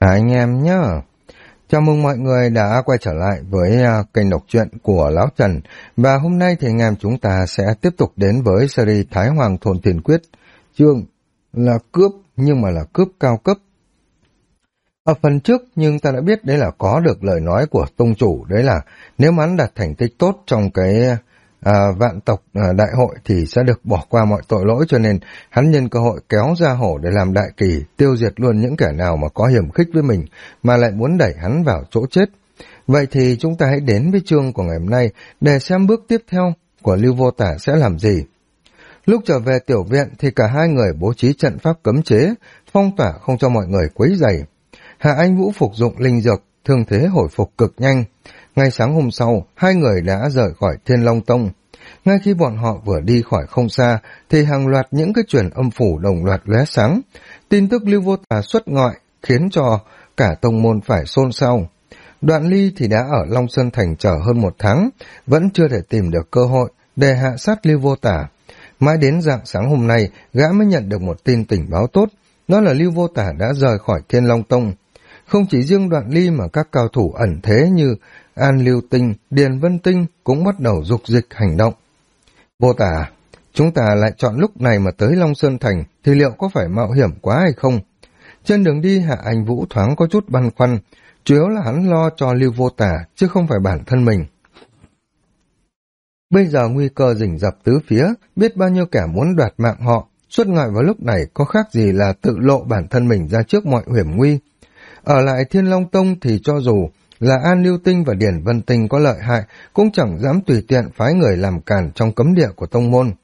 Anh em nhé, chào mừng mọi người đã quay trở lại với kênh đọc truyện của Lão Trần. Và hôm nay thì anh em chúng ta sẽ tiếp tục đến với series Thái Hoàng Thôn Tiền Quyết. Chương là cướp, nhưng mà là cướp cao cấp. Ở phần trước nhưng ta đã biết đấy là có được lời nói của tông chủ, đấy là nếu mà hắn đạt thành tích tốt trong cái vạn tộc đại hội thì sẽ được bỏ qua mọi tội lỗi, cho nên hắn nhân cơ hội kéo ra hổ để làm đại kỳ, tiêu diệt luôn những kẻ nào mà có hiểm khích với mình mà lại muốn đẩy hắn vào chỗ chết. Vậy thì chúng ta hãy đến với chương của ngày hôm nay để xem bước tiếp theo của Lưu Vô Tả sẽ làm gì. Lúc trở về tiểu viện thì cả hai người bố trí trận pháp cấm chế, phong tỏa không cho mọi người quấy rầy. Hạ Anh Vũ phục dụng linh dược, thương thế hồi phục cực nhanh. Ngay sáng hôm sau, hai người đã rời khỏi Thiên Long Tông. Ngay khi bọn họ vừa đi khỏi không xa, thì hàng loạt những cái truyền âm phủ đồng loạt lóe sáng. Tin tức Lưu Vô Tà xuất ngoại khiến cho cả tông môn phải xôn xao. Đoạn Ly thì đã ở Long Sơn Thành chờ hơn 1 tháng, vẫn chưa thể tìm được cơ hội để hạ sát Lưu Vô Tà. Mãi đến rạng sáng hôm nay, gã mới nhận được một tin tình báo tốt, đó là Lưu Vô Tà đã rời khỏi Thiên Long Tông. Không chỉ riêng Đoạn Ly mà các cao thủ ẩn thế như An Lưu Tinh, Điền Vân Tinh cũng bắt đầu dục dịch hành động. Vô Tà, chúng ta lại chọn lúc này mà tới Long Sơn Thành thì liệu có phải mạo hiểm quá hay không? Trên đường đi Hạ Anh Vũ thoáng có chút băn khoăn, chủ yếu là hắn lo cho Lưu Vô Tà chứ không phải bản thân mình. Bây giờ nguy cơ rình rập tứ phía, biết bao nhiêu kẻ muốn đoạt mạng họ, xuất ngoại vào lúc này có khác gì là tự lộ bản thân mình ra trước mọi hiểm nguy. Ở lại Thiên Long Tông thì cho dù là An Lưu Tinh và Điển Vân Tinh có lợi hại, cũng chẳng dám tùy tiện phái người làm cản trong cấm địa của tông môn.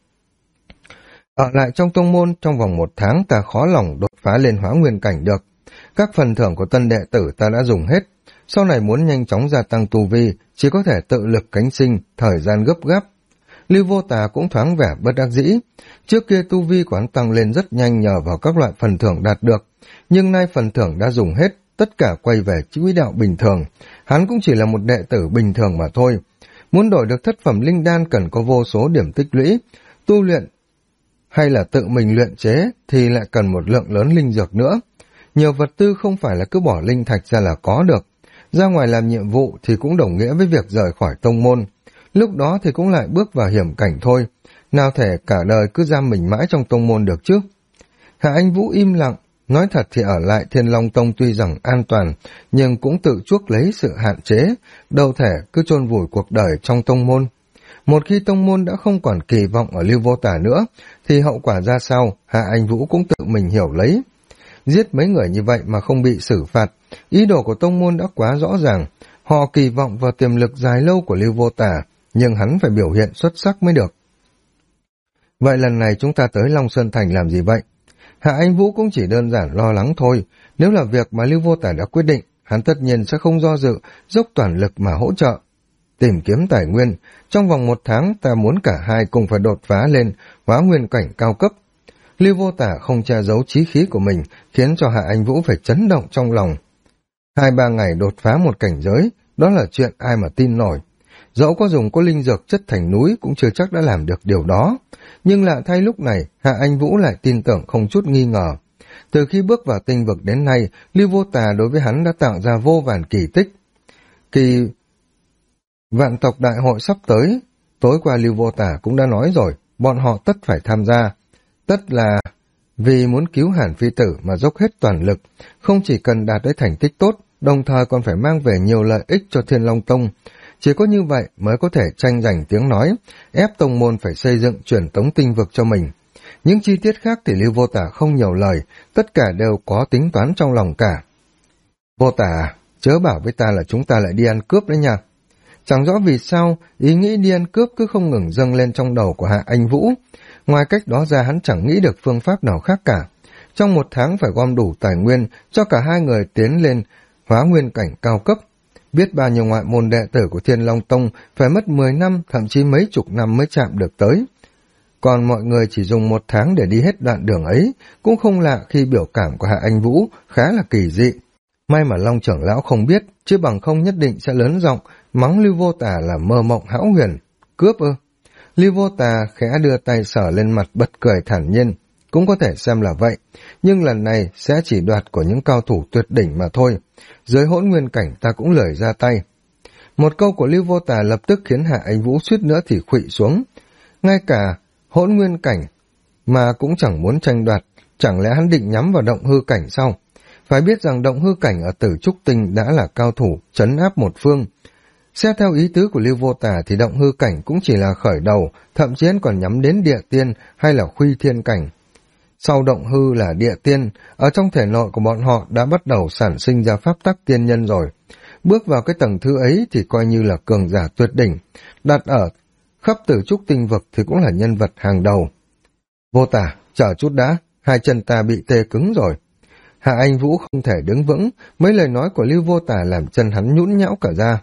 Ở lại trong tông môn trong vòng 1 tháng ta khó lòng đột phá lên hóa nguyên cảnh được. Các phần thưởng của tân đệ tử ta đã dùng hết, sau này muốn nhanh chóng gia tăng tu vi, chỉ có thể tự lực cánh sinh, thời gian gấp gáp. Lưu Vô Tà cũng thoáng vẻ bất đắc dĩ. Trước kia tu vi của hắn tăng lên rất nhanh nhờ vào các loại phần thưởng đạt được, nhưng nay phần thưởng đã dùng hết, tất cả quay về quỹ đạo bình thường. Hắn cũng chỉ là một đệ tử bình thường mà thôi. Muốn đổi được thất phẩm linh đan cần có vô số điểm tích lũy, tu luyện hay là tự mình luyện chế thì lại cần một lượng lớn linh dược nữa. Nhiều vật tư không phải là cứ bỏ linh thạch ra là có được. Ra ngoài làm nhiệm vụ thì cũng đồng nghĩa với việc rời khỏi tông môn. Lúc đó thì cũng lại bước vào hiểm cảnh thôi. Nào thể cả đời cứ giam mình mãi trong tông môn được chứ. Hạ Anh Vũ im lặng. Nói thật thì ở lại Thiên Long Tông tuy rằng an toàn, nhưng cũng tự chuốc lấy sự hạn chế, đâu thể cứ chôn vùi cuộc đời trong tông môn. Một khi tông môn đã không còn kỳ vọng ở Lưu Vô Tà nữa, thì hậu quả ra sao, Hạ Anh Vũ cũng tự mình hiểu lấy. Giết mấy người như vậy mà không bị xử phạt, ý đồ của tông môn đã quá rõ ràng. Họ kỳ vọng vào tiềm lực dài lâu của Lưu Vô Tà, nhưng hắn phải biểu hiện xuất sắc mới được. Vậy lần này chúng ta tới Long Sơn Thành làm gì vậy? Hạ Anh Vũ cũng chỉ đơn giản lo lắng thôi. Nếu là việc mà Lưu Vô Tà đã quyết định, hắn tất nhiên sẽ không do dự, dốc toàn lực mà hỗ trợ. Tìm kiếm tài nguyên, trong vòng 1 tháng ta muốn cả hai cùng phải đột phá lên hóa nguyên cảnh cao cấp. Lưu Vô Tà không che giấu chí khí của mình, khiến cho Hạ Anh Vũ phải chấn động trong lòng. 2-3 ngày đột phá một cảnh giới, đó là chuyện ai mà tin nổi. Dẫu có dùng có linh dược chất thành núi cũng chưa chắc đã làm được điều đó. Nhưng lạ thay lúc này, Hạ Anh Vũ lại tin tưởng không chút nghi ngờ. Từ khi bước vào tinh vực đến nay, Lưu Vô Tà đối với hắn đã tạo ra vô vàn kỳ tích. Kỳ vạn tộc đại hội sắp tới, tối qua Lưu Vô Tà cũng đã nói rồi, bọn họ tất phải tham gia. Tất là vì muốn cứu Hàn Phi Tử mà dốc hết toàn lực, không chỉ cần đạt tới thành tích tốt, đồng thời còn phải mang về nhiều lợi ích cho Thiên Long Tông. Chỉ có như vậy mới có thể tranh giành tiếng nói, ép tông môn phải xây dựng truyền tống tinh vực cho mình. Những chi tiết khác thì Lưu Vô Tà không nhiều lời, tất cả đều có tính toán trong lòng cả. Vô Tà, chớ bảo với ta là chúng ta lại đi ăn cướp đấy nha. Chẳng rõ vì sao, ý nghĩ đi ăn cướp cứ không ngừng dâng lên trong đầu của Hạ Anh Vũ. Ngoài cách đó ra hắn chẳng nghĩ được phương pháp nào khác cả. Trong 1 tháng phải gom đủ tài nguyên cho cả hai người tiến lên hóa nguyên cảnh cao cấp. Biết bao nhiêu ngoại môn đệ tử của Thiên Long Tông phải mất 10 năm, thậm chí mấy chục năm mới chạm được tới. Còn mọi người chỉ dùng 1 tháng để đi hết đoạn đường ấy, cũng không lạ khi biểu cảm của Hạ Anh Vũ khá là kỳ dị. May mà Long trưởng lão không biết, chứ bằng không nhất định sẽ lớn giọng mắng Lưu Vô Tà là mơ mộng hão huyền. Cướp ư? Lưu Vô Tà khẽ đưa tay sờ lên mặt bật cười thản nhiên. cũng có thể xem là vậy, nhưng lần này sẽ chỉ đoạt của những cao thủ tuyệt đỉnh mà thôi. Dưới hỗn nguyên cảnh ta cũng lười ra tay. Một câu của Lưu Vô Tà lập tức khiến Hạ Anh Vũ suýt nữa thì khuỵu xuống. Ngay cả hỗn nguyên cảnh mà cũng chẳng muốn tranh đoạt, chẳng lẽ hắn định nhắm vào động hư cảnh sao? Phải biết rằng động hư cảnh ở Tử Trúc Tinh đã là cao thủ, trấn áp một phương. Xét theo ý tứ của Lưu Vô Tà thì động hư cảnh cũng chỉ là khởi đầu, thậm chí còn nhắm đến địa tiên hay là khuy thiên cảnh. Sau động hư là địa tiên, ở trong thể nội của bọn họ đã bắt đầu sản sinh ra pháp tắc tiên nhân rồi. Bước vào cái tầng thứ ấy thì coi như là cường giả tuyệt đỉnh, đặt ở khắp Tử Trúc Tinh vực thì cũng là nhân vật hàng đầu. Vô Tà, chờ chút đã, hai chân ta bị tê cứng rồi. Hạ Anh Vũ không thể đứng vững, mấy lời nói của Lưu Vô Tà làm chân hắn nhũn nhão cả ra.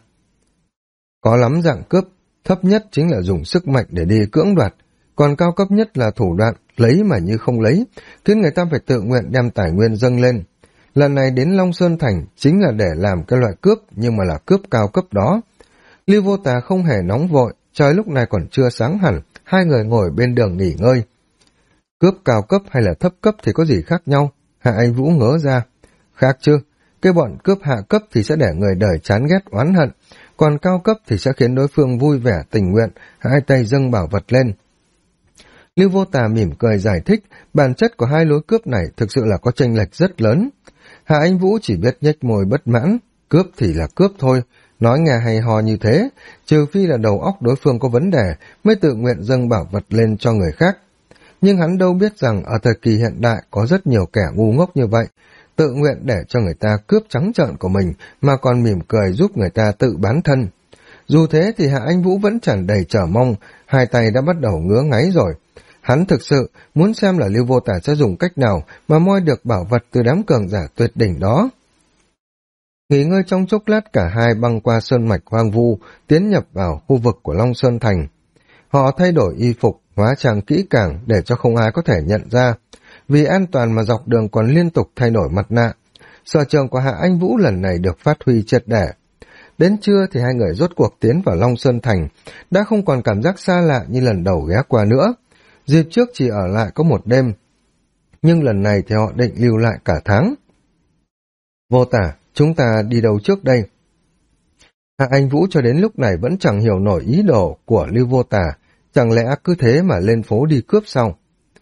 Có lắm dạng cướp, thấp nhất chính là dùng sức mạnh để đi cưỡng đoạt, còn cao cấp nhất là thủ đoạn lấy mà như không lấy, khiến người ta phải tự nguyện đem tài nguyên dâng lên. Lần này đến Long Sơn Thành chính là để làm cái loại cướp, nhưng mà là cướp cao cấp đó. Lưu Vô Tà không hề nóng vội, trời lúc này còn chưa sáng hẳn, hai người ngồi bên đường nghỉ ngơi. Cướp cao cấp hay là thấp cấp thì có gì khác nhau? Hạ Anh Vũ ngớ ra. Khác chứ, cái bọn cướp hạ cấp thì sẽ để người đời chán ghét oán hận, còn cao cấp thì sẽ khiến đối phương vui vẻ tình nguyện, hai tay dâng bảo vật lên. Lưu Vô Tà mỉm cười giải thích, bản chất của hai lối cướp này thực sự là có chênh lệch rất lớn. Hạ Anh Vũ chỉ biết nhếch môi bất mãn, cướp thì là cướp thôi, nói nghe hay ho như thế, trừ phi là đầu óc đối phương có vấn đề mới tự nguyện dâng bảo vật lên cho người khác. Nhưng hắn đâu biết rằng ở thời kỳ hiện đại có rất nhiều kẻ ngu ngốc như vậy, tự nguyện để cho người ta cướp trắng trợn của mình mà còn mỉm cười giúp người ta tự bán thân. Dù thế thì Hạ Anh Vũ vẫn tràn đầy chờ mong, hai tay đã bắt đầu ngứa ngáy rồi. Hắn thực sự muốn xem là Lưu Vô Tà sẽ dùng cách nào mà moi được bảo vật từ đám cường giả tuyệt đỉnh đó. Nghỉ ngơi trong chốc lát cả hai băng qua sơn mạch hoang vu, tiến nhập vào khu vực của Long Sơn Thành. Họ thay đổi y phục, hóa trang kỹ càng để cho không ai có thể nhận ra. Vì an toàn mà dọc đường còn liên tục thay đổi mặt nạ. Sở trường của Hạ Anh Vũ lần này được phát huy triệt để. Đến trưa thì hai người rốt cuộc tiến vào Long Sơn Thành, đã không còn cảm giác xa lạ như lần đầu ghé qua nữa. Dịp trước chỉ ở lại có một đêm, nhưng lần này thì họ định lưu lại cả tháng. Vô Tà, chúng ta đi đâu trước đây? Hạ Anh Vũ cho đến lúc này vẫn chẳng hiểu nổi ý đồ của Lưu Vô Tà, chẳng lẽ cứ thế mà lên phố đi cướp sao?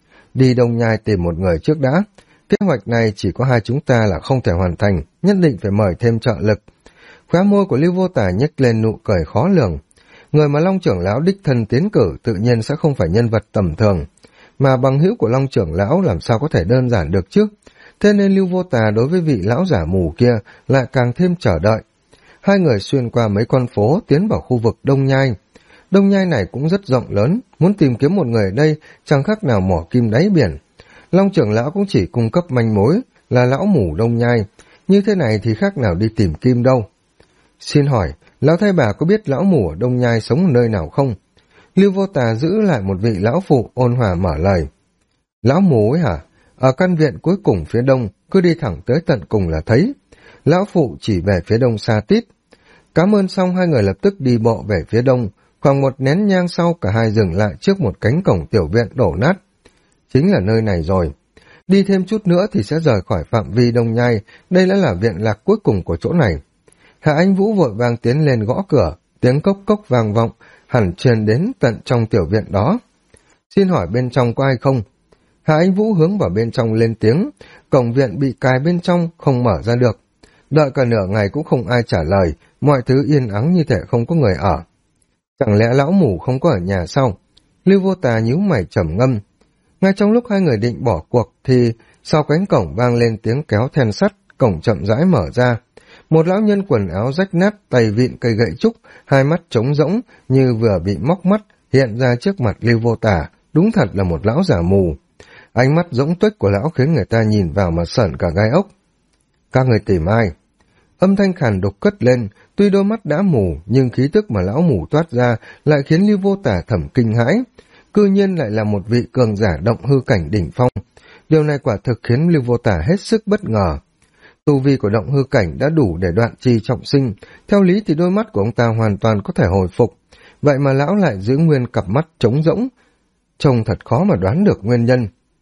Đi Đông Nhai tìm một người trước đã. Kế hoạch này chỉ có hai chúng ta là không thể hoàn thành, nhất định phải mời thêm trợ lực. Khóe môi của Lưu Vô Tà nhếch lên nụ cười khó lường. Người mà Long trưởng lão đích thân tiến cử tự nhiên sẽ không phải nhân vật tầm thường, mà bằng hữu của Long trưởng lão làm sao có thể đơn giản được chứ? Thế nên Lưu Vô Tà đối với vị lão giả mù kia lại càng thêm chờ đợi. Hai người xuyên qua mấy con phố tiến vào khu vực Đông Nhai. Đông Nhai này cũng rất rộng lớn, muốn tìm kiếm một người ở đây chẳng khác nào mỏ kim đáy biển. Long trưởng lão cũng chỉ cung cấp manh mối là lão mù Đông Nhai, như thế này thì khác nào đi tìm kim đâu. Xin hỏi, lão thái bà có biết lão mù ở Đông Nhai sống ở nơi nào không? Lưu Vô Tà giữ lại một vị lão phụ ôn hòa mở lời. Lão mù ấy hả? Ở căn viện cuối cùng phía đông, cứ đi thẳng tới tận cùng là thấy. Lão phụ chỉ về phía đông xa tít. Cảm ơn xong hai người lập tức đi bộ về phía đông. Khoảng một nén nhang sau cả hai dừng lại trước một cánh cổng tiểu viện đổ nát. Chính là nơi này rồi. Đi thêm chút nữa thì sẽ rời khỏi phạm vi Đông Nhai, đây đã là viện lạc cuối cùng của chỗ này. Hạ Anh Vũ vội vàng tiến lên gõ cửa, tiếng cốc cốc vang vọng, hẳn truyền đến tận trong tiểu viện đó. Xin hỏi bên trong có ai không? Hạ Anh Vũ hướng vào bên trong lên tiếng, cổng viện bị cài bên trong không mở ra được. Đợi cả nửa ngày cũng không ai trả lời, mọi thứ yên ắng như thể không có người ở. Chẳng lẽ lão mù không có ở nhà sao? Lưu Vô Tà nhíu mày trầm ngâm. Ngay trong lúc hai người định bỏ cuộc thì sau cánh cổng vang lên tiếng kéo then sắt, cổng chậm rãi mở ra. Một lão nhân quần áo rách nát, tay vịn cây gậy trúc, hai mắt trống rỗng như vừa bị móc mắt hiện ra trước mặt Lưu Vô Tà, đúng thật là một lão giả mù. Ánh mắt rỗng tuếch của lão khiến người ta nhìn vào mà sởn cả gai ốc. Các người tìm ai? Âm thanh khàn đục cất lên, tuy đôi mắt đã mù nhưng khí tức mà lão mù toát ra lại khiến Lưu Vô Tà thầm kinh hãi. Cư nhiên lại là một vị cường giả động hư cảnh đỉnh phong. Điều này quả thực khiến Lưu Vô Tà hết sức bất ngờ. Tu vi của động hư cảnh đã đủ để đoạn chi trọng sinh, theo lý thì đôi mắt của ông ta hoàn toàn có thể hồi phục, vậy mà lão lại giữ nguyên cặp mắt trống rỗng, trông thật khó mà đoán được nguyên nhân.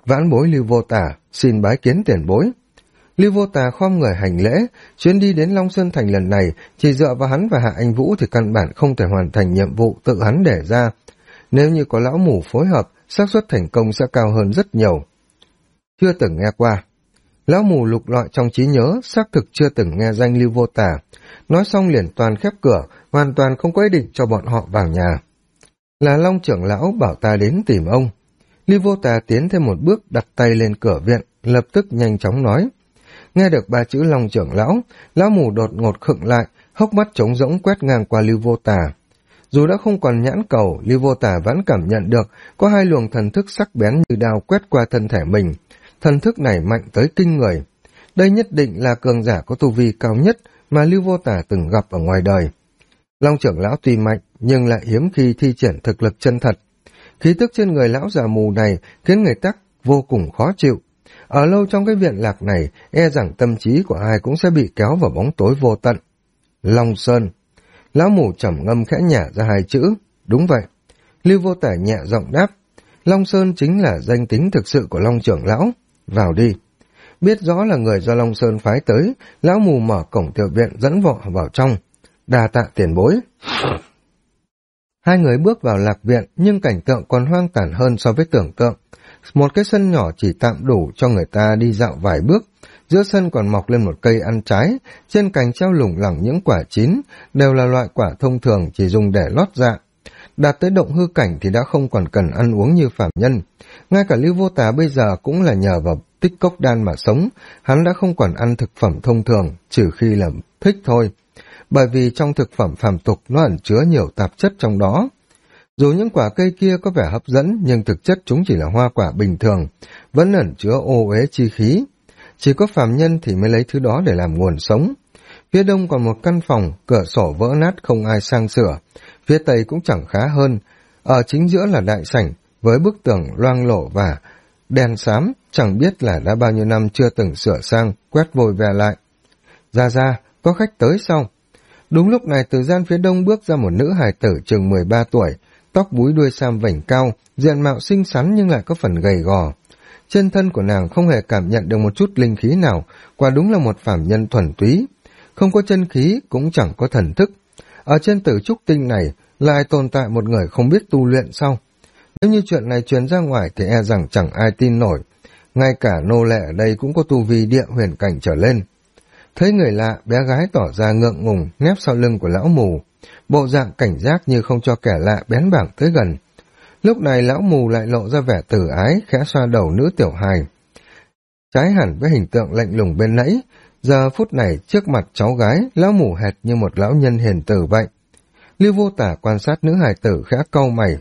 Vãn bối Lưu Vô Tả, xin bái kiến tiền bối. Lưu Vô Tà khom người hành lễ, chuyến đi đến Long Sơn Thành lần này chỉ dựa vào hắn và Hạ Anh Vũ thì căn bản không thể hoàn thành nhiệm vụ tự hắn để ra. Nếu như có lão mù phối hợp, xác suất thành công sẽ cao hơn rất nhiều. Chưa từng nghe qua. Lão mù lục lọi trong trí nhớ, xác thực chưa từng nghe danh Lưu Vô Tà. Nói xong liền toàn khép cửa, hoàn toàn không có ý định cho bọn họ vào nhà. Là Long trưởng lão bảo ta đến tìm ông. Lưu Vô Tà tiến thêm một bước đặt tay lên cửa viện, lập tức nhanh chóng nói. Nghe được ba chữ Long trưởng lão mù đột ngột khựng lại, hốc mắt trống rỗng quét ngang qua Lưu Vô Tà. Dù đã không còn nhãn cầu, Lưu Vô Tà vẫn cảm nhận được có hai luồng thần thức sắc bén như đao quét qua thân thể mình. Thần thức này mạnh tới kinh người. Đây nhất định là cường giả có tu vi cao nhất mà Lưu Vô Tà từng gặp ở ngoài đời. Long trưởng lão tuy mạnh nhưng lại hiếm khi thi triển thực lực chân thật. Khí tức trên người lão già mù này khiến người ta vô cùng khó chịu. Ở lâu trong cái viện lạc này, e rằng tâm trí của ai cũng sẽ bị kéo vào bóng tối vô tận. Long Sơn. Lão mù trầm ngâm khẽ nhả ra hai chữ. Đúng vậy. Lưu Vô Tả nhẹ giọng đáp. Long Sơn chính là danh tính thực sự của Long trưởng lão. Vào đi. Biết rõ là người do Long Sơn phái tới, lão mù mở cổng tiểu viện dẫn vọ vào trong. Đà tạ tiền bối. Hai người bước vào lạc viện, nhưng cảnh tượng còn hoang tàn hơn so với tưởng tượng. Một cái sân nhỏ chỉ tạm đủ cho người ta đi dạo vài bước. Giữa sân còn mọc lên một cây ăn trái, trên cành treo lủng lẳng những quả chín, đều là loại quả thông thường chỉ dùng để lót dạ. Đạt tới động hư cảnh thì đã không còn cần ăn uống như phàm nhân. Ngay cả Lưu Vô Tà bây giờ cũng là nhờ vào tích cốc đan mà sống, hắn đã không còn ăn thực phẩm thông thường, trừ khi là thích thôi. Bởi vì trong thực phẩm phàm tục nó ẩn chứa nhiều tạp chất trong đó. Dù những quả cây kia có vẻ hấp dẫn, nhưng thực chất chúng chỉ là hoa quả bình thường, vẫn ẩn chứa ô uế chi khí. Chỉ có phàm nhân thì mới lấy thứ đó để làm nguồn sống. Phía đông còn một căn phòng, cửa sổ vỡ nát không ai sang sửa. Phía tây cũng chẳng khá hơn. Ở chính giữa là đại sảnh, với bức tường loang lổ và đen xám, chẳng biết là đã bao nhiêu năm chưa từng sửa sang, quét vôi về lại. Ra, có khách tới sao? Đúng lúc này từ gian phía đông bước ra một nữ hài tử chừng 13 tuổi, tóc búi đuôi sam vành cao, diện mạo xinh xắn nhưng lại có phần gầy gò. Trên thân của nàng không hề cảm nhận được một chút linh khí nào, quả đúng là một phàm nhân thuần túy. Không có chân khí, cũng chẳng có thần thức. Ở trên tử trúc tinh này, lại tồn tại một người không biết tu luyện sao? Nếu như chuyện này truyền ra ngoài thì e rằng chẳng ai tin nổi. Ngay cả nô lệ ở đây cũng có tu vi địa huyền cảnh trở lên. Thấy người lạ, bé gái tỏ ra ngượng ngùng, nép sau lưng của lão mù. Bộ dạng cảnh giác như không cho kẻ lạ bén bảng tới gần. Lúc này lão mù lại lộ ra vẻ tử ái, khẽ xoa đầu nữ tiểu hài. Trái hẳn với hình tượng lạnh lùng bên nãy, giờ phút này trước mặt cháu gái, lão mù hệt như một lão nhân hiền tử vậy. Lưu Vô Tả quan sát nữ hài tử khẽ cau mày.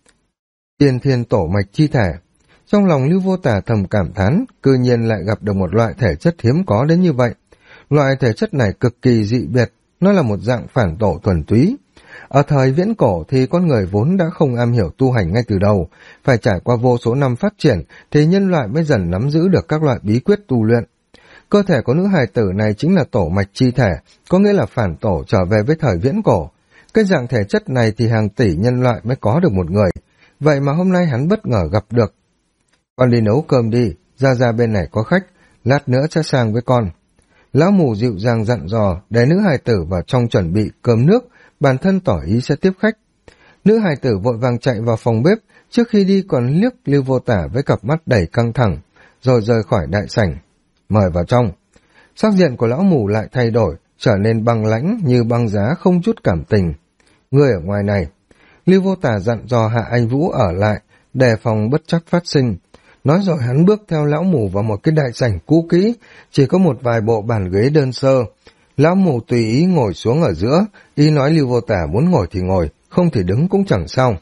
Tiên thiên tổ mạch chi thể. Trong lòng Lưu Vô Tả thầm cảm thán, cư nhiên lại gặp được một loại thể chất hiếm có đến như vậy. Loại thể chất này cực kỳ dị biệt, nó là một dạng phản tổ thuần túy. Ở thời viễn cổ thì con người vốn đã không am hiểu tu hành ngay từ đầu, phải trải qua vô số năm phát triển thì nhân loại mới dần nắm giữ được các loại bí quyết tu luyện. Cơ thể của nữ hài tử này chính là tổ mạch chi thể, có nghĩa là phản tổ trở về với thời viễn cổ. Cái dạng thể chất này thì hàng tỷ nhân loại mới có được một người, vậy mà hôm nay hắn bất ngờ gặp được. Con đi nấu cơm đi, ra bên này có khách, lát nữa sẽ sang với con. Lão mù dịu dàng dặn dò để nữ hài tử vào trong chuẩn bị cơm nước, bản thân tỏ ý sẽ tiếp khách. Nữ hài tử vội vàng chạy vào phòng bếp, trước khi đi còn liếc Lưu Vô Tả với cặp mắt đầy căng thẳng, rồi rời khỏi đại sảnh. Mời vào trong. Sắc diện của lão mù lại thay đổi, trở nên băng lãnh như băng giá không chút cảm tình. Người ở ngoài này. Lưu Vô Tả dặn dò Hạ Anh Vũ ở lại, đề phòng bất trắc phát sinh. Nói rồi hắn bước theo lão mù vào một cái đại sảnh cũ kỹ, chỉ có một vài bộ bàn ghế đơn sơ. Lão mù tùy ý ngồi xuống ở giữa, ý nói Lưu Vô Tả muốn ngồi thì ngồi, không thì đứng cũng chẳng sao.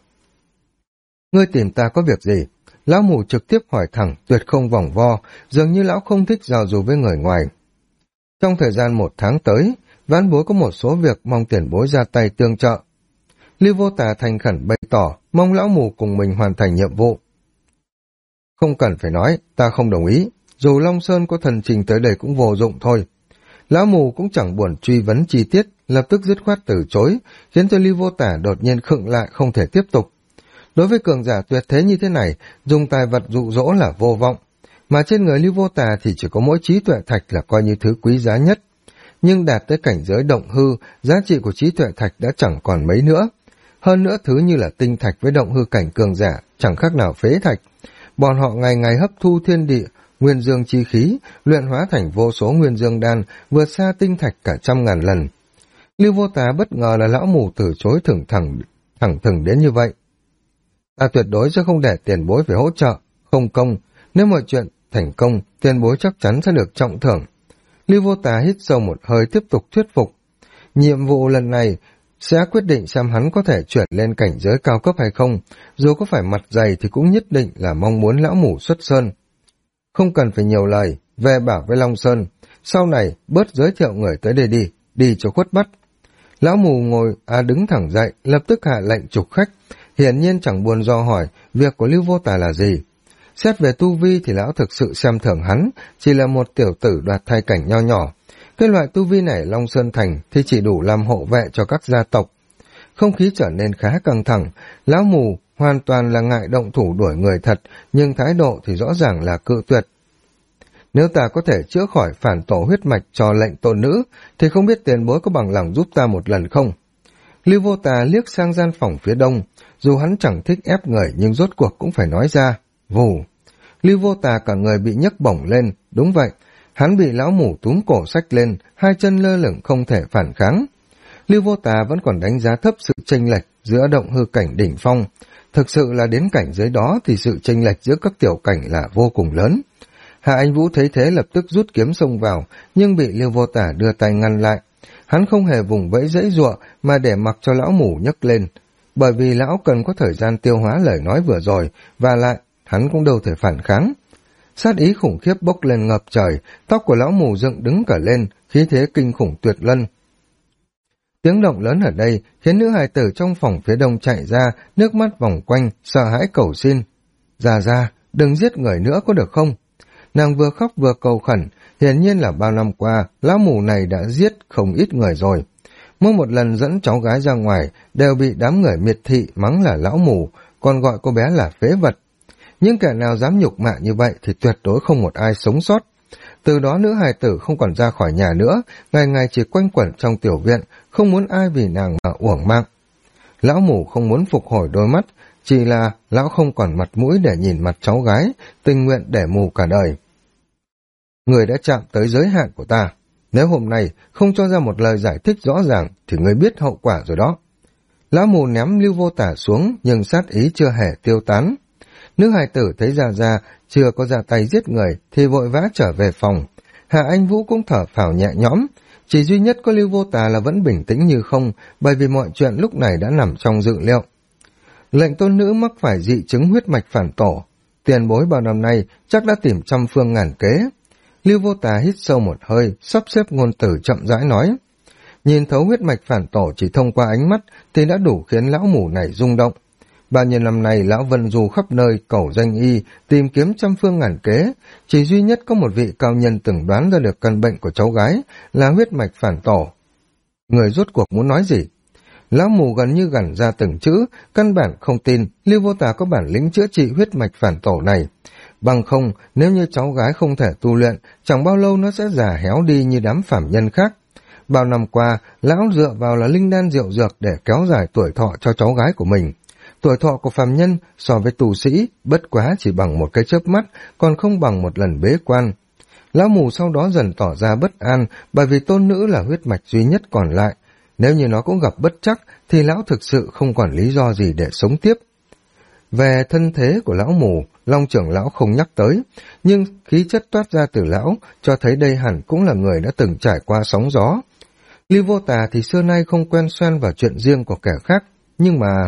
Ngươi tìm ta có việc gì? Lão mù trực tiếp hỏi thẳng, tuyệt không vòng vo, dường như lão không thích giao du với người ngoài. Trong thời gian 1 tháng tới, vãn bối có một số việc mong tiền bối ra tay tương trợ. Lưu Vô Tả thành khẩn bày tỏ, mong lão mù cùng mình hoàn thành nhiệm vụ. Không cần phải nói, ta không đồng ý, dù Long Sơn có thần trình tới đây cũng vô dụng thôi. Lão mù cũng chẳng buồn truy vấn chi tiết, lập tức dứt khoát từ chối, khiến cho Lưu Vô Tả đột nhiên khựng lại không thể tiếp tục. Đối với cường giả tuyệt thế như thế này, dùng tài vật dụ dỗ là vô vọng. Mà trên người Lưu Vô Tà thì chỉ có mỗi trí tuệ thạch là coi như thứ quý giá nhất. Nhưng đạt tới cảnh giới động hư, giá trị của trí tuệ thạch đã chẳng còn mấy nữa. Hơn nữa thứ như là tinh thạch với động hư cảnh cường giả, chẳng khác nào phế thạch. Bọn họ ngày ngày hấp thu thiên địa, nguyên dương chi khí, luyện hóa thành vô số nguyên dương đan, vượt xa tinh thạch cả 100.000 lần. Lưu Vô Tà bất ngờ là lão mù từ chối thẳng thừng đến như vậy. Ta tuyệt đối sẽ không để tiền bối phải hỗ trợ, không công. Nếu mọi chuyện thành công, tiền bối chắc chắn sẽ được trọng thưởng. Lưu Vô Tà hít sâu một hơi tiếp tục thuyết phục. Nhiệm vụ lần này sẽ quyết định xem hắn có thể chuyển lên cảnh giới cao cấp hay không, dù có phải mặt dày thì cũng nhất định là mong muốn lão mù xuất sơn. Không cần phải nhiều lời, về bảo với Long Sơn, sau này bớt giới thiệu người tới đây đi cho khuất mắt. Lão mù đứng thẳng dậy, lập tức hạ lệnh trục khách, hiển nhiên chẳng buồn do hỏi việc của Lưu Vô Tà là gì. Xét về tu vi thì lão thực sự xem thường hắn, chỉ là một tiểu tử đoạt thai cảnh nho nhỏ. Cái loại tu vi này Long Sơn Thành thì chỉ đủ làm hộ vệ cho các gia tộc. Không khí trở nên khá căng thẳng, lão mù hoàn toàn là ngại động thủ đuổi người thật, nhưng thái độ thì rõ ràng là cự tuyệt. Nếu ta có thể chữa khỏi phản tổ huyết mạch cho lệnh tôn nữ, thì không biết tiền bối có bằng lòng giúp ta một lần không? Lưu Vô Tà liếc sang gian phòng phía đông, dù hắn chẳng thích ép người nhưng rốt cuộc cũng phải nói ra. Vù! Lưu Vô Tà cả người bị nhấc bổng lên, đúng vậy, hắn bị lão mù túm cổ xách lên, hai chân lơ lửng không thể phản kháng. Lưu Vô Tà vẫn còn đánh giá thấp sự chênh lệch giữa động hư cảnh đỉnh phong. Thực sự là đến cảnh giới đó thì sự chênh lệch giữa các tiểu cảnh là vô cùng lớn. Hạ Anh Vũ thấy thế lập tức rút kiếm xông vào, nhưng bị Lưu Vô Tà đưa tay ngăn lại. Hắn không hề vùng vẫy giãy giụa mà để mặc cho lão mù nhấc lên, bởi vì lão cần có thời gian tiêu hóa lời nói vừa rồi, và lại hắn cũng đâu thể phản kháng. Sát ý khủng khiếp bốc lên ngập trời, tóc của lão mù dựng đứng cả lên, khí thế kinh khủng tuyệt luân. Tiếng động lớn ở đây khiến nữ hài tử trong phòng phía đông chạy ra, nước mắt vòng quanh, sợ hãi cầu xin. Ra, đừng giết người nữa có được không? Nàng vừa khóc vừa cầu khẩn, hiển nhiên là bao năm qua, lão mù này đã giết không ít người rồi. Mỗi một lần dẫn cháu gái ra ngoài, đều bị đám người miệt thị mắng là lão mù, còn gọi cô bé là phế vật. Những kẻ nào dám nhục mạ như vậy thì tuyệt đối không một ai sống sót. Từ đó nữ hài tử không còn ra khỏi nhà nữa, ngày ngày chỉ quanh quẩn trong tiểu viện, không muốn ai vì nàng mà uổng mạng. Lão mù không muốn phục hồi đôi mắt, chỉ là lão không còn mặt mũi để nhìn mặt cháu gái, tình nguyện để mù cả đời. Người đã chạm tới giới hạn của ta. Nếu hôm nay không cho ra một lời giải thích rõ ràng thì người biết hậu quả rồi đó. Lão mù ném Lưu Vô Tà xuống nhưng sát ý chưa hề tiêu tán. Nữ hài tử thấy Ra chưa có ra tay giết người thì vội vã trở về phòng. Hạ Anh Vũ cũng thở phào nhẹ nhõm. Chỉ duy nhất có Lưu Vô Tà là vẫn bình tĩnh như không, bởi vì mọi chuyện lúc này đã nằm trong dự liệu. Lệnh tôn nữ mắc phải dị chứng huyết mạch phản tổ. Tiền bối bao năm nay chắc đã tìm trăm phương ngàn kế. Lưu Vô Tà hít sâu một hơi, sắp xếp ngôn từ chậm rãi nói. Nhìn thấu huyết mạch phản tổ chỉ thông qua ánh mắt thì đã đủ khiến lão mù này rung động. Bao nhiêu năm nay lão vân du khắp nơi cầu danh y, tìm kiếm trăm phương ngàn kế, chỉ duy nhất có một vị cao nhân từng đoán ra được căn bệnh của cháu gái là huyết mạch phản tổ. Người rốt cuộc muốn nói gì? Lão mù gần như gằn ra từng chữ, căn bản không tin Lưu Vô Tà có bản lĩnh chữa trị huyết mạch phản tổ này. Bằng không, nếu như cháu gái không thể tu luyện, chẳng bao lâu nó sẽ già héo đi như đám phàm nhân khác. Bao năm qua, lão dựa vào là linh đan rượu dược để kéo dài tuổi thọ cho cháu gái của mình. Tuổi thọ của phàm nhân so với tù sĩ bất quá chỉ bằng một cái chớp mắt, còn không bằng một lần bế quan. Lão mù sau đó dần tỏ ra bất an, bởi vì tôn nữ là huyết mạch duy nhất còn lại. Nếu như nó cũng gặp bất trắc, thì lão thực sự không còn lý do gì để sống tiếp. Về thân thế của lão mù, Long trưởng lão không nhắc tới, nhưng khí chất toát ra từ lão cho thấy đây hẳn cũng là người đã từng trải qua sóng gió. Lưu Vô Tà thì xưa nay không quen xoen vào chuyện riêng của kẻ khác, nhưng mà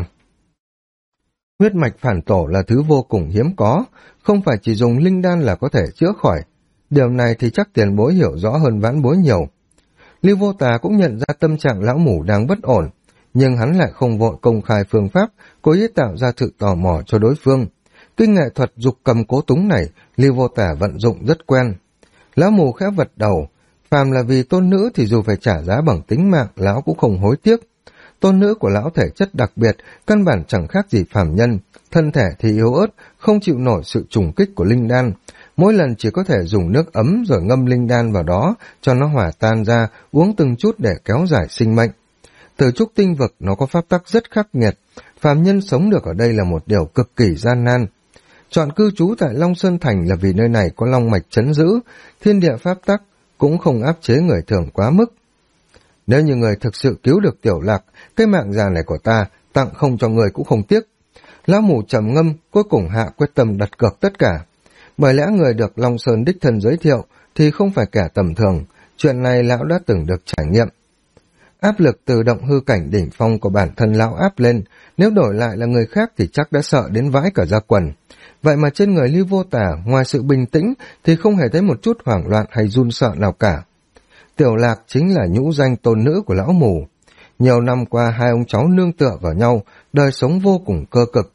huyết mạch phản tổ là thứ vô cùng hiếm có, không phải chỉ dùng linh đan là có thể chữa khỏi. Điều này thì chắc tiền bối hiểu rõ hơn vãn bối nhiều. Lưu Vô Tà cũng nhận ra tâm trạng lão mù đang bất ổn, nhưng hắn lại không vội công khai phương pháp, cố ý tạo ra sự tò mò cho đối phương. Cái nghệ thuật dục cầm cố túng này, Lưu Vô Tà vận dụng rất quen. Lão mù khẽ vật đầu, phàm là vì tôn nữ thì dù phải trả giá bằng tính mạng, lão cũng không hối tiếc. tôn nữ của lão thể chất đặc biệt, căn bản chẳng khác gì phàm nhân, thân thể thì yếu ớt, không chịu nổi sự trùng kích của linh đan. Mỗi lần chỉ có thể dùng nước ấm rồi ngâm linh đan vào đó, cho nó hòa tan ra, uống từng chút để kéo dài sinh mệnh. Từ trúc tinh vực nó có pháp tắc rất khắc nghiệt, phàm nhân sống được ở đây là một điều cực kỳ gian nan. Chọn cư trú tại Long Sơn Thành là vì nơi này có long mạch trấn giữ, thiên địa pháp tắc cũng không áp chế người thường quá mức. Nếu như người thực sự cứu được Tiểu Lạc, cái mạng già này của ta tặng không cho người cũng không tiếc. Lão mù trầm ngâm, cuối cùng hạ quyết tâm đặt cược tất cả. Bởi lẽ người được Long Sơn đích thân giới thiệu thì không phải kẻ tầm thường, chuyện này lão đã từng được trải nghiệm. Áp lực từ động hư cảnh đỉnh phong của bản thân lão áp lên, nếu đổi lại là người khác thì chắc đã sợ đến vãi cả da quần. Vậy mà trên người Lưu Vô Tà, ngoài sự bình tĩnh thì không hề thấy một chút hoảng loạn hay run sợ nào cả. Tiểu Lạc chính là nhũ danh tôn nữ của lão mù. Nhiều năm qua hai ông cháu nương tựa vào nhau, đời sống vô cùng cơ cực.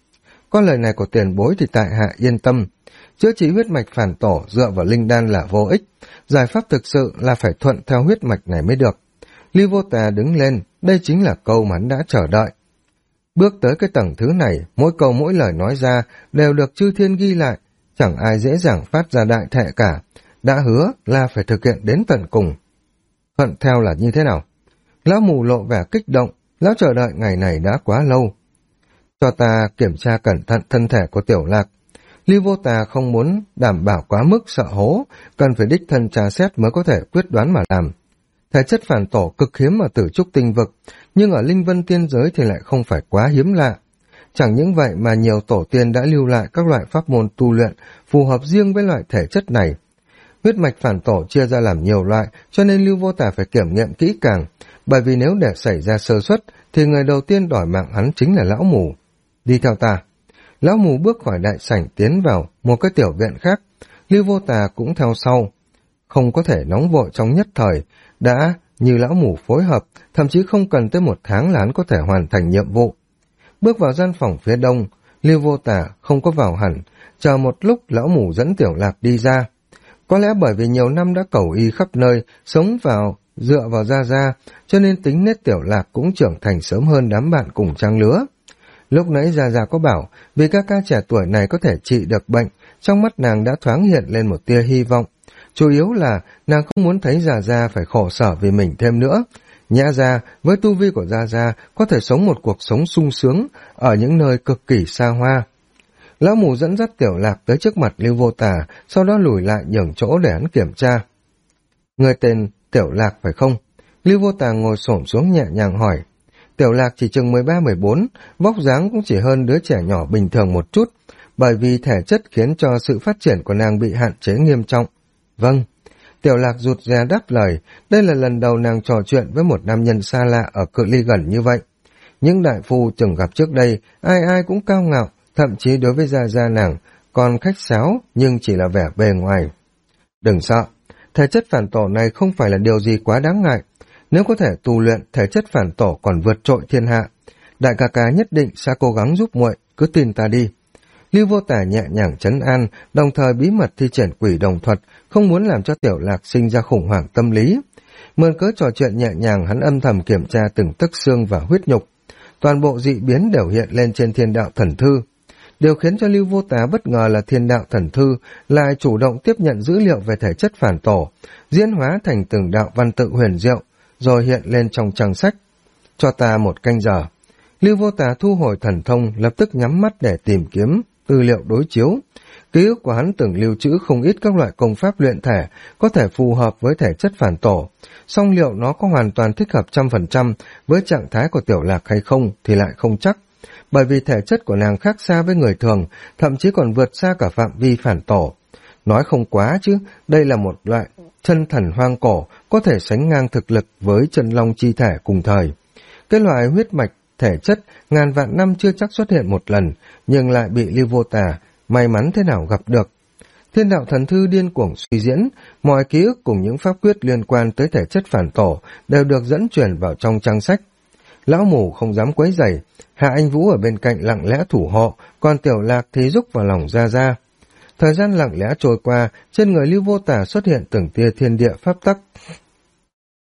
Có lời này của tiền bối thì tại hạ yên tâm. Chữa trị huyết mạch phản tổ dựa vào linh đan là vô ích. Giải pháp thực sự là phải thuận theo huyết mạch này mới được. Lưu Vô Tà đứng lên, đây chính là câu mà hắn đã chờ đợi. Bước tới cái tầng thứ này, mỗi câu mỗi lời nói ra đều được chư thiên ghi lại, chẳng ai dễ dàng phát ra đại thệ cả. Đã hứa là phải thực hiện đến tận cùng. Thuận theo là như thế nào? Lão mù lộ vẻ kích động, lão chờ đợi ngày này đã quá lâu. Cho ta kiểm tra cẩn thận thân thể của Tiểu Lạc. Lưu Vô Tà không muốn đảm bảo quá mức sợ hố, cần phải đích thân tra xét mới có thể quyết đoán mà làm. Thể chất phản tổ cực hiếm ở Tử Trúc Tinh Vực, nhưng ở Linh Vân Tiên Giới thì lại không phải quá hiếm lạ. Chẳng những vậy mà nhiều tổ tiên đã lưu lại các loại pháp môn tu luyện phù hợp riêng với loại thể chất này. Huyết mạch phản tổ chia ra làm nhiều loại, cho nên Lưu Vô Tà phải kiểm nghiệm kỹ càng, bởi vì nếu để xảy ra sơ suất thì người đầu tiên đòi mạng hắn chính là lão mù. Đi theo ta. Lão mù bước khỏi đại sảnh tiến vào một cái tiểu viện khác, Lưu Vô Tà cũng theo sau. Không có thể nóng vội trong nhất thời, đã như lão mù phối hợp, thậm chí không cần tới 1 tháng là hắn có thể hoàn thành nhiệm vụ. Bước vào gian phòng phía đông, Lưu Vô Tà không có vào hẳn, chờ một lúc lão mù dẫn Tiểu Lạc đi ra. Có lẽ bởi vì nhiều năm đã cầu y khắp nơi, sống dựa vào Gia Gia, cho nên tính nết Tiểu Lạc cũng trưởng thành sớm hơn đám bạn cùng trang lứa. Lúc nãy Gia Gia có bảo, vì các ca trẻ tuổi này có thể trị được bệnh, trong mắt nàng đã thoáng hiện lên một tia hy vọng. Chủ yếu là nàng không muốn thấy Gia Gia phải khổ sở vì mình thêm nữa. Nhã ra, với tu vi của Gia Gia, có thể sống một cuộc sống sung sướng ở những nơi cực kỳ xa hoa. Lão mù dẫn dắt Tiểu Lạc tới trước mặt Lưu Vô Tà, sau đó lùi lại nhường chỗ để hắn kiểm tra. Người tên Tiểu Lạc phải không? Lưu Vô Tà ngồi xổm xuống nhẹ nhàng hỏi. Tiểu Lạc chỉ chừng 13-14, vóc dáng cũng chỉ hơn đứa trẻ nhỏ bình thường một chút, bởi vì thể chất khiến cho sự phát triển của nàng bị hạn chế nghiêm trọng. Vâng. Tiểu Lạc rụt rè đáp lời, đây là lần đầu nàng trò chuyện với một nam nhân xa lạ ở cự ly gần như vậy. Những đại phu từng gặp trước đây, ai ai cũng cao ngạo, thậm chí đối với Gia Gia nàng còn khách sáo nhưng chỉ là vẻ bề ngoài. Đừng sợ, thể chất phản tổ này không phải là điều gì quá đáng ngại. Nếu có thể tu luyện, thể chất phản tổ còn vượt trội thiên hạ. Đại ca ca nhất định sẽ cố gắng giúp muội, cứ tin ta đi. Lưu Vô Tà nhẹ nhàng trấn an, đồng thời bí mật thi triển quỷ đồng thuật, không muốn làm cho Tiểu Lạc sinh ra khủng hoảng tâm lý. Mượn cớ trò chuyện nhẹ nhàng, hắn âm thầm kiểm tra từng tấc xương và huyết nhục. Toàn bộ dị biến đều hiện lên trên Thiên Đạo Thần Thư. Điều khiến cho Lưu Vô Tà bất ngờ là Thiên Đạo Thần Thư lại chủ động tiếp nhận dữ liệu về thể chất phản tổ, diễn hóa thành từng đạo văn tự huyền diệu, rồi hiện lên trong trang sách. Cho ta 1 canh giờ. Lưu Vô Tà thu hồi thần thông, lập tức nhắm mắt để tìm kiếm tư liệu đối chiếu. Ký ức của hắn từng lưu trữ không ít các loại công pháp luyện thể có thể phù hợp với thể chất phản tổ, song liệu nó có hoàn toàn thích hợp 100% với trạng thái của Tiểu Lạc hay không thì lại không chắc, bởi vì thể chất của nàng khác xa với người thường, thậm chí còn vượt xa cả phạm vi phản tổ. Nói không quá chứ, đây là một loại chân thần hoang cổ có thể sánh ngang thực lực với chân long chi thể cùng thời. Cái loại huyết mạch thể chất ngàn vạn năm chưa chắc xuất hiện một lần, nhưng lại bị Lưu Vô Tà may mắn thế nào gặp được. Thiên Đạo Thần Thư điên cuồng suy diễn, mọi ký ức cùng những pháp quyết liên quan tới thể chất phản tổ đều được dẫn truyền vào trong trang sách. Lão mù không dám quấy rầy, Hạ Anh Vũ ở bên cạnh lặng lẽ thủ hộ, còn Tiểu Lạc thì rúc vào lòng Gia Gia. Thời gian lặng lẽ trôi qua, trên người Lưu Vô Tà xuất hiện từng tia thiên địa pháp tắc.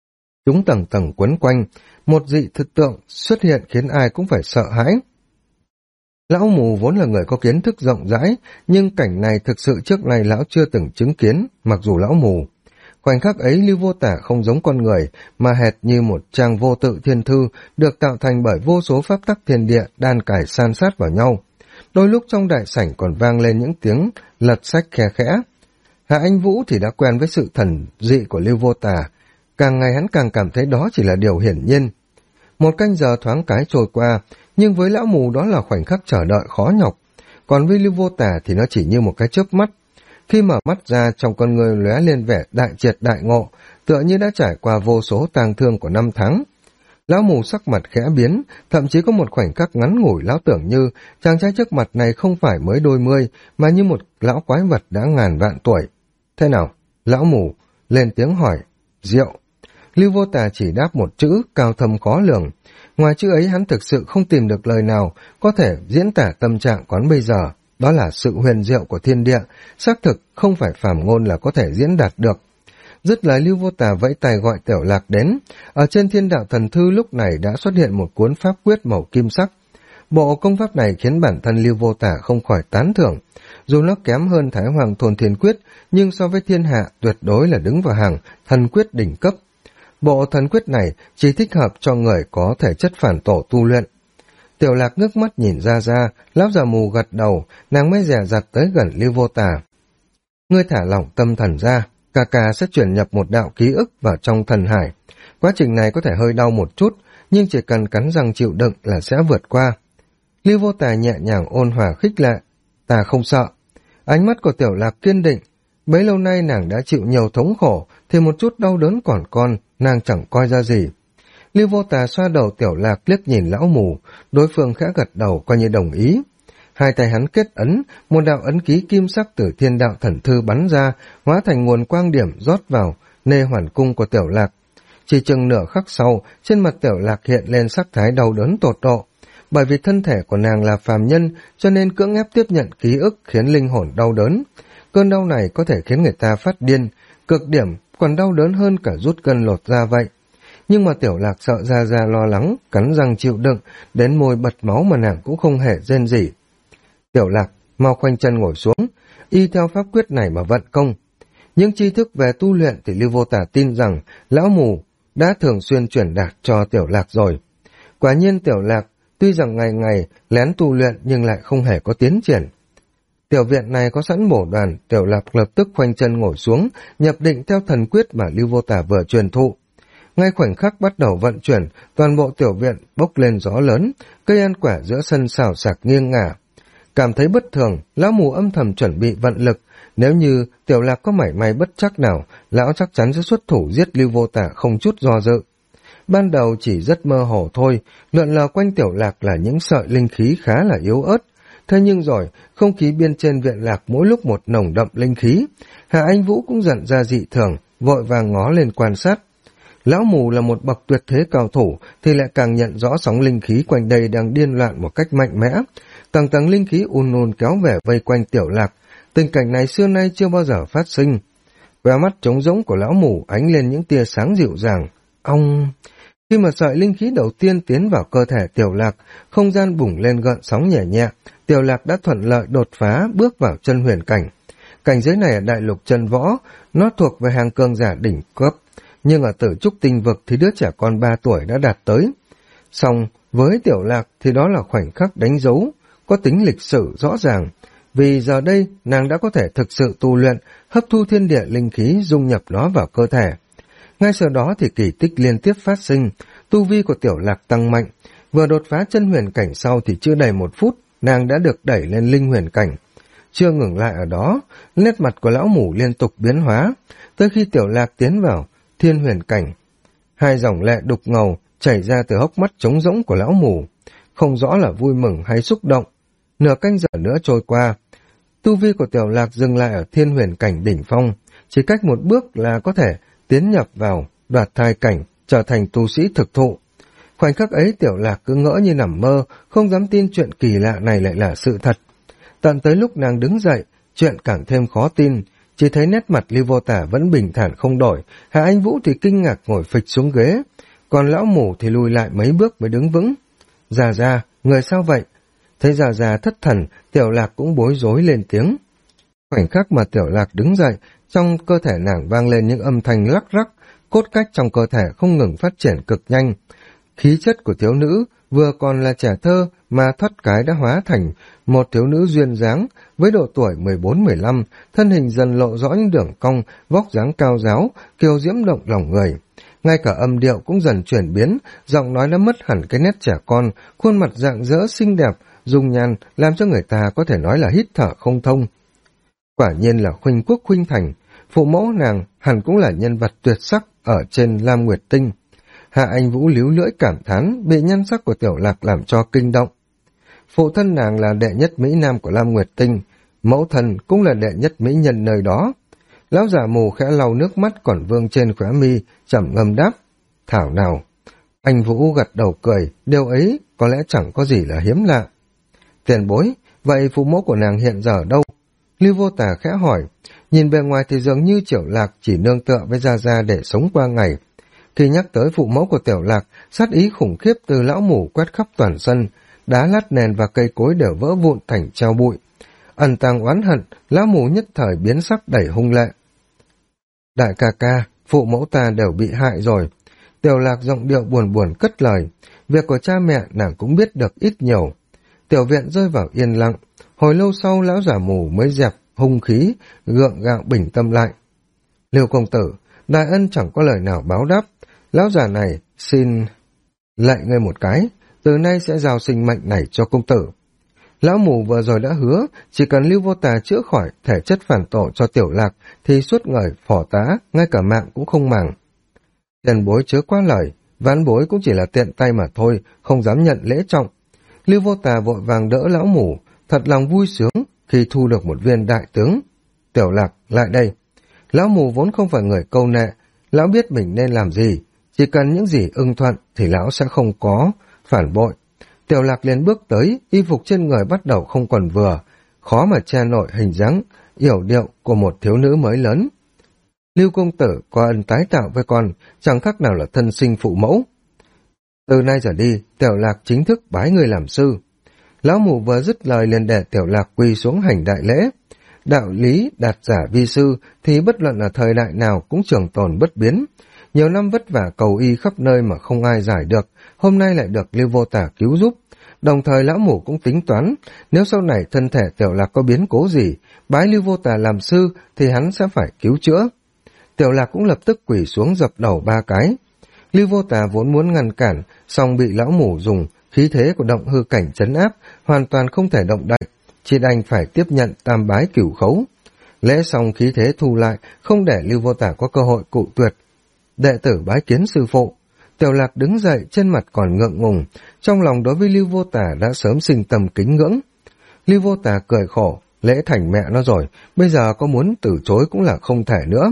chúng tầng tầng quấn quanh, một dị thực tượng xuất hiện khiến ai cũng phải sợ hãi. Lão mù vốn là người có kiến thức rộng rãi, nhưng cảnh này thực sự trước nay lão chưa từng chứng kiến, mặc dù lão mù. Khoảnh khắc ấy Lưu Vô Tả không giống con người, mà hệt như một trang vô tự thiên thư được tạo thành bởi vô số pháp tắc thiên địa đan cải san sát vào nhau. Đôi lúc trong đại sảnh còn vang lên những tiếng lật sách khe khẽ. Hạ Anh Vũ thì đã quen với sự thần dị của Lưu Vô Tả, càng ngày hắn càng cảm thấy đó chỉ là điều hiển nhiên. Một canh giờ thoáng cái trôi qua, nhưng với lão mù đó là khoảnh khắc chờ đợi khó nhọc, còn với Lưu Vô Tả thì nó chỉ như một cái chớp mắt. Khi mở mắt ra, trong con người lóe lên vẻ đại triệt đại ngộ, tựa như đã trải qua vô số tang thương của năm tháng. Lão mù sắc mặt khẽ biến, thậm chí có một khoảnh khắc ngắn ngủi lão tưởng như chàng trai trước mặt này không phải mới đôi mươi, mà như một lão quái vật đã ngàn vạn tuổi. Thế nào? Lão mù lên tiếng hỏi. Rượu. Lưu Vô Tà chỉ đáp một chữ, cao thâm khó lường. Ngoài chữ ấy hắn thực sự không tìm được lời nào có thể diễn tả tâm trạng quán bây giờ. Đó là sự huyền diệu của thiên địa, xác thực không phải phàm ngôn là có thể diễn đạt được. Dứt lời Lưu Vô Tà vẫy tay gọi Tiểu Lạc đến. Ở trên Thiên Đạo Thần Thư lúc này đã xuất hiện một cuốn pháp quyết màu kim sắc. Bộ công pháp này khiến bản thân Lưu Vô Tà không khỏi tán thưởng. Dù nó kém hơn Thái Hoàng Thôn Thiên Quyết, nhưng so với thiên hạ tuyệt đối là đứng vào hàng thần quyết đỉnh cấp. Bộ thần quyết này chỉ thích hợp cho người có thể chất phản tổ tu luyện. Tiểu Lạc ngước mắt nhìn ra, lão già mù gật đầu, nàng mới dè dặt tới gần Lưu Vô Tà. Ngươi thả lỏng tâm thần ra, ca sẽ chuyển nhập một đạo ký ức vào trong thần hải. Quá trình này có thể hơi đau một chút, nhưng chỉ cần cắn răng chịu đựng là sẽ vượt qua. Lưu Vô Tà nhẹ nhàng ôn hòa khích lệ. Ta không sợ. Ánh mắt của Tiểu Lạc kiên định. Bấy lâu nay nàng đã chịu nhiều thống khổ, thì một chút đau đớn còn nàng chẳng coi ra gì. Lưu Vô Tà xoa đầu Tiểu Lạc liếc nhìn lão mù, đối phương khẽ gật đầu coi như đồng ý. Hai tay hắn kết ấn, một đạo ấn ký kim sắc từ Thiên Đạo Thần Thư bắn ra, hóa thành nguồn quang điểm rót vào nê hoàn cung của Tiểu Lạc. Chỉ chừng nửa khắc sau, trên mặt Tiểu Lạc hiện lên sắc thái đau đớn tột độ. Bởi vì thân thể của nàng là phàm nhân, cho nên cưỡng ép tiếp nhận ký ức khiến linh hồn đau đớn. Cơn đau này có thể khiến người ta phát điên, cực điểm còn đau đớn hơn cả rút gân lột da vậy. Nhưng mà Tiểu Lạc sợ ra lo lắng, cắn răng chịu đựng, đến môi bật máu mà nàng cũng không hề rên rỉ. Tiểu Lạc mau khoanh chân ngồi xuống, y theo pháp quyết này mà vận công. Những tri thức về tu luyện thì Lưu Vô Tà tin rằng lão mù đã thường xuyên truyền đạt cho Tiểu Lạc rồi. Quả nhiên Tiểu Lạc tuy rằng ngày ngày lén tu luyện nhưng lại không hề có tiến triển. Tiểu viện này có sẵn bổ đoàn, Tiểu Lạc lập tức khoanh chân ngồi xuống, nhập định theo thần quyết mà Lưu Vô Tà vừa truyền thụ. Ngay khoảnh khắc bắt đầu vận chuyển, toàn bộ tiểu viện bốc lên gió lớn, cây ăn quả giữa sân xào xạc nghiêng ngả. Cảm thấy bất thường, lão mù âm thầm chuẩn bị vận lực, nếu như Tiểu Lạc có mảy may bất chắc nào, lão chắc chắn sẽ xuất thủ giết Lưu Vô Tà không chút do dự. Ban đầu chỉ rất mơ hồ thôi, lượn lờ quanh Tiểu Lạc là những sợi linh khí khá là yếu ớt. Thế nhưng rồi, không khí bên trên viện lạc mỗi lúc một nồng đậm linh khí. Hạ Anh Vũ cũng giận ra dị thường, vội vàng ngó lên quan sát. Lão mù là một bậc tuyệt thế cao thủ, thì lại càng nhận rõ sóng linh khí quanh đây đang điên loạn một cách mạnh mẽ. Tầng tầng linh khí ùn kéo về vây quanh Tiểu Lạc. Tình cảnh này xưa nay chưa bao giờ phát sinh. Vẻ mắt trống rỗng của lão mù ánh lên những tia sáng dịu dàng. Ông... Khi mà sợi linh khí đầu tiên tiến vào cơ thể Tiểu Lạc, không gian bùng lên gợn sóng nhẹ nhẹ, Tiểu Lạc đã thuận lợi đột phá bước vào chân huyền cảnh. Cảnh giới này ở đại lục chân võ, nó thuộc về hàng cường giả đỉnh cấp, nhưng ở Tử Trúc Tinh Vực thì đứa trẻ con 3 tuổi đã đạt tới. Song với Tiểu Lạc thì đó là khoảnh khắc đánh dấu, có tính lịch sử rõ ràng, vì giờ đây nàng đã có thể thực sự tu luyện, hấp thu thiên địa linh khí dung nhập nó vào cơ thể. Ngay sau đó thì kỳ tích liên tiếp phát sinh, tu vi của Tiểu Lạc tăng mạnh, vừa đột phá chân huyền cảnh sau thì chưa đầy 1 phút, nàng đã được đẩy lên linh huyền cảnh. Chưa ngừng lại ở đó, nét mặt của lão mù liên tục biến hóa, tới khi Tiểu Lạc tiến vào thiên huyền cảnh. Hai dòng lệ đục ngầu chảy ra từ hốc mắt trống rỗng của lão mù, không rõ là vui mừng hay xúc động. Nửa canh giờ nữa trôi qua, tu vi của Tiểu Lạc dừng lại ở thiên huyền cảnh đỉnh phong, chỉ cách 1 bước là có thể tiến nhập vào đoạt thai cảnh, trở thành tu sĩ thực thụ. Khoảnh khắc ấy Tiểu Lạc cứ ngỡ như nằm mơ, không dám tin chuyện kỳ lạ này lại là sự thật. Tận tới lúc nàng đứng dậy, chuyện càng thêm khó tin, chỉ thấy nét mặt Lưu Vô Tả vẫn bình thản không đổi, Hạ Anh Vũ thì kinh ngạc ngồi phịch xuống ghế, còn lão mù thì lùi lại mấy bước mới đứng vững. Già già, người sao vậy? Thấy già già thất thần, Tiểu Lạc cũng bối rối lên tiếng. Khoảnh khắc mà Tiểu Lạc đứng dậy, trong cơ thể nàng vang lên những âm thanh lắc rắc, cốt cách trong cơ thể không ngừng phát triển cực nhanh. Khí chất của thiếu nữ vừa còn là trẻ thơ mà thoát cái đã hóa thành một thiếu nữ duyên dáng với độ tuổi 14-15, thân hình dần lộ rõ những đường cong, vóc dáng cao ráo, kiều diễm động lòng người. Ngay cả âm điệu cũng dần chuyển biến, giọng nói đã mất hẳn cái nét trẻ con, khuôn mặt rạng rỡ xinh đẹp, dung nhan làm cho người ta có thể nói là hít thở không thông. Quả nhiên là Khuynh Quốc Khuynh Thành, phụ mẫu nàng hẳn cũng là nhân vật tuyệt sắc ở trên Lam Nguyệt Tinh. Hạ Anh Vũ líu lưỡi cảm thán, bị nhan sắc của Tiểu Lạc làm cho kinh động. Phụ thân nàng là đệ nhất mỹ nam của Lam Nguyệt Tinh, mẫu thân cũng là đệ nhất mỹ nhân nơi đó. Lão già mù khẽ lau nước mắt còn vương trên khóe mi, trầm ngâm đáp. Thảo nào. Anh Vũ gật đầu cười, điều ấy có lẽ chẳng có gì là hiếm lạ. Tiền bối, vậy phụ mẫu của nàng hiện giờ ở đâu? Lưu Vô Tà khẽ hỏi, nhìn bề ngoài thì dường như Tiểu Lạc chỉ nương tựa với Gia Gia để sống qua ngày. Khi nhắc tới phụ mẫu của Tiểu Lạc, sát ý khủng khiếp từ lão mù quét khắp toàn sân, đá lát nền và cây cối đều vỡ vụn thành tro bụi. Ẩn tàng oán hận, lão mù nhất thời biến sắc đẩy hung lệ. Đại ca ca, phụ mẫu ta đều bị hại rồi. Tiểu Lạc giọng điệu buồn buồn cất lời, việc của cha mẹ nàng cũng biết được ít nhiều. Tiểu viện rơi vào yên lặng, hồi lâu sau lão già mù mới dẹp hung khí, gượng gạo bình tâm lại. Liêu công tử, đại ân chẳng có lời nào báo đáp, lão già này xin lạy ngươi một cái, từ nay sẽ giao sinh mệnh này cho công tử. Lão mù vừa rồi đã hứa, chỉ cần Lưu Vô Tà chữa khỏi thể chất phản tổ cho Tiểu Lạc thì suốt ngày phò tá, ngay cả mạng cũng không màng. Tiền bối chớ quá lời, ván bối cũng chỉ là tiện tay mà thôi, không dám nhận lễ trọng. Lưu Vô Tà vội vàng đỡ lão mù, thật lòng vui sướng khi thu được một viên đại tướng. Tiểu Lạc, lại đây. Lão mù vốn không phải người câu nệ, lão biết mình nên làm gì, chỉ cần những gì ưng thuận thì lão sẽ không có phản bội. Tiểu Lạc liền bước tới, y phục trên người bắt đầu không còn vừa, khó mà che nổi hình dáng, yểu điệu của một thiếu nữ mới lớn. Lưu công tử có ân tái tạo với con, chẳng khác nào là thân sinh phụ mẫu. Từ nay trở đi, Tiểu Lạc chính thức bái người làm sư. Lão mù vừa dứt lời liền để Tiểu Lạc quỳ xuống hành đại lễ. Đạo lý đạt giả vi sư thì bất luận ở thời đại nào cũng trường tồn bất biến. Nhiều năm vất vả cầu y khắp nơi mà không ai giải được, hôm nay lại được Lưu Vô Tà cứu giúp. Đồng thời lão mù cũng tính toán, nếu sau này thân thể Tiểu Lạc có biến cố gì, bái Lưu Vô Tà làm sư thì hắn sẽ phải cứu chữa. Tiểu Lạc cũng lập tức quỳ xuống dập đầu 3 cái. Lưu Vô Tà vốn muốn ngăn cản, song bị lão mù dùng khí thế của động hư cảnh trấn áp, hoàn toàn không thể động đậy, chỉ đành phải tiếp nhận tam bái cửu khấu. Lễ xong khí thế thu lại, không để Lưu Vô Tà có cơ hội cự tuyệt. Đệ tử bái kiến sư phụ. Tiểu Lạc đứng dậy, trên mặt còn ngượng ngùng, trong lòng đối với Lưu Vô Tà đã sớm sinh tâm kính ngưỡng. Lưu Vô Tà cười khổ, lễ thành mẹ nó rồi, bây giờ có muốn từ chối cũng là không thể nữa.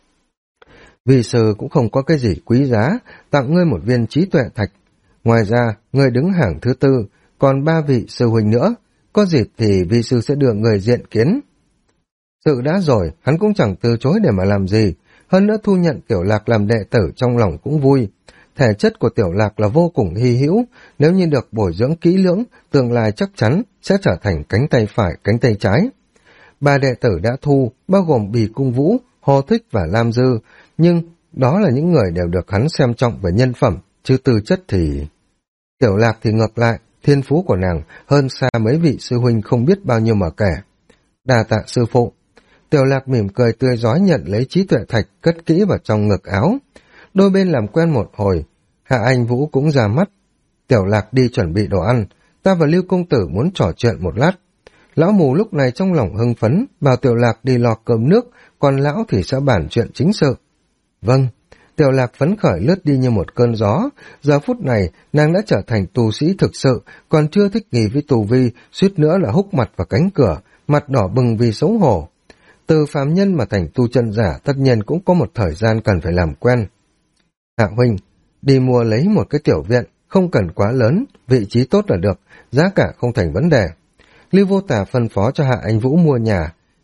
Vì sư cũng không có cái gì quý giá, tặng ngươi một viên trí tuệ thạch. Ngoài ra, ngươi đứng hàng thứ 4, còn 3 vị sư huynh nữa, có dịp thì vi sư sẽ đưa người diện kiến. Sự đã rồi, hắn cũng chẳng từ chối để mà làm gì, hơn nữa thu nhận Tiểu Lạc làm đệ tử trong lòng cũng vui. Thể chất của Tiểu Lạc là vô cùng hy hữu, nếu như được bồi dưỡng kỹ lưỡng, tương lai chắc chắn sẽ trở thành cánh tay phải, cánh tay trái. 3 đệ tử đã thu, bao gồm Bì Cung Vũ, Hồ Thích và Lam Dư, nhưng đó là những người đều được hắn xem trọng về nhân phẩm, chứ tư chất thì... Tiểu Lạc thì ngược lại, thiên phú của nàng hơn xa mấy vị sư huynh không biết bao nhiêu mà kể. Đa tạ sư phụ. Tiểu Lạc mỉm cười tươi rói nhận lấy trí tuệ thạch cất kỹ vào trong ngực áo. Đôi bên làm quen một hồi, Hạ Anh Vũ cũng ra mắt. Tiểu Lạc đi chuẩn bị đồ ăn, ta và Lưu công tử muốn trò chuyện một lát. Lão mù lúc này trong lòng hưng phấn, bảo Tiểu Lạc đi lò cơm nước, còn lão thì sẽ bàn chuyện chính sự. Vâng. Tiểu Lạc phấn khởi lướt đi như một cơn gió, giờ phút này nàng đã trở thành tu sĩ thực sự, còn chưa thích nghi với tù vi, suýt nữa là húc mặt vào cánh cửa, mặt đỏ bừng vì xấu hổ. Từ phàm nhân mà thành tu chân giả tất nhiên cũng có một thời gian cần phải làm quen. Hạ huynh, đi mua lấy một cái tiểu viện, không cần quá lớn, vị trí tốt là được, giá cả không thành vấn đề. Lưu Vô Tà phân phó cho Hạ Anh Vũ mua nhà,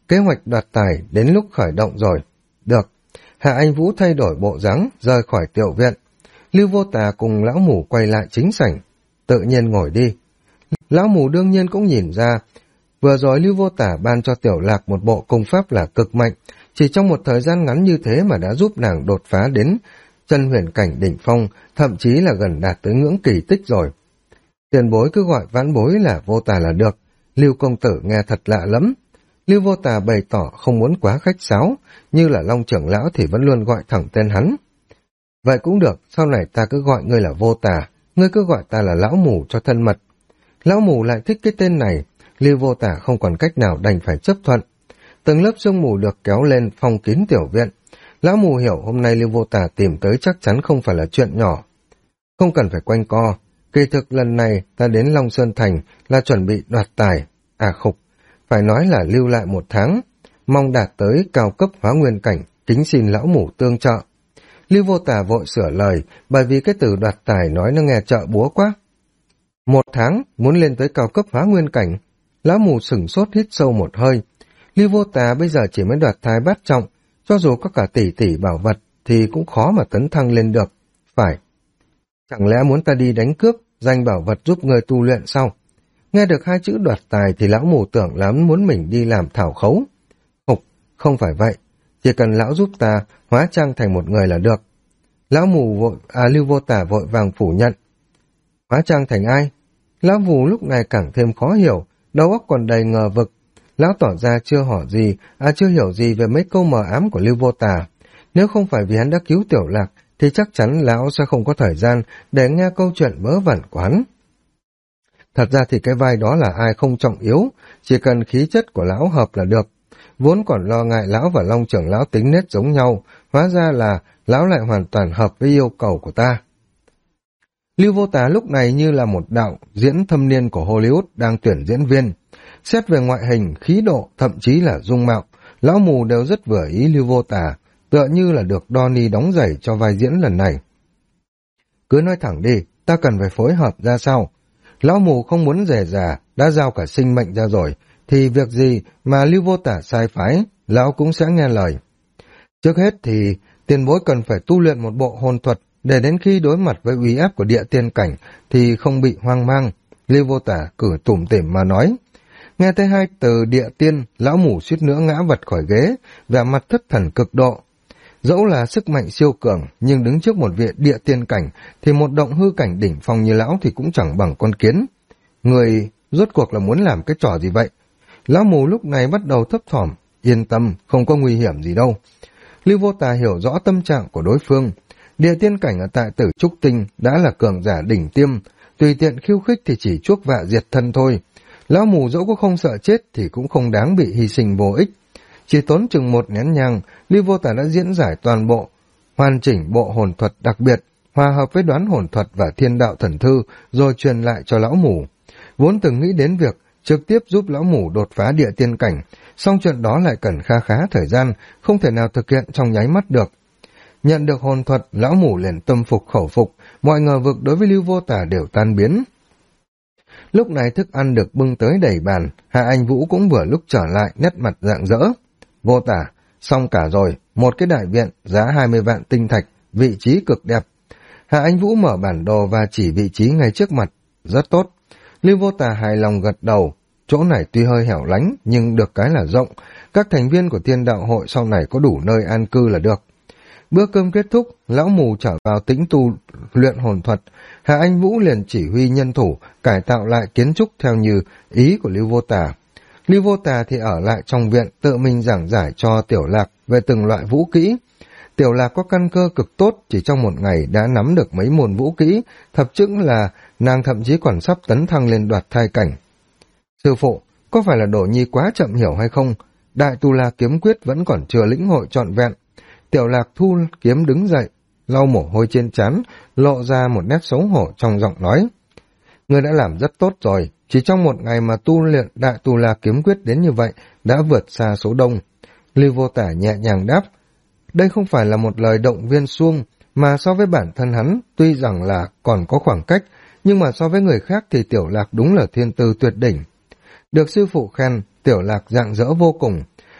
kế hoạch đoạt tài đến lúc khởi động rồi. Được. Hạ Anh Vũ thay đổi bộ dáng, rời khỏi tiểu viện. Lưu Vô Tà cùng lão mù quay lại chính sảnh. Tự nhiên ngồi đi. Lão mù đương nhiên cũng nhìn ra, vừa rồi Lưu Vô Tà ban cho Tiểu Lạc một bộ công pháp là cực mạnh, chỉ trong một thời gian ngắn như thế mà đã giúp nàng đột phá đến chân huyền cảnh đỉnh phong, thậm chí là gần đạt tới ngưỡng kỳ tích rồi. Tiền bối cứ gọi vãn bối là Vô Tà là được. Lưu công tử nghe thật lạ lắm. Lưu Vô Tà bày tỏ không muốn quá khách sáo, như là Long trưởng lão thì vẫn luôn gọi thẳng tên hắn. Vậy cũng được, sau này ta cứ gọi ngươi là Vô Tà, ngươi cứ gọi ta là lão mù cho thân mật. Lão mù lại thích cái tên này, Lưu Vô Tà không còn cách nào đành phải chấp thuận. Từng lớp sương mù được kéo lên phong kín tiểu viện. Lão mù hiểu hôm nay Lưu Vô Tà tìm tới chắc chắn không phải là chuyện nhỏ. Không cần phải quanh co, kỳ thực lần này ta đến Long Sơn Thành là chuẩn bị đoạt tài, phải nói là lưu lại 1 tháng, mong đạt tới cao cấp hóa nguyên cảnh, kính xin lão mù tương trợ. Lưu Vô Tà vội sửa lời, bởi vì cái từ đoạt tài nói nó nghe trợ búa quá. 1 tháng, muốn lên tới cao cấp hóa nguyên cảnh. Lão mù sửng sốt hít sâu một hơi. Lưu Vô Tà bây giờ chỉ mới đoạt thai bát trọng, cho dù có cả tỷ tỷ bảo vật thì cũng khó mà tấn thăng lên được. Phải. Chẳng lẽ muốn ta đi đánh cướp, giành bảo vật giúp người tu luyện sao? Nghe được 2 chữ đoạt tài thì lão mù tưởng lắm muốn mình đi làm thảo khấu. Không phải vậy. Chỉ cần lão giúp ta hóa trang thành một người là được. Lưu Vô Tà vội vàng phủ nhận. Hóa trang thành ai? Lão mù lúc này càng thêm khó hiểu, đầu óc còn đầy ngờ vực. Lão tỏ ra chưa hiểu gì về mấy câu mờ ám của Lưu Vô Tà. Nếu không phải vì hắn đã cứu Tiểu Lạc, thì chắc chắn lão sẽ không có thời gian để nghe câu chuyện vớ vẩn của hắn. Thật ra thì cái vai đó là ai không trọng yếu, chỉ cần khí chất của lão hợp là được. Vốn còn lo ngại lão và Long trưởng lão tính nết giống nhau, hóa ra là lão lại hoàn toàn hợp với yêu cầu của ta. Lưu Vô Tà lúc này như là một đạo diễn thâm niên của Hollywood đang tuyển diễn viên. Xét về ngoại hình, khí độ, thậm chí là dung mạo, lão mù đều rất vừa ý Lưu Vô Tà, tựa như là được Donnie đóng giày cho vai diễn lần này. Cứ nói thẳng đi, ta cần phải phối hợp ra sao? Lão mù không muốn rề rà, đã giao cả sinh mệnh ra rồi, thì việc gì mà Lưu Vô Tà sai phái, lão cũng sẽ nghe lời. Trước hết thì tiền bối cần phải tu luyện một bộ hồn thuật, để đến khi đối mặt với uy áp của địa tiên cảnh thì không bị hoang mang. Lưu Vô Tà cử tủm tỉm mà nói. Nghe thấy 2 từ địa tiên, lão mù suýt nữa ngã vật khỏi ghế, vẻ mặt thất thần cực độ. Dẫu là sức mạnh siêu cường, nhưng đứng trước một vị địa tiên cảnh thì một động hư cảnh đỉnh phong như lão thì cũng chẳng bằng con kiến. Người rốt cuộc là muốn làm cái trò gì vậy? Lão mù lúc này bắt đầu thấp thỏm. Yên tâm, không có nguy hiểm gì đâu. Lưu Vô Tà hiểu rõ tâm trạng của đối phương. Địa tiên cảnh ở tại Tử Trúc Tinh đã là cường giả đỉnh tiêm, tùy tiện khiêu khích thì chỉ chuốc vạ diệt thân thôi. Lão mù dẫu có không sợ chết thì cũng không đáng bị hy sinh vô ích. Chỉ tốn chừng 1 nén nhang, Lưu Vô Tà đã diễn giải toàn bộ, hoàn chỉnh bộ hồn thuật đặc biệt, hòa hợp với đoán hồn thuật và thiên đạo thần thư, rồi truyền lại cho lão mù. Vốn từng nghĩ đến việc trực tiếp giúp lão mù đột phá địa tiên cảnh, song chuyện đó lại cần kha khá thời gian, không thể nào thực hiện trong nháy mắt được. Nhận được hồn thuật, lão mù liền tâm phục khẩu phục, mọi ngờ vực đối với Lưu Vô Tà đều tan biến. Lúc này thức ăn được bưng tới đầy bàn, Hạ Anh Vũ cũng vừa lúc trở lại, nét mặt rạng rỡ. Vô Tà, xong cả rồi, một cái đại viện, giá 20 vạn tinh thạch, vị trí cực đẹp. Hạ Anh Vũ mở bản đồ và chỉ vị trí ngay trước mặt. Rất tốt. Lưu Vô Tà hài lòng gật đầu. Chỗ này tuy hơi hẻo lánh, nhưng được cái là rộng. Các thành viên của Thiên Đạo Hội sau này có đủ nơi an cư là được. Bữa cơm kết thúc, lão mù trở vào tĩnh tu luyện hồn thuật. Hạ Anh Vũ liền chỉ huy nhân thủ cải tạo lại kiến trúc theo như ý của Lưu Vô Tà. Lưu Vô Tà thì ở lại trong viện tự mình giảng giải cho Tiểu Lạc về từng loại vũ kỹ. Tiểu Lạc có căn cơ cực tốt, chỉ trong 1 ngày đã nắm được mấy môn vũ kỹ, thậm chí là nàng thậm chí còn sắp tấn thăng lên đoạt thai cảnh. Sư phụ, có phải là Đỗ Nhi quá chậm hiểu hay không? Đại Tu La kiếm quyết vẫn còn chưa lĩnh hội trọn vẹn. Tiểu Lạc thu kiếm đứng dậy, lau mồ hôi trên trán, lộ ra một nét xấu hổ trong giọng nói. Ngươi đã làm rất tốt rồi, chỉ trong 1 ngày mà tu luyện Đại Tu La kiếm quyết đến như vậy đã vượt xa số đông. Lưu Vô Tà nhẹ nhàng đáp. Đây không phải là một lời động viên suông, mà so với bản thân hắn, tuy rằng là còn có khoảng cách, nhưng mà so với người khác thì Tiểu Lạc đúng là thiên tư tuyệt đỉnh. Được sư phụ khen, Tiểu Lạc rạng rỡ vô cùng.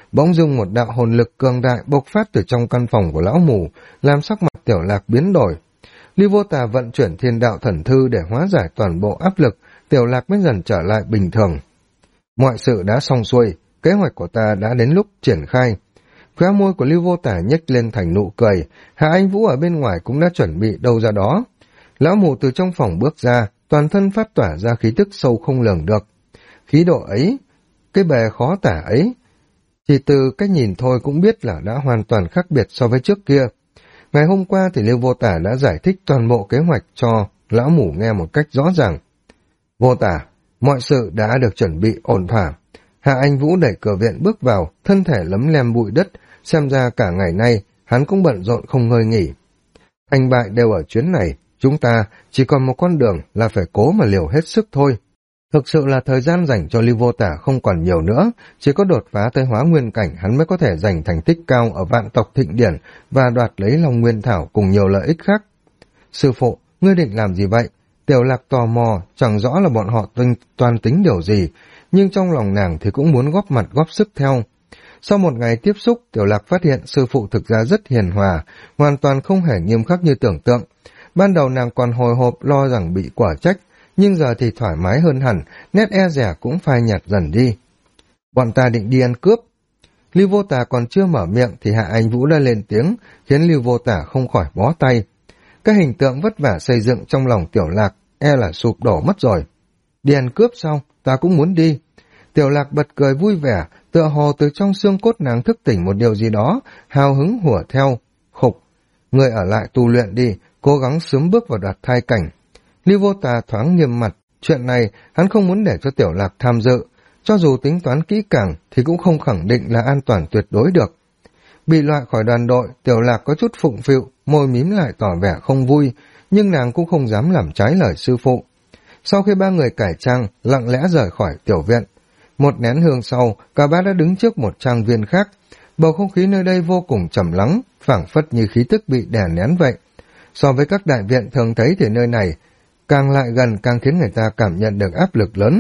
Bỗng dưng một đạo hồn lực cường đại bộc phát từ trong căn phòng của lão mù, làm sắc mặt Tiểu Lạc biến đổi. Lưu Vô Tà vận chuyển thiên đạo thần thư để hóa giải toàn bộ áp lực, Tiểu Lạc mới dần trở lại bình thường. Mọi sự đã xong xuôi, kế hoạch của ta đã đến lúc triển khai. Khóe môi của Lưu Vô Tà nhếch lên thành nụ cười, Hạ Anh Vũ ở bên ngoài cũng đã chuẩn bị đâu ra đó. Lão mù từ trong phòng bước ra, toàn thân phát tỏa ra khí tức sâu không lường được. Khí độ ấy, cái bề khó tả ấy, chỉ từ cách nhìn thôi cũng biết là đã hoàn toàn khác biệt so với trước kia. Ngày hôm qua thì Lưu Vô Tà đã giải thích toàn bộ kế hoạch cho lão mù nghe một cách rõ ràng. Vô Tà, mọi sự đã được chuẩn bị ổn thỏa. Hạ Anh Vũ đẩy cửa viện bước vào, thân thể lấm lem bụi đất, xem ra cả ngày nay hắn cũng bận rộn không ngơi nghỉ. Thành bại đều ở chuyến này, chúng ta chỉ còn một con đường là phải cố mà liều hết sức thôi. Thực sự là thời gian dành cho Lưu Vô Tà không còn nhiều nữa, chỉ có đột phá tới hóa nguyên cảnh hắn mới có thể giành thành tích cao ở vạn tộc thịnh điển và đoạt lấy Long Nguyên Thảo cùng nhiều lợi ích khác. Sư phụ, ngươi định làm gì vậy? Tiểu Lạc tò mò, chẳng rõ là bọn họ toan tính điều gì, nhưng trong lòng nàng thì cũng muốn góp mặt góp sức theo. Sau một ngày tiếp xúc, Tiểu Lạc phát hiện sư phụ thực ra rất hiền hòa, hoàn toàn không hề nghiêm khắc như tưởng tượng. Ban đầu nàng còn hồi hộp lo rằng bị quả trách, nhưng giờ thì thoải mái hơn hẳn, nét e dè cũng phai nhạt dần đi. Bọn ta định đi ăn cướp. Lưu Vô Tà còn chưa mở miệng thì Hạ Anh Vũ đã lên tiếng, khiến Lưu Vô Tà không khỏi bó tay. Cái hình tượng vất vả xây dựng trong lòng Tiểu Lạc e là sụp đổ mất rồi. Đi ăn cướp sao? Ta cũng muốn đi. Tiểu Lạc bật cười vui vẻ, tựa hồ từ trong xương cốt nàng thức tỉnh một điều gì đó, hào hứng hùa theo. Khục, người ở lại tu luyện đi, cố gắng sớm bước vào đoạt thai cảnh. Lưu Vô Tà thoáng nghiêm mặt, chuyện này hắn không muốn để cho Tiểu Lạc tham dự, cho dù tính toán kỹ càng thì cũng không khẳng định là an toàn tuyệt đối được. Bị loại khỏi đoàn đội, Tiểu Lạc có chút phụng phịu, môi mím lại tỏ vẻ không vui, nhưng nàng cũng không dám làm trái lời sư phụ. Sau khi ba người cải trang, lặng lẽ rời khỏi tiểu viện. Một nén hương sau, cả ba đã đứng trước một trang viên khác. Bầu không khí nơi đây vô cùng trầm lắng, phảng phất như khí tức bị đè nén vậy. So với các đại viện thường thấy thì nơi này, càng lại gần càng khiến người ta cảm nhận được áp lực lớn.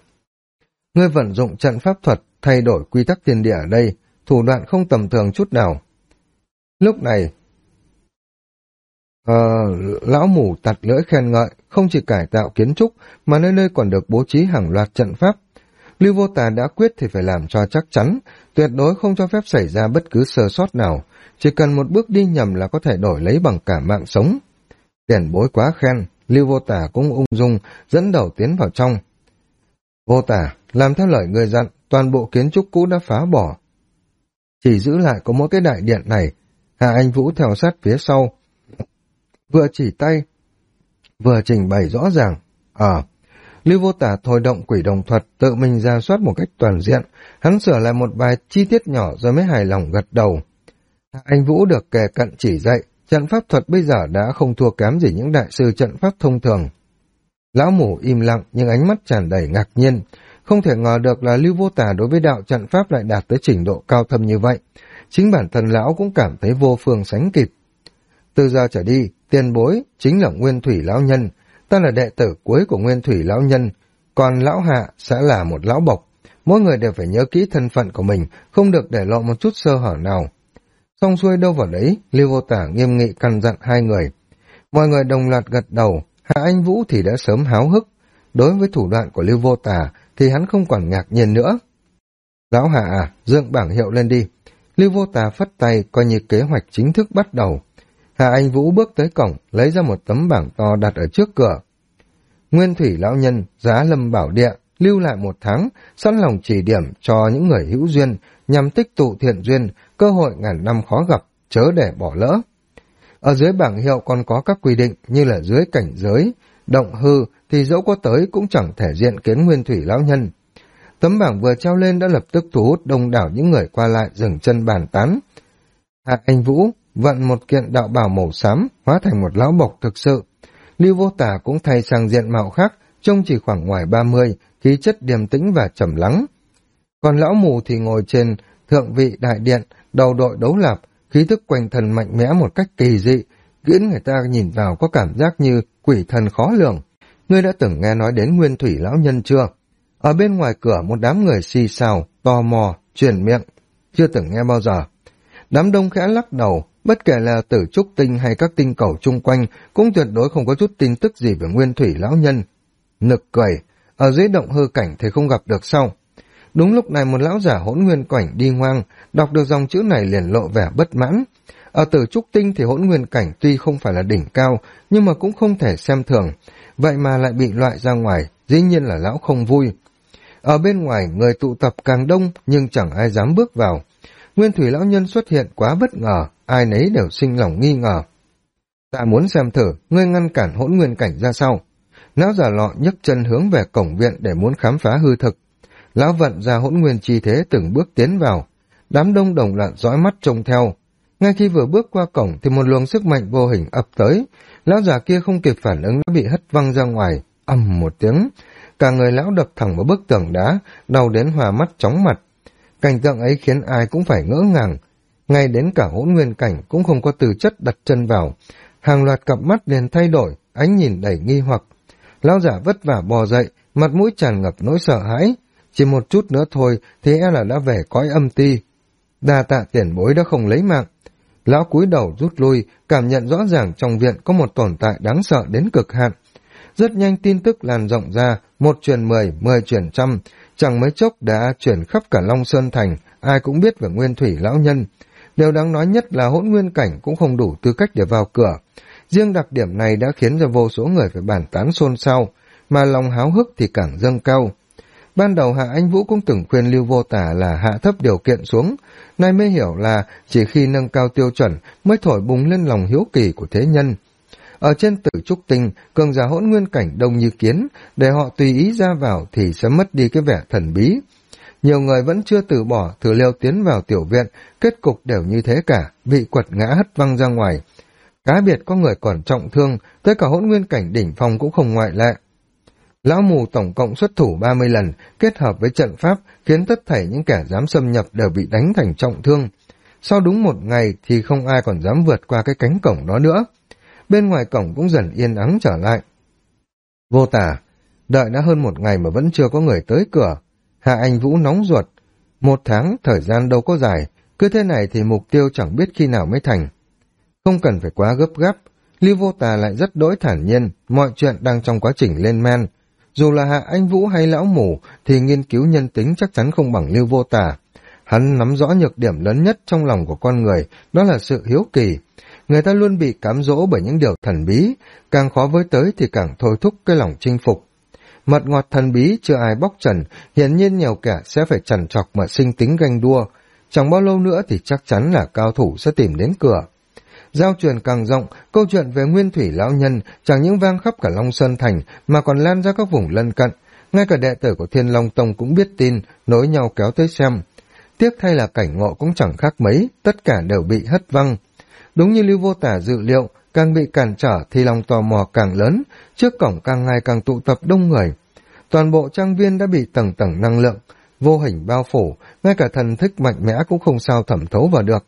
Ngươi vận dụng trận pháp thuật, thay đổi quy tắc thiên địa ở đây, thủ đoạn không tầm thường chút nào. Lúc này, lão mù tặt lưỡi khen ngợi, không chỉ cải tạo kiến trúc, mà nơi nơi còn được bố trí hàng loạt trận pháp. Lưu Vô Tà đã quyết thì phải làm cho chắc chắn, tuyệt đối không cho phép xảy ra bất cứ sơ sót nào, chỉ cần một bước đi nhầm là có thể đổi lấy bằng cả mạng sống. Tiền bối quá khen, Lưu Vô Tà cũng ung dung dẫn đầu tiến vào trong. Vô Tà, làm theo lời người dặn, toàn bộ kiến trúc cũ đã phá bỏ. Chỉ giữ lại có mỗi cái đại điện này. Hạ Anh Vũ theo sát phía sau, vừa chỉ tay, vừa trình bày rõ ràng. Lưu Vô Tà thôi động quỷ đồng thuật, tự mình ra soát một cách toàn diện, hắn sửa lại một vài chi tiết nhỏ rồi mới hài lòng gật đầu. Hạ Anh Vũ được kề cận chỉ dạy, trận pháp thuật bây giờ đã không thua kém gì những đại sư trận pháp thông thường. Lão mù im lặng nhưng ánh mắt tràn đầy ngạc nhiên, không thể ngờ được là Lưu Vô Tà đối với đạo trận pháp lại đạt tới trình độ cao thâm như vậy. Chính bản thân lão cũng cảm thấy vô phương sánh kịp. Từ giờ trở đi, tiền bối chính là Nguyên Thủy lão nhân, ta là đệ tử cuối của Nguyên Thủy lão nhân, còn lão Hạ sẽ là một lão bộc. Mỗi người đều phải nhớ kỹ thân phận của mình, không được để lộ một chút sơ hở nào. Xong xuôi đâu vào đấy, Lưu Vô Tà nghiêm nghị căn dặn hai người. Mọi người đồng loạt gật đầu, Hạ Anh Vũ thì đã sớm háo hức. Đối với thủ đoạn của Lưu Vô Tà thì hắn không còn ngạc nhiên nữa. Lão Hạ à, dựng bảng hiệu lên đi. Lưu Vô Tà phất tay coi như kế hoạch chính thức bắt đầu. Hạ Anh Vũ bước tới cổng, lấy ra một tấm bảng to đặt ở trước cửa. Nguyên Thủy lão nhân, Giá Lâm Bảo Địa, lưu lại 1 tháng, sẵn lòng chỉ điểm cho những người hữu duyên, nhằm tích tụ thiện duyên, cơ hội ngàn năm khó gặp, chớ để bỏ lỡ. Ở dưới bảng hiệu còn có các quy định như là dưới cảnh giới, động hư thì dẫu có tới cũng chẳng thể diện kiến Nguyên Thủy lão nhân. Tấm bảng vừa treo lên đã lập tức thu hút đông đảo những người qua lại dừng chân bàn tán. Hạ Anh Vũ vận một kiện đạo bào màu xám, hóa thành một lão bộc thực sự. Lưu Vô Tà cũng thay sang diện mạo khác, trông chỉ khoảng ngoài 30, khí chất điềm tĩnh và trầm lắng. Còn lão mù thì ngồi trên thượng vị đại điện, đầu đội đấu lạp, khí thức quanh thân mạnh mẽ một cách kỳ dị, khiến người ta nhìn vào có cảm giác như quỷ thần khó lường. Ngươi đã từng nghe nói đến Nguyên Thủy lão nhân chưa? Ở bên ngoài cửa một đám người xì xào, tò mò, truyền miệng. chưa từng nghe bao giờ. Đám đông khẽ lắc đầu, bất kể là Tử Trúc Tinh hay các tinh cầu chung quanh cũng tuyệt đối không có chút tin tức gì về Nguyên Thủy lão nhân. Nực cười, ở dưới động hư cảnh thì không gặp được sao? Đúng lúc này một lão giả hỗn nguyên cảnh đi ngoang, đọc được dòng chữ này liền lộ vẻ bất mãn. Ở Tử Trúc Tinh thì hỗn nguyên cảnh tuy không phải là đỉnh cao, nhưng mà cũng không thể xem thường, vậy mà lại bị loại ra ngoài, dĩ nhiên là lão không vui. Ở bên ngoài người tụ tập càng đông nhưng chẳng ai dám bước vào. Nguyên Thủy lão nhân xuất hiện quá bất ngờ, ai nấy đều sinh lòng nghi ngờ. Ta muốn xem thử, ngươi ngăn cản hỗn nguyên cảnh ra sao? Lão già lọ nhấc chân hướng về cổng viện để muốn khám phá hư thực. Lão vận ra hỗn nguyên chi thế từng bước tiến vào. Đám đông đồng loạt dõi mắt trông theo. Ngay khi vừa bước qua cổng thì một luồng sức mạnh vô hình ập tới. Lão già kia không kịp phản ứng đã bị hất văng ra ngoài. Ầm một tiếng. Cả người lão đập thẳng vào bức tường đá, đau đến hòa mắt chóng mặt. Cảnh tượng ấy khiến ai cũng phải ngỡ ngàng. Ngay đến cả hỗn nguyên cảnh cũng không có từ chất đặt chân vào. Hàng loạt cặp mắt liền thay đổi, ánh nhìn đầy nghi hoặc. Lão giả vất vả bò dậy, mặt mũi tràn ngập nỗi sợ hãi. Chỉ một chút nữa thôi thì là đã về cõi âm ti. Đa tạ tiền bối đã không lấy mạng. Lão cúi đầu rút lui, cảm nhận rõ ràng trong viện có một tồn tại đáng sợ đến cực hạn. Rất nhanh tin tức lan rộng ra, 1 truyền 10, 10 truyền trăm, chẳng mấy chốc đã chuyển khắp cả Long Sơn Thành, ai cũng biết về Nguyên Thủy lão nhân. Điều đáng nói nhất là hỗn nguyên cảnh cũng không đủ tư cách để vào cửa. Riêng đặc điểm này đã khiến cho vô số người phải bàn tán xôn xao, mà lòng háo hức thì càng dâng cao. Ban đầu Hạ Anh Vũ cũng từng khuyên Lưu Vô Tả là hạ thấp điều kiện xuống, nay mới hiểu là chỉ khi nâng cao tiêu chuẩn mới thổi bùng lên lòng hiếu kỳ của thế nhân. Ở trên Tử Trúc Tinh, cường giả hỗn nguyên cảnh đông như kiến, để họ tùy ý ra vào thì sẽ mất đi cái vẻ thần bí. Nhiều người vẫn chưa từ bỏ thử liều tiến vào tiểu viện, kết cục đều như thế cả, bị quật ngã hất văng ra ngoài. Cá biệt có người còn trọng thương, tới cả hỗn nguyên cảnh đỉnh phong cũng không ngoại lệ. Lão mù tổng cộng xuất thủ 30 lần, kết hợp với trận pháp, khiến tất thảy những kẻ dám xâm nhập đều bị đánh thành trọng thương. Sau đúng 1 ngày thì không ai còn dám vượt qua cái cánh cổng đó nữa. Bên ngoài cổng cũng dần yên ắng trở lại. Vô Tả, đợi đã hơn 1 ngày mà vẫn chưa có người tới cửa. Hạ Anh Vũ nóng ruột. 1 tháng, thời gian đâu có dài, cứ thế này thì mục tiêu chẳng biết khi nào mới thành. Không cần phải quá gấp gáp, Lưu Vô Tà lại rất đỗi thản nhiên, mọi chuyện đang trong quá trình lên men. Dù là Hạ Anh Vũ hay lão mù thì nghiên cứu nhân tính chắc chắn không bằng Lưu Vô Tà. Hắn nắm rõ nhược điểm lớn nhất trong lòng của con người, đó là sự hiếu kỳ. Người ta luôn bị cám dỗ bởi những điều thần bí, càng khó với tới thì càng thôi thúc cái lòng chinh phục. Mật ngọt thần bí chưa ai bóc trần, hiển nhiên nhiều kẻ sẽ phải trằn trọc mà sinh tính ganh đua. Chẳng bao lâu nữa thì chắc chắn là cao thủ sẽ tìm đến cửa. Giao truyền càng rộng, câu chuyện về Nguyên Thủy lão nhân chẳng những vang khắp cả Long Sơn Thành mà còn lan ra các vùng lân cận. Ngay cả đệ tử của Thiên Long Tông cũng biết tin, nối nhau kéo tới xem. Tiếc thay là cảnh ngộ cũng chẳng khác mấy, tất cả đều bị hất văng. Đúng như Lưu Vô Tả dự liệu, càng bị cản trở thì lòng tò mò càng lớn, trước cổng càng ngày càng tụ tập đông người. Toàn bộ trang viên đã bị tầng tầng năng lượng vô hình bao phủ, ngay cả thần thức mạnh mẽ cũng không sao thẩm thấu vào được.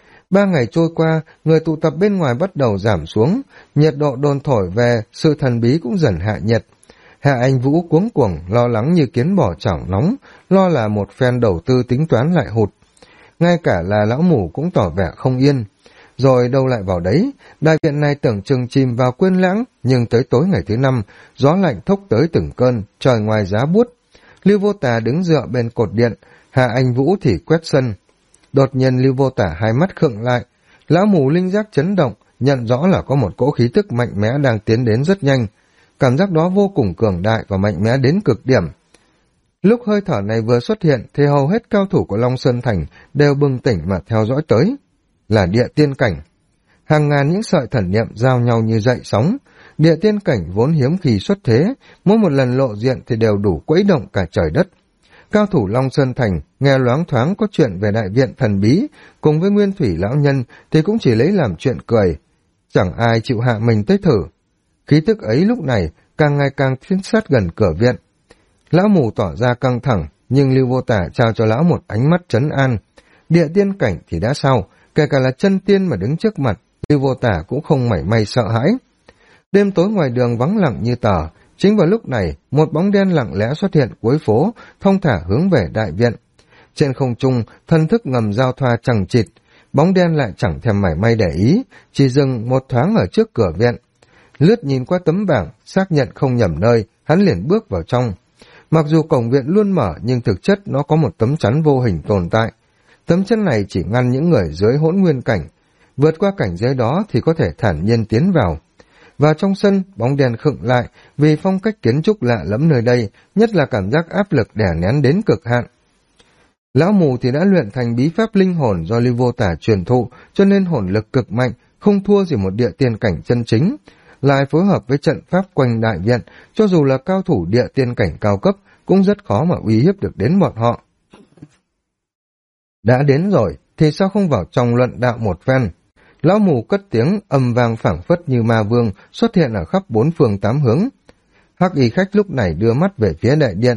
3 ngày trôi qua, người tụ tập bên ngoài bắt đầu giảm xuống, nhiệt độ đồn thổi về sự thần bí cũng dần hạ nhiệt. Hạ Anh Vũ cuống cuồng, lo lắng như kiến bò chảo nóng, lo là một phen đầu tư tính toán lại hụt. Ngay cả là lão mù cũng tỏ vẻ không yên. Rồi đâu lại vào đấy, đại viện này tưởng chừng chìm vào quên lãng, nhưng tới tối ngày thứ 5, gió lạnh thốc tới từng cơn, trời ngoài giá buốt. Lưu Vô Tà đứng dựa bên cột điện, Hạ Anh Vũ thì quét sân. Đột nhiên Lưu Vô Tả hai mắt khựng lại, lão mù linh giác chấn động, nhận rõ là có một cỗ khí tức mạnh mẽ đang tiến đến rất nhanh. Cảm giác đó vô cùng cường đại và mạnh mẽ đến cực điểm. Lúc hơi thở này vừa xuất hiện thì hầu hết cao thủ của Long Sơn Thành đều bừng tỉnh mà theo dõi tới. Là địa tiên cảnh. Hàng ngàn những sợi thần niệm giao nhau như dậy sóng. Địa tiên cảnh vốn hiếm khi xuất thế, mỗi một lần lộ diện thì đều đủ quấy động cả trời đất. Cao thủ Long Sơn Thành nghe loáng thoáng có chuyện về đại viện thần bí cùng với Nguyên Thủy lão nhân thì cũng chỉ lấy làm chuyện cười. Chẳng ai chịu hạ mình tới thử. Khí tức ấy lúc này càng ngày càng tiến sát gần cửa viện. Lão mù tỏ ra căng thẳng, nhưng Lưu Vô Tả trao cho lão một ánh mắt trấn an. Địa tiên cảnh thì đã sao, kể cả là chân tiên mà đứng trước mặt, Lưu Vô Tả cũng không mảy may sợ hãi. Đêm tối ngoài đường vắng lặng như tờ. Chính vào lúc này, một bóng đen lặng lẽ xuất hiện cuối phố, thong thả hướng về đại viện. Trên không trung, thân thức ngầm giao thoa chằng chịt, bóng đen lại chẳng thèm mảy may để ý, chỉ dừng một thoáng ở trước cửa viện. Lướt nhìn qua tấm bảng, xác nhận không nhầm nơi, hắn liền bước vào trong. Mặc dù cổng viện luôn mở nhưng thực chất nó có một tấm chắn vô hình tồn tại. Tấm chắn này chỉ ngăn những người dưới hỗn nguyên cảnh. Vượt qua cảnh giới đó thì có thể thản nhiên tiến vào. Vào trong sân, bóng đèn khựng lại vì phong cách kiến trúc lạ lẫm nơi đây, nhất là cảm giác áp lực đè nén đến cực hạn. Lão mù thì đã luyện thành bí pháp linh hồn do Lưu Vô Tả truyền thụ, cho nên hồn lực cực mạnh, không thua gì một địa tiên cảnh chân chính. Lại phối hợp với trận pháp quanh đại viện, cho dù là cao thủ địa tiên cảnh cao cấp, cũng rất khó mà uy hiếp được đến bọn họ. Đã đến rồi, thì sao không vào trong luận đạo một phen? Lão mù cất tiếng âm vang phảng phất như ma vương xuất hiện ở khắp bốn phương tám hướng. Hắc y khách lúc này đưa mắt về phía đại điện.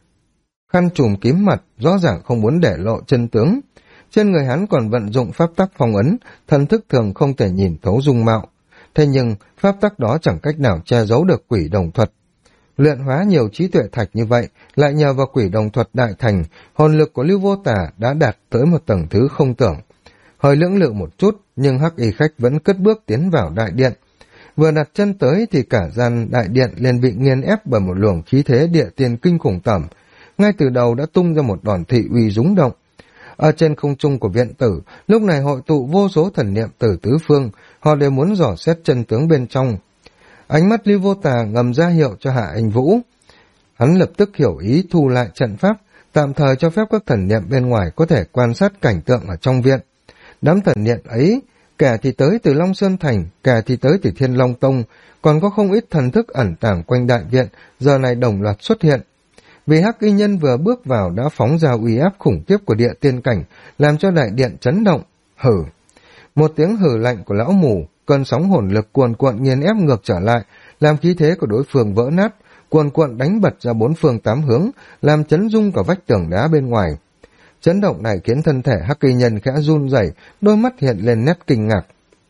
Khăn trùm kín mặt, rõ ràng không muốn để lộ chân tướng. Trên người hắn còn vận dụng pháp tắc phong ấn, thần thức thường không thể nhìn thấu dung mạo. Thế nhưng, pháp tắc đó chẳng cách nào che giấu được quỷ đồng thuật. Luyện hóa nhiều trí tuệ thạch như vậy, lại nhờ vào quỷ đồng thuật đại thành, hồn lực của Lưu Vô Tả đã đạt tới một tầng thứ không tưởng. Hơi lưỡng lự một chút, nhưng hắc y khách vẫn cất bước tiến vào đại điện. Vừa đặt chân tới thì cả gian đại điện liền bị nghiền ép bởi một luồng khí thế địa tiên kinh khủng tởm. Ngay từ đầu đã tung ra một đòn thị uy rúng động. Ở trên không trung của viện tử, lúc này hội tụ vô số thần niệm từ tứ phương, họ đều muốn dò xét chân tướng bên trong. Ánh mắt Lưu Vô Tà ngầm ra hiệu cho Hạ Anh Vũ. Hắn lập tức hiểu ý thu lại trận pháp, tạm thời cho phép các thần niệm bên ngoài có thể quan sát cảnh tượng ở trong viện. Đám thần niệm ấy, kẻ thì tới từ Long Sơn Thành, kẻ thì tới từ Thiên Long Tông, còn có không ít thần thức ẩn tàng quanh đại viện, giờ này đồng loạt xuất hiện. Vì hắc y nhân vừa bước vào đã phóng ra uy áp khủng khiếp của địa tiên cảnh, làm cho đại điện chấn động. Hử! Một tiếng hử lạnh của lão mù, cơn sóng hồn lực cuồn cuộn nghiền ép ngược trở lại, làm khí thế của đối phương vỡ nát, cuồn cuộn đánh bật ra bốn phương tám hướng, làm chấn rung cả vách tường đá bên ngoài. Chấn động này khiến thân thể hắc y nhân khẽ run rẩy, đôi mắt hiện lên nét kinh ngạc.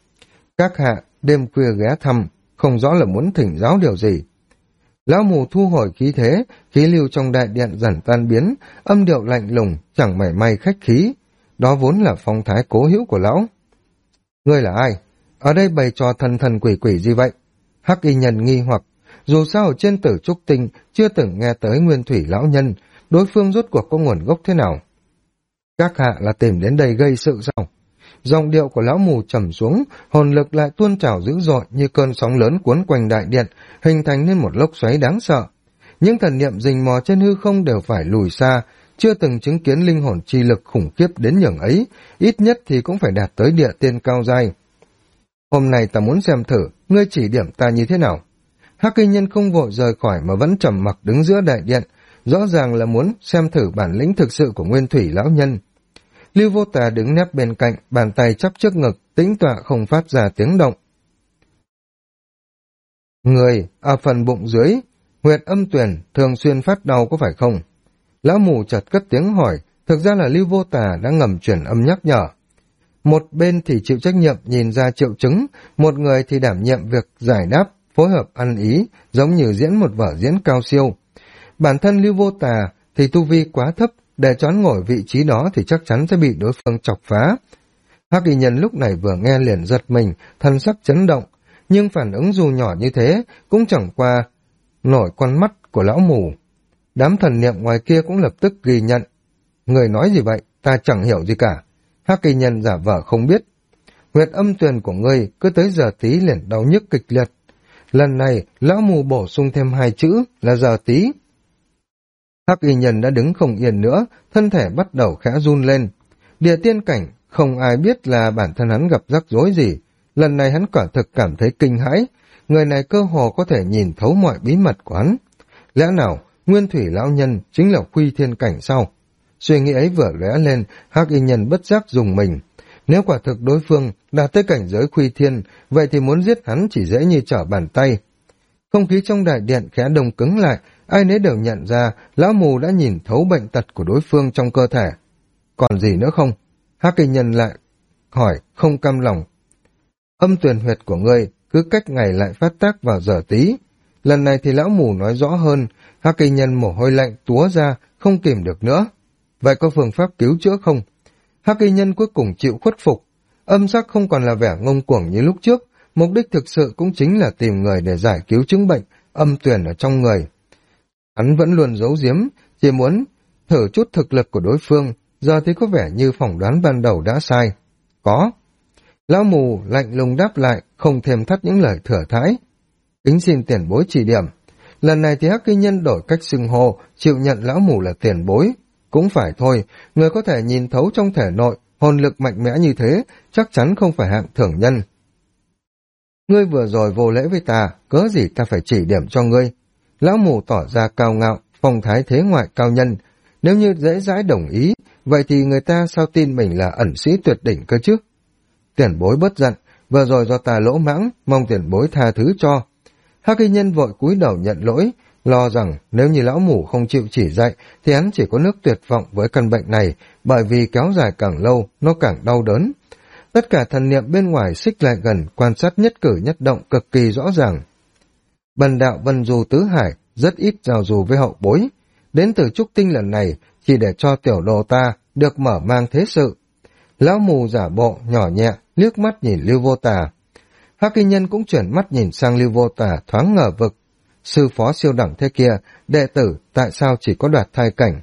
Các hạ đêm khuya ghé thăm, không rõ là muốn thỉnh giáo điều gì. Lão mù thu hồi khí thế, khí lưu trong đại điện dần tan biến, âm điệu lạnh lùng, chẳng mảy may khách khí. Đó vốn là phong thái cố hữu của lão. Ngươi là ai? Ở đây bày trò thần thần quỷ quỷ gì vậy? Hắc y nhân nghi hoặc, dù sao ở trên Tử Trúc Tinh chưa từng nghe tới Nguyên Thủy lão nhân, đối phương rốt cuộc có nguồn gốc thế nào? Các hạ là tìm đến đây gây sự sao? Giọng điệu của lão mù trầm xuống, hồn lực lại tuôn trào dữ dội như cơn sóng lớn cuốn quanh đại điện, hình thành nên một lốc xoáy đáng sợ. Những thần niệm rình mò trên hư không đều phải lùi xa, chưa từng chứng kiến linh hồn chi lực khủng khiếp đến nhường ấy, ít nhất thì cũng phải đạt tới địa tiên cao giai. Hôm nay ta muốn xem thử, ngươi chỉ điểm ta như thế nào? Hắc y nhân không vội rời khỏi mà vẫn trầm mặc đứng giữa đại điện, rõ ràng là muốn xem thử bản lĩnh thực sự của Nguyên Thủy lão nhân. Lưu Vô Tà đứng nép bên cạnh, bàn tay chắp trước ngực, tĩnh tọa không phát ra tiếng động. Người, ở phần bụng dưới, huyệt âm tuyền, thường xuyên phát đau có phải không? Lão mù chợt cất tiếng hỏi, thực ra là Lưu Vô Tà đã ngầm chuyển âm nhắc nhở. Một bên thì chịu trách nhiệm nhìn ra triệu chứng, một người thì đảm nhiệm việc giải đáp, phối hợp ăn ý, giống như diễn một vở diễn cao siêu. Bản thân Lưu Vô Tà thì tu vi quá thấp, để choán ngồi vị trí đó thì chắc chắn sẽ bị đối phương chọc phá. Hắc y nhân lúc này vừa nghe liền giật mình, thân sắc chấn động, nhưng phản ứng dù nhỏ như thế cũng chẳng qua nổi con mắt của lão mù. Đám thần niệm ngoài kia cũng lập tức ghi nhận. Người nói gì vậy? Ta chẳng hiểu gì cả. Hắc y nhân giả vờ không biết. Huyệt âm tuyền của ngươi cứ tới giờ tí liền đau nhức kịch liệt. Lần này lão mù bổ sung thêm 2 chữ là giờ tí. Hắc y nhân đã đứng không yên nữa, thân thể bắt đầu khẽ run lên. Địa tiên cảnh, không ai biết là bản thân hắn gặp rắc rối gì. Lần này hắn quả thực cảm thấy kinh hãi. Người này cơ hồ có thể nhìn thấu mọi bí mật của hắn. Lẽ nào Nguyên Thủy lão nhân chính là Khuy Thiên cảnh sao? Suy nghĩ ấy vừa lóe lên, Hắc y nhân bất giác dùng mình. Nếu quả thực đối phương đạt tới cảnh giới Khuy Thiên, vậy thì muốn giết hắn chỉ dễ như trở bàn tay. Không khí trong đại điện khẽ đông cứng lại, ai nấy đều nhận ra lão mù đã nhìn thấu bệnh tật của đối phương trong cơ thể. Còn gì nữa không? Hắc y nhân lại hỏi, không cam lòng. Âm tuyền huyệt của ngươi cứ cách ngày lại phát tác vào giờ tí. Lần này thì lão mù nói rõ hơn, Hắc y nhân mồ hôi lạnh túa ra, không kìm được nữa. vậy có phương pháp cứu chữa không? Hắc y nhân cuối cùng chịu khuất phục. Âm sắc không còn là vẻ ngông cuồng như lúc trước, mục đích thực sự cũng chính là tìm người để giải cứu chứng bệnh âm tuyền ở trong người. Hắn vẫn luôn giấu giếm, chỉ muốn thử chút thực lực của đối phương, giờ thì có vẻ như phỏng đoán ban đầu đã sai. Có. Lão mù lạnh lùng đáp lại, không thêm thắt những lời thừa thãi. Kính xin tiền bối chỉ điểm. Lần này thì hắc y nhân đổi cách xưng hô, chịu nhận lão mù là tiền bối. Cũng phải thôi, người có thể nhìn thấu trong thể nội, hồn lực mạnh mẽ như thế, chắc chắn không phải hạng thường nhân. Ngươi vừa rồi vô lễ với ta, cớ gì ta phải chỉ điểm cho ngươi. Lão mù tỏ ra cao ngạo, phong thái thế ngoại cao nhân. Nếu như dễ dãi đồng ý, vậy thì người ta sao tin mình là ẩn sĩ tuyệt đỉnh cơ chứ? Tiền bối bất giận, vừa rồi do ta lỗ mãng, mong tiền bối tha thứ cho. Hắc y nhân vội cúi đầu nhận lỗi, lo rằng nếu như lão mù không chịu chỉ dạy thì hắn chỉ có nước tuyệt vọng với căn bệnh này, bởi vì kéo dài càng lâu, nó càng đau đớn. Tất cả thần niệm bên ngoài xích lại gần, quan sát nhất cử nhất động cực kỳ rõ ràng. Bần đạo Vân Du Tứ Hải rất ít giao du với hậu bối, đến từ Trúc Tinh lần này chỉ để cho tiểu đồ ta được mở mang thế sự. Lão mù giả bộ nhỏ nhẹ liếc mắt nhìn Lưu Vô Tà. Hắc y nhân cũng chuyển mắt nhìn sang Lưu Vô Tà thoáng ngờ vực. Sư phó siêu đẳng thế kia, đệ tử tại sao chỉ có đoạt thai cảnh?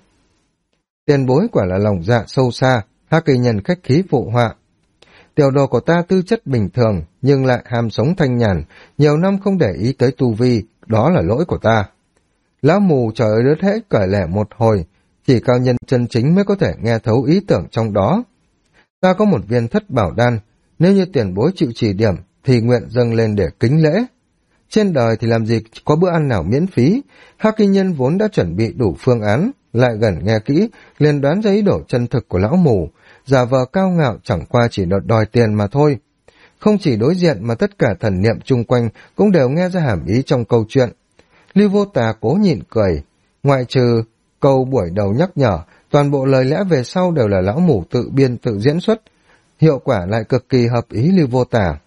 Tiền bối quả là lòng dạ sâu xa, hắc y nhân khách khí phụ họa. Tiểu đồ của ta tư chất bình thường, nhưng lại ham sống thanh nhàn, nhiều năm không để ý tới tu vi, đó là lỗi của ta. Lão mù trời ơi đất hễ cởi lẻ một hồi, chỉ cao nhân chân chính mới có thể nghe thấu ý tưởng trong đó. Ta có một viên thất bảo đan, nếu như tiền bối chịu chỉ điểm, thì nguyện dâng lên để kính lễ. Trên đời thì làm gì có bữa ăn nào miễn phí, hắc y nhân vốn đã chuẩn bị đủ phương án, lại gần nghe kỹ, liền đoán ra ý đồ chân thực của lão mù, giả vờ cao ngạo chẳng qua chỉ đòi tiền mà thôi. Không chỉ đối diện mà tất cả thần niệm chung quanh cũng đều nghe ra hàm ý trong câu chuyện. Lưu Vô Tà cố nhịn cười, ngoại trừ câu buổi đầu nhắc nhở, toàn bộ lời lẽ về sau đều là lão mù tự biên tự diễn xuất, hiệu quả lại cực kỳ hợp ý Lưu Vô Tà.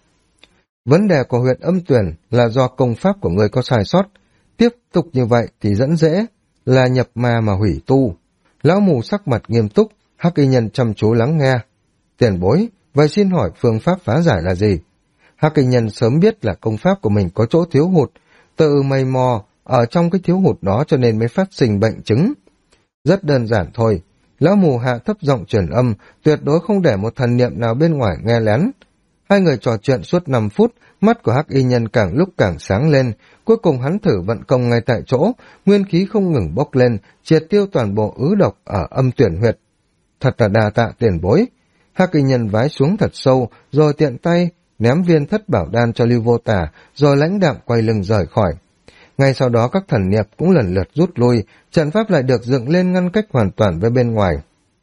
Vấn đề của huyện Âm Tuyền là do công pháp của người có sai sót, tiếp tục như vậy thì dẫn dễ là nhập ma mà hủy tu. Lão mù sắc mặt nghiêm túc, hắc y nhân chăm chú lắng nghe. Tiền bối, vậy xin hỏi phương pháp phá giải là gì? Hắc y nhân sớm biết là công pháp của mình có chỗ thiếu hụt, tự mày mò ở trong cái thiếu hụt đó cho nên mới phát sinh bệnh chứng. Rất đơn giản thôi, lão mù hạ thấp giọng truyền âm, tuyệt đối không để một thần niệm nào bên ngoài nghe lén. Hai người trò chuyện suốt 5 phút, mắt của hắc y nhân càng lúc càng sáng lên, cuối cùng hắn thử vận công ngay tại chỗ, nguyên khí không ngừng bốc lên, triệt tiêu toàn bộ ứ độc ở âm tuyển huyệt. Thật là đà tạ tiền bối. Hắc y nhân vái xuống thật sâu, rồi tiện tay ném viên thất bảo đan cho Lưu Vô Tà, rồi lãnh đạm quay lưng rời khỏi. Ngay sau đó các thần niệm cũng lần lượt rút lui, trận pháp lại được dựng lên ngăn cách hoàn toàn với bên ngoài.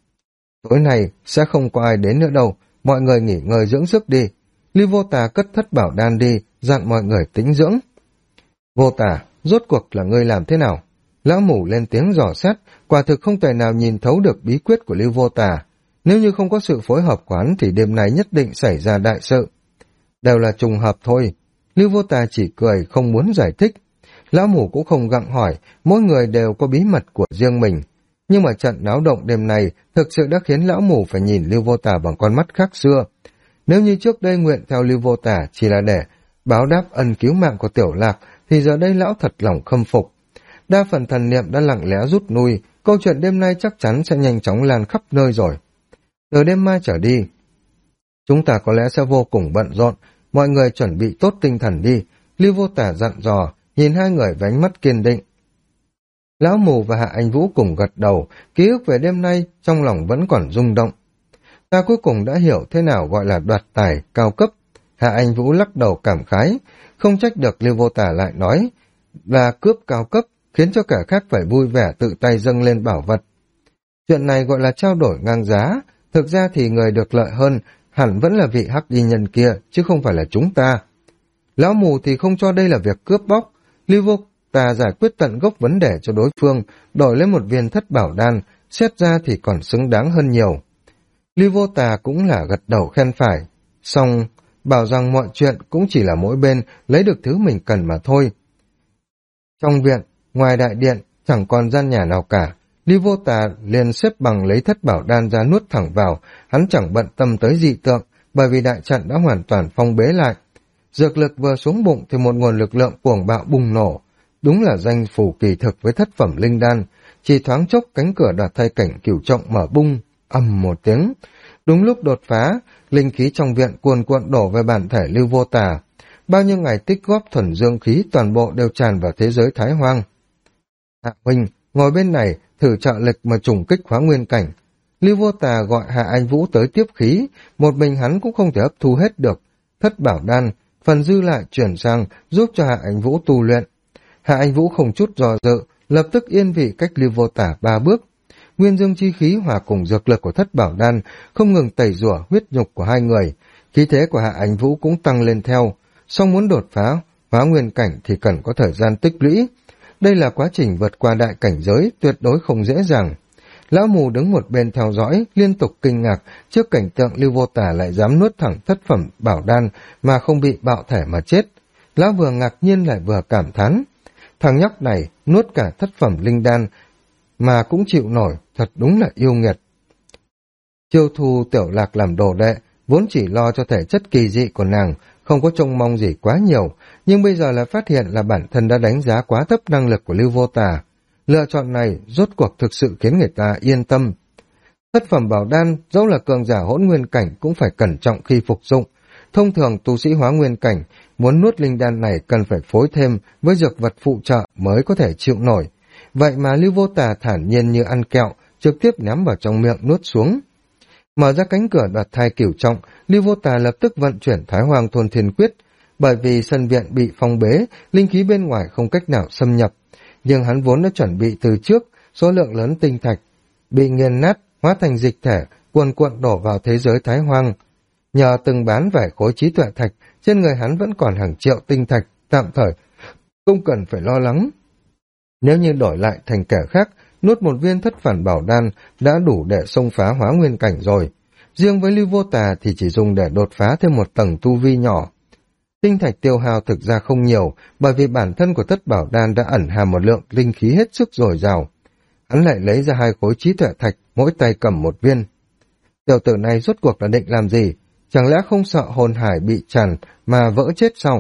Tối nay sẽ không có ai đến nữa đâu, mọi người nghỉ ngơi dưỡng sức đi. Lưu Vô Tà cất thất bảo đan đi, dặn mọi người tĩnh dưỡng. Vô Tà, rốt cuộc là ngươi làm thế nào? Lão mù lên tiếng dò xét, quả thực không thể nào nhìn thấu được bí quyết của Lưu Vô Tà. Nếu như không có sự phối hợp của hắn thì đêm nay nhất định xảy ra đại sự. Đều là trùng hợp thôi. Lưu Vô Tà chỉ cười, không muốn giải thích. Lão mù cũng không gặng hỏi, mỗi người đều có bí mật của riêng mình. Nhưng mà trận náo động đêm nay thực sự đã khiến lão mù phải nhìn Lưu Vô Tà bằng con mắt khác xưa. Nếu như trước đây nguyện theo Lưu Vô Tà chỉ là để báo đáp ân cứu mạng của Tiểu Lạc, thì giờ đây lão thật lòng khâm phục. Đa phần thần niệm đã lặng lẽ rút lui, câu chuyện đêm nay chắc chắn sẽ nhanh chóng lan khắp nơi rồi. Từ đêm mai trở đi, chúng ta có lẽ sẽ vô cùng bận rộn, mọi người chuẩn bị tốt tinh thần đi. Lưu Vô Tà dặn dò, nhìn hai người với ánh mắt kiên định. Lão mù và Hạ Anh Vũ cùng gật đầu, ký ức về đêm nay trong lòng vẫn còn rung động. Ta cuối cùng đã hiểu thế nào gọi là đoạt tài cao cấp. Hạ Anh Vũ lắc đầu cảm khái, không trách được Lưu Vô Tà lại nói là cướp cao cấp, khiến cho cả khác phải vui vẻ tự tay dâng lên bảo vật. Chuyện này gọi là trao đổi ngang giá, thực ra thì người được lợi hơn hẳn vẫn là vị hắc y nhân kia, chứ không phải là chúng ta. Lão mù thì không cho đây là việc cướp bóc, Lưu Vô Tà giải quyết tận gốc vấn đề cho đối phương, đổi lấy một viên thất bảo đan, xét ra thì còn xứng đáng hơn nhiều. Lưu Vô Tà cũng là gật đầu khen phải, song bảo rằng mọi chuyện cũng chỉ là mỗi bên lấy được thứ mình cần mà thôi. Trong viện, ngoài đại điện, chẳng còn gian nhà nào cả, Ly Vô Tà liền xếp bằng lấy thất bảo đan ra nuốt thẳng vào, hắn chẳng bận tâm tới dị tượng, bởi vì đại trận đã hoàn toàn phong bế lại. Dược lực vừa xuống bụng thì một nguồn lực lượng cuồng bạo bùng nổ, đúng là danh phủ kỳ thực với thất phẩm linh đan. Chỉ thoáng chốc cánh cửa đoạt thai cảnh cửu trọng mở bung, ầm một tiếng. Đúng lúc đột phá, linh khí trong viện cuồn cuộn đổ về bản thể Lưu Vô Tà. Bao nhiêu ngày tích góp thuần dương khí toàn bộ đều tràn vào thế giới Thái Hoang. Hạ huynh, ngồi bên này, thử trợ lực mà trùng kích hóa nguyên cảnh. Lưu Vô Tà gọi Hạ Anh Vũ tới tiếp khí, một mình hắn cũng không thể hấp thu hết được. Thất bảo đan, phần dư lại chuyển sang giúp cho Hạ Anh Vũ tu luyện. Hạ Anh Vũ không chút do dự, lập tức yên vị cách Lưu Vô Tà 3 bước. Nguyên dương chi khí hòa cùng dược lực của thất bảo đan không ngừng tẩy rửa huyết nhục của hai người. Khí thế của Hạ Anh Vũ cũng tăng lên theo. Song muốn đột phá hóa nguyên cảnh thì cần có thời gian tích lũy. Đây là quá trình vượt qua đại cảnh giới, tuyệt đối không dễ dàng. Lão mù đứng một bên theo dõi, liên tục kinh ngạc trước cảnh tượng Lưu Vô Tà lại dám nuốt thẳng thất phẩm bảo đan mà không bị bạo thể mà chết. Lão vừa ngạc nhiên lại vừa cảm thán. Thằng nhóc này nuốt cả thất phẩm linh đan mà cũng chịu nổi, thật đúng là yêu nghiệt. Chiêu thu Tiểu Lạc làm đồ đệ, vốn chỉ lo cho thể chất kỳ dị của nàng, không có trông mong gì quá nhiều, nhưng bây giờ lại phát hiện là bản thân đã đánh giá quá thấp năng lực của Lưu Vô Tà. Lựa chọn này rốt cuộc thực sự khiến người ta yên tâm. Thất phẩm bảo đan, dẫu là cường giả hỗn nguyên cảnh cũng phải cẩn trọng khi phục dụng. Thông thường tu sĩ hóa nguyên cảnh muốn nuốt linh đan này cần phải phối thêm với dược vật phụ trợ mới có thể chịu nổi. Vậy mà Lưu Vô Tà thản nhiên như ăn kẹo, trực tiếp ném vào trong miệng nuốt xuống. Mở ra cánh cửa đoạt thai cửu trọng, Lưu Vô Tà lập tức vận chuyển Thái Hoàng Thôn Thiên Quyết. Bởi vì sân viện bị phong bế, linh khí bên ngoài không cách nào xâm nhập. Nhưng hắn vốn đã chuẩn bị từ trước, số lượng lớn tinh thạch bị nghiền nát, hóa thành dịch thể, cuồn cuộn đổ vào thế giới Thái Hoang. Nhờ từng bán vài khối trí tuệ thạch, trên người hắn vẫn còn hàng triệu tinh thạch, tạm thời không cần phải lo lắng. Nếu như đổi lại thành kẻ khác, nuốt một viên thất phản bảo đan đã đủ để xông phá hóa nguyên cảnh rồi. Riêng với Lưu Vô Tà thì chỉ dùng để đột phá thêm một tầng tu vi nhỏ. Tinh thạch tiêu hao thực ra không nhiều, bởi vì bản thân của thất bảo đan đã ẩn hàm một lượng linh khí hết sức dồi dào. Hắn lại lấy ra 2 khối trí tuệ thạch, mỗi tay cầm một viên. Tiểu tử này rốt cuộc là định làm gì? Chẳng lẽ không sợ hồn hải bị tràn mà vỡ chết sao?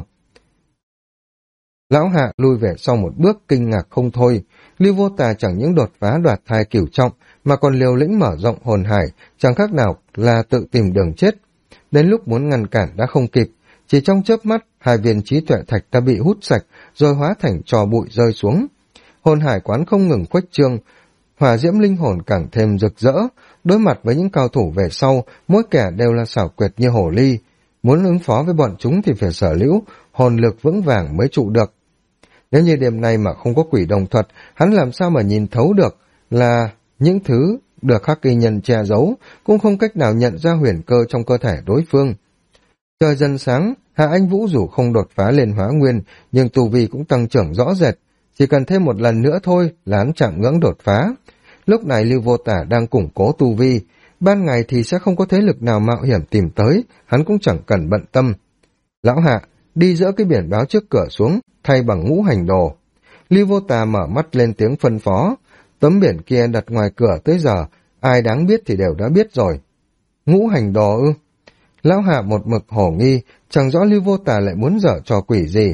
Lão Hạ lui về sau một bước kinh ngạc không thôi. Lưu Vô Tà chẳng những đột phá đoạt thai cửu trọng mà còn liều lĩnh mở rộng hồn hải, chẳng khác nào là tự tìm đường chết. Đến lúc muốn ngăn cản đã không kịp, chỉ trong chớp mắt 2 viên trí tuệ thạch đã bị hút sạch rồi hóa thành trò bụi rơi xuống. Hồn hải quán không ngừng khuếch trương, hỏa diễm linh hồn càng thêm rực rỡ. Đối mặt với những cao thủ về sau, mỗi kẻ đều là xảo quyệt như hổ ly. Muốn ứng phó với bọn chúng thì phải sở hữu hồn lực vững vàng mới trụ được. Nếu như đêm nay mà không có quỷ đồng thuật, hắn làm sao mà nhìn thấu được là những thứ được Hắc Y Nhân che giấu, cũng không cách nào nhận ra huyền cơ trong cơ thể đối phương. Trời dần sáng, Hạ Anh Vũ dù không đột phá lên hóa nguyên, nhưng tu vi cũng tăng trưởng rõ rệt. Chỉ cần thêm một lần nữa thôi là hắn chạm ngưỡng đột phá. Lúc này Lưu Vô Tà đang củng cố tu vi. Ban ngày thì sẽ không có thế lực nào mạo hiểm tìm tới, hắn cũng chẳng cần bận tâm. Lão Hạ, đi dỡ cái biển báo trước cửa xuống, thay bằng ngũ hành đồ. Lưu Vô Tà mở mắt lên tiếng phân phó. Tấm biển kia đặt ngoài cửa tới giờ, ai đáng biết thì đều đã biết rồi. Ngũ hành đồ ư? Lão Hạ một mực hổ nghi, chẳng rõ Lưu Vô Tà lại muốn dở trò quỷ gì.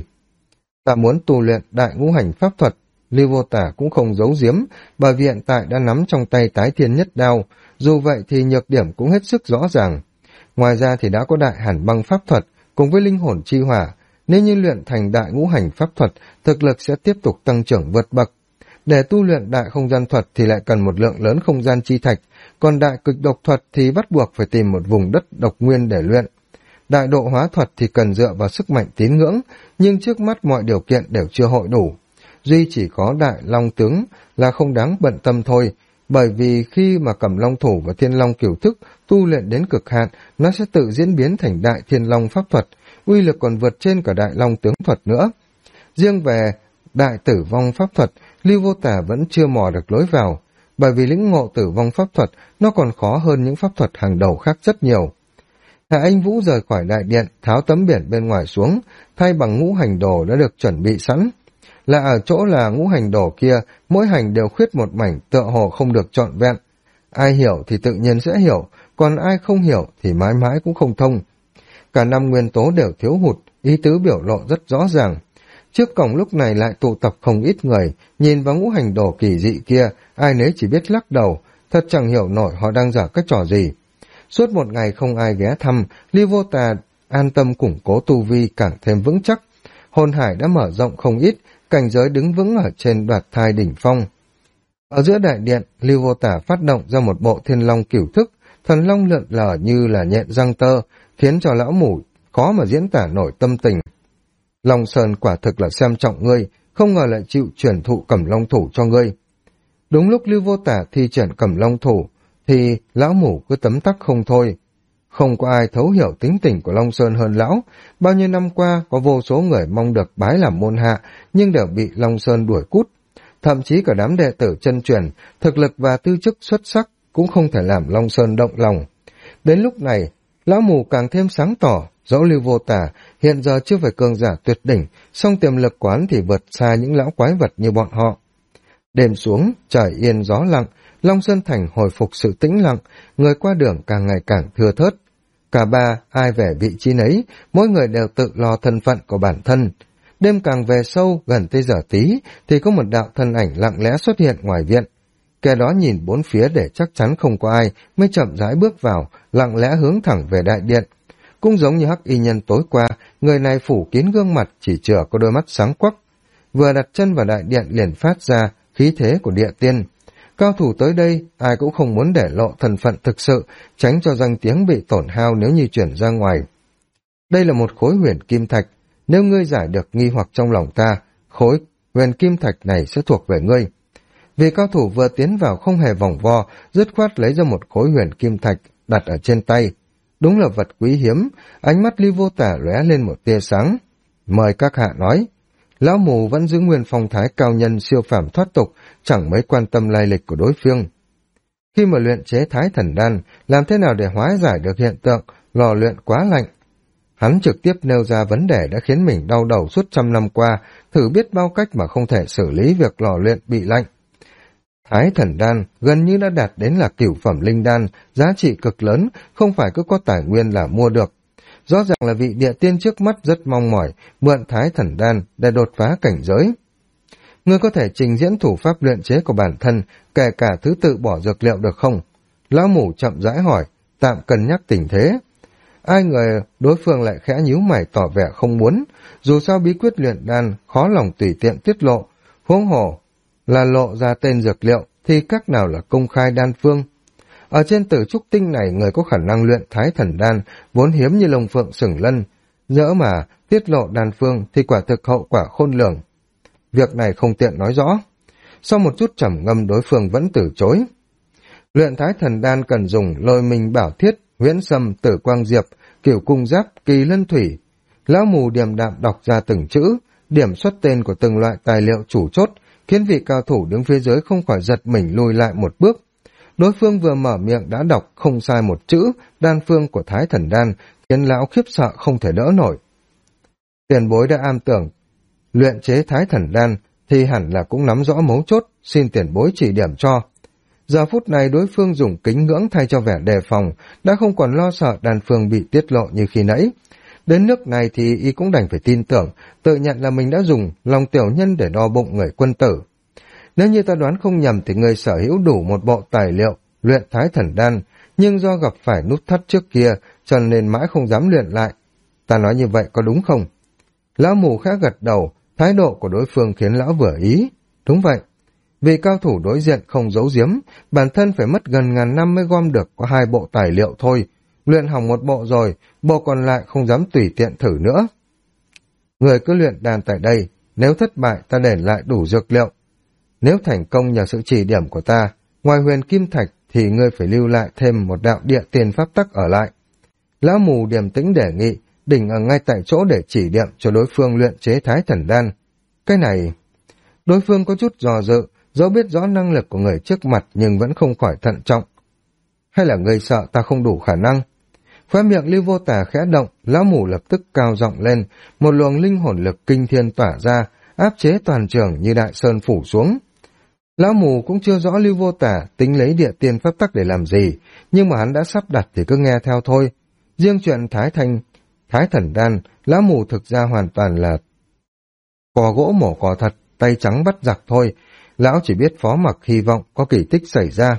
Ta muốn tu luyện đại ngũ hành pháp thuật. Lưu Vô Tà cũng không giấu giếm, bởi vì hiện tại đã nắm trong tay tái thiên nhất đao, dù vậy thì nhược điểm cũng hết sức rõ ràng. Ngoài ra thì đã có đại hàn băng pháp thuật, cùng với linh hồn chi hỏa, nếu như luyện thành đại ngũ hành pháp thuật, thực lực sẽ tiếp tục tăng trưởng vượt bậc. Để tu luyện đại không gian thuật thì lại cần một lượng lớn không gian chi thạch, còn đại cực độc thuật thì bắt buộc phải tìm một vùng đất độc nguyên để luyện. Đại độ hóa thuật thì cần dựa vào sức mạnh tín ngưỡng, nhưng trước mắt mọi điều kiện đều chưa hội đủ. Duy chỉ có đại long tướng là không đáng bận tâm thôi, bởi vì khi mà cầm long thủ và thiên long cửu thức tu luyện đến cực hạn, nó sẽ tự diễn biến thành đại thiên long pháp thuật, uy lực còn vượt trên cả đại long tướng thuật nữa. Riêng về đại tử vong pháp thuật, Lưu Vô Tà vẫn chưa mò được lối vào, bởi vì lĩnh ngộ tử vong pháp thuật nó còn khó hơn những pháp thuật hàng đầu khác rất nhiều. Hạ Anh Vũ rời khỏi đại điện, tháo tấm biển bên ngoài xuống, thay bằng ngũ hành đồ đã được chuẩn bị sẵn. là ở chỗ là ngũ hành đồ kia, mỗi hành đều khuyết một mảnh, tựa hồ không được trọn vẹn. Ai hiểu thì tự nhiên sẽ hiểu, còn ai không hiểu thì mãi mãi cũng không thông. Cả năm nguyên tố đều thiếu hụt, ý tứ biểu lộ rất rõ ràng. Trước cổng lúc này lại tụ tập không ít người, nhìn vào ngũ hành đồ kỳ dị kia, ai nấy chỉ biết lắc đầu, thật chẳng hiểu nổi họ đang dở cái trò gì. Suốt một ngày không ai ghé thăm, Ly Vô Tà an tâm củng cố tu vi càng thêm vững chắc. Hồn hải đã mở rộng không ít, cảnh giới đứng vững ở trên đoạt thai đỉnh phong. Ở giữa đại điện, Lưu Vô Tả phát động ra một bộ thiên long cửu thức, thần long lượn lờ như là nhện răng tơ, khiến cho lão mù khó mà diễn tả nổi tâm tình. Long Sơn quả thực là xem trọng ngươi, không ngờ lại chịu truyền thụ Cẩm Long thủ cho ngươi. Đúng lúc Lưu Vô Tả thi triển Cẩm Long thủ, thì lão mù cứ tấm tắc không thôi. Không có ai thấu hiểu tính tình của Long Sơn hơn lão, bao nhiêu năm qua có vô số người mong được bái làm môn hạ, nhưng đều bị Long Sơn đuổi cút. Thậm chí cả đám đệ tử chân truyền, thực lực và tư chức xuất sắc cũng không thể làm Long Sơn động lòng. Đến lúc này, lão mù càng thêm sáng tỏ, dẫu Lưu Vô Tả hiện giờ chưa phải cường giả tuyệt đỉnh, song tiềm lực quán thì vượt xa những lão quái vật như bọn họ. Đêm xuống, trời yên gió lặng, Long Sơn Thành hồi phục sự tĩnh lặng, người qua đường càng ngày càng thưa thớt. Cả ba, ai về vị trí nấy, mỗi người đều tự lo thân phận của bản thân. Đêm càng về sâu, gần tới giờ tí, thì có một đạo thân ảnh lặng lẽ xuất hiện ngoài viện. Kẻ đó nhìn bốn phía để chắc chắn không có ai, mới chậm rãi bước vào, lặng lẽ hướng thẳng về đại điện. Cũng giống như Hắc Y Nhân tối qua, người này phủ kín gương mặt, chỉ chừa có đôi mắt sáng quắc. Vừa đặt chân vào đại điện liền phát ra khí thế của địa tiên. Cao thủ tới đây, ai cũng không muốn để lộ thân phận thực sự, tránh cho danh tiếng bị tổn hao nếu như chuyển ra ngoài. Đây là một khối huyền kim thạch, nếu ngươi giải được nghi hoặc trong lòng ta, khối huyền kim thạch này sẽ thuộc về ngươi. Vì cao thủ vừa tiến vào không hề vòng vo, dứt khoát lấy ra một khối huyền kim thạch đặt ở trên tay. Đúng là vật quý hiếm, ánh mắt Ly Vô Tả lóe lên một tia sáng. Mời các hạ nói. Lão mù vẫn giữ nguyên phong thái cao nhân siêu phàm thoát tục, chẳng mấy quan tâm lai lịch của đối phương. Khi mà luyện chế thái thần đan, làm thế nào để hóa giải được hiện tượng lò luyện quá lạnh? Hắn trực tiếp nêu ra vấn đề đã khiến mình đau đầu suốt trăm năm qua, thử biết bao cách mà không thể xử lý việc lò luyện bị lạnh. Thái thần đan gần như đã đạt đến là cửu phẩm linh đan, giá trị cực lớn, không phải cứ có tài nguyên là mua được. Rõ ràng là vị địa tiên trước mắt rất mong mỏi, mượn thái thần đan để đột phá cảnh giới. Ngươi có thể trình diễn thủ pháp luyện chế của bản thân, kể cả thứ tự bỏ dược liệu được không? Lão mù chậm rãi hỏi, tạm cân nhắc tình thế. Ai ngờ đối phương lại khẽ nhíu mày tỏ vẻ không muốn, dù sao bí quyết luyện đan khó lòng tùy tiện tiết lộ, huống hồ là lộ ra tên dược liệu thì các nào là công khai đan phương. Ở trên Tử Trúc Tinh này, người có khả năng luyện thái thần đan vốn hiếm như lông phượng sừng lân, nhỡ mà tiết lộ đan phương thì quả thực hậu quả khôn lường. Việc này không tiện nói rõ. Sau một chút trầm ngâm, đối phương vẫn từ chối. Luyện thái thần đan cần dùng Lôi Minh Bảo Thiết, Huyễn Sâm, Tử Quang Diệp, Cửu Cung Giáp, Kỳ Lân Thủy. Lão mù điềm đạm đọc ra từng chữ, điểm xuất tên của từng loại tài liệu chủ chốt, khiến vị cao thủ đứng phía dưới không khỏi giật mình lùi lại một bước. Đối phương vừa mở miệng đã đọc không sai một chữ đan phương của thái thần đan, khiến lão khiếp sợ không thể đỡ nổi. Tiền bối đã am tưởng luyện chế thái thần đan thì hẳn là cũng nắm rõ mấu chốt, xin tiền bối chỉ điểm cho. Giờ phút này đối phương dùng kính ngưỡng thay cho vẻ đề phòng, đã không còn lo sợ đan phương bị tiết lộ như khi nãy. Đến nước này thì y cũng đành phải tin tưởng, tự nhận là mình đã dùng lòng tiểu nhân để đo bụng người quân tử. Nếu như ta đoán không nhầm thì người sở hữu đủ một bộ tài liệu luyện thái thần đan, nhưng do gặp phải nút thắt trước kia cho nên mãi không dám luyện lại. Ta nói như vậy có đúng không? Lão mù khẽ gật đầu, thái độ của đối phương khiến lão vừa ý. Đúng vậy. Vì cao thủ đối diện không giấu giếm, bản thân phải mất gần ngàn năm mới gom được có 2 bộ tài liệu thôi. Luyện hỏng một bộ rồi, bộ còn lại không dám tùy tiện thử nữa. Người cứ luyện đàn tại đây, nếu thất bại ta để lại đủ dược liệu. Nếu thành công nhờ sự chỉ điểm của ta, ngoài huyền kim thạch thì ngươi phải lưu lại thêm một đạo địa tiền pháp tắc ở lại. Lão mù điềm tĩnh đề nghị, đỉnh ở ngay tại chỗ để chỉ điểm cho đối phương luyện chế thái thần đan. Cái này... Đối phương có chút dò dự, dẫu biết rõ năng lực của người trước mặt nhưng vẫn không khỏi thận trọng. Hay là người sợ ta không đủ khả năng? Khóe miệng Lưu Vô Tà khẽ động, lão mù lập tức cao giọng lên, một luồng linh hồn lực kinh thiên tỏa ra, áp chế toàn trường như đại sơn phủ xuống. Lão mù cũng chưa rõ Lưu Vô Tả tính lấy địa tiên pháp tắc để làm gì, nhưng mà hắn đã sắp đặt thì cứ nghe theo thôi. Riêng chuyện Thái Thần Đan, lão mù thực ra hoàn toàn là cò gỗ mổ cò thật, tay trắng bắt giặc thôi. Lão chỉ biết phó mặc hy vọng có kỳ tích xảy ra.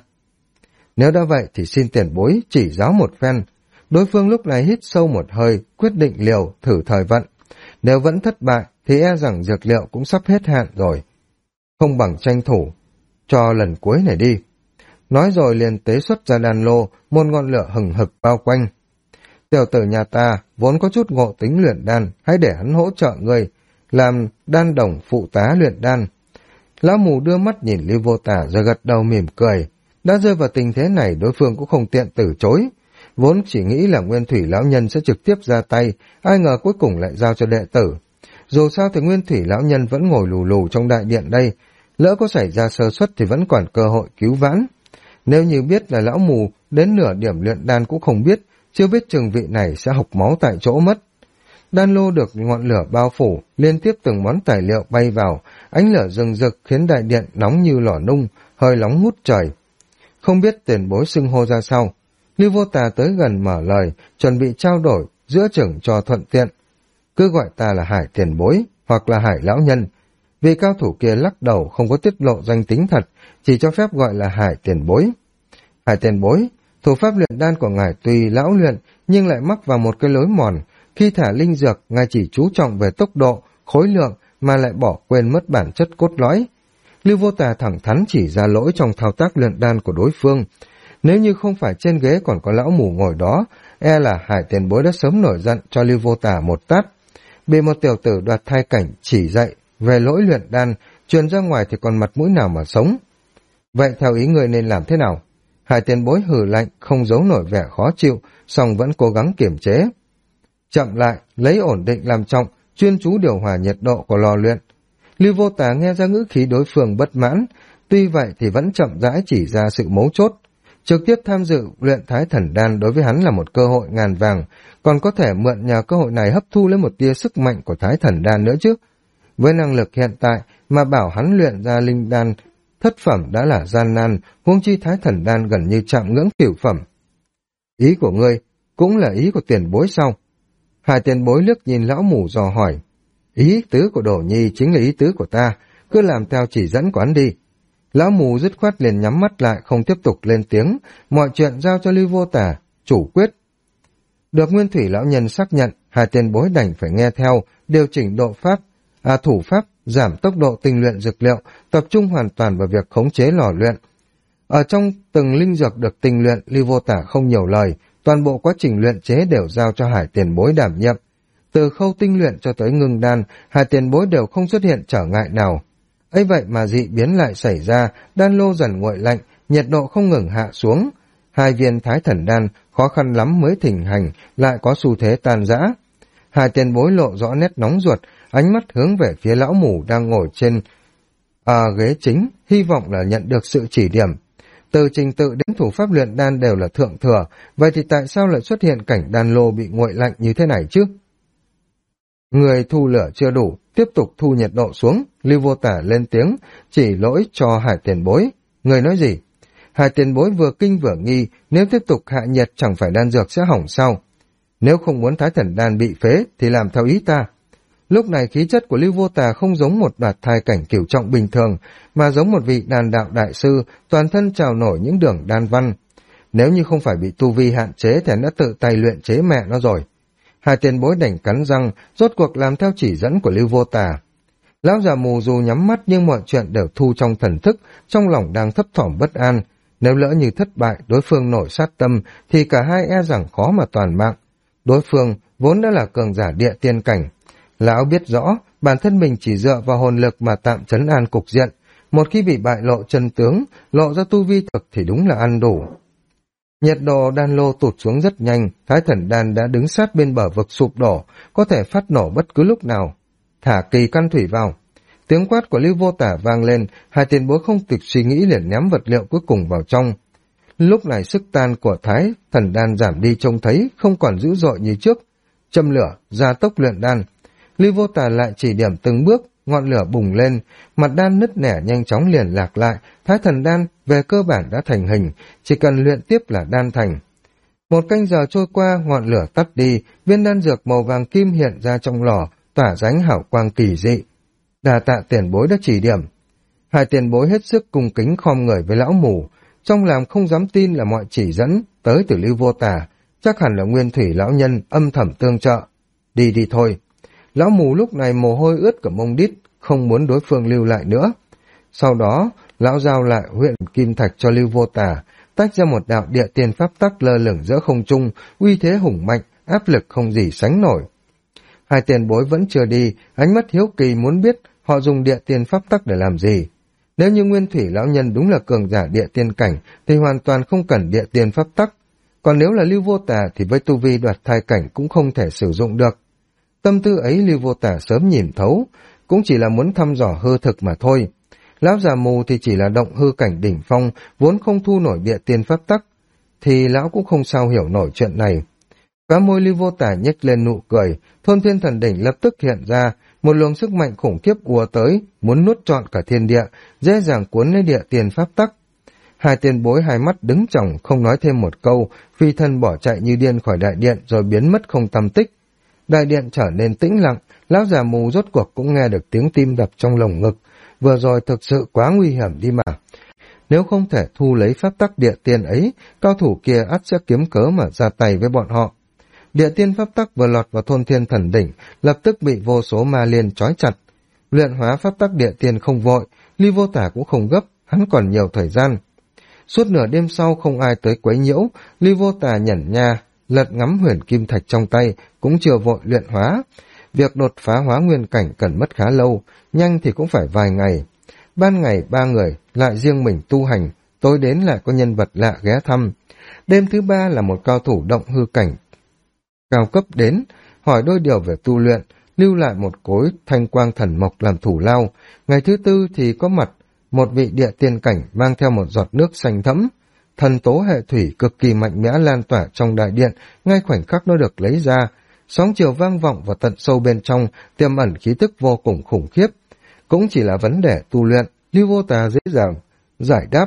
Nếu đã vậy thì xin tiền bối chỉ giáo một phen. Đối phương lúc này hít sâu một hơi, quyết định liều, thử thời vận. Nếu vẫn thất bại thì e rằng dược liệu cũng sắp hết hạn rồi. Không bằng tranh thủ cho lần cuối này đi. Nói rồi liền tế xuất ra đan lô, một ngọn lửa hừng hực bao quanh. Tiểu tử nhà ta vốn có chút ngộ tính luyện đan, hãy để hắn hỗ trợ ngươi, làm đan đồng phụ tá luyện đan. Lão mù đưa mắt nhìn Lưu Vô Tả rồi gật đầu mỉm cười. Đã rơi vào tình thế này đối phương cũng không tiện từ chối. Vốn chỉ nghĩ là Nguyên Thủy lão nhân sẽ trực tiếp ra tay, ai ngờ cuối cùng lại giao cho đệ tử. Dù sao thì Nguyên Thủy lão nhân vẫn ngồi lù lù trong đại điện đây, lỡ có xảy ra sơ suất thì vẫn còn cơ hội cứu vãn. Nếu như biết là lão mù đến nửa điểm luyện đan cũng không biết, chưa biết chừng vị này sẽ hộc máu tại chỗ mất. Đan lô được ngọn lửa bao phủ, liên tiếp từng món tài liệu bay vào, ánh lửa rừng rực khiến đại điện nóng như lò nung, hơi nóng ngút trời. Không biết tiền bối xưng hô ra sao, Lưu Vô Tà tới gần mở lời, chuẩn bị trao đổi, giữa chừng cho thuận tiện. Cứ gọi ta là Hải tiền bối, hoặc là Hải lão nhân. Vì cao thủ kia lắc đầu không có tiết lộ danh tính thật, chỉ cho phép gọi là Hải tiền bối. Hải tiền bối, thủ pháp luyện đan của ngài tuy lão luyện, nhưng lại mắc vào một cái lối mòn. Khi thả linh dược, ngài chỉ chú trọng về tốc độ, khối lượng, mà lại bỏ quên mất bản chất cốt lõi. Lưu Vô Tà thẳng thắn chỉ ra lỗi trong thao tác luyện đan của đối phương. Nếu như không phải trên ghế còn có lão mù ngồi đó, e là Hải tiền bối đã sớm nổi giận cho Lưu Vô Tà một tát. Bị một tiểu tử đoạt thai cảnh chỉ dạy về lỗi luyện đan, truyền ra ngoài thì còn mặt mũi nào mà sống. Vậy theo ý người nên làm thế nào? Hải tiền bối hừ lạnh, không giấu nổi vẻ khó chịu, song vẫn cố gắng kiềm chế. Chậm lại, lấy ổn định làm trọng, chuyên chú điều hòa nhiệt độ của lò luyện. Lưu Vô Tà nghe ra ngữ khí đối phương bất mãn, tuy vậy thì vẫn chậm rãi chỉ ra sự mấu chốt. Trực tiếp tham dự luyện Thái Thần Đan đối với hắn là một cơ hội ngàn vàng, còn có thể mượn nhờ cơ hội này hấp thu lấy một tia sức mạnh của Thái Thần Đan nữa chứ. Với năng lực hiện tại mà bảo hắn luyện ra linh đan thất phẩm đã là gian nan, huống chi Thái Thần Đan gần như chạm ngưỡng cửu phẩm. Ý của ngươi cũng là ý của tiền bối sao? Hải tiền bối liếc nhìn lão mù dò hỏi. Ý tứ của Đổ Nhi chính là ý tứ của ta, cứ làm theo chỉ dẫn của hắn đi. Lão mù dứt khoát liền nhắm mắt lại, không tiếp tục lên tiếng, mọi chuyện giao cho Lưu Vô Tả, chủ quyết. Được Nguyên Thủy lão nhân xác nhận, Hải tiền bối đành phải nghe theo, điều chỉnh độ pháp, thủ pháp, giảm tốc độ tinh luyện dược liệu, tập trung hoàn toàn vào việc khống chế lò luyện. Ở trong từng linh dược được tinh luyện, Lưu Vô Tả không nhiều lời, toàn bộ quá trình luyện chế đều giao cho Hải tiền bối đảm nhiệm. Từ khâu tinh luyện cho tới ngưng đan, Hải tiền bối đều không xuất hiện trở ngại nào. Ấy vậy mà dị biến lại xảy ra, đan lô dần nguội lạnh, nhiệt độ không ngừng hạ xuống. 2 viên Thái Thần Đan khó khăn lắm mới thịnh hành, lại có xu thế tan rã. Hải tiền bối lộ rõ nét nóng ruột, ánh mắt hướng về phía lão mù đang ngồi trên ghế chính, hy vọng là nhận được sự chỉ điểm. Từ trình tự đến thủ pháp luyện đan đều là thượng thừa, vậy thì tại sao lại xuất hiện cảnh đan lô bị nguội lạnh như thế này chứ? Người thu lửa chưa đủ, tiếp tục thu nhiệt độ xuống. Lưu Vô Tả lên tiếng, chỉ lỗi cho Hải tiền bối. Người nói gì? Hải tiền bối vừa kinh vừa nghi, nếu tiếp tục hạ nhiệt chẳng phải đan dược sẽ hỏng sao? Nếu không muốn Thái Thần Đan bị phế thì làm theo ý ta. Lúc này khí chất của Lưu Vô Tà không giống một đoạt thai cảnh cửu trọng bình thường, mà giống một vị đan đạo đại sư, toàn thân trào nổi những đường đan văn. Nếu như không phải bị tu vi hạn chế thì hắn đã tự tay luyện chế mẹ nó rồi. Hai tiền bối đành cắn răng, rốt cuộc làm theo chỉ dẫn của Lưu Vô Tà. Lão già mù dù nhắm mắt nhưng mọi chuyện đều thu trong thần thức, trong lòng đang thấp thỏm bất an. Nếu lỡ như thất bại, đối phương nổi sát tâm, thì cả hai e rằng khó mà toàn mạng. Đối phương vốn đã là cường giả địa tiên cảnh. Lão biết rõ, bản thân mình chỉ dựa vào hồn lực mà tạm trấn an cục diện. Một khi bị bại lộ chân tướng, lộ ra tu vi thực thì đúng là ăn đủ. Nhiệt độ đan lô tụt xuống rất nhanh, Thái Thần Đan đã đứng sát bên bờ vực sụp đổ, có thể phát nổ bất cứ lúc nào. Thả kỳ căn thủy vào. Tiếng quát của Lưu Vô Tả vang lên, hai tiền bối không kịp suy nghĩ liền ném vật liệu cuối cùng vào trong. Lúc này sức tan của Thái Thần Đan giảm đi trông thấy, không còn dữ dội như trước. Châm lửa, gia tốc luyện đan. Lưu Vô Tả lại chỉ điểm từng bước, ngọn lửa bùng lên, mặt đan nứt nẻ nhanh chóng liền lạc lại, thái thần đan về cơ bản đã thành hình, chỉ cần luyện tiếp là đan thành. Một canh giờ trôi qua, ngọn lửa tắt đi, viên đan dược màu vàng kim hiện ra trong lò, tỏa ránh hào quang kỳ dị. Đà tạ tiền bối đã chỉ điểm. Hai tiền bối hết sức cung kính khom người với lão mù, trong lòng không dám tin là mọi chỉ dẫn tới từ Lưu Vô Tà, chắc hẳn là Nguyên Thủy lão nhân âm thầm tương trợ. Đi đi thôi. Lão mù lúc này mồ hôi ướt cả mông đít, không muốn đối phương lưu lại nữa. Sau đó, lão giao lại huyện kim thạch cho Lưu Vô Tà, tách ra một đạo địa tiên pháp tắc lơ lửng giữa không trung, uy thế hùng mạnh, áp lực không gì sánh nổi. Hai tiền bối vẫn chưa đi, ánh mắt hiếu kỳ muốn biết họ dùng địa tiên pháp tắc để làm gì. Nếu như Nguyên Thủy lão nhân đúng là cường giả địa tiên cảnh, thì hoàn toàn không cần địa tiên pháp tắc. Còn nếu là Lưu Vô Tà thì với tu vi đoạt thai cảnh cũng không thể sử dụng được. Tâm tư ấy Lưu Vô Tà sớm nhìn thấu, cũng chỉ là muốn thăm dò hư thực mà thôi. Lão già mù thì chỉ là động hư cảnh đỉnh phong, vốn không thu nổi địa tiên pháp tắc, thì lão cũng không sao hiểu nổi chuyện này. Khóe môi Lưu Vô Tà nhếch lên nụ cười, thôn thiên thần đỉnh lập tức hiện ra, một luồng sức mạnh khủng khiếp ùa tới, muốn nuốt trọn cả thiên địa, dễ dàng cuốn lấy địa tiên pháp tắc. Hai tiền bối hai mắt đứng chồng không nói thêm một câu, phi thân bỏ chạy như điên khỏi đại điện rồi biến mất không tăm tích. Đại điện trở nên tĩnh lặng, lão già mù rốt cuộc cũng nghe được tiếng tim đập trong lồng ngực. Vừa rồi thực sự quá nguy hiểm đi mà. Nếu không thể thu lấy pháp tắc địa tiên ấy, cao thủ kia ắt sẽ kiếm cớ mà ra tay với bọn họ. Địa tiên pháp tắc vừa lọt vào thôn thiên thần đỉnh, lập tức bị vô số ma liên trói chặt. Luyện hóa pháp tắc địa tiên không vội, Ly Vô Tả cũng không gấp, hắn còn nhiều thời gian. Suốt nửa đêm sau không ai tới quấy nhiễu, Ly Vô Tà nhẩn nha, lật ngắm huyền kim thạch trong tay, cũng chưa vội luyện hóa. Việc đột phá hóa nguyên cảnh cần mất khá lâu, nhanh thì cũng phải vài ngày. Ban ngày 3 người, lại riêng mình tu hành, tối đến lại có nhân vật lạ ghé thăm. Đêm thứ 3 là một cao thủ động hư cảnh cao cấp đến, hỏi đôi điều về tu luyện, lưu lại một cối thanh quang thần mộc làm thủ lao. Ngày thứ 4 thì có mặt một vị địa tiên cảnh mang theo một giọt nước xanh thẫm. Thần tố hệ thủy cực kỳ mạnh mẽ lan tỏa trong đại điện, ngay khoảnh khắc nó được lấy ra. Sóng chiều vang vọng vào tận sâu bên trong, tiềm ẩn khí tức vô cùng khủng khiếp. Cũng chỉ là vấn đề tu luyện, Lưu Vô Tà dễ dàng giải đáp.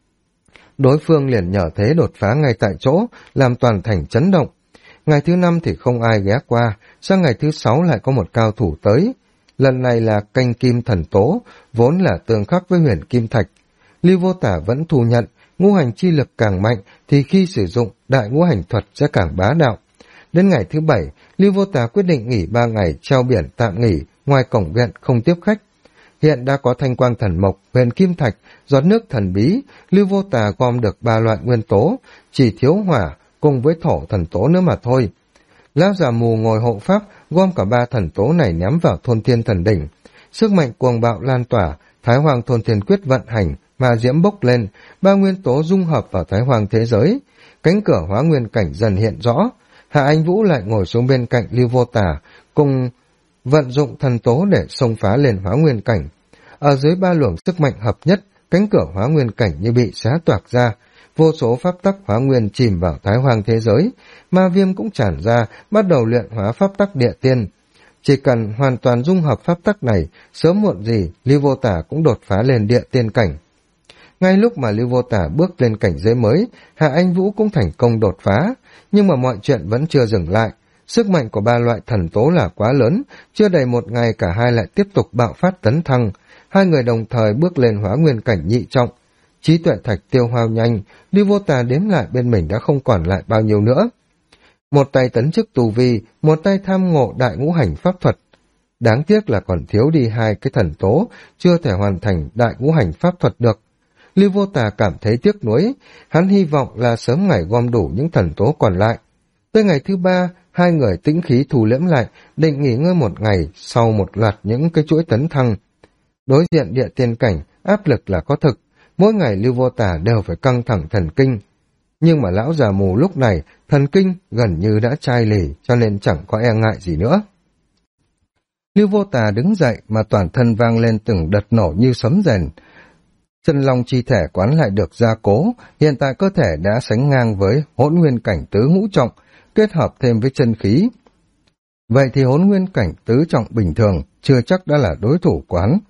Đối phương liền nhờ thế đột phá ngay tại chỗ, làm toàn thành chấn động. Ngày thứ 5 thì không ai ghé qua, sang ngày thứ 6 lại có một cao thủ tới. Lần này là canh kim thần tố, vốn là tương khắc với huyền kim thạch. Lưu Vô Tả vẫn thu nhận, ngũ hành chi lực càng mạnh thì khi sử dụng đại ngũ hành thuật sẽ càng bá đạo. Đến ngày thứ 7, Lưu Vô Tả quyết định nghỉ 3 ngày treo biển tạm nghỉ, ngoài cổng viện không tiếp khách. Hiện đã có thanh quang thần mộc, huyền kim thạch, giọt nước thần bí, Lưu Vô Tà gom được 3 loại nguyên tố, chỉ thiếu hỏa cùng với thổ thần tố nữa mà thôi. Lão già mù ngồi hộ pháp, gom cả 3 thần tố này ném vào thôn thiên thần đỉnh. Sức mạnh cuồng bạo lan tỏa, Thái Hoàng thôn thiên quyết vận hành, mà diễm bốc lên, 3 nguyên tố dung hợp vào Thái Hoàng thế giới. Cánh cửa hóa nguyên cảnh dần hiện rõ. Hạ Anh Vũ lại ngồi xuống bên cạnh Lưu Vô Tà, cùng vận dụng thần tố để xông phá lên hóa nguyên cảnh. Ở dưới 3 luồng sức mạnh hợp nhất, cánh cửa hóa nguyên cảnh như bị xé toạc ra, vô số pháp tắc hóa nguyên chìm vào Thái Hoàng thế giới, ma viêm cũng tràn ra, bắt đầu luyện hóa pháp tắc địa tiên. Chỉ cần hoàn toàn dung hợp pháp tắc này, sớm muộn gì Lưu Vô Tả cũng đột phá lên địa tiên cảnh. Ngay lúc mà Lưu Vô Tả bước lên cảnh giới mới, Hạ Anh Vũ cũng thành công đột phá, nhưng mà mọi chuyện vẫn chưa dừng lại. Sức mạnh của 3 loại thần tố là quá lớn, chưa đầy 1 ngày cả hai lại tiếp tục bạo phát tấn thăng. Hai người đồng thời bước lên hóa nguyên cảnh nhị trọng. Trí tuệ thạch tiêu hao nhanh, Lưu Vô Tà đếm lại bên mình đã không còn lại bao nhiêu nữa. Một tay tấn chức tu vi, một tay tham ngộ đại ngũ hành pháp thuật. Đáng tiếc là còn thiếu đi 2 cái thần tố, chưa thể hoàn thành đại ngũ hành pháp thuật được. Lưu Vô Tà cảm thấy tiếc nuối, hắn hy vọng là sớm ngày gom đủ những thần tố còn lại. Tới ngày thứ 3, hai người tĩnh khí thu liễm lại, định nghỉ ngơi 1 ngày sau một loạt những cái chuỗi tấn thăng. Đối diện địa tiên cảnh, áp lực là có thực, mỗi ngày Lưu Vô Tà đều phải căng thẳng thần kinh. Nhưng mà lão già mù lúc này, thần kinh gần như đã chai lì, cho nên chẳng có e ngại gì nữa. Lưu Vô Tà đứng dậy mà toàn thân vang lên từng đợt nổ như sấm rền. Chân long chi thể quán lại được gia cố, hiện tại cơ thể đã sánh ngang với hỗn nguyên cảnh tứ ngũ trọng, kết hợp thêm với chân khí. Vậy thì hỗn nguyên cảnh tứ trọng bình thường chưa chắc đã là đối thủ của hắn.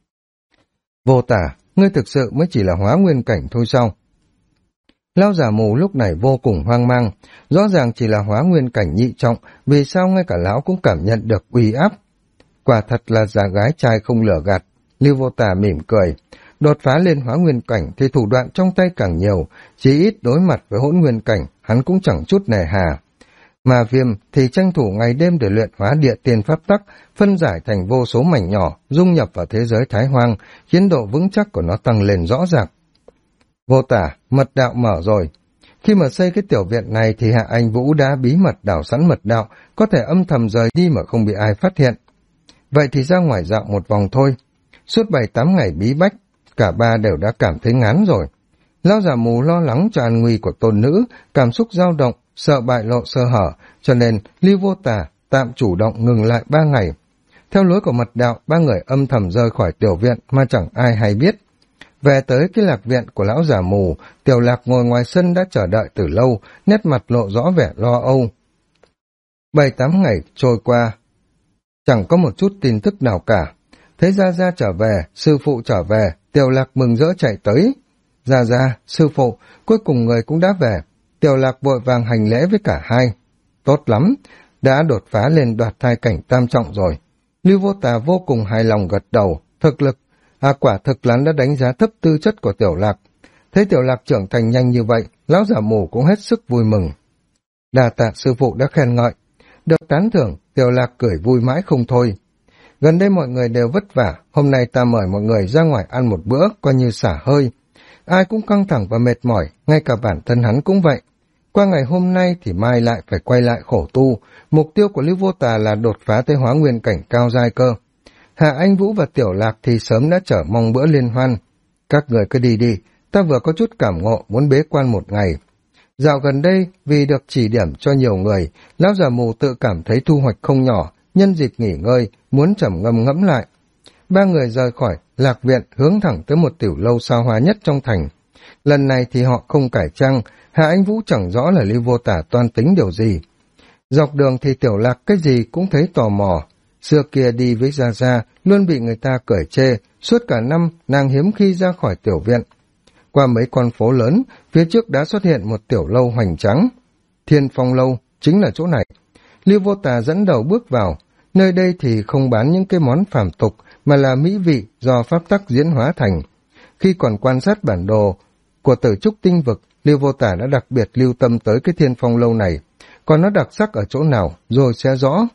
Vô Tả, ngươi thực sự mới chỉ là hóa nguyên cảnh thôi sao? Lão giả mù lúc này vô cùng hoang mang, rõ ràng chỉ là hóa nguyên cảnh nhị trọng, vì sao ngay cả lão cũng cảm nhận được uy áp? Quả thật là già gái trai không lừa gạt. Lưu Vô Tả mỉm cười, đột phá lên hóa nguyên cảnh thì thủ đoạn trong tay càng nhiều, chỉ ít đối mặt với hỗn nguyên cảnh, hắn cũng chẳng chút nề hà. Mà Viêm thì tranh thủ ngày đêm để luyện hóa địa tiên pháp tắc, phân giải thành vô số mảnh nhỏ, dung nhập vào thế giới thái hoang, khiến độ vững chắc của nó tăng lên rõ ràng. Vô Tả, mật đạo mở rồi. Khi mà xây cái tiểu viện này thì Hạ Anh Vũ đã bí mật đào sẵn mật đạo, có thể âm thầm rời đi mà không bị ai phát hiện. Vậy thì ra ngoài dạo một vòng thôi. Suốt 7-8 ngày bí bách, cả ba đều đã cảm thấy ngán rồi. Lão già mù lo lắng cho an nguy của tôn nữ, cảm xúc dao động, sợ bại lộ sơ hở, cho nên Lưu Vô Tả tạm chủ động ngừng lại 3 ngày. Theo lối của mật đạo, ba người âm thầm rời khỏi tiểu viện mà chẳng ai hay biết. Về tới cái lạc viện của lão già mù, Tiểu Lạc ngồi ngoài sân đã chờ đợi từ lâu, nét mặt lộ rõ vẻ lo âu. 7-8 ngày trôi qua, chẳng có một chút tin tức nào cả. Thấy Gia Gia trở về, sư phụ trở về, Tiểu Lạc mừng rỡ chạy tới. Gia Gia, sư phụ, cuối cùng người cũng đã về. Tiểu Lạc vội vàng hành lễ với cả hai. Tốt lắm, đã đột phá lên đoạt thai cảnh tam trọng rồi. Lưu Vô Tà vô cùng hài lòng gật đầu, thực lực. Quả thực là đã đánh giá thấp tư chất của Tiểu Lạc. Thấy Tiểu Lạc trưởng thành nhanh như vậy, lão giả mù cũng hết sức vui mừng. Đà tạ sư phụ đã khen ngợi. Được tán thưởng, Tiểu Lạc cười vui mãi không thôi. Gần đây mọi người đều vất vả, hôm nay ta mời mọi người ra ngoài ăn một bữa, coi như xả hơi. Ai cũng căng thẳng và mệt mỏi, ngay cả bản thân hắn cũng vậy. Qua ngày hôm nay thì mai lại phải quay lại khổ tu, mục tiêu của Lưu Vô Tà là đột phá tới hóa nguyên cảnh cao giai cơ. Hạ Anh Vũ và Tiểu Lạc thì sớm đã chờ mong bữa liên hoan. Các người cứ đi đi, ta vừa có chút cảm ngộ muốn bế quan một ngày. Dạo gần đây, vì được chỉ điểm cho nhiều người, lão già mù tự cảm thấy thu hoạch không nhỏ, nhân dịp nghỉ ngơi, muốn trầm ngâm ngẫm lại. Ba người rời khỏi lạc viện hướng thẳng tới một tiểu lâu xa hoa nhất trong thành. Lần này thì họ không cải trang, Hạ Anh Vũ chẳng rõ là Lưu Vô Tả toan tính điều gì. Dọc đường thì Tiểu Lạc cái gì cũng thấy tò mò. Xưa kia đi với Gia Gia luôn bị người ta cởi chê, suốt cả năm nàng hiếm khi ra khỏi tiểu viện. Qua mấy con phố lớn, phía trước đã xuất hiện một tiểu lâu hoành tráng. Thiên Phong Lâu chính là chỗ này. Lưu Vô Tà dẫn đầu bước vào, nơi đây thì không bán những cái món phàm tục mà là mỹ vị do pháp tắc diễn hóa thành. Khi còn quan sát bản đồ của Tử Trúc Tinh Vực, Lưu Vô Tà đã đặc biệt lưu tâm tới cái Thiên Phong Lâu này, còn nó đặc sắc ở chỗ nào rồi sẽ rõ.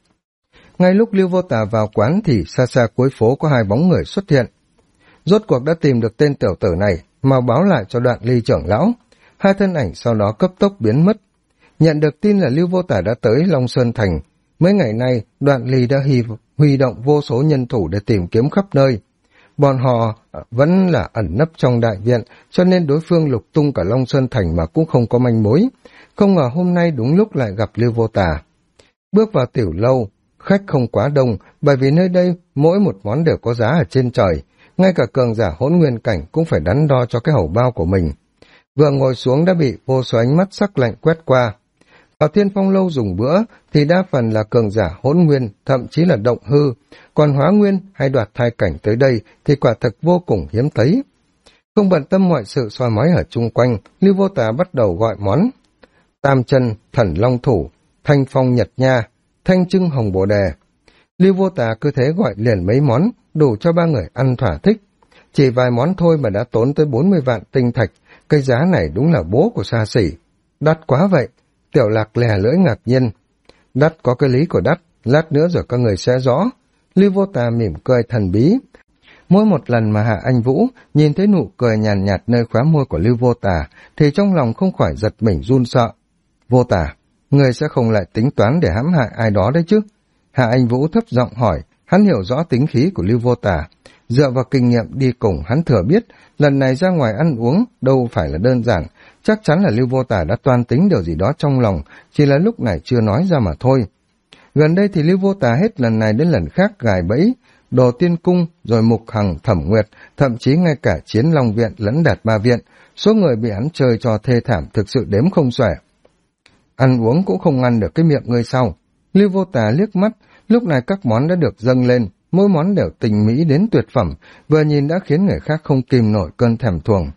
Ngay lúc Lưu Vô Tà vào quán thì xa xa cuối phố có hai bóng người xuất hiện. Rốt cuộc đã tìm được tên tiểu tử này, mà báo lại cho Đoạn Ly trưởng lão. Hai thân ảnh sau đó cấp tốc biến mất. Nhận được tin là Lưu Vô Tả đã tới Long Sơn Thành. Mấy ngày nay, Đoạn Ly đã huy động vô số nhân thủ để tìm kiếm khắp nơi. Bọn họ vẫn là ẩn nấp trong đại viện, cho nên đối phương lục tung cả Long Sơn Thành mà cũng không có manh mối. Không ngờ hôm nay đúng lúc lại gặp Lưu Vô Tả. Bước vào tiểu lâu, khách không quá đông, bởi vì nơi đây mỗi một món đều có giá ở trên trời. Ngay cả cường giả hỗn nguyên cảnh cũng phải đắn đo cho cái hầu bao của mình. Vừa ngồi xuống đã bị vô số ánh mắt sắc lạnh quét qua. Ở Thiên Phong Lâu dùng bữa thì đa phần là cường giả hỗn nguyên, thậm chí là động hư, còn hóa nguyên hay đoạt thai cảnh tới đây thì quả thực vô cùng hiếm thấy. Không bận tâm mọi sự soi mói ở chung quanh, Lưu Vô Tà bắt đầu gọi món. Tam chân, thần long thủ, thanh phong nhật nha, thanh trưng hồng bồ đề. Lưu Vô Tà cứ thế gọi liền mấy món, đủ cho ba người ăn thỏa thích. Chỉ vài món thôi mà đã tốn tới 40 vạn tinh thạch, cái giá này đúng là bố của xa xỉ. Đắt quá vậy, Tiểu Lạc lè lưỡi ngạc nhiên. Đắt có cái lý của đắt, lát nữa rồi các người sẽ rõ. Lưu Vô Tà mỉm cười thần bí. Mỗi một lần mà Hạ Anh Vũ nhìn thấy nụ cười nhàn nhạt nơi khóe môi của Lưu Vô Tà, thì trong lòng không khỏi giật mình run sợ. Vô Tà, người sẽ không lại tính toán để hãm hại ai đó đấy chứ? Hạ Anh Vũ thấp giọng hỏi, hắn hiểu rõ tính khí của Lưu Vô Tà. Dựa vào kinh nghiệm đi cùng, hắn thừa biết, lần này ra ngoài ăn uống đâu phải là đơn giản, chắc chắn là Lưu Vô Tà đã toan tính điều gì đó trong lòng, chỉ là lúc này chưa nói ra mà thôi. Gần đây thì Lưu Vô Tà hết lần này đến lần khác gài bẫy, Đồ Tiên Cung, rồi Mục Hằng, Thẩm Nguyệt, thậm chí ngay cả Chiến Long Viện lẫn Đạt Ma Viện, số người bị hắn chơi cho thê thảm thực sự đếm không xuể. Ăn uống cũng không ngăn được cái miệng ngươi sau. Lưu Vô Tà liếc mắt, lúc này các món đã được dâng lên, mỗi món đều tinh mỹ đến tuyệt phẩm, vừa nhìn đã khiến người khác không kìm nổi cơn thèm thuồng.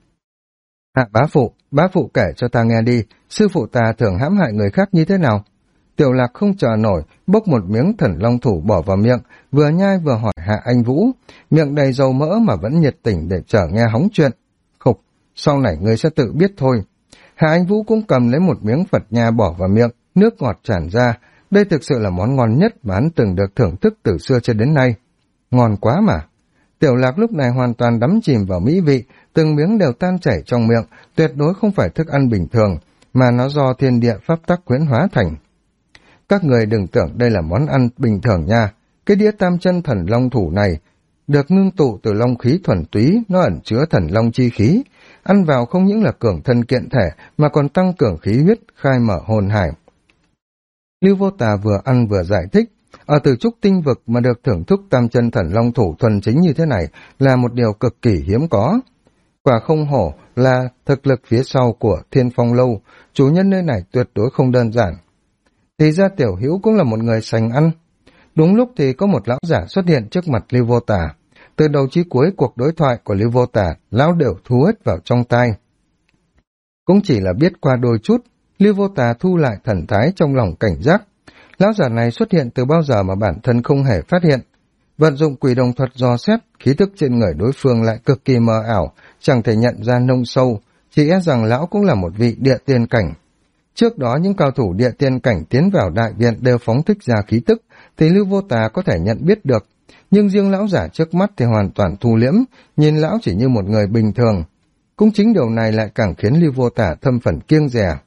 Hạ bá phụ kể cho ta nghe đi, sư phụ ta thường hãm hại người khác như thế nào? Tiểu Lạc không chờ nổi, bốc một miếng Thần Long Thủ bỏ vào miệng, vừa nhai vừa hỏi Hạ Anh Vũ, miệng đầy dầu mỡ mà vẫn nhiệt tình để chờ nghe hóng chuyện. Khục, sau này ngươi sẽ tự biết thôi. Hạ Anh Vũ cũng cầm lấy một miếng Phật nha bỏ vào miệng, nước ngọt tràn ra. Đây thực sự là món ngon nhất mà hắn từng được thưởng thức từ xưa cho đến nay. Ngon quá mà. Tiểu Lạc lúc này hoàn toàn đắm chìm vào mỹ vị, từng miếng đều tan chảy trong miệng, tuyệt đối không phải thức ăn bình thường, mà nó do thiên địa pháp tắc huyễn hóa thành. Các người đừng tưởng đây là món ăn bình thường nha. Cái đĩa tam chân Thần Long Thủ này được ngưng tụ từ long khí thuần túy, nó ẩn chứa thần long chi khí. Ăn vào không những là cường thân kiện thể, mà còn tăng cường khí huyết, khai mở hồn hải. Lưu Vô Tà vừa ăn vừa giải thích, ở Tử Trúc Tinh Vực mà được thưởng thức tam chân Thần Long Thủ thuần chính như thế này là một điều cực kỳ hiếm có. Quả không hổ là thực lực phía sau của Thiên Phong Lâu, chủ nhân nơi này tuyệt đối không đơn giản. Thì ra Tiểu Hữu cũng là một người sành ăn. Đúng lúc thì có một lão giả xuất hiện trước mặt Lưu Vô Tà. Từ đầu chí cuối cuộc đối thoại của Lưu Vô Tà, lão đều thu hết vào trong tai. Cũng chỉ là biết qua đôi chút, Lưu Vô Tà thu lại thần thái trong lòng cảnh giác. Lão giả này xuất hiện từ bao giờ mà bản thân không hề phát hiện. Vận dụng quỷ đồng thuật dò xét, khí thức trên người đối phương lại cực kỳ mờ ảo, chẳng thể nhận ra nông sâu, chỉ e rằng lão cũng là một vị địa tiên cảnh. Trước đó những cao thủ địa tiên cảnh tiến vào đại viện đều phóng thích ra khí tức, thì Lưu Vô Tà có thể nhận biết được. Nhưng riêng lão giả trước mắt thì hoàn toàn thu liễm, nhìn lão chỉ như một người bình thường. Cũng chính điều này lại càng khiến Lưu Vô Tà thâm phần kiêng dè.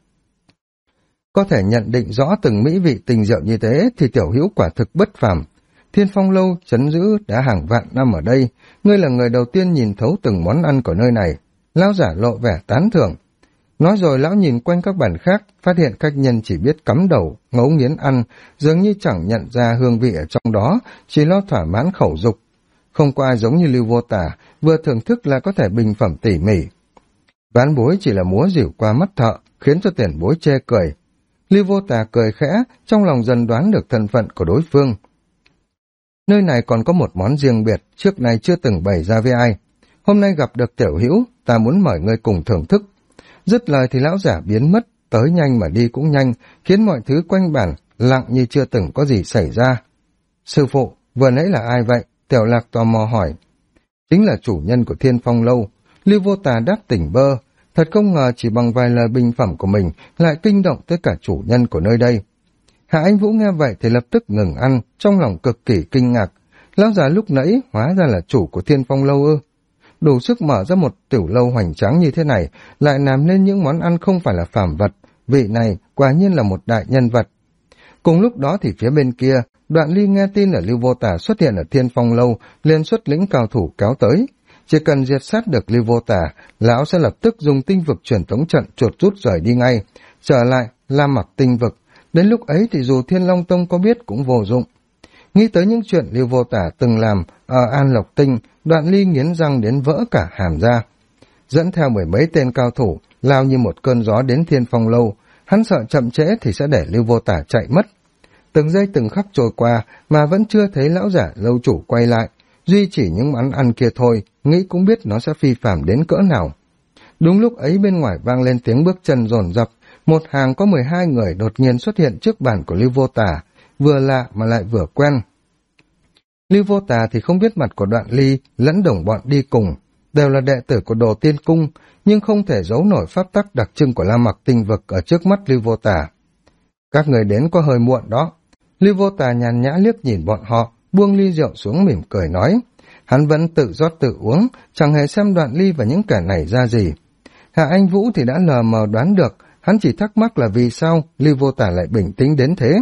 Có thể nhận định rõ từng mỹ vị tình diệu như thế thì Tiểu Hữu quả thực bất phàm. Thiên Phong Lâu trấn giữ đã hàng vạn năm ở đây, ngươi là người đầu tiên nhìn thấu từng món ăn của nơi này. Lão giả lộ vẻ tán thưởng. Nói rồi lão nhìn quanh các bàn khác, phát hiện khách nhân chỉ biết cắm đầu, ngấu nghiến ăn, dường như chẳng nhận ra hương vị ở trong đó, chỉ lo thỏa mãn khẩu dục. Không có ai giống như Lưu Vô Tà, vừa thưởng thức là có thể bình phẩm tỉ mỉ. Ván bối chỉ là múa dỉu qua mắt thợ, khiến cho tiền bối chê cười. Lưu Vô Tà cười khẽ, trong lòng dần đoán được thân phận của đối phương. Nơi này còn có một món riêng biệt, trước này chưa từng bày ra với ai. Hôm nay gặp được Tiểu Hữu, ta muốn mời ngươi cùng thưởng thức. Dứt lời thì lão giả biến mất, tới nhanh mà đi cũng nhanh, khiến mọi thứ quanh bản lặng như chưa từng có gì xảy ra. Sư phụ, vừa nãy là ai vậy? Tiểu Lạc tò mò hỏi. Chính là chủ nhân của Thiên Phong Lâu. Lưu Vô Tà đáp tỉnh bơ, thật không ngờ chỉ bằng vài lời bình phẩm của mình lại kinh động tới cả chủ nhân của nơi đây. Hạ Anh Vũ nghe vậy thì lập tức ngừng ăn, trong lòng cực kỳ kinh ngạc. Lão già lúc nãy hóa ra là chủ của Thiên Phong Lâu ư? Đủ sức mở ra một tiểu lâu hoành tráng như thế này, lại làm nên những món ăn không phải là phàm vật, vị này quả nhiên là một đại nhân vật. Cùng lúc đó thì phía bên kia, Đoạn Ly nghe tin là Lưu Vô Tà xuất hiện ở Thiên Phong Lâu, liền xuất lĩnh cao thủ kéo tới. Chỉ cần diệt sát được Lưu Vô Tà, lão sẽ lập tức dùng tinh vực truyền tống trận chuột rút rời đi ngay, trở lại La Mặc tinh vực. Đến lúc ấy thì dù Thiên Long Tông có biết cũng vô dụng. Nghĩ tới những chuyện Lưu Vô Tà từng làm ở An Lộc Tinh, Đoạn Ly nghiến răng đến vỡ cả hàm ra. Dẫn theo mười mấy tên cao thủ, lao như một cơn gió đến Thiên Phong Lâu, hắn sợ chậm trễ thì sẽ để Lưu Vô Tà chạy mất. Từng giây từng khắc trôi qua mà vẫn chưa thấy lão giả lâu chủ quay lại, duy chỉ những món ăn kia thôi, nghĩ cũng biết nó sẽ phi phàm đến cỡ nào. Đúng lúc ấy bên ngoài vang lên tiếng bước chân dồn dập, một hàng có 12 người đột nhiên xuất hiện trước bàn của Lưu Vô Tà, vừa lạ mà lại vừa quen. Lưu Vô Tà thì không biết mặt của Đoạn Ly lẫn đồng bọn đi cùng, đều là đệ tử của Đồ Tiên Cung, nhưng không thể giấu nổi pháp tắc đặc trưng của La Mặc tinh vực ở trước mắt Lưu Vô Tà. Các người đến có hơi muộn đó. Lưu Vô Tà nhàn nhã liếc nhìn bọn họ, buông ly rượu xuống mỉm cười nói. Hắn vẫn tự rót tự uống, chẳng hề xem Đoạn Ly và những kẻ này ra gì. Hạ Anh Vũ thì đã lờ mờ đoán được, hắn chỉ thắc mắc là vì sao Lưu Vô Tà lại bình tĩnh đến thế.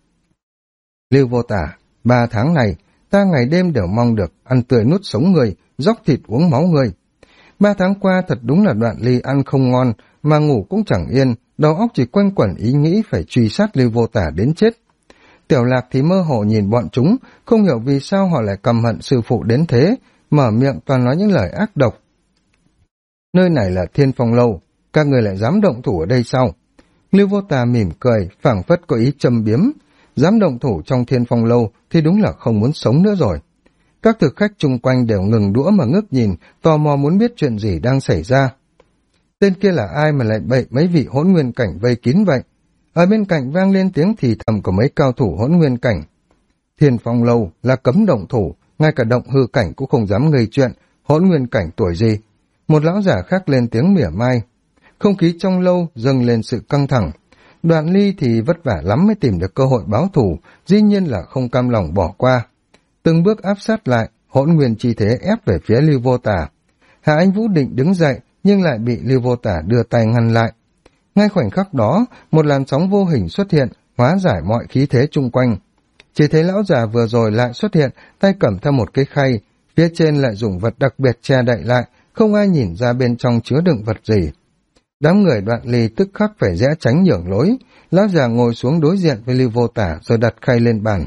Lưu Vô Tà, 3 tháng này, ta ngày đêm đều mong được ăn tươi nuốt sống người, dóc thịt uống máu người. 3 tháng qua thật đúng là Đoạn Ly ăn không ngon, mà ngủ cũng chẳng yên, đầu óc chỉ quanh quẩn ý nghĩ phải truy sát Lưu Vô Tà đến chết. Tiểu Lạc thì mơ hồ nhìn bọn chúng, không hiểu vì sao họ lại căm hận sư phụ đến thế, mở miệng toàn nói những lời ác độc. Nơi này là Thiên Phong Lâu, các người lại dám động thủ ở đây sao? Lưu Vô Tà mỉm cười, phảng phất có ý châm biếm. dám động thủ trong Thiên Phong lâu thì đúng là không muốn sống nữa rồi. Các thực khách chung quanh đều ngừng đũa mà ngước nhìn, tò mò muốn biết chuyện gì đang xảy ra. Tên kia là ai mà lại bậy mấy vị hỗn nguyên cảnh vây kín vậy? Ở bên cạnh vang lên tiếng thì thầm của mấy cao thủ hỗn nguyên cảnh. Thiên Phong lâu là cấm động thủ, ngay cả động hư cảnh cũng không dám gây chuyện, hỗn nguyên cảnh tuổi gì? Một lão giả khác lên tiếng mỉa mai. Không khí trong lâu dâng lên sự căng thẳng. Đoạn Ly thì vất vả lắm mới tìm được cơ hội báo thù, dĩ nhiên là không cam lòng bỏ qua. Từng bước áp sát lại, hỗn nguyên chi thế ép về phía Lưu Vô Tả. Hạ Anh Vũ định đứng dậy, nhưng lại bị Lưu Vô Tả đưa tay ngăn lại. Ngay khoảnh khắc đó, một làn sóng vô hình xuất hiện, hóa giải mọi khí thế chung quanh. Chỉ thấy lão già vừa rồi lại xuất hiện, tay cầm theo một cái khay, phía trên lại dùng vật đặc biệt che đậy lại, không ai nhìn ra bên trong chứa đựng vật gì. Đám người Đoạn Ly tức khắc phải rẽ tránh nhường lối, lão già ngồi xuống đối diện với Lưu Vô Tả rồi đặt khay lên bàn.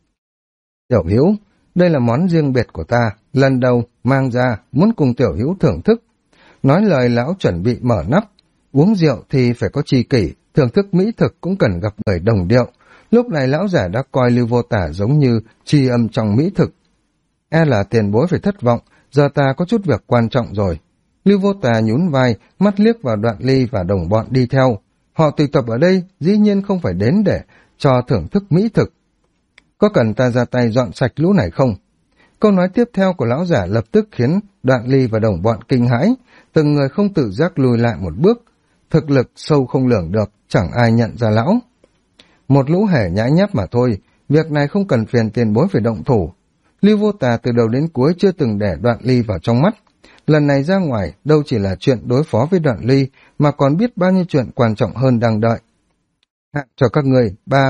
Tiểu Hữu, đây là món riêng biệt của ta, lần đầu mang ra, muốn cùng Tiểu Hữu thưởng thức. Nói lời lão chuẩn bị mở nắp, uống rượu thì phải có tri kỷ, thưởng thức mỹ thực cũng cần gặp người đồng điệu. Lúc này lão giả đã coi Lưu Vô Tả giống như tri âm trong mỹ thực. E là tiền bối phải thất vọng, giờ ta có chút việc quan trọng rồi. Lưu Vô Tả nhún vai, mắt liếc vào Đoạn Ly và đồng bọn đi theo. Họ tụ tập ở đây dĩ nhiên không phải đến để cho thưởng thức mỹ thực. Có cần ta ra tay dọn sạch lũ này không? Câu nói tiếp theo của lão giả lập tức khiến Đoạn Ly và đồng bọn kinh hãi, từng người không tự giác lùi lại một bước. Thực lực sâu không lường được, chẳng ai nhận ra lão. Một lũ hề nhãi nháp mà thôi, việc này không cần phiền tiền bối phải động thủ. Lưu Vô Tả từ đầu đến cuối chưa từng để Đoạn Ly vào trong mắt. Lần này ra ngoài đâu chỉ là chuyện đối phó với Đoạn Ly, mà còn biết bao nhiêu chuyện quan trọng hơn đang đợi. Hạn cho các ngươi 3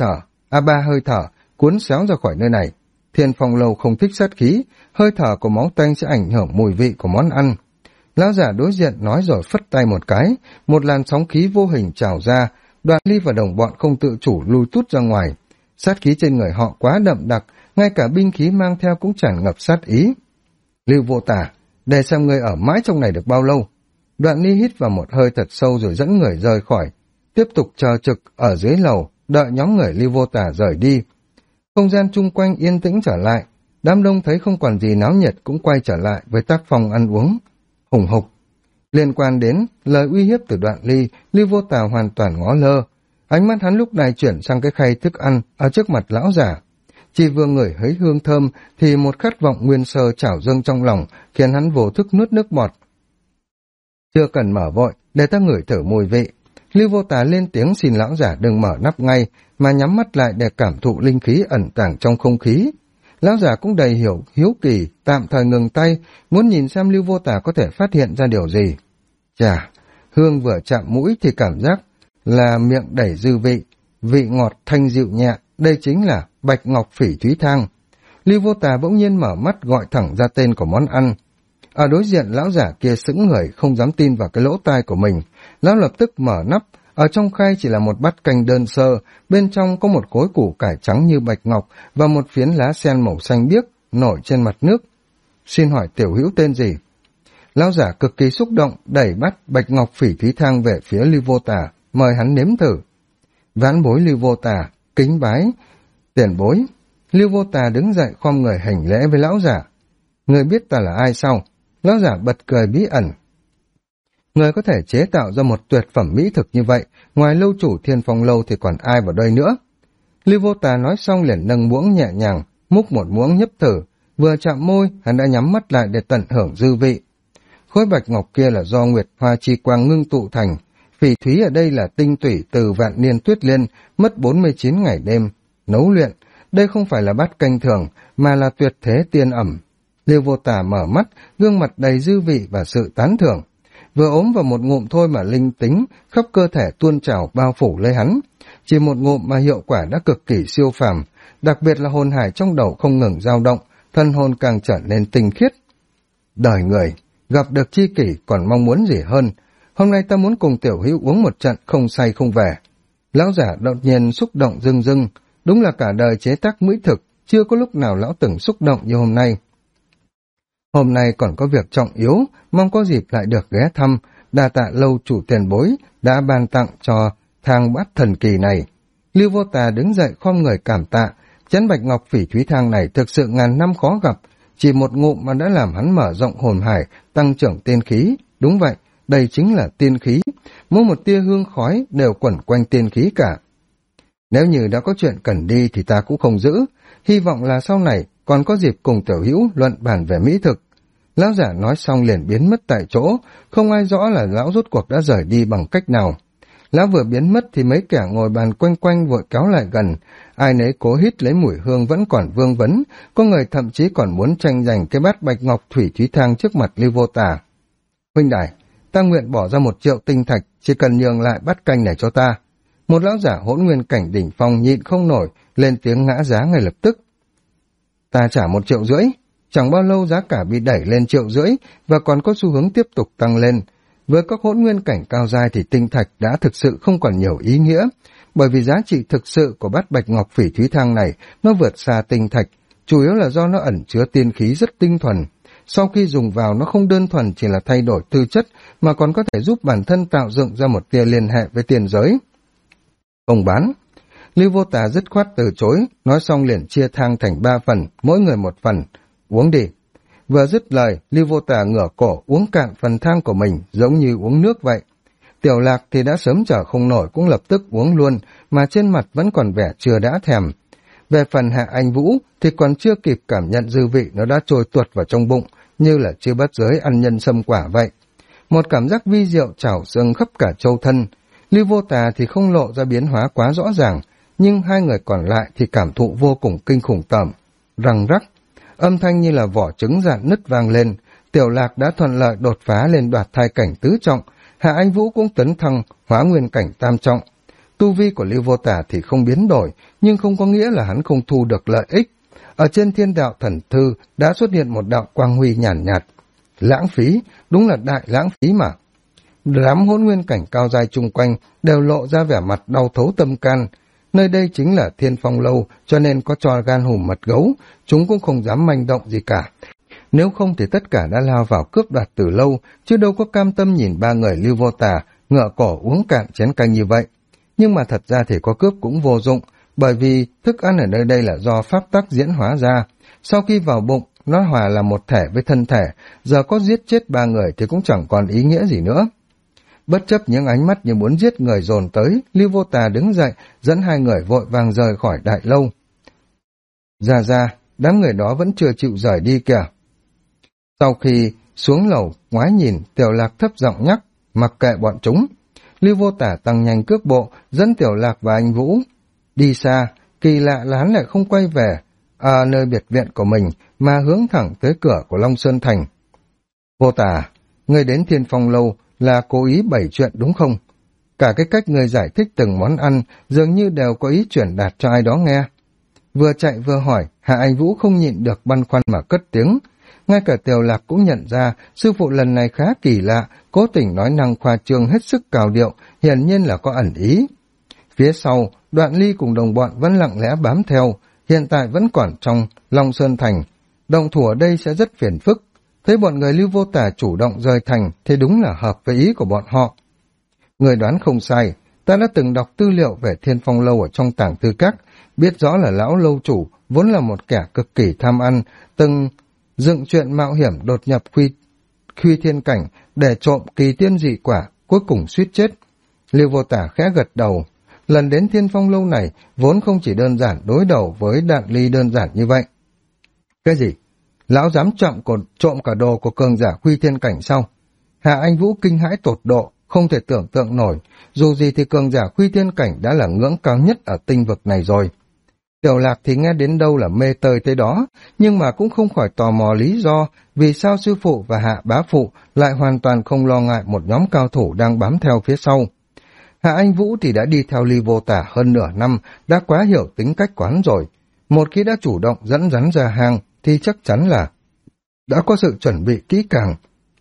hơi thở, cuốn xéo ra khỏi nơi này. Thiên Phong lâu không thích sát khí, hơi thở của máu tanh sẽ ảnh hưởng mùi vị của món ăn. Lão giả đối diện nói rồi phất tay một cái, một làn sóng khí vô hình trào ra, Đoạn Ly và đồng bọn không tự chủ lùi tút ra ngoài. Sát khí trên người họ quá đậm đặc, ngay cả binh khí mang theo cũng tràn ngập sát ý. Lưu Vô Tả, để xem ngươi ở mãi trong này được bao lâu. Đoạn Ly hít vào một hơi thật sâu rồi dẫn người rời khỏi, tiếp tục chờ trực ở dưới lầu, đợi nhóm người Lưu Vô Tả rời đi. Không gian chung quanh yên tĩnh trở lại, đám đông thấy không còn gì náo nhiệt cũng quay trở lại với tác phong ăn uống hùng hục. Liên quan đến lời uy hiếp từ Đoạn Ly, Lưu Vô Tả hoàn toàn ngó lơ. Ánh mắt hắn lúc này chuyển sang cái khay thức ăn ở trước mặt lão giả. Chỉ vừa ngửi thấy hương thơm thì một khát vọng nguyên sơ trào dâng trong lòng, khiến hắn vô thức nuốt nước bọt. Chưa cần mở vội, để ta ngửi thử mùi vị. Lưu Vô Tả lên tiếng xin lão giả đừng mở nắp ngay, mà nhắm mắt lại để cảm thụ linh khí ẩn tàng trong không khí. Lão giả cũng đầy hiếu kỳ, tạm thời ngừng tay, muốn nhìn xem Lưu Vô Tả có thể phát hiện ra điều gì. Chà, hương vừa chạm mũi thì cảm giác là miệng đầy dư vị, vị ngọt thanh dịu nhẹ, đây chính là bạch ngọc phỉ thúy thang. Lưu Vô Tả bỗng nhiên mở mắt gọi thẳng ra tên của món ăn. Ở đối diện lão giả kia sững người không dám tin vào cái lỗ tai của mình, lão lập tức mở nắp, ở trong khay chỉ là một bát canh đơn sơ, bên trong có một khối củ cải trắng như bạch ngọc và một phiến lá sen màu xanh biếc nổi trên mặt nước. Xin hỏi tiểu hữu tên gì? Lão giả cực kỳ xúc động, đẩy bát bạch ngọc phỉ thúy thang về phía Lưu Vô Tả, mời hắn nếm thử. Vãn bối Lưu Vô Tả, kính bái. Tiền bối. Lưu Vô Tả đứng dậy khom người hành lễ với lão giả. Người biết ta là ai sao? Lão giả bật cười bí ẩn. Người có thể chế tạo ra một tuyệt phẩm mỹ thực như vậy, ngoài lâu chủ Thiên Phong lâu thì còn ai vào đây nữa? Lưu Vô Tả nói xong liền nâng muỗng nhẹ nhàng, múc một muỗng nhấp thử, vừa chạm môi, hắn đã nhắm mắt lại để tận hưởng dư vị. Khối bạch ngọc kia là do Nguyệt Hoa Chi Quang ngưng tụ thành, phỉ thúy ở đây là tinh tủy từ vạn niên tuyết liên, mất 49 ngày đêm nấu luyện. Đây không phải là bát canh thường, mà là tuyệt thế tiên ẩm. Lưu Vô Tả mở mắt, gương mặt đầy dư vị và sự tán thưởng. Vừa ốm vào một ngụm thôi mà linh tính khắp cơ thể tuôn trào bao phủ lấy hắn. Chỉ một ngụm mà hiệu quả đã cực kỳ siêu phàm, đặc biệt là hồn hải trong đầu không ngừng dao động, thân hồn càng trở nên tinh khiết. Đời người, gặp được tri kỷ còn mong muốn gì hơn. Hôm nay ta muốn cùng tiểu hữu uống một trận không say không về. Lão giả đột nhiên xúc động rưng rưng, đúng là cả đời chế tác mỹ thực, chưa có lúc nào lão từng xúc động như hôm nay. Hôm nay còn có việc trọng yếu, mong có dịp lại được ghé thăm, đa tạ lâu chủ tiền bối đã ban tặng cho thang bát thần kỳ này. Lưu Vô Tà đứng dậy khom người cảm tạ, chén bạch ngọc phỉ thúy thang này thực sự ngàn năm khó gặp, chỉ một ngụm mà đã làm hắn mở rộng hồn hải, tăng trưởng tiên khí. Đúng vậy, đây chính là tiên khí, mỗi một tia hương khói đều quẩn quanh tiên khí cả. Nếu như đã có chuyện cần đi thì ta cũng không giữ, hy vọng là sau này còn có dịp cùng tiểu hữu luận bàn về mỹ thực. Lão giả nói xong liền biến mất tại chỗ, không ai rõ là lão rốt cuộc đã rời đi bằng cách nào. Lão vừa biến mất thì mấy kẻ ngồi bàn quanh quanh vội kéo lại gần, ai nấy cố hít lấy mùi hương vẫn còn vương vấn, có người thậm chí còn muốn tranh giành cái bát bạch ngọc thủy thúy thang trước mặt Lưu Vô Tà. Huynh đài, ta nguyện bỏ ra 1 triệu tinh thạch, chỉ cần nhường lại bát canh này cho ta. Một lão giả hỗn nguyên cảnh đỉnh phong nhịn không nổi, lên tiếng ngã giá ngay lập tức. Ta trả 1,5 triệu. Chẳng bao lâu giá cả bị đẩy lên 1,5 triệu và còn có xu hướng tiếp tục tăng lên. Với các hỗn nguyên cảnh cao giai thì tinh thạch đã thực sự không còn nhiều ý nghĩa, bởi vì giá trị thực sự của bát bạch ngọc phỉ thúy thang này nó vượt xa tinh thạch, chủ yếu là do nó ẩn chứa tiên khí rất tinh thuần. Sau khi dùng vào nó không đơn thuần chỉ là thay đổi tư chất mà còn có thể giúp bản thân tạo dựng ra một tia liên hệ với tiền giới. Không bán. Lưu Vô Tà dứt khoát từ chối, nói xong liền chia thang thành 3 phần, mỗi người 1 phần. Uống đi. Vừa dứt lời, Lưu Vô Tà ngửa cổ uống cạn phần thang của mình, giống như uống nước vậy. Tiểu Lạc thì đã sớm chờ không nổi cũng lập tức uống luôn, mà trên mặt vẫn còn vẻ chưa đã thèm. Về phần Hạ Anh Vũ thì còn chưa kịp cảm nhận dư vị nó đã trôi tuột vào trong bụng, như là chưa bắt giới ăn nhân sâm quả vậy. Một cảm giác vi diệu trào dâng khắp cả châu thân. Lưu Vô Tà thì không lộ ra biến hóa quá rõ ràng, nhưng hai người còn lại thì cảm thụ vô cùng kinh khủng tởm. Răng rắc, âm thanh như là vỏ trứng rạn nứt vang lên. Tiểu Lạc đã thuận lợi đột phá lên đoạt thai cảnh tứ trọng, Hạ Anh Vũ cũng tấn thăng hóa nguyên cảnh tam trọng. Tu vi của Lưu Vô Tà thì không biến đổi, nhưng không có nghĩa là hắn không thu được lợi ích. Ở trên Thiên Đạo Thần Thư đã xuất hiện một đạo quang huy nhàn nhạt. Lãng phí, đúng là đại lãng phí mà. Đám hỗn nguyên cảnh cao dài chung quanh đều lộ ra vẻ mặt đau thấu tâm can. Nơi đây chính là Thiên Phong Lâu, cho nên có trò gan hùm mật gấu, chúng cũng không dám manh động gì cả. Nếu không thì tất cả đã lao vào cướp đoạt từ lâu, chứ đâu có cam tâm nhìn 3 người Lưu Vô Tà ngựa cổ uống cạn chén canh như vậy. Nhưng mà thật ra thì có cướp cũng vô dụng, bởi vì thức ăn ở nơi đây là do pháp tắc diễn hóa ra. Sau khi vào bụng, nó hòa là một thể với thân thể, giờ có giết chết 3 người thì cũng chẳng còn ý nghĩa gì nữa. Bất chấp những ánh mắt như muốn giết người dồn tới, Lưu Vô Tà đứng dậy, dẫn 2 người vội vàng rời khỏi đại lâu. Ra, đám người đó vẫn chưa chịu rời đi kìa. Sau khi xuống lầu, ngoái nhìn, Tiểu Lạc thấp giọng nhắc, mặc kệ bọn chúng. Lưu Vô Tà tăng nhanh cước bộ, dẫn Tiểu Lạc và anh Vũ đi xa. Kỳ lạ là hắn lại không quay về nơi biệt viện của mình, mà hướng thẳng tới cửa của Long Sơn Thành. Vô Tà, ngươi đến Thiên Phong Lâu là cố ý bày chuyện đúng không? Cả cái cách ngươi giải thích từng món ăn dường như đều có ý truyền đạt cho ai đó nghe. Vừa chạy vừa hỏi, Hạ Anh Vũ không nhịn được băn khoăn mà cất tiếng. Ngay cả Tiểu Lạc cũng nhận ra sư phụ lần này khá kỳ lạ, cố tình nói năng khoa trương hết sức cào điệu, hiển nhiên là có ẩn ý. Phía sau, Đoạn Ly cùng đồng bọn vẫn lặng lẽ bám theo, hiện tại vẫn còn trong Long Sơn Thành. Động thủ ở đây sẽ rất phiền phức. Thấy bọn người Lưu Vô Tà chủ động rời thành thì đúng là hợp với ý của bọn họ. Người đoán không sai, ta đã từng đọc tư liệu về Thiên Phong Lâu ở trong tàng thư các, biết rõ là lão lâu chủ vốn là một kẻ cực kỳ tham ăn, từng dựng chuyện mạo hiểm đột nhập khuy thiên cảnh để trộm kỳ tiên dị quả, cuối cùng suýt chết. Lưu Vô Tà khẽ gật đầu. Lần đến Thiên Phong Lâu này vốn không chỉ đơn giản đối đầu với Đạn Ly đơn giản như vậy. Cái gì? Lão dám trộm cả đồ của cường giả khuy thiên cảnh sao? Hạ Anh Vũ kinh hãi tột độ, không thể tưởng tượng nổi, dù gì thì cường giả khuy thiên cảnh đã là ngưỡng cao nhất ở tinh vực này rồi. Tiểu Lạc thì nghe đến đâu là mê tơi tới đó, nhưng mà cũng không khỏi tò mò lý do vì sao sư phụ và Hạ bá phụ lại hoàn toàn không lo ngại một nhóm cao thủ đang bám theo phía sau. Hạ Anh Vũ thì đã đi theo Lưu Vô Tà hơn nửa năm, đã quá hiểu tính cách quán rồi. Một khi đã chủ động dẫn rắn ra hang thì chắc chắn là đã có sự chuẩn bị kỹ càng.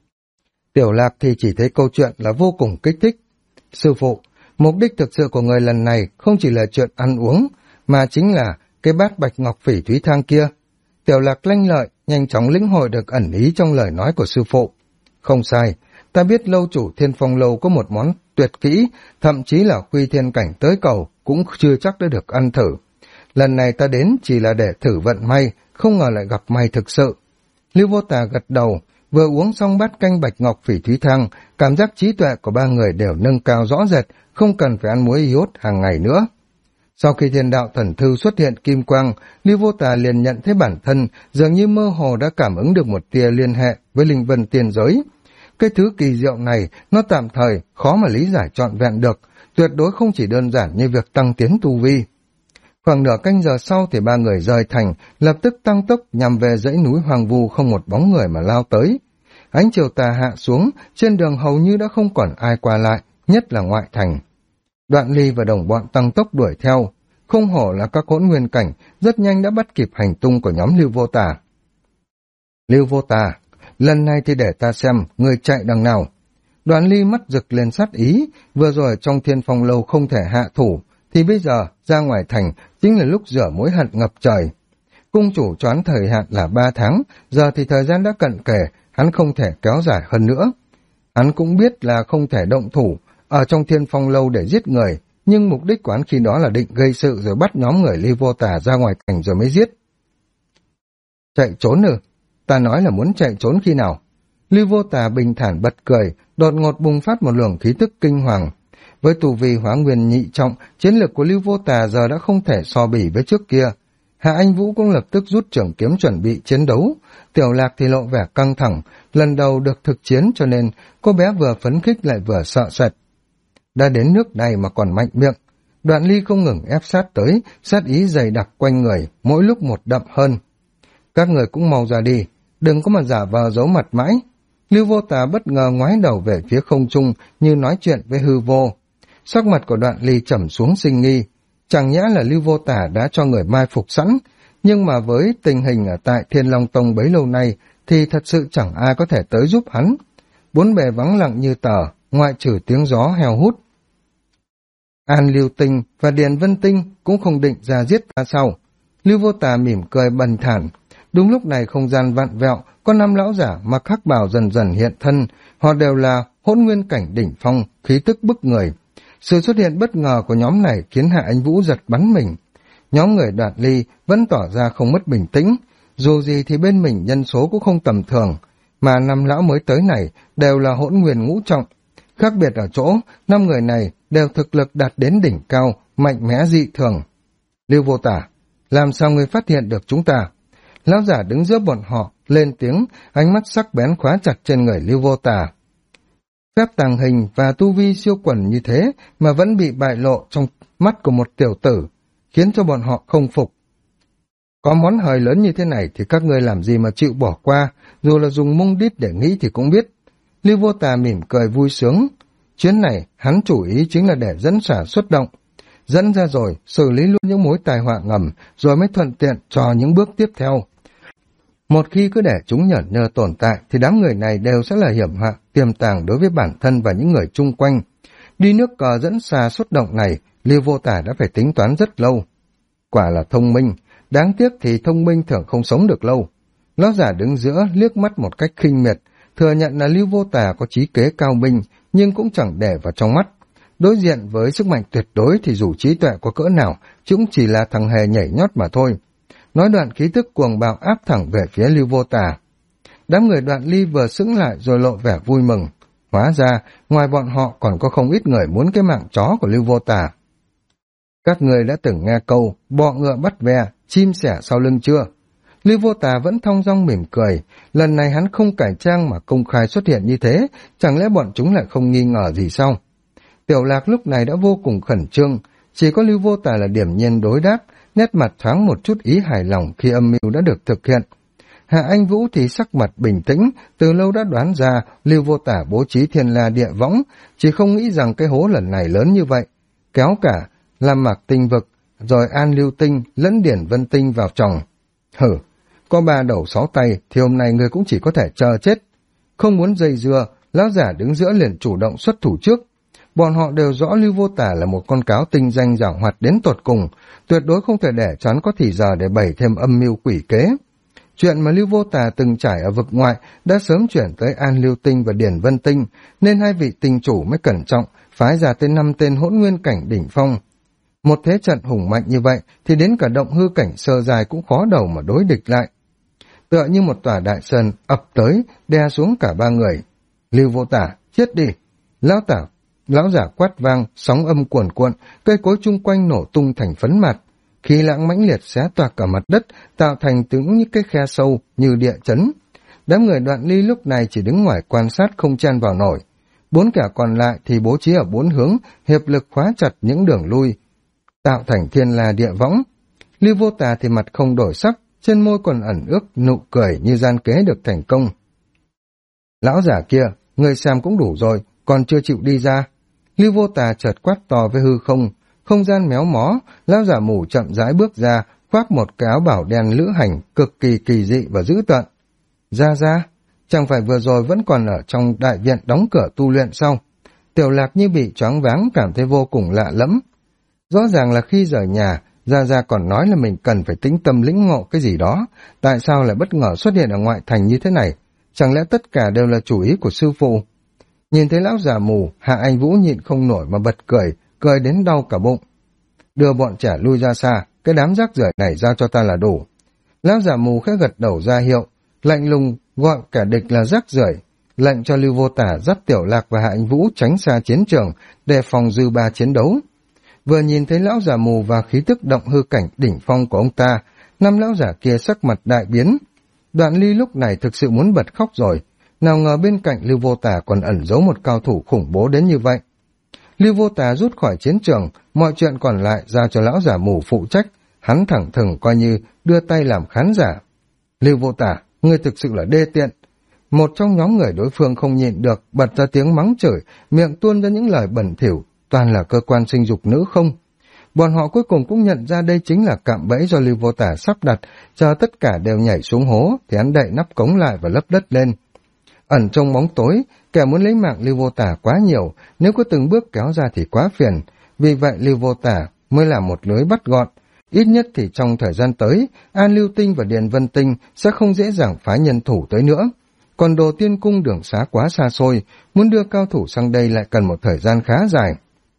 Tiểu Lạc thì chỉ thấy câu chuyện là vô cùng kích thích. Sư phụ, mục đích thực sự của người lần này không chỉ là chuyện ăn uống, mà chính là cái bát bạch ngọc phỉ thúy thang kia. Tiểu Lạc lanh lợi, nhanh chóng lĩnh hội được ẩn ý trong lời nói của sư phụ. Không sai, ta biết lâu chủ Thiên Phong Lâu có một món tuyệt kỹ, thậm chí là khuy thiên cảnh tới cầu, cũng chưa chắc đã được ăn thử. Lần này ta đến chỉ là để thử vận may, không ngờ lại gặp may thực sự. Lưu Vô Tà gật đầu, vừa uống xong bát canh bạch ngọc phỉ thúy thang, cảm giác trí tuệ của ba người đều nâng cao rõ rệt, không cần phải ăn muối iốt hàng ngày nữa. Sau khi thiên đạo thần thư xuất hiện kim quang, Lưu Vô Tà liền nhận thấy bản thân dường như mơ hồ đã cảm ứng được một tia liên hệ với linh vân tiên giới. Cái thứ kỳ diệu này, nó tạm thời, khó mà lý giải trọn vẹn được, tuyệt đối không chỉ đơn giản như việc tăng tiến tu vi. Khoảng nửa canh giờ sau thì ba người rời thành, lập tức tăng tốc nhằm về dãy núi hoang vu không một bóng người mà lao tới. Ánh chiều tà hạ xuống, trên đường hầu như đã không còn ai qua lại, nhất là ngoại thành. Đoạn Ly và đồng bọn tăng tốc đuổi theo, không hổ là các hỗn nguyên cảnh, rất nhanh đã bắt kịp hành tung của nhóm Lưu Vô Tà. Lưu Vô Tà, lần này thì để ta xem, người chạy đằng nào. Đoạn Ly mắt rực lên sát ý, vừa rồi trong Thiên Phong lâu không thể hạ thủ, thì bây giờ ra ngoài thành chính là lúc rửa mối hận ngập trời. Cung chủ choán thời hạn là 3 tháng, giờ thì thời gian đã cận kề, hắn không thể kéo dài hơn nữa. Hắn cũng biết là không thể động thủ ở trong Thiên Phong lâu để giết người, nhưng mục đích của hắn khi đó là định gây sự rồi bắt nhóm người Lưu Vô Tà ra ngoài thành rồi mới giết. Chạy trốn ư? Ta nói là muốn chạy trốn khi nào? Lưu Vô Tà bình thản bật cười, đột ngột bùng phát một luồng khí tức kinh hoàng. Với tu vi hóa nguyên nhị trọng, chiến lược của Lưu Vô Tà giờ đã không thể so bì với trước kia. Hạ Anh Vũ cũng lập tức rút trường kiếm chuẩn bị chiến đấu. Tiểu Lạc thì lộ vẻ căng thẳng, lần đầu được thực chiến cho nên cô bé vừa phấn khích lại vừa sợ sệt. Đã đến nước này mà còn mạnh miệng. Đoạn Ly không ngừng ép sát tới, sát ý dày đặc quanh người, mỗi lúc một đậm hơn. Các người cũng mau ra đi, đừng có mà giả vờ giấu mặt mãi. Lưu Vô Tà bất ngờ ngoái đầu về phía không trung như nói chuyện với hư vô. Sắc mặt của Đoạn Ly trầm xuống sinh nghi. Chẳng nhẽ là Lưu Vô Tà đã cho người mai phục sẵn, nhưng mà với tình hình ở tại Thiên Long Tông bấy lâu nay thì thật sự chẳng ai có thể tới giúp hắn. Bốn bề vắng lặng như tờ, ngoại trừ tiếng gió heo hút. An Lưu Tinh và Điền Vân Tinh cũng không định ra giết ta sau. Lưu Vô Tà mỉm cười bần thản. Đúng lúc này không gian vặn vẹo, có 5 lão giả mặc hắc bào dần dần hiện thân, họ đều là hỗn nguyên cảnh đỉnh phong, khí tức bức người. Sự xuất hiện bất ngờ của nhóm này khiến Hạ Anh Vũ giật bắn mình. Nhóm người Đoạt Ly vẫn tỏ ra không mất bình tĩnh, dù gì thì bên mình nhân số cũng không tầm thường, mà 5 lão mới tới này đều là hỗn nguyên ngũ trọng. Khác biệt ở chỗ, 5 người này đều thực lực đạt đến đỉnh cao, mạnh mẽ dị thường. Lưu Vô Tà, làm sao ngươi phát hiện được chúng ta? Lão giả đứng giữa bọn họ, lên tiếng, ánh mắt sắc bén khóa chặt trên người Lưu Vô Tà. Phép tàng hình và tu vi siêu quần như thế mà vẫn bị bại lộ trong mắt của một tiểu tử, khiến cho bọn họ không phục. Có món hời lớn như thế này thì các ngươi làm gì mà chịu bỏ qua, dù là dùng mông đít để nghĩ thì cũng biết. Lưu Vô Tà mỉm cười vui sướng. Chuyến này, hắn chủ ý chính là để dẫn xả xuất động. Dẫn ra rồi, xử lý luôn những mối tai họa ngầm, rồi mới thuận tiện cho những bước tiếp theo. Một khi cứ để chúng nhởn nhơ tồn tại, thì đám người này đều sẽ là hiểm họa, tiềm tàng đối với bản thân và những người chung quanh. Đi nước cờ dẫn xả xuất động này, Lưu Vô Tà đã phải tính toán rất lâu. Quả là thông minh, đáng tiếc thì thông minh thường không sống được lâu. Lão giả đứng giữa liếc mắt một cách khinh miệt, thừa nhận là Lưu Vô Tà có trí kế cao minh, nhưng cũng chẳng để vào trong mắt. Đối diện với sức mạnh tuyệt đối thì dù trí tuệ có cỡ nào, chúng chỉ là thằng hề nhảy nhót mà thôi. Nói đoạn khí tức cuồng bạo áp thẳng về phía Lưu Vô Tà. Đám người Đoạn Ly vừa sững lại rồi lộ vẻ vui mừng. Hóa ra, ngoài bọn họ còn có không ít người muốn cái mạng chó của Lưu Vô Tà. Các người đã từng nghe câu, bọ ngựa bắt ve, chim sẻ sau lưng chưa? Lưu Vô Tà vẫn thong dong mỉm cười, lần này hắn không cải trang mà công khai xuất hiện như thế, chẳng lẽ bọn chúng lại không nghi ngờ gì sao? Tiểu Lạc lúc này đã vô cùng khẩn trương, chỉ có Lưu Vô Tà là điểm nhiên đối đáp, nét mặt thoáng một chút ý hài lòng khi âm mưu đã được thực hiện. Hạ Anh Vũ thì sắc mặt bình tĩnh, từ lâu đã đoán ra Lưu Vô Tà bố trí thiên la địa võng, chỉ không nghĩ rằng cái hố lần này lớn như vậy. Kéo cả Lam Mạc Tinh Vực, rồi An Lưu Tinh lẫn Điển Vân Tinh vào chồng. Hử, có 3 đầu 6 tay thì hôm nay người cũng chỉ có thể chờ chết. Không muốn dây dưa, lão giả đứng giữa liền chủ động xuất thủ trước. Bọn họ đều rõ Lưu Vô Tà là một con cáo tinh danh giảo hoạt đến tột cùng, tuyệt đối không thể để cho hắn có thì giờ để bày thêm âm mưu quỷ kế. Chuyện mà Lưu Vô Tà từng trải ở vực ngoại đã sớm chuyển tới An Lưu Tinh và Điển Vân Tinh, nên hai vị tinh chủ mới cẩn trọng phái ra tới 5 tên hỗn nguyên cảnh đỉnh phong. Một thế trận hùng mạnh như vậy thì đến cả động hư cảnh sơ dài cũng khó đầu mà đối địch lại. Tựa như một tòa đại sơn ập tới, đè xuống cả ba người. Lưu Vô Tả, chết đi! Lão giả quát vang, sóng âm cuồn cuộn, cây cối chung quanh nổ tung thành phấn mạt. Khí lãng mãnh liệt xé toạc cả mặt đất, tạo thành những cái khe sâu như địa chấn. Đám người Đoạn Ly lúc này chỉ đứng ngoài quan sát không chen vào nổi. 4 kẻ còn lại thì bố trí ở 4 hướng, hiệp lực khóa chặt những đường lui, tạo thành thiên la địa võng. Lưu Vô Tà thì mặt không đổi sắc, trên môi còn ẩn ước nụ cười như gian kế được thành công. Lão giả kia, người xem cũng đủ rồi, còn chưa chịu đi ra. Lưu Vô Tà chợt quát to với hư không, không gian méo mó, lão giả mù chậm rãi bước ra, khoác một cái áo bảo đen lữ hành, cực kỳ kỳ dị và dữ tợn. Ra, chẳng phải vừa rồi vẫn còn ở trong đại viện đóng cửa tu luyện sao? Tiểu Lạc như bị choáng váng, cảm thấy vô cùng lạ lẫm. Rõ ràng là khi rời nhà, Ra còn nói là mình cần phải tĩnh tâm lĩnh ngộ cái gì đó, tại sao lại bất ngờ xuất hiện ở ngoại thành như thế này? Chẳng lẽ tất cả đều là chủ ý của sư phụ? Nhìn thấy lão già mù, Hạ Anh Vũ nhịn không nổi mà bật cười đến đau cả bụng. Đưa bọn trẻ lui ra xa, cái đám rác rưởi này giao cho ta là đủ. Lão già mù khẽ gật đầu ra hiệu, lạnh lùng gọi cả địch là rác rưởi, lệnh cho Lưu Vô Tả dắt Tiểu Lạc và Hạ Anh Vũ tránh xa chiến trường, đề phòng dư ba chiến đấu. Vừa nhìn thấy lão già mù và khí tức động hư cảnh đỉnh phong của ông ta, 5 lão giả kia sắc mặt đại biến. Đoạn Ly lúc này thực sự muốn bật khóc rồi, nào ngờ bên cạnh Lưu Vô Tả còn ẩn giấu một cao thủ khủng bố đến như vậy. Lưu Vô Tả rút khỏi chiến trường, mọi chuyện còn lại giao cho lão giả mù phụ trách, hắn thẳng thừng coi như đưa tay làm khán giả. Lưu Vô Tả, ngươi thực sự là đê tiện. Một trong nhóm người đối phương không nhịn được, bật ra tiếng mắng chửi, miệng tuôn ra những lời bẩn thỉu, toàn là cơ quan sinh dục nữ không. Bọn họ cuối cùng cũng nhận ra đây chính là cạm bẫy do Lưu Vô Tả sắp đặt, chờ tất cả đều nhảy xuống hố, thì hắn đậy nắp cống lại và lấp đất lên. Ẩn trong bóng tối, kẻ muốn lấy mạng Lưu Vô Tả quá nhiều, nếu có từng bước kéo ra thì quá phiền, vì vậy Lưu Vô Tả mới là một lưới bắt gọn. Ít nhất thì trong thời gian tới, An Lưu Tinh và Điền Vân Tinh sẽ không dễ dàng phái nhân thủ tới nữa. Còn Đồ Tiên Cung đường xá quá xa xôi, muốn đưa cao thủ sang đây lại cần một thời gian khá dài.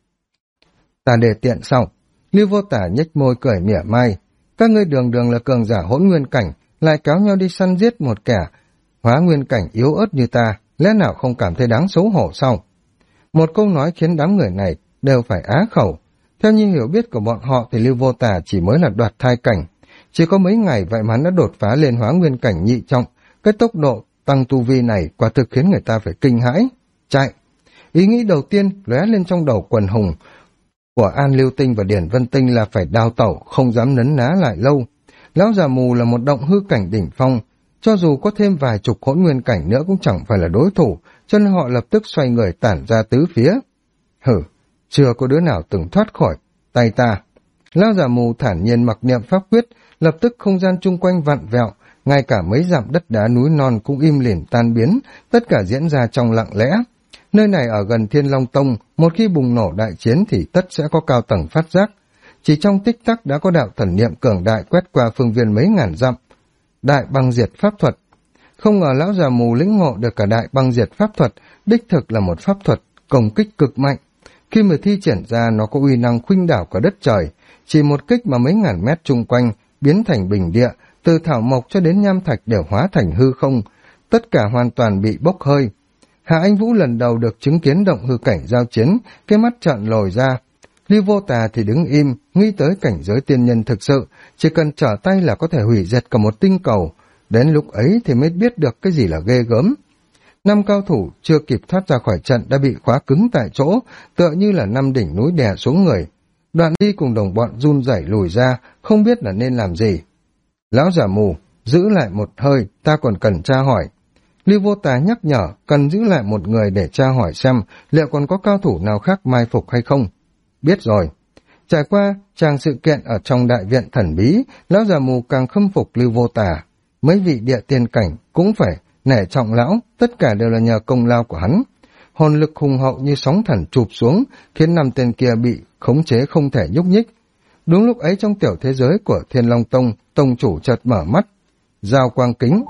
Ta để tiện sau. Lưu Vô Tả nhếch môi cười mỉa mai. Các ngươi đường đường là cường giả hỗn nguyên cảnh, lại kéo nhau đi săn giết một kẻ hóa nguyên cảnh yếu ớt như ta, lẽ nào không cảm thấy đáng xấu hổ sao? Một câu nói khiến đám người này đều phải á khẩu. Theo như hiểu biết của bọn họ thì Lưu Vô Tả chỉ mới là đoạt thai cảnh. Chỉ có mấy ngày vậy mà hắn đã đột phá lên hóa nguyên cảnh nhị trọng. Cái tốc độ tăng tu vi này quả thực khiến người ta phải kinh hãi. Chạy! Ý nghĩ đầu tiên lóe lên trong đầu quần hùng của An Lưu Tinh và Điển Vân Tinh là phải đào tẩu, không dám nấn ná lại lâu. Lão già mù là một động hư cảnh đỉnh phong, cho dù có thêm vài chục hỗn nguyên cảnh nữa cũng chẳng phải là đối thủ, cho nên họ lập tức xoay người tản ra tứ phía. Hử, chưa có đứa nào từng thoát khỏi tay ta. Lão già mù thản nhiên mặc niệm pháp quyết, lập tức không gian chung quanh vặn vẹo, ngay cả mấy dặm đất đá núi non cũng im lìm tan biến, tất cả diễn ra trong lặng lẽ. Nơi này ở gần Thiên Long Tông, một khi bùng nổ đại chiến thì tất sẽ có cao tầng phát giác. Chỉ trong tích tắc đã có đạo thần niệm cường đại quét qua phương viên mấy ngàn dặm. Đại băng diệt pháp thuật. Không ngờ lão già mù lĩnh ngộ được cả đại băng diệt pháp thuật, đích thực là một pháp thuật công kích cực mạnh. Khi mà thi triển ra nó có uy năng khuynh đảo cả đất trời, chỉ một kích mà mấy ngàn mét chung quanh biến thành bình địa, từ thảo mộc cho đến nham thạch đều hóa thành hư không, tất cả hoàn toàn bị bốc hơi. Hạ Anh Vũ lần đầu được chứng kiến động hư cảnh giao chiến, cái mắt trợn lồi ra. Lưu Vô Tà thì đứng im, nghĩ tới cảnh giới tiên nhân thực sự, chỉ cần trở tay là có thể hủy diệt cả một tinh cầu. Đến lúc ấy thì mới biết được cái gì là ghê gớm. 5 cao thủ chưa kịp thoát ra khỏi trận đã bị khóa cứng tại chỗ, tựa như là 5 đỉnh núi đè xuống người. Đoạn Đi cùng đồng bọn run rẩy lùi ra, không biết là nên làm gì. Lão già mù, giữ lại một hơi, ta còn cần tra hỏi. Lưu Vô Tà nhắc nhở, cần giữ lại một người để tra hỏi xem liệu còn có cao thủ nào khác mai phục hay không. Biết rồi. Trải qua tràng sự kiện ở trong đại viện thần bí, lão già mù càng khâm phục Lưu Vô Tà. Mấy vị địa tiên cảnh cũng phải nể trọng lão, tất cả đều là nhờ công lao của hắn. Hồn lực hùng hậu như sóng thần chụp xuống, khiến 5 tên kia bị khống chế không thể nhúc nhích. Đúng lúc ấy trong tiểu thế giới của Thiên Long Tông, tông chủ chợt mở mắt, giao quang kính.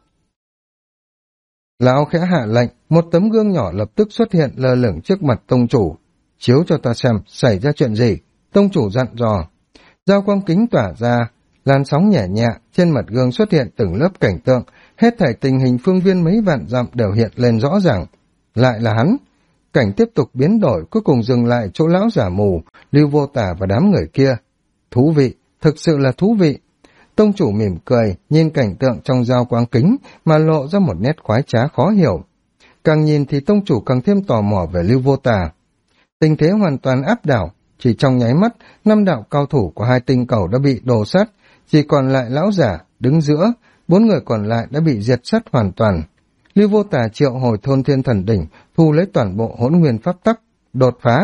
Lão khẽ hạ lệnh, một tấm gương nhỏ lập tức xuất hiện lơ lửng trước mặt tông chủ. Chiếu cho ta xem, xảy ra chuyện gì? Tông chủ dặn dò. Giao quang kính tỏa ra, làn sóng nhẹ nhẹ, trên mặt gương xuất hiện từng lớp cảnh tượng, hết thảy tình hình phương viên mấy vạn dặm đều hiện lên rõ ràng. Lại là hắn. Cảnh tiếp tục biến đổi, cuối cùng dừng lại chỗ lão giả mù, Lưu Vô Tả và đám người kia. Thú vị, thực sự là thú vị. Tông chủ mỉm cười, nhìn cảnh tượng trong giao quang kính mà lộ ra một nét khoái trá khó hiểu. Càng nhìn thì tông chủ càng thêm tò mò về Lưu Vô Tả. Tình thế hoàn toàn áp đảo, chỉ trong nháy mắt, 5 đạo cao thủ của 2 tinh cầu đã bị đổ sát, chỉ còn lại lão giả đứng giữa, 4 người còn lại đã bị diệt sát hoàn toàn. Lưu Vô Tả triệu hồi thôn thiên thần đỉnh, thu lấy toàn bộ hỗn nguyên pháp tắc, đột phá.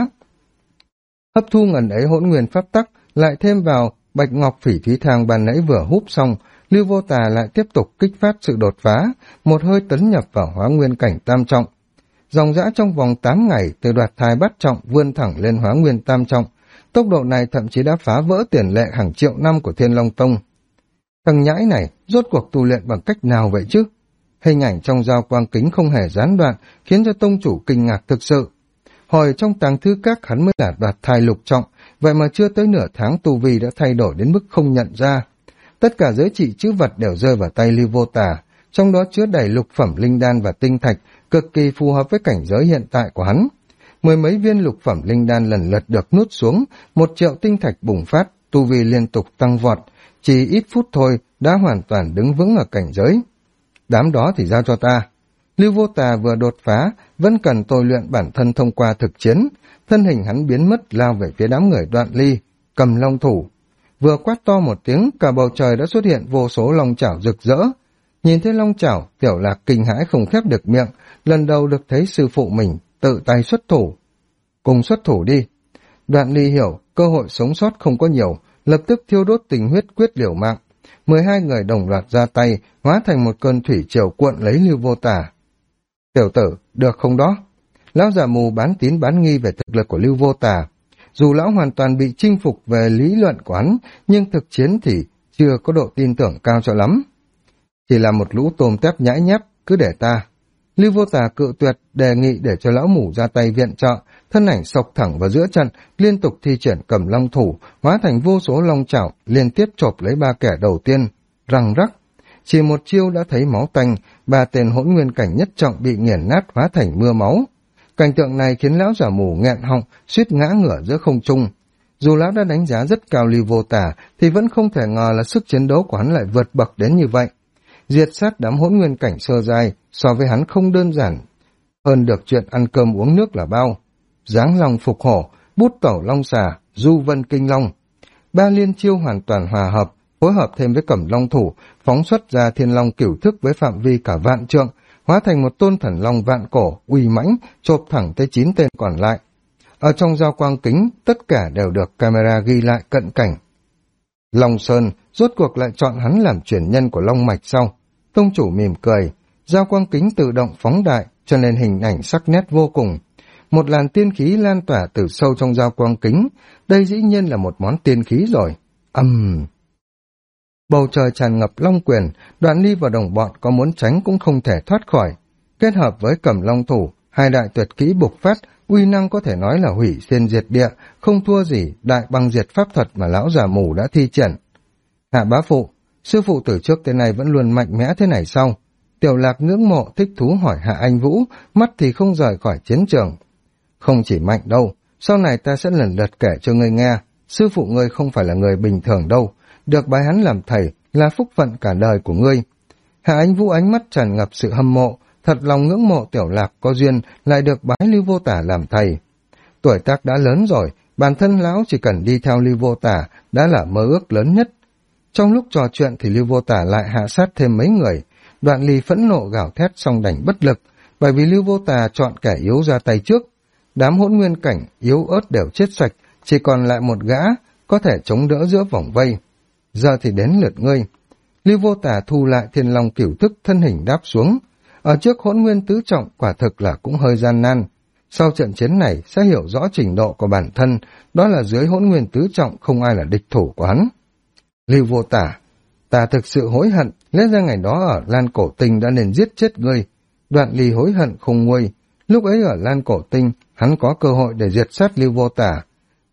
Hấp thu ngần ấy hỗn nguyên pháp tắc, lại thêm vào bạch ngọc phỉ thúy thang ban nãy vừa húp xong, Lưu Vô Tả lại tiếp tục kích phát sự đột phá, một hơi tấn nhập vào hóa nguyên cảnh tam trọng. Dòng dã trong vòng 8 ngày, từ đoạt thai bát trọng vươn thẳng lên hóa nguyên tam trọng, tốc độ này thậm chí đã phá vỡ tiền lệ hàng triệu năm của Thiên Long Tông. Thằng nhãi này rốt cuộc tu luyện bằng cách nào vậy chứ? Hình ảnh trong giao quang kính không hề gián đoạn, khiến cho tông chủ kinh ngạc thực sự. Hồi trong tàng thư các hắn mới là đoạt thai lục trọng, vậy mà chưa tới nửa tháng tu vi đã thay đổi đến mức không nhận ra. Tất cả giới trị chữ vật đều rơi vào tay Lưu Vô Tả, trong đó chứa đầy lục phẩm linh đan và tinh thạch, cực kỳ phù hợp với cảnh giới hiện tại của hắn. 10 mấy viên lục phẩm linh đan lần lượt được nuốt xuống, 1 triệu tinh thạch bùng phát, tu vi liên tục tăng vọt, chỉ ít phút thôi đã hoàn toàn đứng vững ở cảnh giới. Đám đó thì giao cho ta. Lưu Vô Tà vừa đột phá, vẫn cần tôi luyện bản thân thông qua thực chiến, thân hình hắn biến mất lao về phía đám người Đoạn Ly, cầm long thủ. Vừa quát to một tiếng, cả bầu trời đã xuất hiện vô số long chảo rực rỡ. Nhìn thấy long chảo, Tiểu Lạc kinh hãi không khép được miệng, lần đầu được thấy sư phụ mình tự tay xuất thủ. Cùng xuất thủ đi. Đoạn Ly hiểu, cơ hội sống sót không có nhiều, lập tức thiêu đốt tình huyết quyết liều mạng. 12 người đồng loạt ra tay, hóa thành một cơn thủy triều cuộn lấy Lưu Vô Tả. Tiểu tử, được không đó? Lão già mù bán tín bán nghi về thực lực của Lưu Vô Tả. Dù lão hoàn toàn bị chinh phục về lý luận của hắn, nhưng thực chiến thì chưa có độ tin tưởng cao cho lắm. Chỉ là một lũ tôm tép nhãi nhép, cứ để ta. Lưu Vô Tả cự tuyệt, đề nghị để cho lão mù ra tay viện trợ, thân ảnh sộc thẳng vào giữa trận, liên tục thi triển cầm long thủ, hóa thành vô số long chảo, liên tiếp chộp lấy 3 kẻ đầu tiên, răng rắc. Chỉ một chiêu đã thấy máu tanh, 3 tên hỗn nguyên cảnh nhất trọng bị nghiền nát hóa thành mưa máu. Cảnh tượng này khiến lão giả mù nghẹn họng, suýt ngã ngửa giữa không trung. Dù lão đã đánh giá rất cao Lưu Vô Tả, thì vẫn không thể ngờ là sức chiến đấu của hắn lại vượt bậc đến như vậy. Diệt sát đám hỗn nguyên cảnh sơ giai, so với hắn không đơn giản hơn được chuyện ăn cơm uống nước là bao. Giáng long phục hổ, bút tẩu long xà, du vân kinh long. 3 liên chiêu hoàn toàn hòa hợp, phối hợp thêm với cẩm long thủ, phóng xuất ra thiên long cửu thức với phạm vi cả vạn trượng, hóa thành một tôn thần long vạn cổ, uy mãnh, chộp thẳng tới 9 tên còn lại. Ở trong giao quang kính, tất cả đều được camera ghi lại cận cảnh. Long Sơn rốt cuộc lại chọn hắn làm truyền nhân của Long Mạch sau. Tông chủ mỉm cười, giao quang kính tự động phóng đại, cho nên hình ảnh sắc nét vô cùng. Một làn tiên khí lan tỏa từ sâu trong giao quang kính, đây dĩ nhiên là một món tiên khí rồi. Bầu trời tràn ngập long quyền, Đoạn Ly và đồng bọn có muốn tránh cũng không thể thoát khỏi. Kết hợp với cẩm long thủ, 2 đại tuyệt kỹ bộc phát, uy năng có thể nói là hủy xiên diệt địa, không thua gì đại băng diệt pháp thuật mà lão già mù đã thi triển. Hạ bá phụ, sư phụ từ trước tới nay vẫn luôn mạnh mẽ thế này sao? Tiểu Lạc ngưỡng mộ thích thú hỏi Hạ Anh Vũ, mắt thì không rời khỏi chiến trường. Không chỉ mạnh đâu, sau này ta sẽ lần lượt kể cho ngươi nghe, sư phụ ngươi không phải là người bình thường đâu, được bái hắn làm thầy là phúc phận cả đời của ngươi. Hạ Anh Vũ ánh mắt tràn ngập sự hâm mộ, thật lòng ngưỡng mộ Tiểu Lạc có duyên lại được bái Lưu Vô Tả làm thầy. Tuổi tác đã lớn rồi, bản thân lão chỉ cần đi theo Lưu Vô Tả đã là mơ ước lớn nhất. Trong lúc trò chuyện thì Lưu Vô Tả lại hạ sát thêm mấy người. Đoạn Ly phẫn nộ gào thét song đành bất lực, bởi vì Lưu Vô Tả chọn kẻ yếu ra tay trước. Đám hỗn nguyên cảnh yếu ớt đều chết sạch, chỉ còn lại một gã có thể chống đỡ giữa vòng vây. Giờ thì đến lượt ngươi. Lưu Vô Tả thu lại thiên long cửu thức, thân hình đáp xuống. Ở trước hỗn nguyên tứ trọng quả thực là cũng hơi gian nan. Sau trận chiến này sẽ hiểu rõ trình độ của bản thân, đó là dưới hỗn nguyên tứ trọng không ai là địch thủ của hắn. Lưu Vô Tả, ta thực sự hối hận, lẽ ra ngày đó ở Lan Cổ Tinh đã nên giết chết ngươi. Đoạn Ly hối hận không nguôi. Lúc ấy ở Lan Cổ Tinh, hắn có cơ hội để diệt sát Lưu Vô Tả.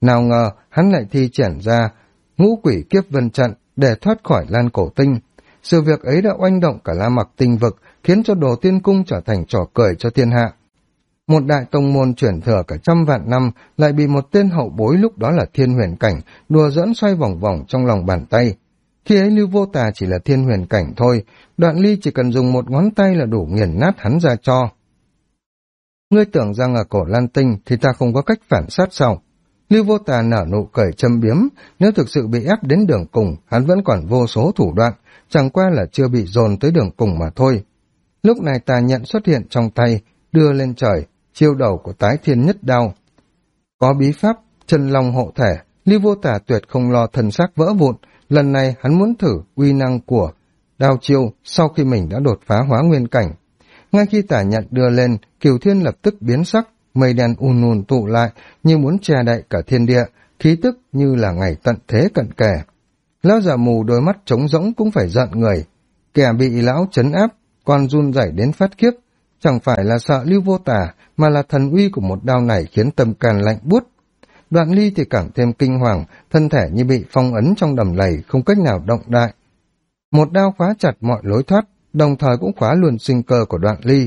Nào ngờ hắn lại thi triển ra ngũ quỷ kiếp vân trận để thoát khỏi Lan Cổ Tinh. Sự việc ấy đã oanh động cả La Mặc Tinh vực, khiến cho Đồ Tiên Cung trở thành trò cười cho thiên hạ. Một đại tông môn chuyển thừa cả trăm vạn năm lại bị một tên hậu bối lúc đó là Thiên Huyền Cảnh đùa giỡn xoay vòng vòng trong lòng bàn tay. Khi ấy Lưu Vô Tà chỉ là Thiên Huyền Cảnh thôi, Đoạn Ly chỉ cần dùng một ngón tay là đủ nghiền nát hắn ra cho. Ngươi tưởng rằng ở cổ Lan Tinh thì ta không có cách phản sát sao? Lưu Vô Tà nở nụ cười châm biếm, nếu thực sự bị ép đến đường cùng, hắn vẫn còn vô số thủ đoạn, chẳng qua là chưa bị dồn tới đường cùng mà thôi. Lúc này tà nhận xuất hiện trong tay, đưa lên trời, chiêu đầu của Tái Thiên Nhất Đao. Có bí pháp, chân long hộ thể, Lưu Vô Tà tuyệt không lo thân xác vỡ vụn, lần này hắn muốn thử uy năng của đao chiêu sau khi mình đã đột phá hóa nguyên cảnh. Ngay khi tà nhận đưa lên, Cửu Thiên lập tức biến sắc, mây đen ùn tụ lại như muốn che đậy cả thiên địa, khí tức như là ngày tận thế cận kề. Lão già mù đôi mắt trống rỗng cũng phải giận người, kẻ bị lão trấn áp còn run rẩy đến phát khiếp, chẳng phải là sợ Lưu Vô Tà mà là thần uy của một đao này khiến tâm can lạnh buốt. Đoạn Ly thì càng thêm kinh hoàng, thân thể như bị phong ấn trong đầm lầy, không cách nào động đại. Một đao khóa chặt mọi lối thoát, đồng thời cũng khóa luôn sinh cơ của Đoạn Ly.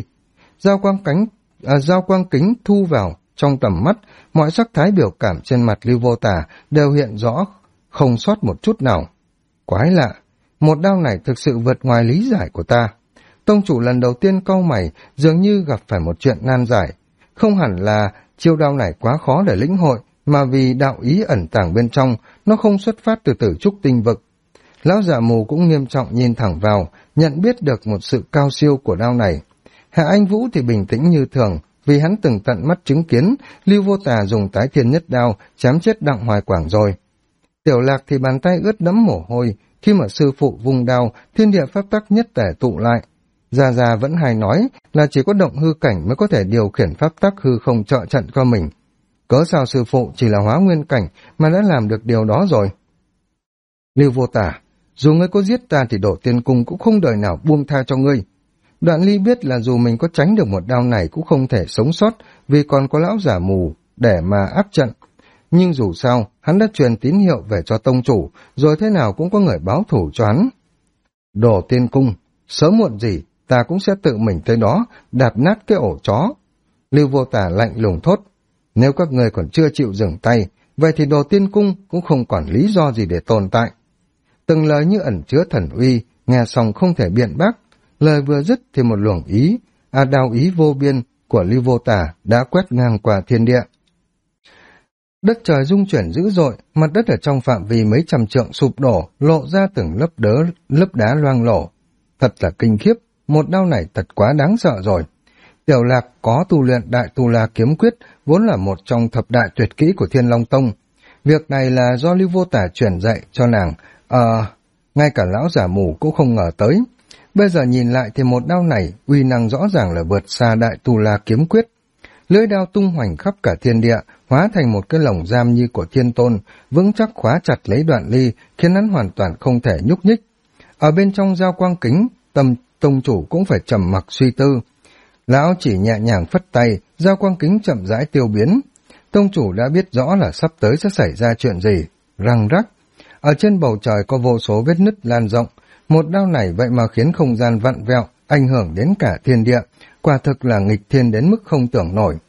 Giao quang kính thu vào trong tầm mắt, mọi sắc thái biểu cảm trên mặt Lưu Vô Tà đều hiện rõ, không sót một chút nào. Quái lạ, một đao này thực sự vượt ngoài lý giải của ta. Tông chủ lần đầu tiên cau mày, dường như gặp phải một chuyện nan giải. Không hẳn là chiêu đao này quá khó để lĩnh hội, mà vì đạo ý ẩn tàng bên trong, nó không xuất phát từ Tử Trúc Tinh vực. Lão già mù cũng nghiêm trọng nhìn thẳng vào, nhận biết được một sự cao siêu của đao này. Hạ Anh Vũ thì bình tĩnh như thường, vì hắn từng tận mắt chứng kiến Lưu Vô Tà dùng Tái Thiên Nhất Đao chém chết Đặng Hoài Quảng rồi. Tiểu Lạc thì bàn tay ướt đẫm mồ hôi, khi mà sư phụ vung đao, thiên địa pháp tắc nhất tể tụ lại. Gia Gia vẫn hay nói là chỉ có động hư cảnh mới có thể điều khiển pháp tắc hư không trợ trận cho mình. Cớ sao sư phụ chỉ là hóa nguyên cảnh mà đã làm được điều đó rồi? Lưu Vô Tà, dù ngươi có giết ta thì Đổ Tiên Cung cũng không đời nào buông tha cho ngươi. Đoạn Ly biết là dù mình có tránh được một đao này cũng không thể sống sót vì còn có lão giả mù để mà áp trận. Nhưng dù sao, hắn đã truyền tín hiệu về cho tông chủ, rồi thế nào cũng có người báo thủ cho hắn. Đổ Tiên Cung, sớm muộn gì, ta cũng sẽ tự mình tới đó, đạp nát cái ổ chó. Lưu Vô Tà lạnh lùng thốt, nếu các người còn chưa chịu dừng tay, vậy thì Đồ Tiên Cung cũng không còn lý do gì để tồn tại. Từng lời như ẩn chứa thần uy, nghe xong không thể biện bác. Lời vừa dứt thì một luồng đao ý vô biên của Lưu Vô Tà đã quét ngang qua thiên địa. Đất trời rung chuyển dữ dội, mặt đất ở trong phạm vi mấy trăm trượng sụp đổ, lộ ra từng lớp đá loang lổ. Thật là kinh khiếp, một đao này thật quá đáng sợ rồi. Tiểu Lạc có tu luyện Đại Tu La Kiếm Quyết, vốn là một trong thập đại tuyệt kỹ của Thiên Long Tông. Việc này là do Lưu Vô Tà truyền dạy cho nàng, ngay cả lão giả mù cũng không ngờ tới. Bây giờ nhìn lại thì một đao này uy năng rõ ràng là vượt xa Đại Tu La Kiếm Quyết. Lưỡi đao tung hoành khắp cả thiên địa, hóa thành một cái lồng giam như của Thiên Tôn, vững chắc khóa chặt lấy Đoạn Ly, khiến hắn hoàn toàn không thể nhúc nhích. Ở bên trong giao quang kính, tâm tông chủ cũng phải trầm mặc suy tư. Lão chỉ nhẹ nhàng phất tay, giao quang kính chậm rãi tiêu biến. Tông chủ đã biết rõ là sắp tới sẽ xảy ra chuyện gì. Răng rắc. Ở trên bầu trời có vô số vết nứt lan rộng. Một đao này vậy mà khiến không gian vặn vẹo, ảnh hưởng đến cả thiên địa. Quả thực là nghịch thiên đến mức không tưởng nổi.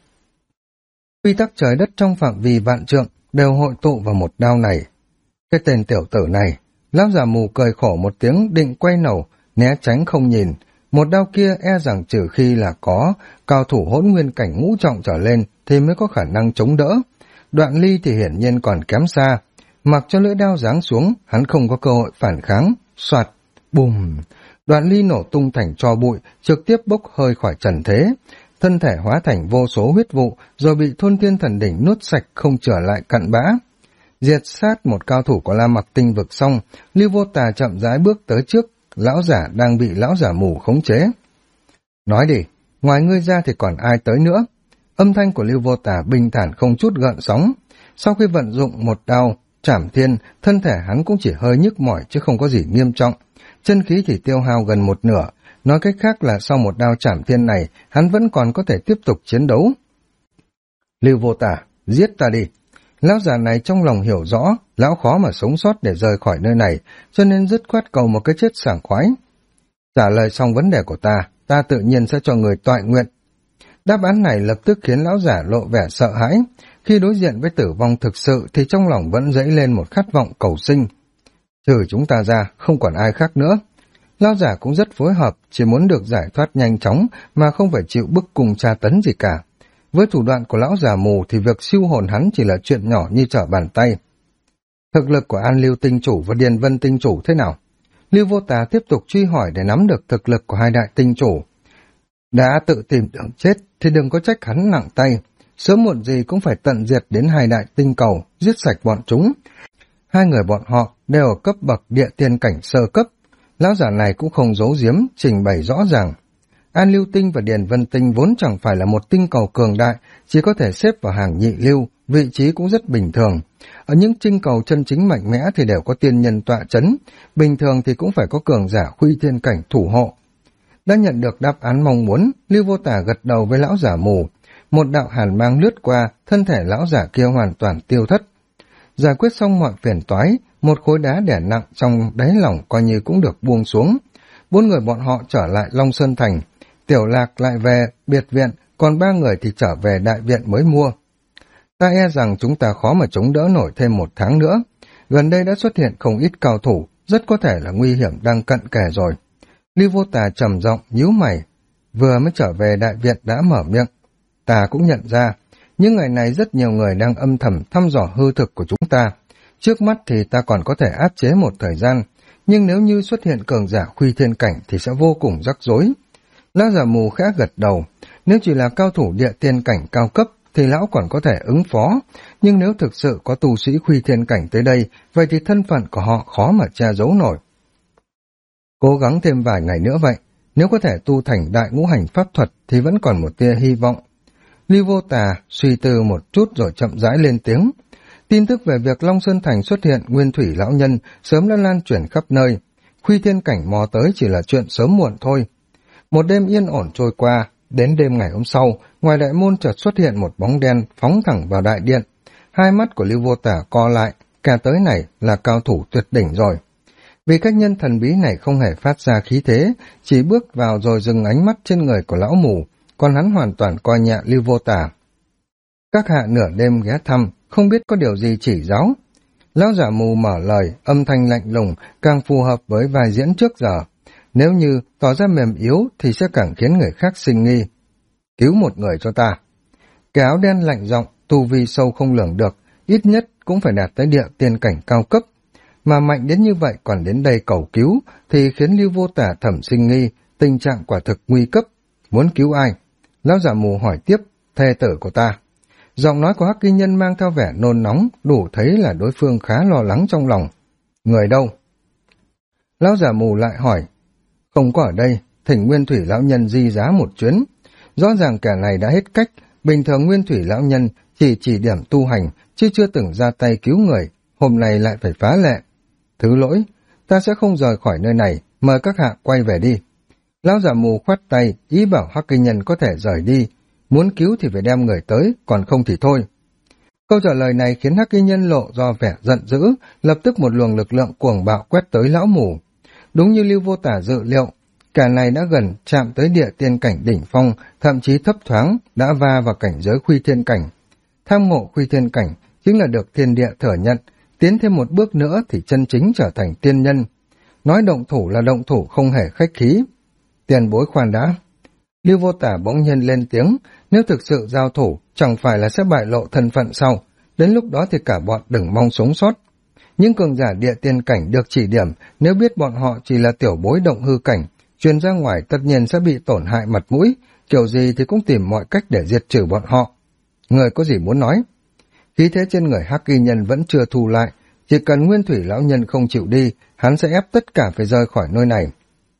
Quy tắc trời đất trong phạm vi vạn trượng đều hội tụ vào một đao này. Cái tên tiểu tử này, lão già mù cười khổ một tiếng định quay đầu, né tránh không nhìn. Một đao kia e rằng trừ khi là có cao thủ hỗn nguyên cảnh ngũ trọng trở lên thì mới có khả năng chống đỡ. Đoạn Ly thì hiển nhiên còn kém xa. Mặc cho lưỡi đao giáng xuống, hắn không có cơ hội phản kháng. Soạt, bùm. Đoạn Ly nổ tung thành tro bụi, trực tiếp bốc hơi khỏi trần thế. Thân thể hóa thành vô số huyết vụ, rồi bị Thôn Thiên Thần Đỉnh nuốt sạch không trở lại cặn bã. Diệt sát một cao thủ của La Mặc Tinh vực xong, Lưu Vô Tà chậm rãi bước tới trước lão giả đang bị lão giả mù khống chế. Nói đi, ngoài ngươi ra thì còn ai tới nữa? Âm thanh của Lưu Vô Tà bình thản không chút gợn sóng. Sau khi vận dụng một đao trảm thiên, thân thể hắn cũng chỉ hơi nhức mỏi chứ không có gì nghiêm trọng. Chân khí thì tiêu hao gần một nửa. Nói cách khác là sau một đao trảm thiên này, hắn vẫn còn có thể tiếp tục chiến đấu. Lưu Vô Tà, giết ta đi. Lão già này trong lòng hiểu rõ, lão khó mà sống sót để rời khỏi nơi này, cho nên dứt khoát cầu một cái chết sảng khoái. Trả lời xong vấn đề của ta tự nhiên sẽ cho người toại nguyện. Đáp án này lập tức khiến lão giả lộ vẻ sợ hãi. Khi đối diện với tử vong thực sự thì trong lòng vẫn dấy lên một khát vọng cầu sinh. Trừ chúng ta ra, không còn ai khác nữa. Lão giả cũng rất phối hợp, chỉ muốn được giải thoát nhanh chóng mà không phải chịu bức cung tra tấn gì cả. Với thủ đoạn của lão già mù thì việc siêu hồn hắn chỉ là chuyện nhỏ như trở bàn tay. Thực lực của An Lưu Tinh Chủ và Điền Vân Tinh Chủ thế nào? Lưu Vô Tà tiếp tục truy hỏi để nắm được thực lực của hai đại tinh chủ. Đã tự tìm đường chết thì đừng có trách hắn nặng tay. Sớm muộn gì cũng phải tận diệt đến hai đại tinh cầu, giết sạch bọn chúng. Hai người bọn họ đều ở cấp bậc địa tiên cảnh sơ cấp. Lão giả này cũng không giấu giếm, trình bày rõ ràng. An Lưu Tinh và Điền Vân Tinh vốn chẳng phải là một tinh cầu cường đại, chỉ có thể xếp vào hàng nhị lưu, vị trí cũng rất bình thường. Ở những tinh cầu chân chính mạnh mẽ thì đều có tiên nhân tọa chấn, bình thường thì cũng phải có cường giả khuy thiên cảnh thủ hộ. Đã nhận được đáp án mong muốn, Lưu Vô Tà gật đầu với lão giả mù. Một đạo hàn mang lướt qua, thân thể lão giả kia hoàn toàn tiêu thất. Giải quyết xong mọi phiền toái, một khối đá đè nặng trong đáy lòng coi như cũng được buông xuống. Bốn người bọn họ trở lại Long Sơn Thành, Tiểu Lạc lại về biệt viện, còn ba người thì trở về đại viện mới mua. Ta e rằng chúng ta khó mà chống đỡ nổi thêm một tháng nữa. Gần đây đã xuất hiện không ít cao thủ, rất có thể là nguy hiểm đang cận kề rồi. Lưu Vô Tà trầm giọng nhíu mày, vừa mới trở về đại viện đã mở miệng. Ta cũng nhận ra, những ngày này rất nhiều người đang âm thầm thăm dò hư thực của chúng ta. Trước mắt thì ta còn có thể áp chế một thời gian, nhưng nếu như xuất hiện cường giả khuy thiên cảnh thì sẽ vô cùng rắc rối. Lão già mù khẽ gật đầu, nếu chỉ là cao thủ địa tiên cảnh cao cấp thì lão còn có thể ứng phó, nhưng nếu thực sự có tu sĩ khuy thiên cảnh tới đây, vậy thì thân phận của họ khó mà che giấu nổi. Cố gắng thêm vài ngày nữa vậy, nếu có thể tu thành đại ngũ hành pháp thuật thì vẫn còn một tia hy vọng. Lưu Vô Tà suy tư một chút rồi chậm rãi lên tiếng. Tin tức về việc Long Sơn Thành xuất hiện nguyên thủy lão nhân sớm đã lan truyền khắp nơi. Khuy thiên cảnh mò tới chỉ là chuyện sớm muộn thôi. Một đêm yên ổn trôi qua, đến đêm ngày hôm sau, ngoài đại môn chợt xuất hiện một bóng đen phóng thẳng vào đại điện. Hai mắt của Lưu Vô Tà co lại, kẻ tới này là cao thủ tuyệt đỉnh rồi. Vì khách nhân thần bí này không hề phát ra khí thế, chỉ bước vào rồi dừng ánh mắt trên người của lão mù, còn hắn hoàn toàn coi nhẹ Lưu Vô Tà. Các hạ nửa đêm ghé thăm, không biết có điều gì chỉ giáo. Lão giả mù mở lời, âm thanh lạnh lùng, càng phù hợp với vai diễn trước giờ. Nếu như tỏ ra mềm yếu thì sẽ càng khiến người khác sinh nghi. Cứu một người cho ta. Cái áo đen lạnh giọng, tu vi sâu không lường được, ít nhất cũng phải đạt tới địa tiên cảnh cao cấp. Mà mạnh đến như vậy còn đến đây cầu cứu thì khiến Lưu Vô Tà thẩm sinh nghi, tình trạng quả thực nguy cấp. Muốn cứu ai? Lão giả mù hỏi tiếp, thê tử của ta. Giọng nói của Hắc Kỳ Nhân mang theo vẻ nôn nóng, đủ thấy là đối phương khá lo lắng trong lòng. Người đâu? Lão giả mù lại hỏi. Không có ở đây, thỉnh nguyên thủy lão nhân di giá một chuyến. Rõ ràng kẻ này đã hết cách, bình thường nguyên thủy lão nhân chỉ điểm tu hành, chứ chưa từng ra tay cứu người, hôm nay lại phải phá lệ. Thứ lỗi, ta sẽ không rời khỏi nơi này, mời các hạ quay về đi. Lão giả mù khoát tay, ý bảo Hắc Kỳ Nhân có thể rời đi. Muốn cứu thì phải đem người tới, còn không thì thôi. Câu trả lời này khiến Hắc Kỳ Nhân lộ do vẻ giận dữ, lập tức một luồng lực lượng cuồng bạo quét tới lão mù. Đúng như Lưu Vô Tà dự liệu, kẻ này đã gần chạm tới địa tiên cảnh đỉnh phong, thậm chí thấp thoáng, đã va vào cảnh giới khuy thiên cảnh. Tham ngộ khuy thiên cảnh chính là được thiên địa thừa nhận, tiến thêm một bước nữa thì chân chính trở thành tiên nhân. Nói động thủ là động thủ không hề khách khí. Tiền bối khoan đã. Lưu Vô Tà bỗng nhiên lên tiếng, nếu thực sự giao thủ, chẳng phải là sẽ bại lộ thân phận sau, đến lúc đó thì cả bọn đừng mong sống sót. Những cường giả địa tiên cảnh được chỉ điểm, nếu biết bọn họ chỉ là tiểu bối động hư cảnh, truyền ra ngoài tất nhiên sẽ bị tổn hại mặt mũi, kiểu gì thì cũng tìm mọi cách để diệt trừ bọn họ. Người có gì muốn nói? Khí thế trên người Hắc Kỳ Nhân vẫn chưa thu lại, chỉ cần nguyên thủy lão nhân không chịu đi, hắn sẽ ép tất cả phải rời khỏi nơi này.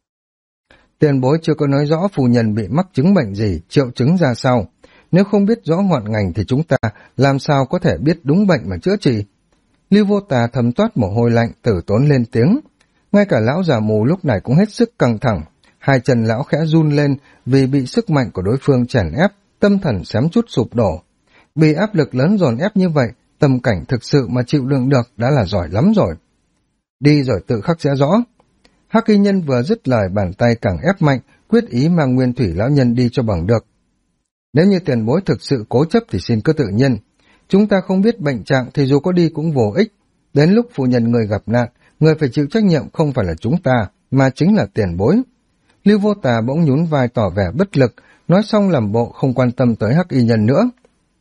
Tiền bối chưa có nói rõ phu nhân bị mắc chứng bệnh gì, triệu chứng ra sao. Nếu không biết rõ ngọn ngành thì chúng ta làm sao có thể biết đúng bệnh mà chữa trị. Lưu Vô Tà thấm toát mồ hôi lạnh, tử tốn lên tiếng. Ngay cả lão già mù lúc này cũng hết sức căng thẳng. Hai chân lão khẽ run lên vì bị sức mạnh của đối phương chèn ép, tâm thần xém chút sụp đổ. Bị áp lực lớn dồn ép như vậy, tâm cảnh thực sự mà chịu đựng được đã là giỏi lắm rồi. Đi rồi tự khắc sẽ rõ. Hắc Y Nhân vừa dứt lời, bàn tay càng ép mạnh, quyết ý mang Nguyên Thủy lão nhân đi cho bằng được. Nếu như tiền bối thực sự cố chấp thì xin cứ tự nhiên. Chúng ta không biết bệnh trạng thì dù có đi cũng vô ích. Đến lúc phu nhân người gặp nạn, người phải chịu trách nhiệm không phải là chúng ta, mà chính là tiền bối. Lưu Vô Tà bỗng nhún vai tỏ vẻ bất lực, nói xong làm bộ không quan tâm tới Hắc Y Nhân nữa.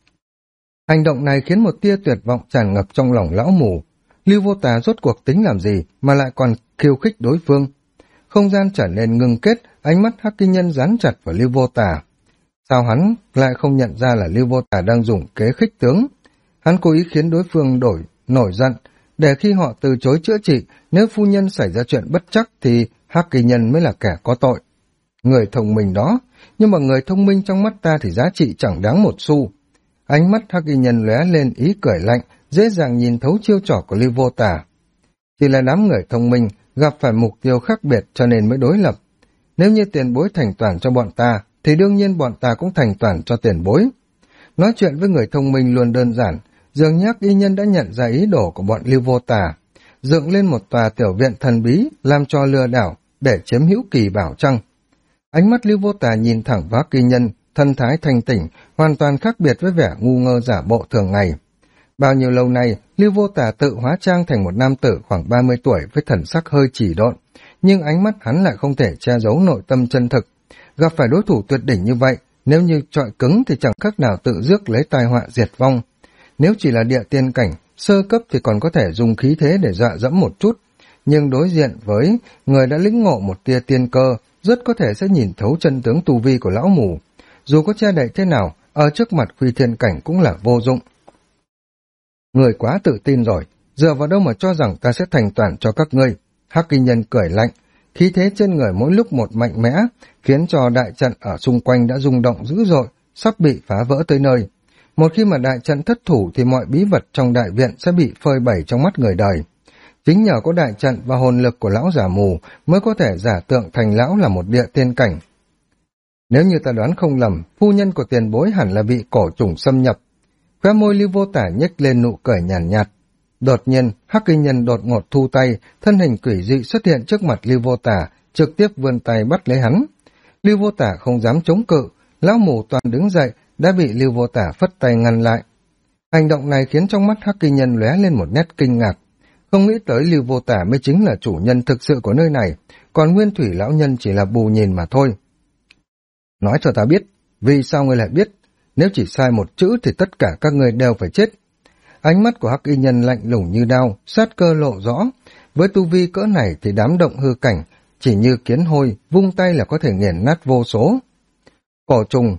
Hành động này khiến một tia tuyệt vọng tràn ngập trong lòng lão mù. Lưu Vô Tà rốt cuộc tính làm gì mà lại còn khiêu khích đối phương. Không gian trở nên ngưng kết, ánh mắt Hắc Y Nhân dán chặt vào Lưu Vô Tà. Sao hắn lại không nhận ra là Lưu Vô Tà đang dùng kế khích tướng? Hắn cố ý khiến đối phương nổi giận, để khi họ từ chối chữa trị, nếu phu nhân xảy ra chuyện bất trắc thì Hắc Y Nhân mới là kẻ có tội. Người thông minh đó, nhưng mà người thông minh trong mắt ta thì giá trị chẳng đáng một xu. Ánh mắt Hắc Y Nhân lóe lên ý cười lạnh, dễ dàng nhìn thấu chiêu trò của Lưu Vô Tà. Chỉ là đám người thông minh gặp phải mục tiêu khác biệt cho nên mới đối lập. Nếu như tiền bối thành toàn cho bọn ta, thì đương nhiên bọn ta cũng thành toàn cho tiền bối. Nói chuyện với người thông minh luôn đơn giản, dường như Hắc Y Nhân đã nhận ra ý đồ của bọn Lưu Vô Tà, dựng lên một tòa tiểu viện thần bí, làm cho lừa đảo, để chiếm hữu kỳ bảo trăng. Ánh mắt Lưu Vô Tà nhìn thẳng vào Hắc Y Nhân, thân thái thanh tỉnh, hoàn toàn khác biệt với vẻ ngu ngơ giả bộ thường ngày. Bao nhiêu lâu nay, Lưu Vô Tà tự hóa trang thành một nam tử khoảng 30 tuổi với thần sắc hơi chỉ độn, nhưng ánh mắt hắn lại không thể che giấu nội tâm chân thực. Gặp phải đối thủ tuyệt đỉnh như vậy, nếu như trọi cứng thì chẳng khác nào tự rước lấy tai họa diệt vong. Nếu chỉ là địa tiên cảnh, sơ cấp thì còn có thể dùng khí thế để dọa dẫm một chút, nhưng đối diện với người đã lĩnh ngộ một tia tiên cơ, rất có thể sẽ nhìn thấu chân tướng tu vi của lão mù. Dù có che đậy thế nào, ở trước mặt Quy Thiên cảnh cũng là vô dụng. Người quá tự tin rồi, dựa vào đâu mà cho rằng ta sẽ thành toàn cho các ngươi? Hắc Y Nhân cười lạnh, khí thế trên người mỗi lúc một mạnh mẽ, khiến cho đại trận ở xung quanh đã rung động dữ dội, sắp bị phá vỡ tới nơi. Một khi mà đại trận thất thủ thì mọi bí vật trong đại viện sẽ bị phơi bày trong mắt người đời. Chính nhờ có đại trận và hồn lực của lão giả mù mới có thể giả tượng thành lão là một địa tiên cảnh. Nếu như ta đoán không lầm, phu nhân của tiền bối hẳn là bị cổ trùng xâm nhập. Khóe môi Lưu Vô Tà nhếch lên nụ cười nhàn nhạt. Đột nhiên, Hắc Y Nhân đột ngột thu tay, thân hình quỷ dị xuất hiện trước mặt Lưu Vô Tà, trực tiếp vươn tay bắt lấy hắn. Lưu Vô Tà không dám chống cự, lão mù toàn đứng dậy, đã bị Lưu Vô Tà phất tay ngăn lại. Hành động này khiến trong mắt Hắc Y Nhân lóe lên một nét kinh ngạc. Không nghĩ tới Lưu Vô Tà mới chính là chủ nhân thực sự của nơi này, còn Nguyên Thủy lão nhân chỉ là bù nhìn mà thôi. Nói cho ta biết, vì sao ngươi lại biết? Nếu chỉ sai một chữ thì tất cả các ngươi đều phải chết. Ánh mắt của Hắc Y Nhân lạnh lùng như đao, sát cơ lộ rõ. Với tu vi cỡ này thì đám động hư cảnh, chỉ như kiến hôi, vung tay là có thể nghiền nát vô số. Cổ trùng.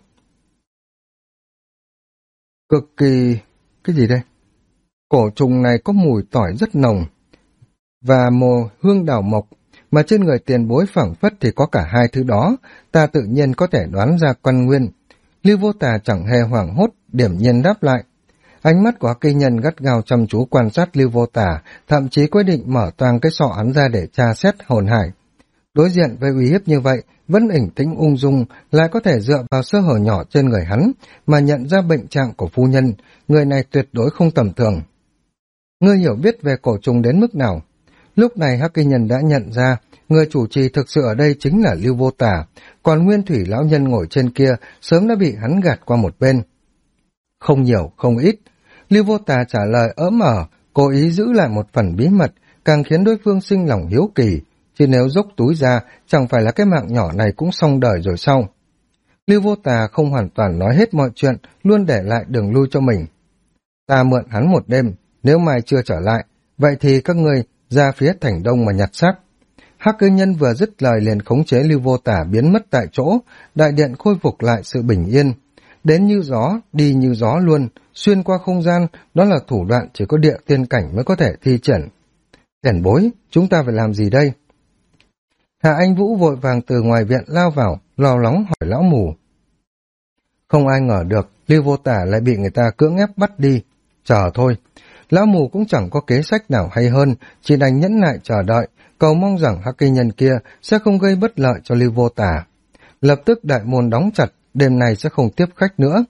Cực kỳ... cái gì đây? Cổ trùng này có mùi tỏi rất nồng, và mùi hương đào mộc, mà trên người tiền bối phảng phất thì có cả hai thứ đó, ta tự nhiên có thể đoán ra căn nguyên. Lưu Vô Tà chẳng hề hoảng hốt, điểm nhiên đáp lại. Ánh mắt của Hắc Y Nhân gắt gao chăm chú quan sát Lưu Vô Tà, thậm chí quyết định mở toang cái sọ hắn ra để tra xét hồn hải. Đối diện với uy hiếp như vậy, vẫn ỉnh tĩnh ung dung, lại có thể dựa vào sơ hở nhỏ trên người hắn, mà nhận ra bệnh trạng của phu nhân, người này tuyệt đối không tầm thường. Ngươi hiểu biết về cổ trùng đến mức nào? Lúc này Hắc Y Nhân đã nhận ra, người chủ trì thực sự ở đây chính là Lưu Vô Tà, còn Nguyên Thủy lão nhân ngồi trên kia sớm đã bị hắn gạt qua một bên. Không nhiều, không ít. Lưu Vô Tà trả lời ỡm ở, cố ý giữ lại một phần bí mật, càng khiến đối phương sinh lòng hiếu kỳ, chứ nếu dốc túi ra, chẳng phải là cái mạng nhỏ này cũng xong đời rồi sao? Lưu Vô Tà không hoàn toàn nói hết mọi chuyện, luôn để lại đường lui cho mình. Ta mượn hắn một đêm, nếu mai chưa trở lại, vậy thì các ngươi ra phía thành đông mà nhặt xác. Hắc Y Nhân vừa dứt lời liền khống chế Lưu Vô Tà biến mất tại chỗ, đại điện khôi phục lại sự bình yên. Đến như gió, đi như gió luôn, xuyên qua không gian, đó là thủ đoạn chỉ có địa tiên cảnh mới có thể thi triển. Tiền bối, chúng ta phải làm gì đây? Hạ Anh Vũ vội vàng từ ngoài viện lao vào, lo lắng hỏi lão mù. Không ai ngờ được, Lưu Vô Tà lại bị người ta cưỡng ép bắt đi. Chờ thôi, lão mù cũng chẳng có kế sách nào hay hơn, chỉ đành nhẫn nại chờ đợi, cầu mong rằng Hắc Y Nhân kia sẽ không gây bất lợi cho Lưu Vô Tà. Lập tức đại môn đóng chặt, đêm nay sẽ không tiếp khách nữa.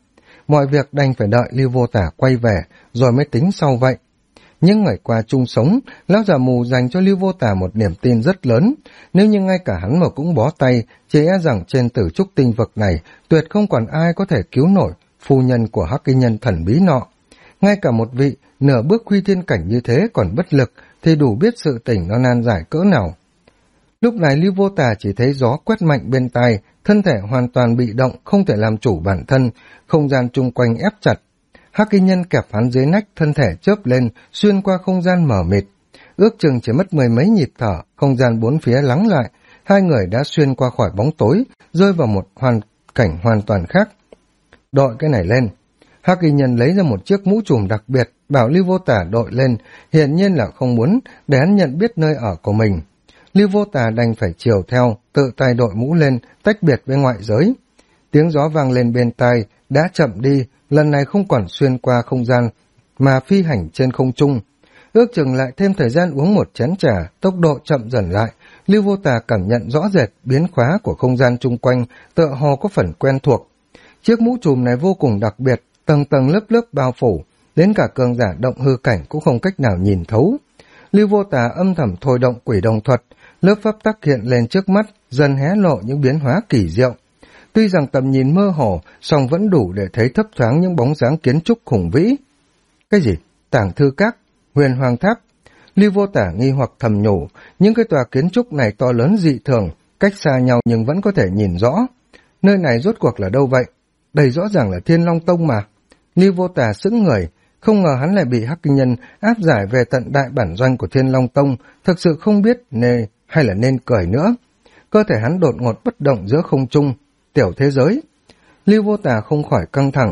mọi việc đành phải đợi Lưu Vô Tả quay về, rồi mới tính sau vậy. Những ngày qua chung sống, lão già mù dành cho Lưu Vô Tả một niềm tin rất lớn. Nếu như ngay cả hắn mà cũng bó tay, chỉ e rằng trên tử trúc tinh vực này, tuyệt không còn ai có thể cứu nổi phu nhân của Hắc Y Nhân thần bí nọ. Ngay cả một vị nửa bước huy thiên cảnh như thế còn bất lực, thì đủ biết sự tình nó nan giải cỡ nào. Lúc này Lưu Vô Tà chỉ thấy gió quét mạnh bên tai, thân thể hoàn toàn bị động, không thể làm chủ bản thân, không gian chung quanh ép chặt. Hắc Y Nhân kẹp hắn dưới nách, thân thể chớp lên, xuyên qua không gian mờ mịt. Ước chừng chỉ mất 10 mấy nhịp thở, không gian bốn phía lắng lại, hai người đã xuyên qua khỏi bóng tối, rơi vào một cảnh hoàn toàn khác. Đội cái này lên. Hắc Y Nhân lấy ra một chiếc mũ trùm đặc biệt, bảo Lưu Vô Tả đội lên, hiển nhiên là không muốn để hắn nhận biết nơi ở của mình. Lưu Vô Tả đành phải chiều theo, tự tay đội mũ lên, tách biệt với ngoại giới. Tiếng gió vang lên bên tai, đã chậm đi, lần này không còn xuyên qua không gian, mà phi hành trên không trung. Ước chừng lại thêm thời gian uống một chén trà, tốc độ chậm dần lại, Lưu Vô Tả cảm nhận rõ rệt biến hóa của không gian chung quanh, tựa hồ có phần quen thuộc. Chiếc mũ trùm này vô cùng đặc biệt, tầng tầng lớp lớp bao phủ, đến cả cường giả động hư cảnh cũng không cách nào nhìn thấu. Lưu Vô Tả âm thầm thôi động quỷ đồng thuật, lớp pháp tắc hiện lên trước mắt, dần hé lộ những biến hóa kỳ diệu. Tuy rằng tầm nhìn mơ hồ, song vẫn đủ để thấy thấp thoáng những bóng dáng kiến trúc khủng vĩ. Cái gì? Tàng thư các? Huyền Hoàng Tháp? Lưu Vô Tả nghi hoặc thầm nhủ, những cái tòa kiến trúc này to lớn dị thường, cách xa nhau nhưng vẫn có thể nhìn rõ. Nơi này rốt cuộc là đâu vậy? Đây rõ ràng là Thiên Long Tông mà. Lưu Vô Tả sững người, không ngờ hắn lại bị Hắc Y Nhân áp giải về tận đại bản doanh của Thiên Long Tông, thực sự không biết hay là nên cười nữa. Cơ thể hắn đột ngột bất động giữa không trung, tiểu thế giới. Lưu Vô Tả không khỏi căng thẳng.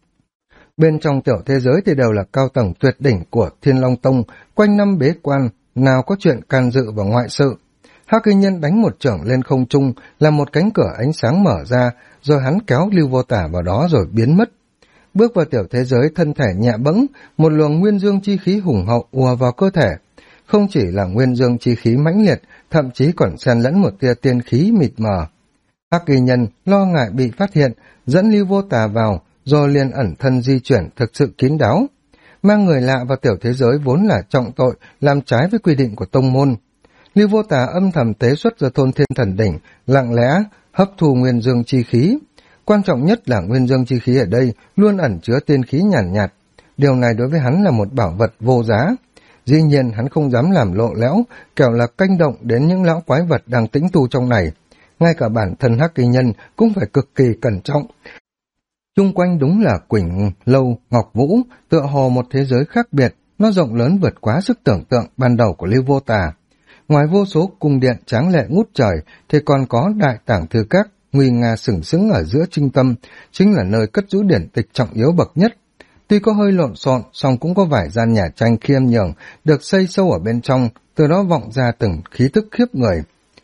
Bên trong tiểu thế giới thì đều là cao tầng tuyệt đỉnh của Thiên Long Tông, quanh năm bế quan, nào có chuyện can dự vào ngoại sự. Hắc Y Nhân đánh một chưởng lên không trung, là một cánh cửa ánh sáng mở ra, rồi hắn kéo Lưu Vô Tả vào đó rồi biến mất. Bước vào tiểu thế giới, thân thể nhẹ bẫng, một luồng nguyên dương chi khí hùng hậu ùa vào cơ thể. Không chỉ là nguyên dương chi khí mãnh liệt, thậm chí còn xen lẫn một tia tiên khí mịt mờ. Hắc Y Nhân lo ngại bị phát hiện, dẫn Lưu Vô Tả vào, rồi liền ẩn thân di chuyển thực sự kín đáo. Mang người lạ vào tiểu thế giới vốn là trọng tội, làm trái với quy định của tông môn. Lưu Vô Tả âm thầm tế xuất ra thôn thiên thần đỉnh, lặng lẽ hấp thu nguyên dương chi khí. Quan trọng nhất là nguyên dương chi khí ở đây luôn ẩn chứa tiên khí nhàn nhạt. Điều này đối với hắn là một bảo vật vô giá. Dĩ nhiên hắn không dám làm lộ lẽo, kẻo là canh động đến những lão quái vật đang tĩnh tu trong này. Ngay cả bản thân Hắc Y Nhân cũng phải cực kỳ cẩn trọng. Chung quanh đúng là Quỳnh Lâu, Ngọc Vũ, tựa hồ một thế giới khác biệt, nó rộng lớn vượt quá sức tưởng tượng ban đầu của Lưu Vô Tả. Ngoài vô số cung điện tráng lệ ngút trời, thì còn có đại tảng thư các, nguy nga sừng sững ở giữa trung tâm, chính là nơi cất giữ điển tịch trọng yếu bậc nhất. Tuy có hơi lộn xộn, song cũng có vài gian nhà tranh khiêm nhường, được xây sâu ở bên trong, từ đó vọng ra từng khí tức khiếp người.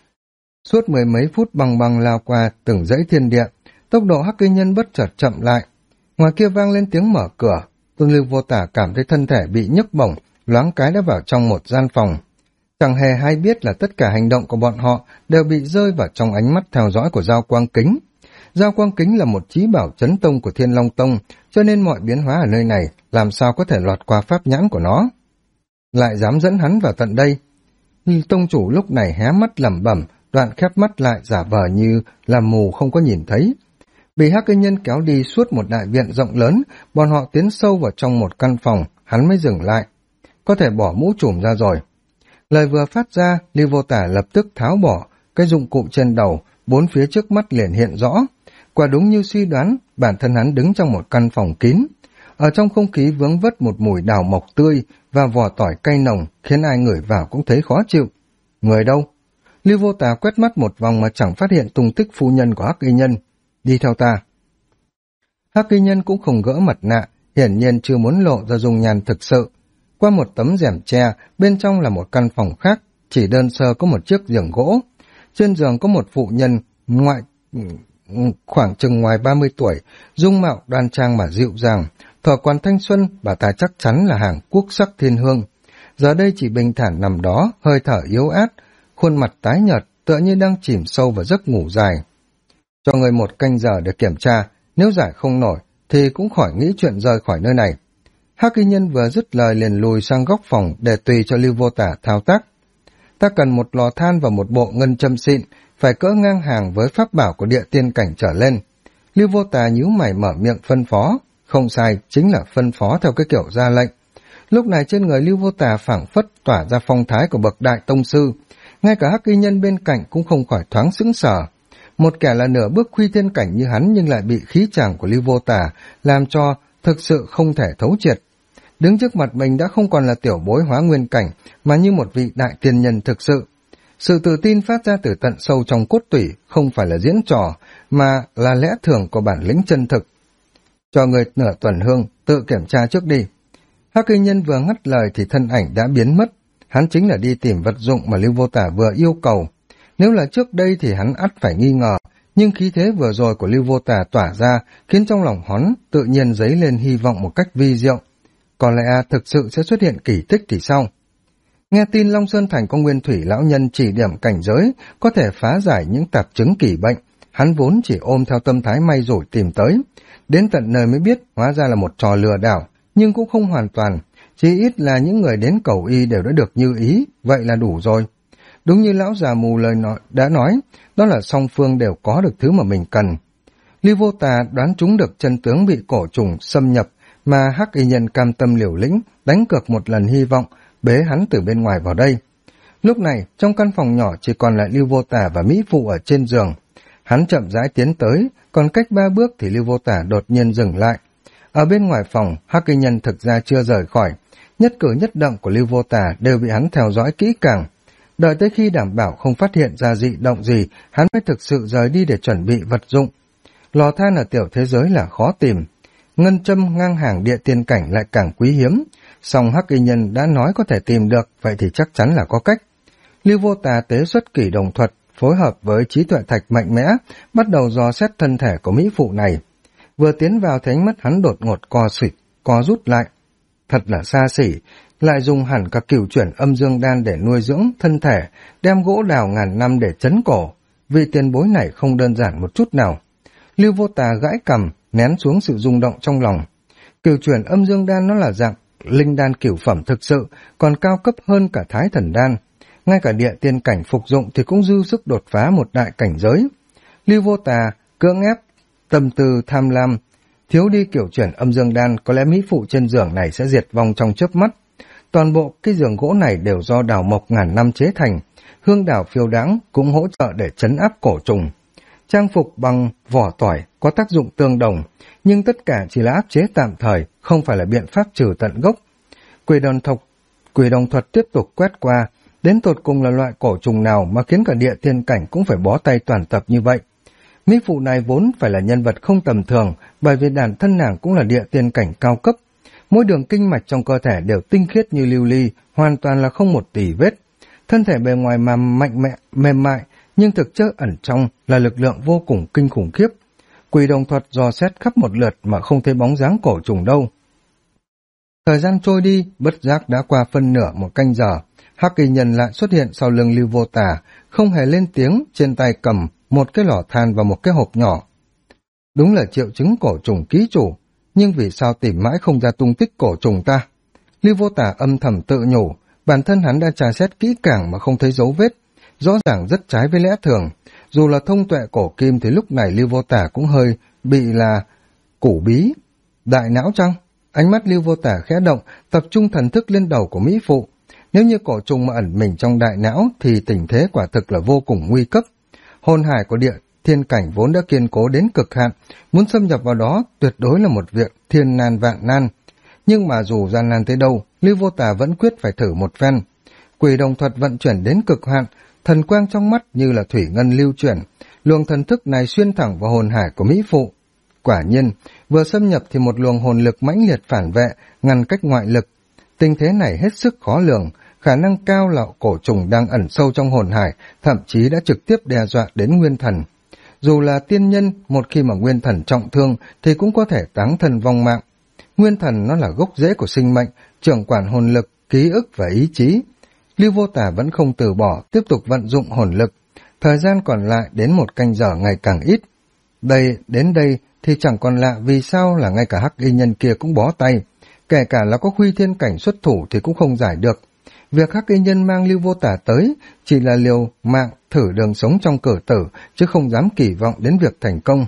Suốt mười mấy phút băng băng lao qua từng dãy thiên địa, tốc độ Hắc Y Nhân bất chợt chậm lại. Ngoài kia vang lên tiếng mở cửa, Lưu Vô Tả cảm thấy thân thể bị nhấc bổng, loáng cái đã vào trong một gian phòng. Chẳng hề hay biết là tất cả hành động của bọn họ đều bị rơi vào trong ánh mắt theo dõi của Giao Quang Kính. Giao Quang Kính là một chí bảo chấn tông của Thiên Long Tông, cho nên mọi biến hóa ở nơi này làm sao có thể lọt qua pháp nhãn của nó. Lại dám dẫn hắn vào tận đây. Tông chủ lúc này hé mắt lẩm bẩm, đoạn khép mắt lại giả vờ như là mù không có nhìn thấy. Bị Hắc Y Nhân kéo đi suốt một đại viện rộng lớn, bọn họ tiến sâu vào trong một căn phòng, hắn mới dừng lại. Có thể bỏ mũ trùm ra rồi. Lời vừa phát ra, Lưu Vô Tả lập tức tháo bỏ cái dụng cụ trên đầu, bốn phía trước mắt liền hiện rõ. Quả đúng như suy đoán, bản thân hắn đứng trong một căn phòng kín. Ở trong không khí vướng vất một mùi đào mộc tươi và vỏ tỏi cay nồng, khiến ai ngửi vào cũng thấy khó chịu. Người đâu? Lưu Vô Tả quét mắt một vòng mà chẳng phát hiện tung tích phu nhân của Hắc Y Nhân. Đi theo ta. Hắc Y Nhân cũng không gỡ mặt nạ, hiển nhiên chưa muốn lộ ra dung nhan thực sự. Qua một tấm rèm tre, bên trong là một căn phòng khác, chỉ đơn sơ có một chiếc giường gỗ. Trên giường có một phụ nhân khoảng chừng ngoài 30 tuổi, dung mạo đoan trang mà dịu dàng, thuở còn thanh xuân, bà ta chắc chắn là hàng quốc sắc thiên hương. Giờ đây chỉ bình thản nằm đó, hơi thở yếu át, khuôn mặt tái nhợt, tựa như đang chìm sâu vào giấc ngủ dài. Cho người 1 canh giờ để kiểm tra, nếu giải không nổi, thì cũng khỏi nghĩ chuyện rời khỏi nơi này. Hắc Y Nhân vừa dứt lời liền lùi sang góc phòng để tùy cho Lưu Vô Tả thao tác. Ta cần một lò than và một bộ ngân châm xịn, phải cỡ ngang hàng với pháp bảo của địa tiên cảnh trở lên. Lưu Vô Tả nhíu mày mở miệng phân phó. Không sai, chính là phân phó theo cái kiểu ra lệnh. Lúc này trên người Lưu Vô Tả phảng phất tỏa ra phong thái của bậc đại tông sư. Ngay cả Hắc Y Nhân bên cạnh cũng không khỏi thoáng sững sờ. Một kẻ là nửa bước khuy thiên cảnh như hắn nhưng lại bị khí chàng của Lưu Vô Tả làm cho thực sự không thể thấu triệt. Đứng trước mặt mình đã không còn là tiểu bối hóa nguyên cảnh mà như một vị đại tiên nhân thực sự. Sự tự tin phát ra từ tận sâu trong cốt tủy không phải là diễn trò mà là lẽ thường của bản lĩnh chân thực. Cho người nửa tuần hương, tự kiểm tra trước đi. Hắc Y Nhân vừa ngắt lời thì thân ảnh đã biến mất. Hắn chính là đi tìm vật dụng mà Lưu Vô Tả vừa yêu cầu. Nếu là trước đây thì hắn ắt phải nghi ngờ, nhưng khí thế vừa rồi của Lưu Vô Tả tỏa ra khiến trong lòng hắn tự nhiên dấy lên hy vọng một cách vi diệu. Có lẽ thực sự sẽ xuất hiện kỳ tích thì sao? Nghe tin Long Sơn Thành có nguyên thủy lão nhân chỉ điểm cảnh giới, có thể phá giải những tạp chứng kỳ bệnh. Hắn vốn chỉ ôm theo tâm thái may rủi tìm tới. Đến tận nơi mới biết hóa ra là một trò lừa đảo, nhưng cũng không hoàn toàn. Chỉ ít là những người đến cầu y đều đã được như ý, vậy là đủ rồi. Đúng như lão già mù đã nói, đó là song phương đều có được thứ mà mình cần. Lưu Vô Tà đoán trúng được chân tướng bị cổ trùng xâm nhập, mà Hắc Y Nhân cam tâm liều lĩnh, đánh cược một lần hy vọng, bế hắn từ bên ngoài vào đây. Lúc này, trong căn phòng nhỏ chỉ còn lại Lưu Vô Tả và Mỹ Phụ ở trên giường. Hắn chậm rãi tiến tới, còn cách 3 bước thì Lưu Vô Tả đột nhiên dừng lại. Ở bên ngoài phòng, Hắc Y Nhân thực ra chưa rời khỏi, nhất cử nhất động của Lưu Vô Tả đều bị hắn theo dõi kỹ càng. Đợi tới khi đảm bảo không phát hiện ra dị động gì, hắn mới thực sự rời đi để chuẩn bị vật dụng. Lò than ở tiểu thế giới là khó tìm. Ngân châm ngang hàng địa tiên cảnh lại càng quý hiếm. Song Hắc Y Nhân đã nói có thể tìm được, vậy thì chắc chắn là có cách. Lưu Vô Tà tế xuất kỷ đồng thuật, phối hợp với trí tuệ thạch mạnh mẽ, bắt đầu dò xét thân thể của mỹ phụ này. Vừa tiến vào thấy ánh mắt hắn đột ngột co rút lại. Thật là xa xỉ, lại dùng hẳn cả cửu chuyển âm dương đan để nuôi dưỡng thân thể, đem gỗ đào ngàn năm để chấn cổ. Vì tiền bối này không đơn giản một chút nào. Lưu Vô Tà gãi cằm, nén xuống sự rung động trong lòng. Cửu chuyển âm dương đan nó là dạng linh đan cửu phẩm thực sự, còn cao cấp hơn cả thái thần đan. Ngay cả địa tiên cảnh phục dụng thì cũng dư sức đột phá một đại cảnh giới. Lưu Vô Tà cưỡng ép tâm tư tham lam, thiếu đi cửu chuyển âm dương đan, có lẽ mỹ phụ trên giường này sẽ diệt vong trong chớp mắt. Toàn bộ cái giường gỗ này đều do đào mộc ngàn năm chế thành, hương đào phiêu đãng cũng hỗ trợ để trấn áp cổ trùng. Trang phục bằng vỏ tỏi có tác dụng tương đồng, nhưng tất cả chỉ là áp chế tạm thời, không phải là biện pháp trừ tận gốc. Quỷ đồng thuật tiếp tục quét qua, đến tột cùng là loại cổ trùng nào mà khiến cả địa tiên cảnh cũng phải bó tay toàn tập như vậy. Mỹ phụ này vốn phải là nhân vật không tầm thường, bởi vì bản thân nàng cũng là địa tiên cảnh cao cấp. Mỗi đường kinh mạch trong cơ thể đều tinh khiết như lưu ly, hoàn toàn là không một tì vết. Thân thể bề ngoài mà mạnh mẽ, mềm mại, nhưng thực chất ẩn trong là lực lượng vô cùng kinh khủng khiếp. Quỷ đồng thuật dò xét khắp một lượt mà không thấy bóng dáng cổ trùng đâu. Thời gian trôi đi, bất giác đã qua phân nửa một canh giờ. Hắc Y Nhân lại xuất hiện sau lưng Lưu Vô Tà, không hề lên tiếng, trên tay cầm một cái lò than và một cái hộp nhỏ. Đúng là triệu chứng cổ trùng ký chủ, nhưng vì sao tìm mãi không ra tung tích cổ trùng ta? Lưu Vô Tà âm thầm tự nhủ, bản thân hắn đã tra xét kỹ càng mà không thấy dấu vết, rõ ràng rất trái với lẽ thường. Dù là thông tuệ cổ kim thì lúc này Lưu Vô Tả cũng hơi bị là củ bí. Đại não chăng? Ánh mắt Lưu Vô Tả khẽ động, tập trung thần thức lên đầu của mỹ phụ. Nếu như cổ trùng mà ẩn mình trong đại não thì tình thế quả thực là vô cùng nguy cấp. Hồn hải của địa thiên cảnh vốn đã kiên cố đến cực hạn, muốn xâm nhập vào đó tuyệt đối là một việc thiên nan vạn nan. Nhưng mà dù gian nan tới đâu, Lưu Vô Tả vẫn quyết phải thử một phen. Quỷ đồng thuật vận chuyển đến cực hạn, thần quang trong mắt như là thủy ngân lưu chuyển, luồng thần thức này xuyên thẳng vào hồn hải của mỹ phụ. Quả nhiên, vừa xâm nhập thì một luồng hồn lực mãnh liệt phản vệ, ngăn cách ngoại lực. Tình thế này hết sức khó lường, khả năng cao là cổ trùng đang ẩn sâu trong hồn hải, thậm chí đã trực tiếp đe dọa đến nguyên thần. Dù là tiên nhân, một khi mà nguyên thần trọng thương thì cũng có thể táng thân vong mạng. Nguyên thần nó là gốc rễ của sinh mệnh, trưởng quản hồn lực, ký ức và ý chí. Lưu Vô Tả vẫn không từ bỏ, tiếp tục vận dụng hồn lực. Thời gian còn lại đến một canh giờ ngày càng ít. Đến đây thì chẳng còn lạ vì sao là ngay cả hắc y nhân kia cũng bó tay. Kể cả là có Khuy Thiên Cảnh xuất thủ thì cũng không giải được. Việc hắc y nhân mang Lưu Vô Tả tới chỉ là liều mạng thử đường sống trong cử tử, chứ không dám kỳ vọng đến việc thành công.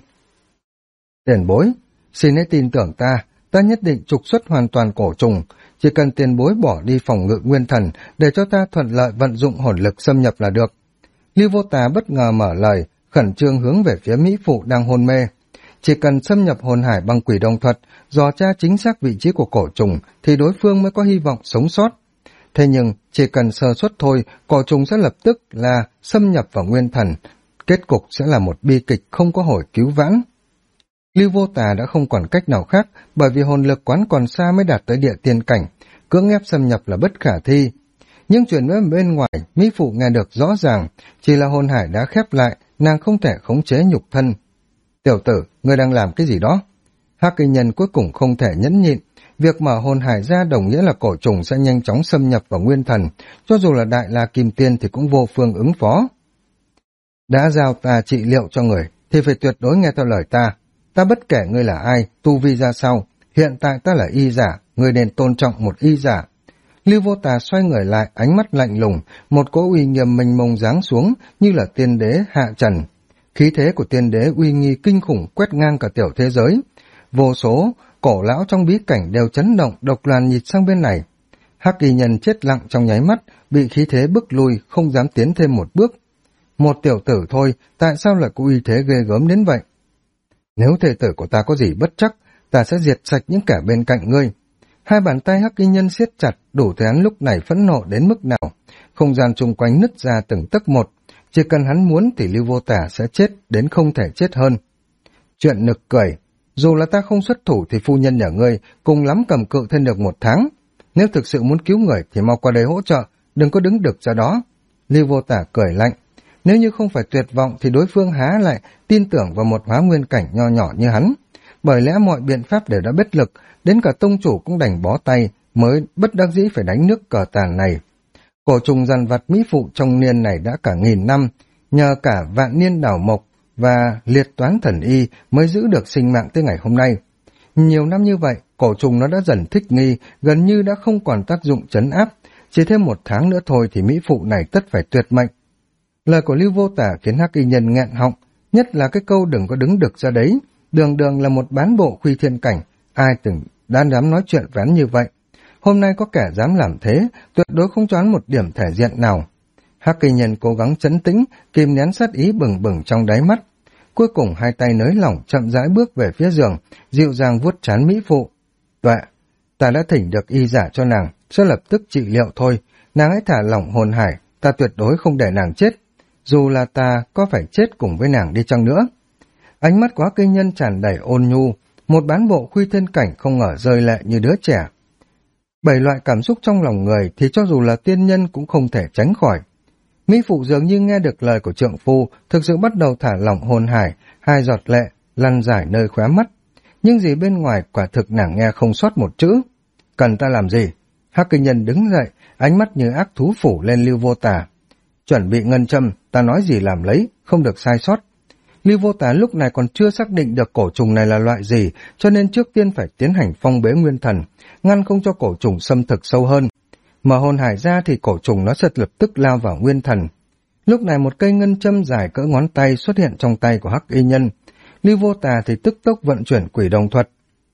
Tiền bối, xin hãy tin tưởng ta nhất định trục xuất hoàn toàn cổ trùng, chỉ cần tiền bối bỏ đi phòng ngự nguyên thần để cho ta thuận lợi vận dụng hồn lực xâm nhập là được. Lưu Vô Tà bất ngờ mở lời, khẩn trương hướng về phía Mỹ Phụ đang hôn mê. Chỉ cần xâm nhập hồn hải bằng quỷ đồng thuật, dò tra chính xác vị trí của cổ trùng thì đối phương mới có hy vọng sống sót. Thế nhưng, chỉ cần sơ suất thôi, cổ trùng sẽ lập tức là xâm nhập vào nguyên thần. Kết cục sẽ là một bi kịch không có hồi cứu vãn. Lưu Vô Tà đã không còn cách nào khác, bởi vì hồn lực quán còn xa mới đạt tới địa tiên cảnh, cưỡng ép xâm nhập là bất khả thi. Nhưng chuyện bên ngoài, Mỹ Phụ nghe được rõ ràng, chỉ là hồn hải đã khép lại, nàng không thể khống chế nhục thân. Tiểu tử, ngươi đang làm cái gì đó? Hắc y nhân cuối cùng không thể nhẫn nhịn, việc mở hồn hải ra đồng nghĩa là cổ trùng sẽ nhanh chóng xâm nhập vào nguyên thần, cho dù là đại la kim tiên thì cũng vô phương ứng phó. Đã giao ta trị liệu cho người, thì phải tuyệt đối nghe theo lời ta. Ta bất kể ngươi là ai, tu vi ra sao, hiện tại ta là y giả, ngươi nên tôn trọng một y giả. Lưu Vô Tà xoay người lại, ánh mắt lạnh lùng, một cỗ uy nghiêm mênh mông giáng xuống như là tiên đế hạ trần. Khí thế của tiên đế uy nghi kinh khủng quét ngang cả tiểu thế giới. Vô số cổ lão trong bí cảnh đều chấn động, độc loạn nhịt sang bên này. Hắc y nhân chết lặng trong nháy mắt, bị khí thế bức lui, không dám tiến thêm một bước. Một tiểu tử thôi, tại sao lại có uy thế ghê gớm đến vậy? Nếu thê tử của ta có gì bất chắc, ta sẽ diệt sạch những kẻ bên cạnh ngươi. Hai bàn tay hắc y nhân siết chặt, đủ thấy hắn lúc này phẫn nộ đến mức nào. Không gian chung quanh nứt ra từng tấc một, chỉ cần hắn muốn thì Lưu Vô Tả sẽ chết đến không thể chết hơn. Chuyện nực cười, dù là ta không xuất thủ thì phu nhân nhà ngươi cùng lắm cầm cự thêm được 1 tháng. Nếu thực sự muốn cứu người thì mau qua đây hỗ trợ, đừng có đứng đực ra đó. Lưu Vô Tả cười lạnh. Nếu như không phải tuyệt vọng thì đối phương há lại tin tưởng vào một hóa nguyên cảnh nho nhỏ như hắn. Bởi lẽ mọi biện pháp đều đã bất lực, đến cả tông chủ cũng đành bó tay, mới bất đắc dĩ phải đánh nước cờ tàn này. Cổ trùng dằn vặt Mỹ Phụ trong niên này đã cả 1000 năm, nhờ cả vạn niên đảo mộc và liệt toán thần y mới giữ được sinh mạng tới ngày hôm nay. Nhiều năm như vậy, cổ trùng nó đã dần thích nghi, gần như đã không còn tác dụng trấn áp, chỉ thêm 1 tháng nữa thôi thì Mỹ Phụ này tất phải tuyệt mệnh. Lời của Lưu Vô Tả khiến hắc y nhân nghẹn họng, nhất là cái câu đừng có đứng đực ra đấy, đường đường là một bán bộ Khuy Thiên Cảnh, ai từng đã dám nói chuyện với hắn như vậy. Hôm nay có kẻ dám làm thế, tuyệt đối không cho hắn một điểm thể diện nào. Hắc y nhân cố gắng trấn tĩnh, kìm nén sát ý bừng bừng trong đáy mắt. Cuối cùng hai tay nới lỏng chậm rãi bước về phía giường, dịu dàng vuốt trán Mỹ Phụ. Tuệ, ta đã thỉnh được y giả cho nàng, sẽ lập tức trị liệu thôi, nàng hãy thả lỏng hồn hải, ta tuyệt đối không để nàng chết. Dù là ta có phải chết cùng với nàng đi chăng nữa. Ánh mắt của hắc y nhân tràn đầy ôn nhu, một bán bộ Khuy Thiên Cảnh không ngờ rơi lệ như đứa trẻ. 7 loại cảm xúc trong lòng người thì cho dù là tiên nhân cũng không thể tránh khỏi. Mỹ Phụ dường như nghe được lời của trượng phu, thực sự bắt đầu thả lỏng hồn hải, 2 giọt lệ lăn dài nơi khóe mắt. Nhưng gì bên ngoài quả thực nàng nghe không sót một chữ. Cần ta làm gì? Hắc y nhân đứng dậy, ánh mắt như ác thú phủ lên Lưu Vô Tả. Chuẩn bị ngân châm, ta nói gì làm lấy, không được sai sót. Lưu Vô Tả lúc này còn chưa xác định được cổ trùng này là loại gì, cho nên trước tiên phải tiến hành phong bế nguyên thần, ngăn không cho cổ trùng xâm thực sâu hơn. Mở hồn hải ra thì cổ trùng nó sẽ lập tức lao vào nguyên thần. Lúc này một cây ngân châm dài cỡ ngón tay xuất hiện trong tay của hắc y nhân. Lưu Vô Tả thì tức tốc vận chuyển quỷ đồng thuật.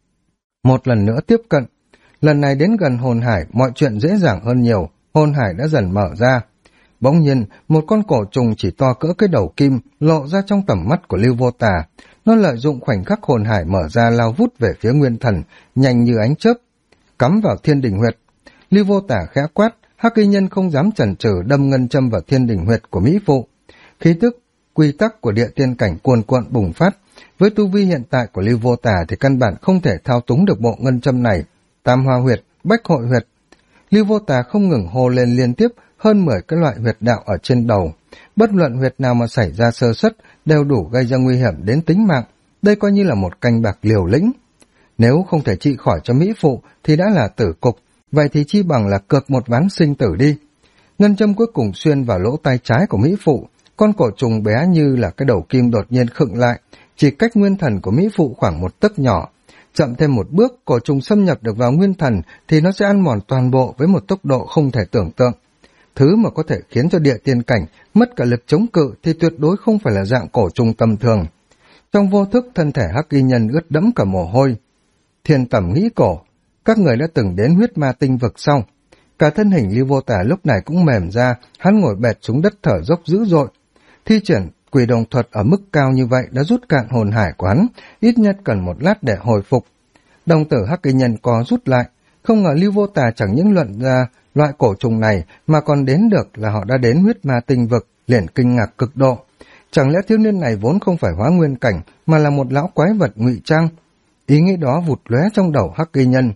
Một lần nữa tiếp cận. Lần này đến gần hồn hải, mọi chuyện dễ dàng hơn nhiều, hồn hải đã dần mở ra. Bỗng nhiên, một con cổ trùng chỉ to cỡ cái đầu kim lộ ra trong tầm mắt của Lưu Vô Tả. Nó lợi dụng khoảnh khắc hồn hải mở ra lao vút về phía nguyên thần, nhanh như ánh chớp, cắm vào thiên đình huyệt. Lưu Vô Tả khẽ quát, hắc y nhân không dám chần chừ đâm ngân châm vào thiên đình huyệt của Mỹ Phụ. Khí tức, quy tắc của địa tiên cảnh cuồn cuộn bùng phát. Với tu vi hiện tại của Lưu Vô Tả thì căn bản không thể thao túng được bộ ngân châm này. Tam hoa huyệt, bách hội huyệt. Lưu Vô Tả không ngừng hô lên liên tiếp hơn 10 cái loại huyệt đạo ở trên đầu. Bất luận huyệt nào mà xảy ra sơ suất đều đủ gây ra nguy hiểm đến tính mạng. Đây coi như là một canh bạc liều lĩnh. Nếu không thể trị khỏi cho Mỹ Phụ thì đã là tử cục, vậy thì chi bằng là cược một ván sinh tử đi. Ngân châm cuối cùng xuyên vào lỗ tai trái của Mỹ Phụ, con cổ trùng bé như là cái đầu kim đột nhiên khựng lại, chỉ cách nguyên thần của Mỹ Phụ khoảng một tấc nhỏ. Chậm thêm một bước, cổ trùng xâm nhập được vào nguyên thần thì nó sẽ ăn mòn toàn bộ với một tốc độ không thể tưởng tượng. Thứ mà có thể khiến cho địa tiên cảnh mất cả lực chống cự thì tuyệt đối không phải là dạng cổ trùng tầm thường. Trong vô thức, thân thể Hắc Y Nhân ướt đẫm cả mồ hôi. Thiên Tầm nghĩ cổ, các người đã từng đến huyết ma tinh vực sau. Cả thân hình Lưu Vô Tà lúc này cũng mềm ra, hắn ngồi bệt xuống đất thở dốc dữ dội. Thi triển quỷ đồng thuật ở mức cao như vậy đã rút cạn hồn hải của hắn, ít nhất cần một lát để hồi phục. Đồng tử Hắc Y Nhân co rút lại, không ngờ Lưu Vô Tà chẳng những luận ra loại cổ trùng này mà còn đến được là họ đã đến huyết ma tinh vực, liền kinh ngạc cực độ. Chẳng lẽ thiếu niên này vốn không phải hóa nguyên cảnh mà là một lão quái vật ngụy trang? Ý nghĩ đó vụt lóe trong đầu Hắc Y Nhân.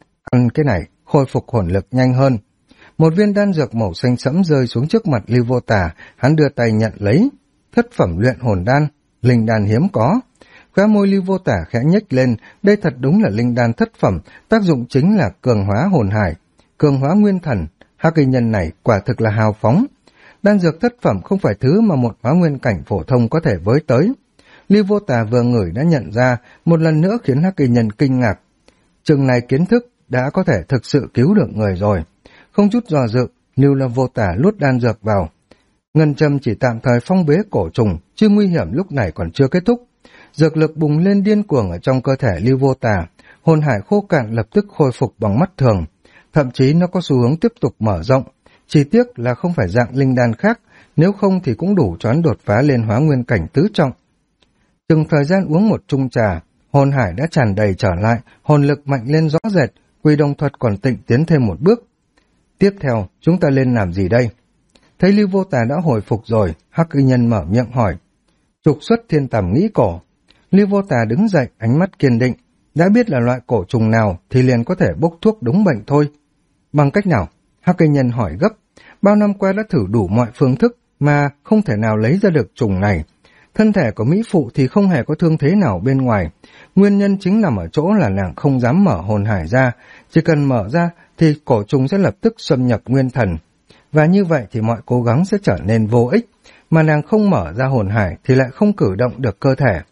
Ăn cái này, khôi phục hồn lực nhanh hơn. Một viên đan dược màu xanh sẫm rơi xuống trước mặt Lưu Vô Tà, hắn đưa tay nhận lấy. Thất phẩm luyện hồn đan, linh đan hiếm có. Khóe môi Lưu Vô Tà khẽ nhếch lên, đây thật đúng là linh đan thất phẩm, tác dụng chính là cường hóa hồn hải, cường hóa nguyên thần. Hắc Y Nhân này quả thực là hào phóng. Đan dược thất phẩm không phải thứ mà một hóa nguyên cảnh phổ thông có thể với tới. Lưu Vô Tà vừa ngửi đã nhận ra, một lần nữa khiến Hắc Y Nhân kinh ngạc. Chừng này kiến thức đã có thể thực sự cứu được người rồi. Không chút do dự, Lưu Vô Tà luốt đan dược vào. Ngân châm chỉ tạm thời phong bế cổ trùng, chứ nguy hiểm lúc này còn chưa kết thúc. Dược lực bùng lên điên cuồng ở trong cơ thể Lưu Vô Tà, hồn hải khô cạn lập tức khôi phục bằng mắt thường. Thậm chí nó có xu hướng tiếp tục mở rộng. Chỉ tiếc là không phải dạng linh đan khác, nếu không thì cũng đủ choán đột phá lên hóa nguyên cảnh tứ trọng. Chừng thời gian uống một chung trà, hồn hải đã tràn đầy trở lại, hồn lực mạnh lên rõ rệt, quỷ đồng thuật còn tịnh tiến thêm một bước. Tiếp theo, chúng ta lên làm gì đây? Thấy Lưu Vô Tà đã hồi phục rồi, Hắc Y Nhân mở miệng hỏi. Trục xuất thiên tầm nghĩ cổ. Lưu Vô Tà đứng dậy, ánh mắt kiên định. Đã biết là loại cổ trùng nào thì liền có thể bốc thuốc đúng bệnh thôi. Bằng cách nào? Hắc Y Nhân hỏi gấp. Bao năm qua đã thử đủ mọi phương thức mà không thể nào lấy ra được trùng này. Thân thể của Mỹ Phụ thì không hề có thương thế nào bên ngoài. Nguyên nhân chính nằm ở chỗ là nàng không dám mở hồn hải ra. Chỉ cần mở ra thì cổ trùng sẽ lập tức xâm nhập nguyên thần. Và như vậy thì mọi cố gắng sẽ trở nên vô ích. Mà nàng không mở ra hồn hải thì lại không cử động được cơ thể.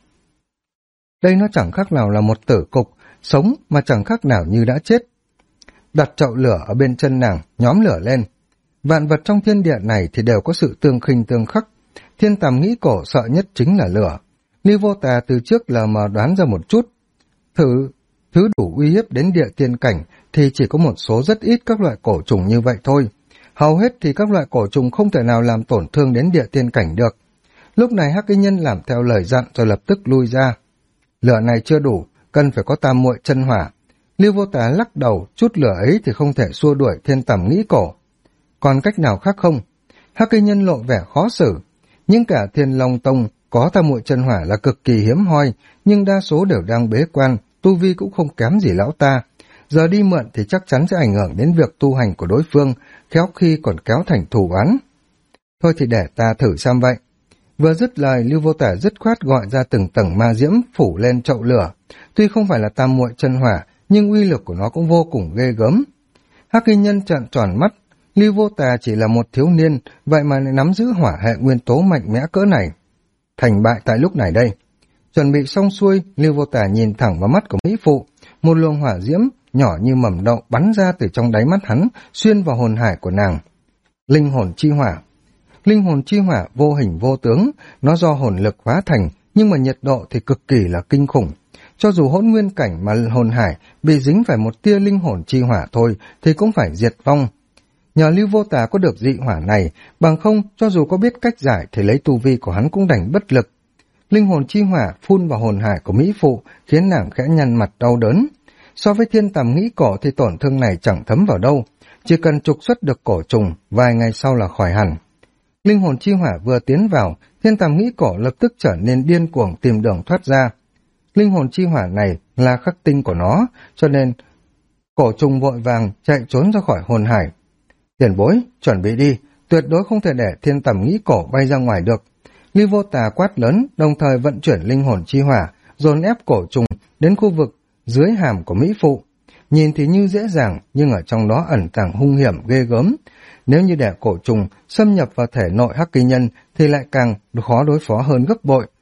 Đây nó chẳng khác nào là một tử cục, sống mà chẳng khác nào như đã chết. Đặt chậu lửa ở bên chân nàng, nhóm lửa lên. Vạn vật trong thiên địa này thì đều có sự tương khinh tương khắc. Thiên Tầm nghĩ cổ sợ nhất chính là lửa. Lưu Vô Tà từ trước lờ mờ đoán ra một chút. Thứ đủ uy hiếp đến địa tiên cảnh thì chỉ có một số rất ít các loại cổ trùng như vậy thôi. Hầu hết thì các loại cổ trùng không thể nào làm tổn thương đến địa tiên cảnh được. Lúc này Hắc Y Nhân làm theo lời dặn rồi lập tức lui ra. Lửa này chưa đủ, cần phải có tam muội chân hỏa. Lưu Vô Tà lắc đầu, chút lửa ấy thì không thể xua đuổi Thiên Tầm nghĩ cổ. Còn cách nào khác không? Hắc Y Nhân lộ vẻ khó xử. Nhưng cả Thiên Long Tông có tam muội chân hỏa là cực kỳ hiếm hoi, nhưng đa số đều đang bế quan, tu vi cũng không kém gì lão ta. Giờ đi mượn thì chắc chắn sẽ ảnh hưởng đến việc tu hành của đối phương, khéo khi còn kéo thành thù oán. Thôi thì để ta thử xem vậy. Vừa dứt lời, Lưu Vô Tà dứt khoát gọi ra từng tầng ma diễm phủ lên chậu lửa. Tuy không phải là tam muội chân hỏa, nhưng uy lực của nó cũng vô cùng ghê gớm. Hắc Y Nhân trợn tròn mắt, Lưu Vô Tà chỉ là một thiếu niên, vậy mà lại nắm giữ hỏa hệ nguyên tố mạnh mẽ cỡ này. Thành bại tại lúc này đây. Chuẩn bị xong xuôi, Lưu Vô Tà nhìn thẳng vào mắt của Mỹ Phụ, một luồng hỏa diễm nhỏ như mầm đậu bắn ra từ trong đáy mắt hắn, xuyên vào hồn hải của nàng. Linh hồn chi hỏa. Linh hồn chi hỏa vô hình vô tướng, nó do hồn lực hóa thành, nhưng mà nhiệt độ thì cực kỳ là kinh khủng. Cho dù hỗn nguyên cảnh mà hồn hải bị dính phải một tia linh hồn chi hỏa thôi thì cũng phải diệt vong. Nhờ Lưu Vô Tà có được dị hỏa này, bằng không cho dù có biết cách giải thì lấy tu vi của hắn cũng đành bất lực. Linh hồn chi hỏa phun vào hồn hải của Mỹ Phụ khiến nàng khẽ nhăn mặt đau đớn. So với Thiên Tầm nghĩ cổ thì tổn thương này chẳng thấm vào đâu, chỉ cần trục xuất được cổ trùng, vài ngày sau là khỏi hẳn. Linh hồn chi hỏa vừa tiến vào, Thiên Tầm nghĩ cổ lập tức trở nên điên cuồng tìm đường thoát ra. Linh hồn chi hỏa này là khắc tinh của nó, cho nên cổ trùng vội vàng chạy trốn ra khỏi hồn hải. Tiền bối, chuẩn bị đi, tuyệt đối không thể để Thiên Tầm nghĩ cổ bay ra ngoài được. Lưu Vô Tà quát lớn, đồng thời vận chuyển linh hồn chi hỏa, dồn ép cổ trùng đến khu vực dưới hàm của Mỹ Phụ. Nhìn thì như dễ dàng, nhưng ở trong đó ẩn tàng hung hiểm ghê gớm. Nếu như để cổ trùng xâm nhập vào thể nội Hắc Y Nhân thì lại càng khó đối phó hơn gấp bội.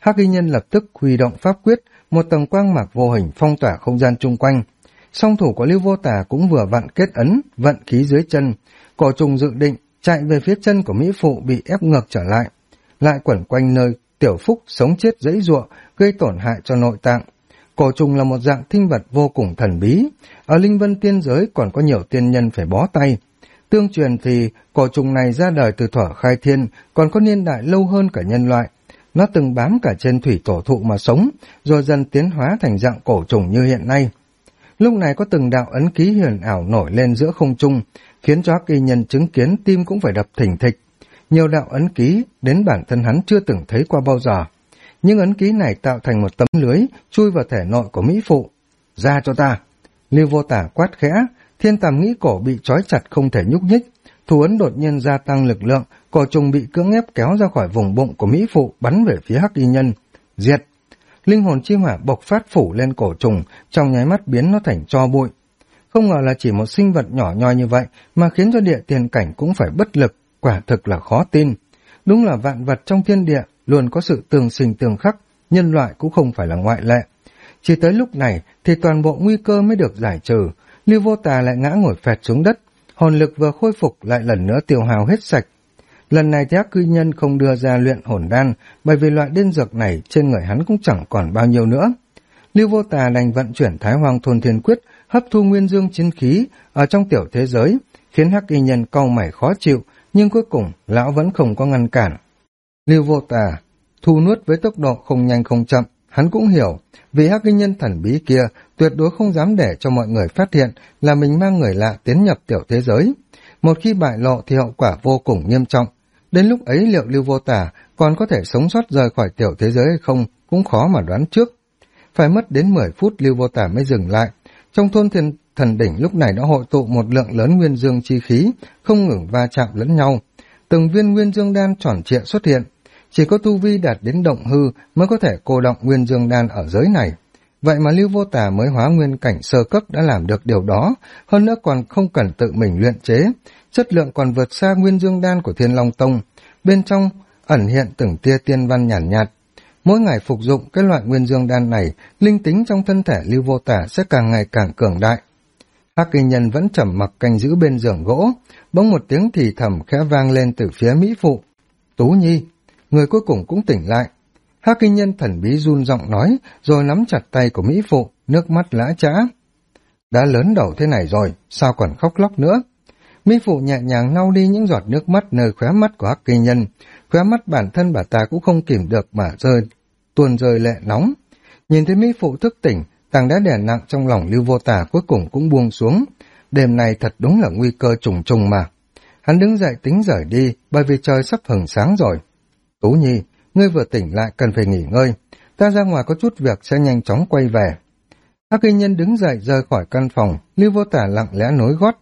Hắc Y Nhân lập tức huy động pháp quyết, một tầng quang mạc vô hình phong tỏa không gian chung quanh. Song thủ của Lưu Vô Tà cũng vừa vặn kết ấn, vận khí dưới chân. Cổ trùng dự định chạy về phía chân của mỹ phụ bị ép ngược trở lại quẩn quanh nơi tiểu phúc sống chết giãy giụa, gây tổn hại cho nội tạng. Cổ trùng là một dạng sinh vật vô cùng thần bí, ở linh vân tiên giới còn có nhiều tiên nhân phải bó tay. Tương truyền thì cổ trùng này ra đời từ thuở khai thiên, còn có niên đại lâu hơn cả nhân loại. Nó từng bám cả trên thủy tổ thụ mà sống, rồi dần tiến hóa thành dạng cổ trùng như hiện nay. Lúc này có từng đạo ấn ký huyền ảo nổi lên giữa không trung, khiến cho Hắc Y Nhân chứng kiến tim cũng phải đập thình thịch. Nhiều đạo ấn ký đến bản thân hắn chưa từng thấy qua bao giờ. Nhưng ấn ký này tạo thành một tấm lưới chui vào thể nội của mỹ phụ. Ra cho ta! Lưu Vô Tà quát khẽ, thiên tàm nghĩ cổ bị trói chặt không thể nhúc nhích. Thủ ấn đột nhiên gia tăng lực lượng, cổ trùng bị cưỡng ép kéo ra khỏi vùng bụng của mỹ phụ, bắn về phía Hắc Y Nhân. Diệt! Linh hồn chi hỏa bộc phát phủ lên cổ trùng, trong nháy mắt biến nó thành tro bụi. Không ngờ là chỉ một sinh vật nhỏ nhoi như vậy mà khiến cho địa tiền cảnh cũng phải bất lực, quả thực là khó tin. Đúng là vạn vật trong thiên địa luôn có sự tương sinh tương khắc, nhân loại cũng không phải là ngoại lệ. Chỉ tới lúc này thì toàn bộ nguy cơ mới được giải trừ, Lưu Vô Tà lại ngã ngồi phẹt xuống đất, hồn lực vừa khôi phục lại lần nữa tiêu hao hết sạch. Lần này thì Hắc Y Nhân không đưa ra luyện hồn đan, bởi vì loại đan dược này trên người hắn cũng chẳng còn bao nhiêu nữa. Lưu Vô Tà đành vận chuyển Thái Hoang Thôn Thiên Quyết, hấp thu nguyên dương chiến khí ở trong tiểu thế giới, khiến Hắc Y Nhân cau mày khó chịu, nhưng cuối cùng lão vẫn không có ngăn cản. Lưu Vô Tà thu nuốt với tốc độ không nhanh không chậm, hắn cũng hiểu, vì Hắc Y Nhân thần bí kia tuyệt đối không dám để cho mọi người phát hiện là mình mang người lạ tiến nhập tiểu thế giới. Một khi bại lộ thì hậu quả vô cùng nghiêm trọng. Đến lúc ấy liệu Lưu Vô Tà còn có thể sống sót rời khỏi tiểu thế giới hay không cũng khó mà đoán trước. Phải mất đến 10 phút Lưu Vô Tà mới dừng lại. Trong thôn thiên thần đỉnh lúc này đã hội tụ một lượng lớn nguyên dương chi khí, không ngừng va chạm lẫn nhau. Từng viên nguyên dương đan tròn trịa xuất hiện. Chỉ có tu vi đạt đến động hư mới có thể cô động nguyên dương đan ở giới này. Vậy mà Lưu Vô Tà mới hóa nguyên cảnh sơ cấp đã làm được điều đó, hơn nữa còn không cần tự mình luyện chế. Chất lượng còn vượt xa nguyên dương đan của Thiên Long Tông. Bên trong ẩn hiện từng tia tiên văn nhàn nhạt. Mỗi ngày phục dụng cái loại nguyên dương đan này, linh tính trong thân thể Lưu Vô Tà sẽ càng ngày càng cường đại. Hắc Y Nhân vẫn trầm mặc canh giữ bên giường gỗ, bỗng một tiếng thì thầm khẽ vang lên từ phía mỹ phụ. Tú Nhi, người cuối cùng cũng tỉnh lại. Hắc Y Nhân thần bí run giọng nói, rồi nắm chặt tay của mỹ phụ, nước mắt lã chã. Đã lớn đầu thế này rồi, sao còn khóc lóc nữa? Mỹ phụ nhẹ nhàng lau đi những giọt nước mắt nơi khóe mắt của Hắc Y Nhân. Khóe mắt bản thân bà ta cũng không kìm được mà tuôn rơi lệ nóng. Nhìn thấy mỹ phụ thức tỉnh, tảng đá đè nặng trong lòng Lưu Vô Tà cuối cùng cũng buông xuống. Đêm này thật đúng là nguy cơ trùng trùng mà. Hắn đứng dậy tính rời đi, bởi vì trời sắp hừng sáng rồi. Tú Nhi, ngươi vừa tỉnh lại cần phải nghỉ ngơi. Ta ra ngoài có chút việc sẽ nhanh chóng quay về. Hắc Y Nhân đứng dậy rời khỏi căn phòng, Lưu Vô Tà lặng lẽ nối gót.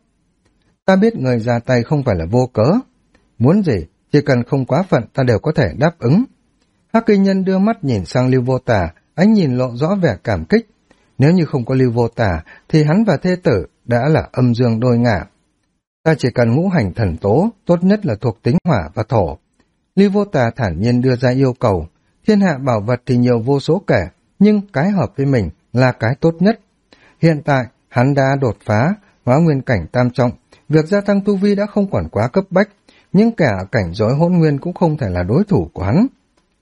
Ta biết người ra tay không phải là vô cớ. Muốn gì, chỉ cần không quá phận ta đều có thể đáp ứng. Hắc Y Nhân đưa mắt nhìn sang Lưu Vô Tà, ánh nhìn lộ rõ vẻ cảm kích. Nếu như không có Lưu Vô Tà, thì hắn và thê tử đã là âm dương đôi ngả. Ta chỉ cần ngũ hành thần tố, tốt nhất là thuộc tính hỏa và thổ. Lưu Vô Tà thản nhiên đưa ra yêu cầu. Thiên hạ bảo vật thì nhiều vô số kể, nhưng cái hợp với mình là cái tốt nhất. Hiện tại, hắn đã đột phá, hóa nguyên cảnh tam trọng. Việc gia tăng tu vi đã không còn quá cấp bách, nhưng kẻ ở cảnh giới hỗn nguyên cũng không thể là đối thủ của hắn.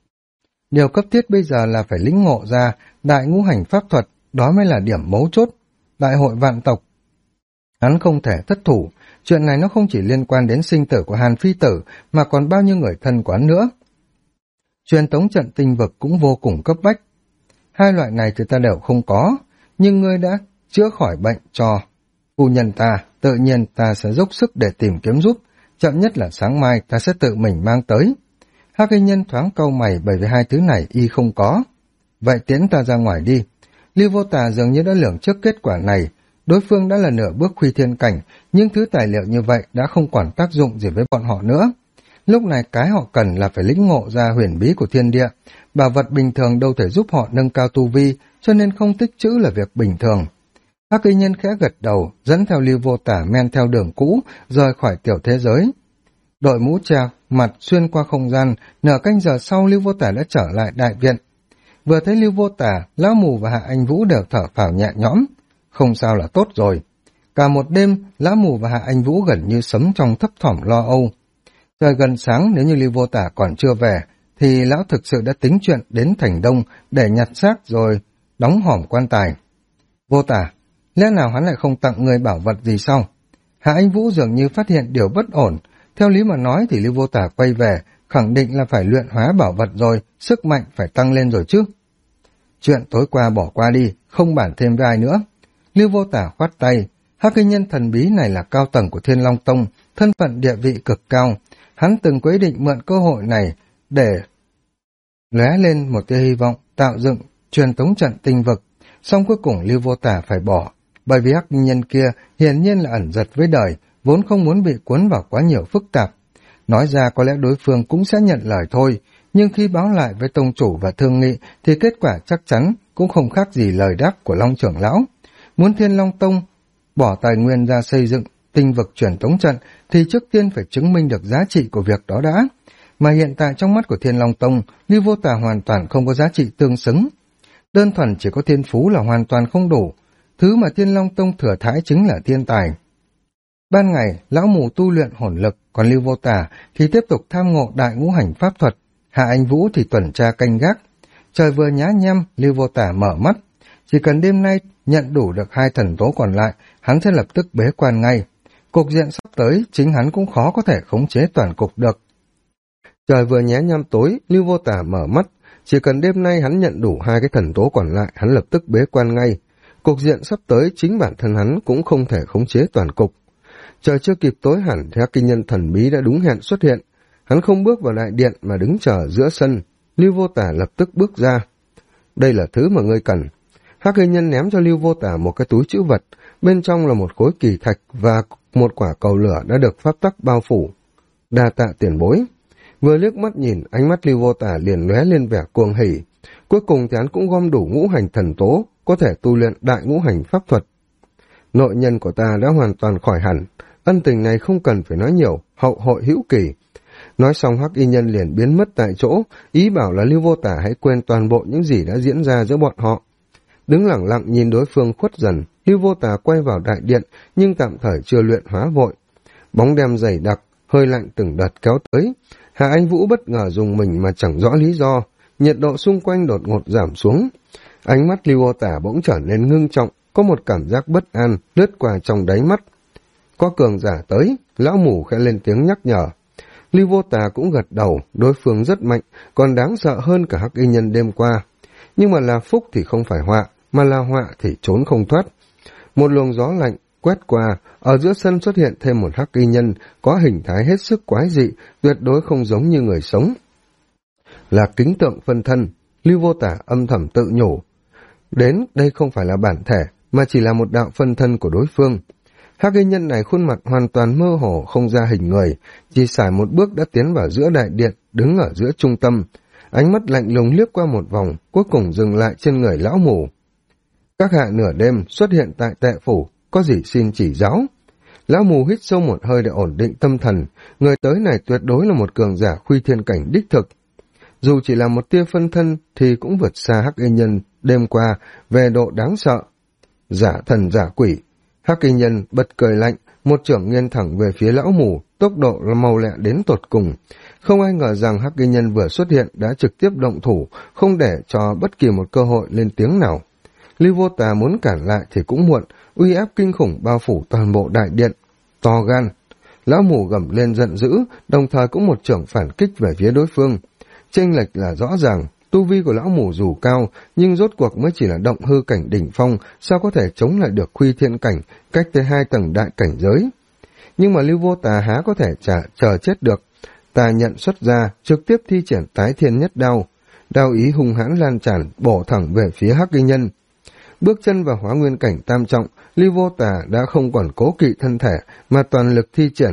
Điều cấp thiết bây giờ là phải lĩnh ngộ ra đại ngũ hành pháp thuật, đó mới là điểm mấu chốt. Đại hội vạn tộc, hắn không thể thất thủ. Chuyện này nó không chỉ liên quan đến sinh tử của Hàn Phi Tử, mà còn bao nhiêu người thân của hắn nữa. Truyền tống trận tinh vực cũng vô cùng cấp bách. Hai loại này thì ta đều không có, nhưng ngươi đã chữa khỏi bệnh cho phu nhân ta, tự nhiên ta sẽ dốc sức để tìm kiếm giúp, chậm nhất là sáng mai ta sẽ tự mình mang tới. Hắc Y Nhân thoáng cau mày bởi vì hai thứ này y không có. Vậy tiễn ta ra ngoài đi. Lưu Vô Tà dường như đã lường trước kết quả này, đối phương đã là nửa bước khuy thiên cảnh, nhưng thứ tài liệu như vậy đã không còn tác dụng gì với bọn họ nữa. Lúc này cái họ cần là phải lĩnh ngộ ra huyền bí của thiên địa, bảo vật bình thường đâu thể giúp họ nâng cao tu vi, cho nên không tích trữ là việc bình thường. Hắc Y Nhân khẽ gật đầu, dẫn theo Lưu Vô Tà men theo đường cũ, rời khỏi tiểu thế giới. Đội mũ che mặt xuyên qua không gian, nửa canh giờ sau Lưu Vô Tà đã trở lại đại viện, Vừa thấy Lưu Vô Tà, Lão Mù và Hạ Anh Vũ đều thở phào nhẹ nhõm. Không sao là tốt rồi. Cả một đêm, Lão Mù và Hạ Anh Vũ gần như sống trong thấp thỏm lo âu. Trời gần sáng, nếu như Lưu Vô Tà còn chưa về, thì Lão thực sự đã tính chuyện đến Thành Đông để nhặt xác rồi đóng hòm quan tài. Vô Tà, lẽ nào hắn lại không tặng người bảo vật gì sao? Hạ Anh Vũ dường như phát hiện điều bất ổn. Theo lý mà nói thì Lưu Vô Tà quay về, khẳng định là phải luyện hóa bảo vật rồi, sức mạnh phải tăng lên rồi chứ. Chuyện tối qua bỏ qua đi, không bàn thêm với ai nữa. Lưu Vô Tà khoát tay. Hắc Y Nhân thần bí này là cao tầng của Thiên Long Tông, thân phận địa vị cực cao. Hắn từng quyết định mượn cơ hội này để lóe lên một tia hy vọng, tạo dựng truyền tống trận tinh vực. Song cuối cùng Lưu Vô Tà phải bỏ, bởi vì Hắc Y Nhân kia hiển nhiên là ẩn giật với đời, vốn không muốn bị cuốn vào quá nhiều phức tạp. Nói ra có lẽ đối phương cũng sẽ nhận lời thôi, nhưng khi báo lại với tông chủ và thương nghị thì kết quả chắc chắn cũng không khác gì lời đáp của Long trưởng lão. Muốn Thiên Long Tông bỏ tài nguyên ra xây dựng tinh vực truyền tống trận thì trước tiên phải chứng minh được giá trị của việc đó đã. Mà hiện tại trong mắt của Thiên Long Tông, Lưu Vô Tà hoàn toàn không có giá trị tương xứng. Đơn thuần chỉ có thiên phú là hoàn toàn không đủ. Thứ mà Thiên Long Tông thừa thãi chính là thiên tài. Ban ngày, Lão Mù tu luyện hồn lực, còn Lưu Vô Tà thì tiếp tục tham ngộ đại ngũ hành pháp thuật. Hạ Anh Vũ thì tuần tra canh gác. Trời vừa nhá nhem, Lưu Vô Tà mở mắt. Chỉ cần đêm nay nhận đủ được 2 thần tố còn lại, hắn sẽ lập tức bế quan ngay. Cục diện sắp tới, chính hắn cũng khó có thể khống chế toàn cục được. Trời vừa nhé nhăm tối, Lưu Vô Tà mở mắt. Chỉ cần đêm nay hắn nhận đủ 2 cái thần tố còn lại, hắn lập tức bế quan ngay. Cục diện sắp tới, chính bản thân hắn cũng không thể khống chế toàn cục. Trời chưa kịp tối hẳn thì Hắc Y Nhân thần bí đã đúng hẹn xuất hiện. Hắn không bước vào đại điện mà đứng chờ giữa sân. Lưu Vô Tà lập tức bước ra. Đây là thứ mà ngươi cần. Hắc Y Nhân ném cho Lưu Vô Tà một cái túi trữ vật. Bên trong là một khối kỳ thạch và một quả cầu lửa đã được pháp tắc bao phủ. Đa tạ tiền bối. Vừa liếc mắt nhìn, ánh mắt Lưu Vô Tà liền lóe lên vẻ cuồng hỉ. Cuối cùng thì hắn cũng gom đủ ngũ hành thần tố, có thể tu luyện đại ngũ hành pháp thuật. Nội nhân của ta đã hoàn toàn khỏi hẳn. Ân tình này không cần phải nói nhiều, hậu hội hữu kỳ. Nói xong Hắc Y Nhân liền biến mất tại chỗ, ý bảo là Lưu Vô Tà hãy quên toàn bộ những gì đã diễn ra giữa bọn họ. Đứng lẳng lặng nhìn đối phương khuất dần, Lưu Vô Tà quay vào đại điện, nhưng tạm thời chưa luyện hóa vội. Bóng đêm dày đặc, hơi lạnh từng đợt kéo tới. Hạ Anh Vũ bất ngờ dùng mình mà chẳng rõ lý do, nhiệt độ xung quanh đột ngột giảm xuống. Ánh mắt Lưu Vô Tà bỗng trở nên ngưng trọng, có một cảm giác bất an lướt qua trong đáy mắt. Có cường giả tới, Lão Mù khẽ lên tiếng nhắc nhở. Lưu Vô Tà cũng gật đầu, đối phương rất mạnh, còn đáng sợ hơn cả Hắc Y Nhân đêm qua. Nhưng mà là phúc thì không phải họa, mà là họa thì trốn không thoát. Một luồng gió lạnh quét qua, ở giữa sân xuất hiện thêm một Hắc Y Nhân có hình thái hết sức quái dị, tuyệt đối không giống như người sống. Là kính tượng phân thân, Lưu Vô Tà âm thầm tự nhủ. Đến đây không phải là bản thể, mà chỉ là một đạo phân thân của đối phương. Hắc Y Nhân này khuôn mặt hoàn toàn mơ hồ không ra hình người, chỉ xài một bước đã tiến vào giữa đại điện, đứng ở giữa trung tâm. Ánh mắt lạnh lùng liếc qua một vòng, cuối cùng dừng lại trên người Lão Mù. Các hạ nửa đêm xuất hiện tại Tệ Phủ, có gì xin chỉ giáo. Lão Mù hít sâu một hơi để ổn định tâm thần, người tới này tuyệt đối là một cường giả khuy thiên cảnh đích thực. Dù chỉ là một tia phân thân thì cũng vượt xa Hắc Y Nhân đêm qua về độ đáng sợ. Giả thần giả quỷ. Hắc Y Nhân bật cười lạnh, một chưởng nghiêng thẳng về phía Lão Mù, tốc độ là mau lẹ đến tột cùng. Không ai ngờ rằng Hắc Y Nhân vừa xuất hiện đã trực tiếp động thủ, không để cho bất kỳ một cơ hội lên tiếng nào. Lưu Vô Tà muốn cản lại thì cũng muộn, uy áp kinh khủng bao phủ toàn bộ đại điện. To gan. Lão Mù gầm lên giận dữ, đồng thời cũng một chưởng phản kích về phía đối phương. Chênh lệch là rõ ràng, tu vi của Lão Mù dù cao, nhưng rốt cuộc mới chỉ là động hư cảnh đỉnh phong, sao có thể chống lại được khuy thiên cảnh, cách tới 2 tầng đại cảnh giới. Nhưng mà Lưu Vô Tà há có thể chờ chết được. Tà nhận xuất ra, trực tiếp thi triển tái thiên nhất đao. Đao ý hung hãn lan tràn, bổ thẳng về phía Hắc Y Nhân. Bước chân vào hóa nguyên cảnh tam trọng, Lưu Vô Tà đã không còn cố kỵ thân thể, mà toàn lực thi triển.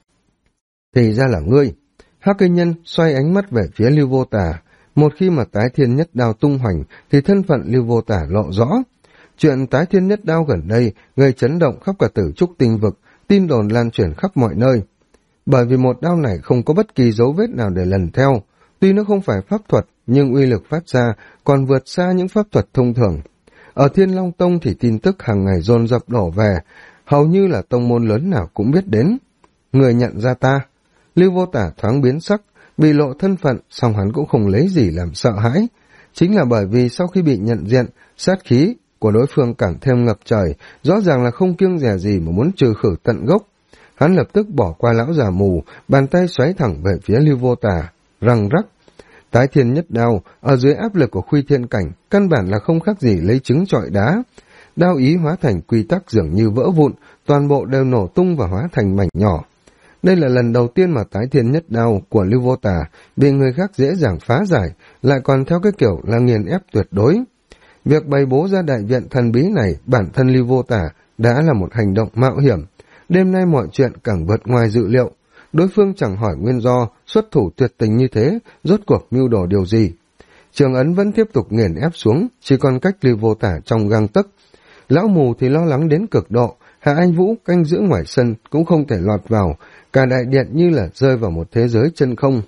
Thì ra là ngươi. Hắc Y Nhân xoay ánh mắt về phía Lưu Vô Tà. Một khi mà tái thiên nhất đao tung hoành, thì thân phận Lưu Vô Tà lộ rõ. Chuyện tái thiên nhất đao gần đây gây chấn động khắp cả Tử Trúc tinh vực, tin đồn lan truyền khắp mọi nơi. Bởi vì một đao này không có bất kỳ dấu vết nào để lần theo. Tuy nó không phải pháp thuật, nhưng uy lực phát ra còn vượt xa những pháp thuật thông thường. Ở Thiên Long Tông thì tin tức hàng ngày dồn dập đổ về, hầu như là tông môn lớn nào cũng biết đến. Người nhận ra ta. Lưu Vô Tả thoáng biến sắc, bị lộ thân phận, song hắn cũng không lấy gì làm sợ hãi. Chính là bởi vì sau khi bị nhận diện, sát khí của đối phương càng thêm ngập trời, rõ ràng là không kiêng dè gì mà muốn trừ khử tận gốc. Hắn lập tức bỏ qua lão già mù, bàn tay xoáy thẳng về phía Lưu Vô Tả, răng rắc. Tái thiên nhất đao, ở dưới áp lực của Khuy Thiên Cảnh, căn bản là không khác gì lấy trứng trọi đá. Đao ý hóa thành quy tắc dường như vỡ vụn, toàn bộ đều nổ tung và hóa thành mảnh nhỏ. Đây là lần đầu tiên mà tái thiên nhất đao của Lưu Vô Tả bị người khác dễ dàng phá giải, lại còn theo cái kiểu là nghiền ép tuyệt đối. Việc bày bố ra đại viện thần bí này, bản thân Lưu Vô Tả đã là một hành động mạo hiểm. Đêm nay mọi chuyện càng vượt ngoài dự liệu. Đối phương chẳng hỏi nguyên do, xuất thủ tuyệt tình như thế, rốt cuộc mưu đồ điều gì. Trường ấn vẫn tiếp tục nghiền ép xuống, chỉ còn cách Lưu Vô Tả trong gang tấc. Lão mù thì lo lắng đến cực độ, Hạ Anh Vũ canh giữ ngoài sân cũng không thể lọt vào, cả đại điện như là rơi vào một thế giới chân không.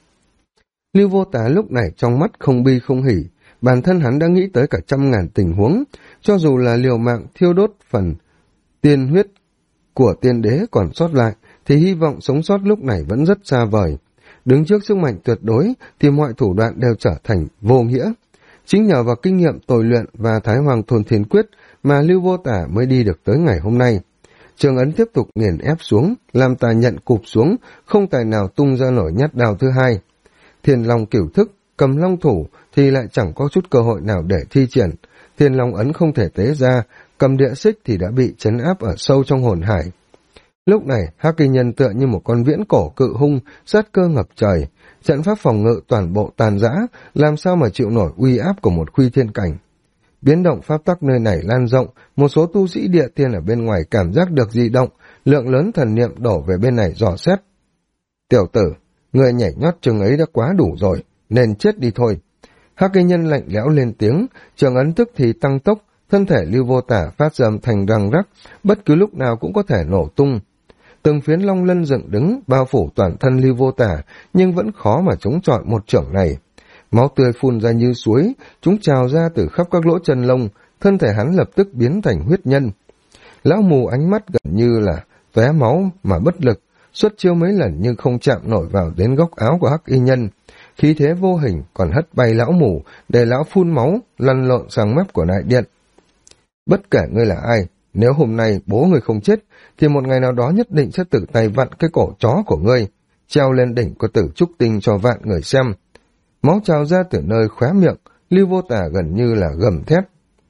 Lưu Vô Tả lúc này trong mắt không bi không hỉ, bản thân hắn đã nghĩ tới cả 100.000 tình huống, cho dù là liều mạng thiêu đốt phần tiên huyết của tiên đế còn sót lại, thì hy vọng sống sót lúc này vẫn rất xa vời. Đứng trước sức mạnh tuyệt đối thì mọi thủ đoạn đều trở thành vô nghĩa. Chính nhờ vào kinh nghiệm tồi luyện và Thái Hoàng Thôn Thiên Quyết mà Lưu Vô Tả mới đi được tới ngày hôm nay. Trường ấn tiếp tục nghiền ép xuống, làm tà nhận cụp xuống, không tài nào tung ra nổi nhát đao thứ hai. Thiên Long cửu thức, cầm long thủ thì lại chẳng có chút cơ hội nào để thi triển. Thiên Long ấn không thể tế ra, cầm địa xích thì đã bị trấn áp ở sâu trong hồn hải. Lúc này, Hắc Kỳ Nhân tựa như một con viễn cổ cự hung, sát cơ ngập trời, trận pháp phòng ngự toàn bộ tàn rã, làm sao mà chịu nổi uy áp của một Khuy Thiên Cảnh. Biến động pháp tắc nơi này lan rộng, một số tu sĩ địa tiên ở bên ngoài cảm giác được dị động, lượng lớn thần niệm đổ về bên này dò xét. Tiểu tử, người nhảy nhót chừng ấy đã quá đủ rồi, nên chết đi thôi. Hắc Kỳ Nhân lạnh lẽo lên tiếng, trường ấn tức thì tăng tốc, thân thể Lưu Vô Tả phát ra âm thanh răng rắc, bất cứ lúc nào cũng có thể nổ tung. Từng phiến long lân dựng đứng, bao phủ toàn thân Lưu Vô Tả, nhưng vẫn khó mà chống chọi một chưởng này. Máu tươi phun ra như suối, chúng trào ra từ khắp các lỗ chân lông, thân thể hắn lập tức biến thành huyết nhân. Lão mù ánh mắt gần như là tóe máu mà bất lực, xuất chiêu mấy lần nhưng không chạm nổi vào đến góc áo của Hắc Y Nhân. Khí thế vô hình còn hất bay lão mù, để lão phun máu, lăn lộn sang mép của đại điện. Bất kể ngươi là ai, nếu hôm nay bố ngươi không chết, thì một ngày nào đó nhất định sẽ tự tay vặn cái cổ chó của ngươi, treo lên đỉnh của Tử Trúc Tinh cho vạn người xem. Máu trào ra từ nơi khóe miệng, Lưu Vô Tả gần như là gầm thét.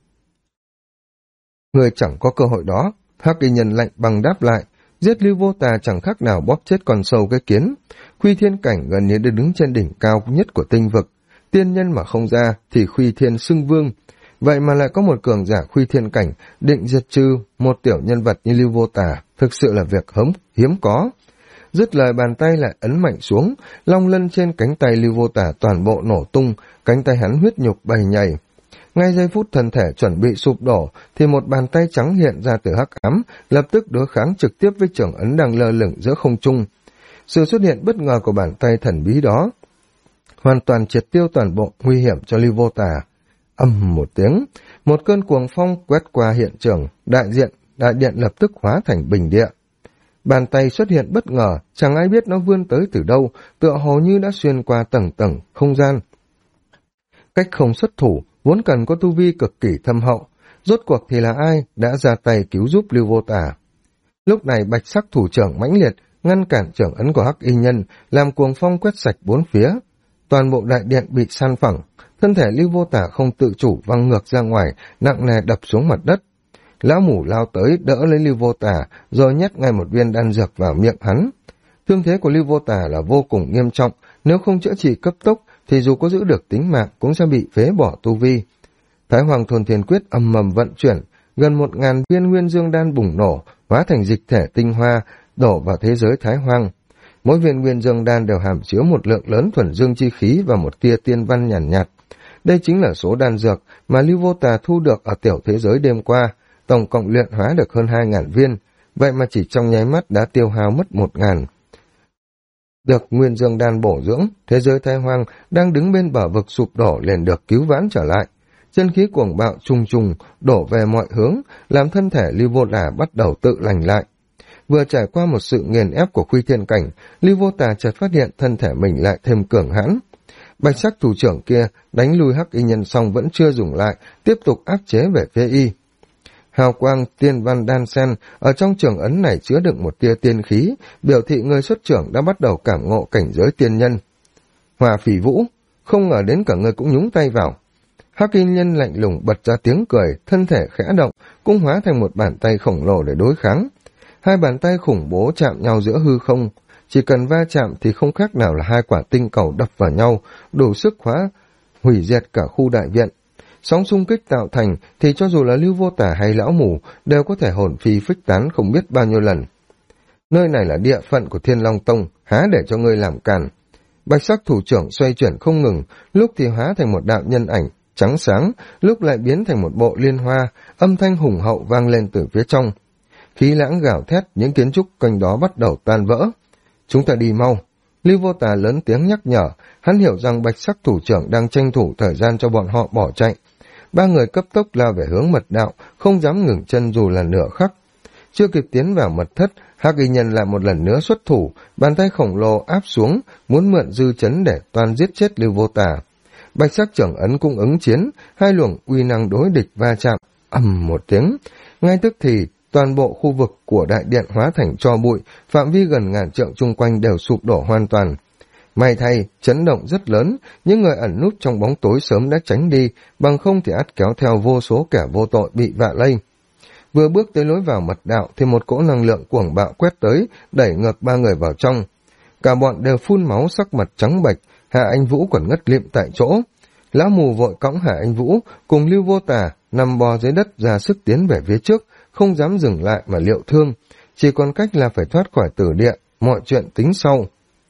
Ngươi chẳng có cơ hội đó, Hắc Y Nhân lạnh bằng đáp lại, giết Lưu Vô Tả chẳng khác nào bóp chết con sâu cái kiến. Khuy Thiên Cảnh gần như đã đứng trên đỉnh cao nhất của tinh vực, tiên nhân mà không ra thì Khuy Thiên xưng vương. Vậy mà lại có một cường giả Khuy Thiên Cảnh định diệt trừ một tiểu nhân vật như Lưu Vô Tả, thực sự là việc hiếm có. Dứt lời bàn tay lại ấn mạnh xuống, long lân trên cánh tay Lưu Vô Tả toàn bộ nổ tung, cánh tay hắn huyết nhục bầy nhầy. Ngay giây phút thân thể chuẩn bị sụp đổ, thì một bàn tay trắng hiện ra từ hắc ám, lập tức đối kháng trực tiếp với chưởng ấn đang lơ lửng giữa không trung. Sự xuất hiện bất ngờ của bàn tay thần bí đó hoàn toàn triệt tiêu toàn bộ nguy hiểm cho Lưu Vô Tả. Ầm một tiếng, một cơn cuồng phong quét qua hiện trường, đại điện lập tức hóa thành bình địa. Bàn tay xuất hiện bất ngờ, chẳng ai biết nó vươn tới từ đâu, tựa hồ như đã xuyên qua tầng tầng không gian. Cách không xuất thủ, vốn cần có tu vi cực kỳ thâm hậu, rốt cuộc thì là ai đã ra tay cứu giúp Lưu Vô Tả. Lúc này bạch sắc thủ trưởng mãnh liệt, ngăn cản trưởng ấn của Hắc Y Nhân, làm cuồng phong quét sạch bốn phía. Toàn bộ đại điện bị san phẳng, thân thể Lưu Vô Tả không tự chủ văng ngược ra ngoài, nặng nề đập xuống mặt đất. Lão mù lao tới đỡ lấy Lưu Vô Tả, rồi nhét ngay một viên đan dược vào miệng hắn. Thương thế của Lưu Vô Tả là vô cùng nghiêm trọng, nếu không chữa trị cấp tốc thì dù có giữ được tính mạng cũng sẽ bị phế bỏ tu vi. Thái Hoàng Thôn Thiên Quyết ầm ầm vận chuyển, gần 1.000 viên nguyên dương đan bùng nổ, hóa thành dịch thể tinh hoa, đổ vào thế giới Thái Hoang. Mỗi viên nguyên dương đan đều hàm chứa một lượng lớn thuần dương chi khí và một tia tiên văn nhàn nhạt. Đây chính là số đan dược mà Lưu Vô Tả thu được ở tiểu thế giới đêm qua, tổng cộng luyện hóa được hơn 2.000 viên, vậy mà chỉ trong nháy mắt đã tiêu hao mất 1.000. Được Nguyên Dương Đan bổ dưỡng, thế giới Thái Hoang đang đứng bên bờ vực sụp đổ liền được cứu vãn trở lại. Chân khí cuồng bạo trùng trùng đổ về mọi hướng, làm thân thể Lưu Vô Tà bắt đầu tự lành lại. Vừa trải qua một sự nghiền ép của Khuy Thiên Cảnh, Lưu Vô Tà chợt phát hiện thân thể mình lại thêm cường hãn. Bạch sắc thủ trưởng kia đánh lui Hắc Y Nhân xong vẫn chưa dùng lại, tiếp tục áp chế về phía y. Hào quang tiên văn đan sen ở trong trường ấn này chứa đựng một tia tiên khí, biểu thị người xuất trưởng đã bắt đầu cảm ngộ cảnh giới tiên nhân. Hòa Phỉ Vũ, không ngờ đến cả người cũng nhúng tay vào. Hắc Y Nhân lạnh lùng bật ra tiếng cười, thân thể khẽ động, cũng hóa thành một bàn tay khổng lồ để đối kháng. Hai bàn tay khủng bố chạm nhau giữa hư không, chỉ cần va chạm thì không khác nào là hai quả tinh cầu đập vào nhau, đủ sức hủy diệt cả khu đại viện. Sóng xung kích tạo thành thì cho dù là Lưu Vô Tà hay Lão Mù đều có thể hồn phi phích tán không biết bao nhiêu lần. Nơi này là địa phận của Thiên Long Tông, há để cho ngươi làm càn. Bạch sắc thủ trưởng xoay chuyển không ngừng, lúc thì hóa thành một đạo nhân ảnh trắng sáng, lúc lại biến thành một bộ liên hoa, âm thanh hùng hậu vang lên từ phía trong. Khí lãng gào thét, những kiến trúc quanh đó bắt đầu tan vỡ. Chúng ta đi mau. Lưu Vô Tà lớn tiếng nhắc nhở, hắn hiểu rằng Bạch sắc thủ trưởng đang tranh thủ thời gian cho bọn họ bỏ chạy. Ba người cấp tốc lao về hướng mật đạo, không dám ngừng chân dù là nửa khắc. Chưa kịp tiến vào mật thất, Hắc Y Nhân lại một lần nữa xuất thủ, bàn tay khổng lồ áp xuống, muốn mượn dư chấn để toan giết chết Lưu Vô Tà. Bạch sắc trưởng ấn cũng ứng chiến, hai luồng uy năng đối địch va chạm, ầm một tiếng. Ngay tức thì, toàn bộ khu vực của đại điện hóa thành tro bụi, phạm vi gần ngàn trượng chung quanh đều sụp đổ hoàn toàn. May thay, chấn động rất lớn, những người ẩn núp trong bóng tối sớm đã tránh đi, bằng không thì ắt kéo theo vô số kẻ vô tội bị vạ lây. Vừa bước tới lối vào mật đạo thì một cỗ năng lượng cuồng bạo quét tới, đẩy ngược ba người vào trong. Cả bọn đều phun máu, sắc mặt trắng bệch, Hạ Anh Vũ còn ngất lịm tại chỗ. Lão Mù vội cõng Hạ Anh Vũ cùng Lưu Vô Tà nằm bò dưới đất ra sức tiến về phía trước, không dám dừng lại mà liệu thương, chỉ còn cách là phải thoát khỏi tử địa, mọi chuyện tính sau.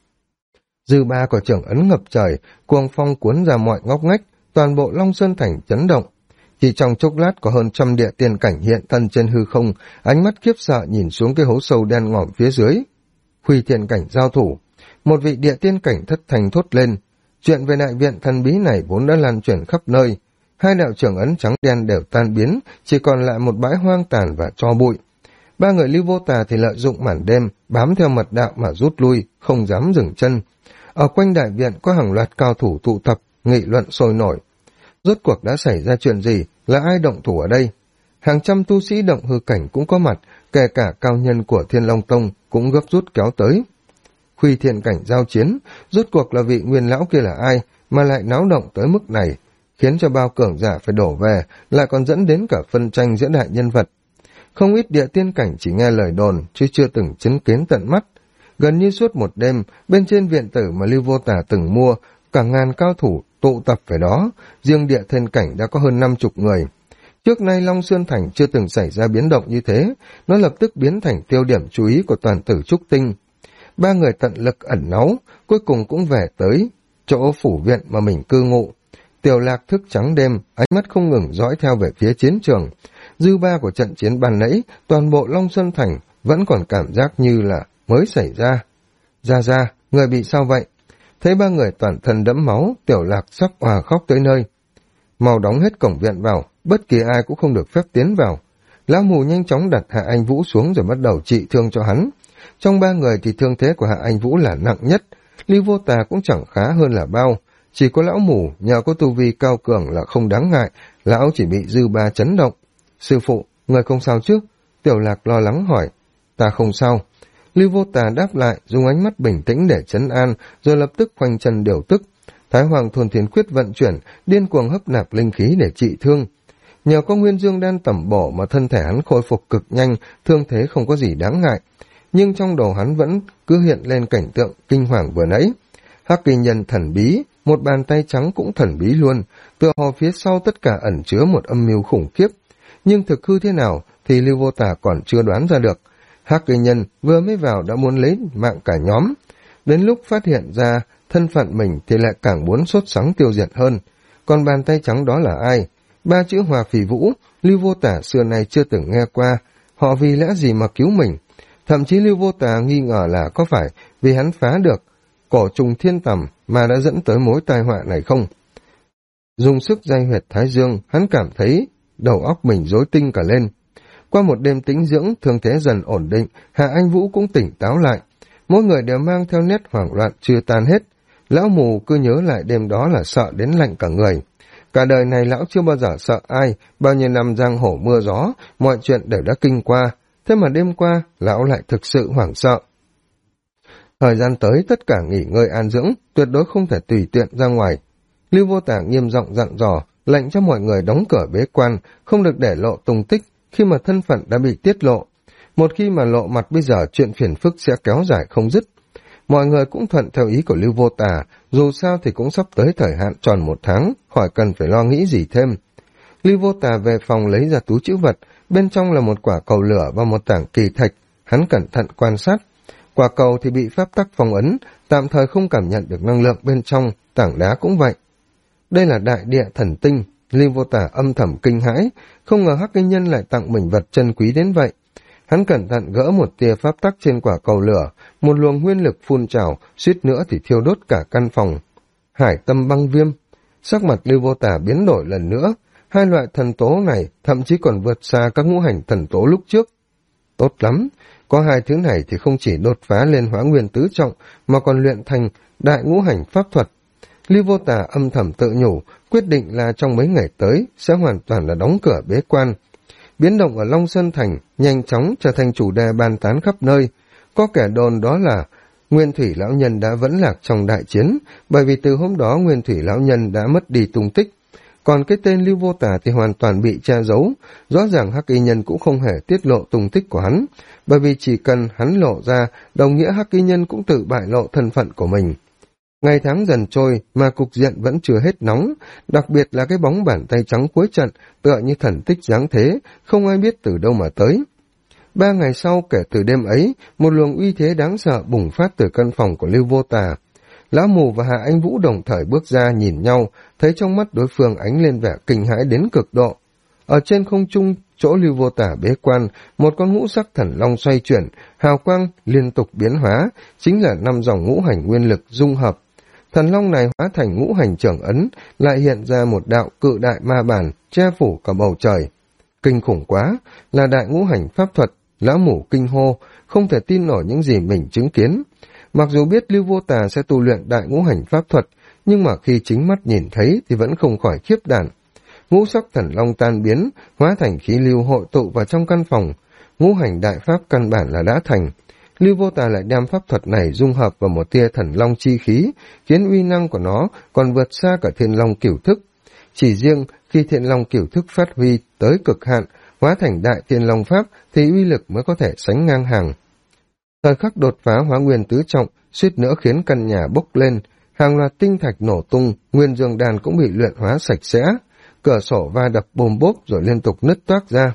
Dư ba của trưởng ấn ngập trời, cuồng phong cuốn ra mọi ngóc ngách, toàn bộ Long Sơn Thành chấn động. Chỉ trong chốc lát có hơn 100 địa tiên cảnh hiện thân trên hư không, ánh mắt khiếp sợ nhìn xuống cái hố sâu đen ngòm phía dưới. Khuy Thiên Cảnh giao thủ, một vị địa tiên cảnh thất thành thốt lên. Chuyện về đại viện thần bí này vốn đã lan truyền khắp nơi. Hai đạo trưởng ấn trắng đen đều tan biến, chỉ còn lại một bãi hoang tàn và tro bụi. Ba người Lưu Vô Tà thì lợi dụng màn đêm, bám theo mật đạo mà rút lui, không dám dừng chân. Ở quanh đại viện có hàng loạt cao thủ tụ tập, nghị luận sôi nổi. Rốt cuộc đã xảy ra chuyện gì, là ai động thủ ở đây? Hàng trăm tu sĩ động hư cảnh cũng có mặt, kể cả cao nhân của Thiên Long Tông cũng gấp rút kéo tới. Khuy Thiên Cảnh giao chiến, rốt cuộc là vị nguyên lão kia là ai mà lại náo động tới mức này, khiến cho bao cường giả phải đổ về, lại còn dẫn đến cả phân tranh giữa đại nhân vật. Không ít địa tiên cảnh chỉ nghe lời đồn, chứ chưa từng chứng kiến tận mắt. Gần như suốt một đêm, bên trên viện tử mà Lưu Vô Tà từng mua, cả ngàn cao thủ tụ tập về đó, riêng địa thiên cảnh đã có hơn 50 người. Trước nay Long Sơn Thành chưa từng xảy ra biến động như thế, nó lập tức biến thành tiêu điểm chú ý của toàn tử trúc tinh. Ba người tận lực ẩn náu, cuối cùng cũng về tới chỗ phủ viện mà mình cư ngụ. Tiểu Lạc thức trắng đêm, ánh mắt không ngừng dõi theo về phía chiến trường. Dư ba của trận chiến ban nãy, toàn bộ Long Sơn Thành vẫn còn cảm giác như là mới xảy ra. Ra, người bị sao vậy? Thấy ba người toàn thân đẫm máu, Tiểu Lạc sắp òa khóc tới nơi. Mau đóng hết cổng viện vào, bất kỳ ai cũng không được phép tiến vào. Lão Mù nhanh chóng đặt Hạ Anh Vũ xuống rồi bắt đầu trị thương cho hắn. Trong ba người thì thương thế của Hạ Anh Vũ là nặng nhất, Lưu Vô Tà cũng chẳng khá hơn là bao. Chỉ có Lão Mù nhờ có tu vi cao cường là không đáng ngại, lão chỉ bị dư ba chấn động. Sư phụ, người không sao chứ? Tiểu Lạc lo lắng hỏi. Ta không sao. Lưu Vô Tà đáp lại, dùng ánh mắt bình tĩnh để trấn an, rồi lập tức khoanh chân điều tức. Thái Hoàng Thuần Thiền Quyết vận chuyển, điên cuồng hấp nạp linh khí để trị thương. Nhờ có Nguyên Dương Đan tẩm bổ mà thân thể hắn khôi phục cực nhanh, thương thế không có gì đáng ngại. Nhưng trong đầu hắn vẫn cứ hiện lên cảnh tượng kinh hoàng vừa nãy. Hắc Kỳ Nhân thần bí, một bàn tay trắng cũng thần bí luôn, tựa hồ phía sau tất cả ẩn chứa một âm mưu khủng khiếp. Nhưng thực hư thế nào thì Lưu Vô Tà còn chưa đoán ra được. Hắc Kỳ Nhân vừa mới vào đã muốn lấy mạng cả nhóm. Đến lúc phát hiện ra thân phận mình thì lại càng muốn sốt sắng tiêu diệt hơn. Còn bàn tay trắng đó là ai? Ba chữ Hòa Phỉ Vũ, Lưu Vô Tà xưa nay chưa từng nghe qua. Họ vì lẽ gì mà cứu mình? Thậm chí Lưu Vô Tà nghi ngờ là có phải vì hắn phá được cổ trùng thiên tầm mà đã dẫn tới mối tai họa này không? Dùng sức day huyệt thái dương, hắn cảm thấy đầu óc mình rối tinh cả lên. Qua một đêm tĩnh dưỡng, thương thế dần ổn định, Hạ Anh Vũ cũng tỉnh táo lại. Mỗi người đều mang theo nét hoảng loạn chưa tan hết. Lão mù cứ nhớ lại đêm đó là sợ đến lạnh cả người. Cả đời này lão chưa bao giờ sợ ai, bao nhiêu năm giang hồ mưa gió, mọi chuyện đều đã kinh qua. Thế mà đêm qua, lão lại thực sự hoảng sợ. Thời gian tới tất cả nghỉ ngơi an dưỡng, tuyệt đối không thể tùy tiện ra ngoài. Lưu Vô Tả nghiêm giọng dặn dò, lệnh cho mọi người đóng cửa bế quan, không được để lộ tung tích khi mà thân phận đã bị tiết lộ. Một khi mà lộ mặt bây giờ chuyện phiền phức sẽ kéo dài không dứt. Mọi người cũng thuận theo ý của Lưu Vô Tả, dù sao thì cũng sắp tới thời hạn tròn 1 tháng, khỏi cần phải lo nghĩ gì thêm. Lưu Vô Tả về phòng lấy ra túi trữ vật, bên trong là một quả cầu lửa và một tảng kỳ thạch, hắn cẩn thận quan sát. Quả cầu thì bị pháp tắc phong ấn, tạm thời không cảm nhận được năng lượng bên trong, tảng đá cũng vậy. Đây là đại địa thần tinh, Lưu Vô Tả âm thầm kinh hãi, không ngờ Hắc Y Nhân lại tặng mình vật chân quý đến vậy. Hắn cẩn thận gỡ một tia pháp tắc trên quả cầu lửa, một luồng nguyên lực phun trào, suýt nữa thì thiêu đốt cả căn phòng. Hải tâm băng viêm, sắc mặt Lưu Vô Tả biến đổi lần nữa, hai loại thần tố này thậm chí còn vượt xa các ngũ hành thần tố lúc trước. Tốt lắm, có hai thứ này thì không chỉ đột phá lên Hóa Nguyên tứ trọng, mà còn luyện thành đại ngũ hành pháp thuật. Lưu Vô Tả âm thầm tự nhủ, quyết định là trong mấy ngày tới sẽ hoàn toàn là đóng cửa bế quan. Biến động ở Long Sơn Thành nhanh chóng trở thành chủ đề bàn tán khắp nơi. Có kẻ đồn đó là Nguyên Thủy Lão Nhân đã vẫn lạc trong đại chiến, bởi vì từ hôm đó Nguyên Thủy Lão Nhân đã mất đi tung tích. Còn cái tên Lưu Vô Tả thì hoàn toàn bị che giấu, rõ ràng Hắc Y Nhân cũng không hề tiết lộ tung tích của hắn, bởi vì chỉ cần hắn lộ ra, đồng nghĩa Hắc Y Nhân cũng tự bại lộ thân phận của mình. Ngày tháng dần trôi mà cục diện vẫn chưa hết nóng, đặc biệt là cái bóng bàn tay trắng cuối trận tựa như thần tích giáng thế, không ai biết từ đâu mà tới. 3 ngày sau kể từ đêm ấy, một luồng uy thế đáng sợ bùng phát từ căn phòng của Lưu Vô Tả. Lão Mù và Hạ Anh Vũ đồng thời bước ra nhìn nhau, thấy trong mắt đối phương ánh lên vẻ kinh hãi đến cực độ. Ở trên không trung, chỗ Lưu Vô Tả bế quan, một con ngũ sắc thần long xoay chuyển, hào quang liên tục biến hóa, chính là 5 dòng ngũ hành nguyên lực dung hợp. Thần long này hóa thành ngũ hành trưởng ấn, lại hiện ra một đạo cự đại ma bản, che phủ cả bầu trời. Kinh khủng quá, là đại ngũ hành pháp thuật, Lão Mù kinh hô, không thể tin nổi những gì mình chứng kiến. Mặc dù biết Lưu Vô Tả sẽ tu luyện đại ngũ hành pháp thuật, nhưng mà khi chính mắt nhìn thấy thì vẫn không khỏi khiếp đảm. Ngũ sắc thần long tan biến, hóa thành khí lưu hội tụ vào trong căn phòng. Ngũ hành đại pháp căn bản là đã thành. Lưu Vô Tả lại đem pháp thuật này dung hợp vào một tia thần long chi khí, khiến uy năng của nó còn vượt xa cả thiên long cửu thức. Chỉ riêng khi thiên long cửu thức phát huy tới cực hạn, hóa thành đại thiên long pháp thì uy lực mới có thể sánh ngang hàng. Thời khắc đột phá Hóa Nguyên tứ trọng, suýt nữa khiến căn nhà bốc lên, hàng loạt tinh thạch nổ tung, nguyên dương đàn cũng bị luyện hóa sạch sẽ, cửa sổ va đập bồm bốp rồi liên tục nứt toác ra.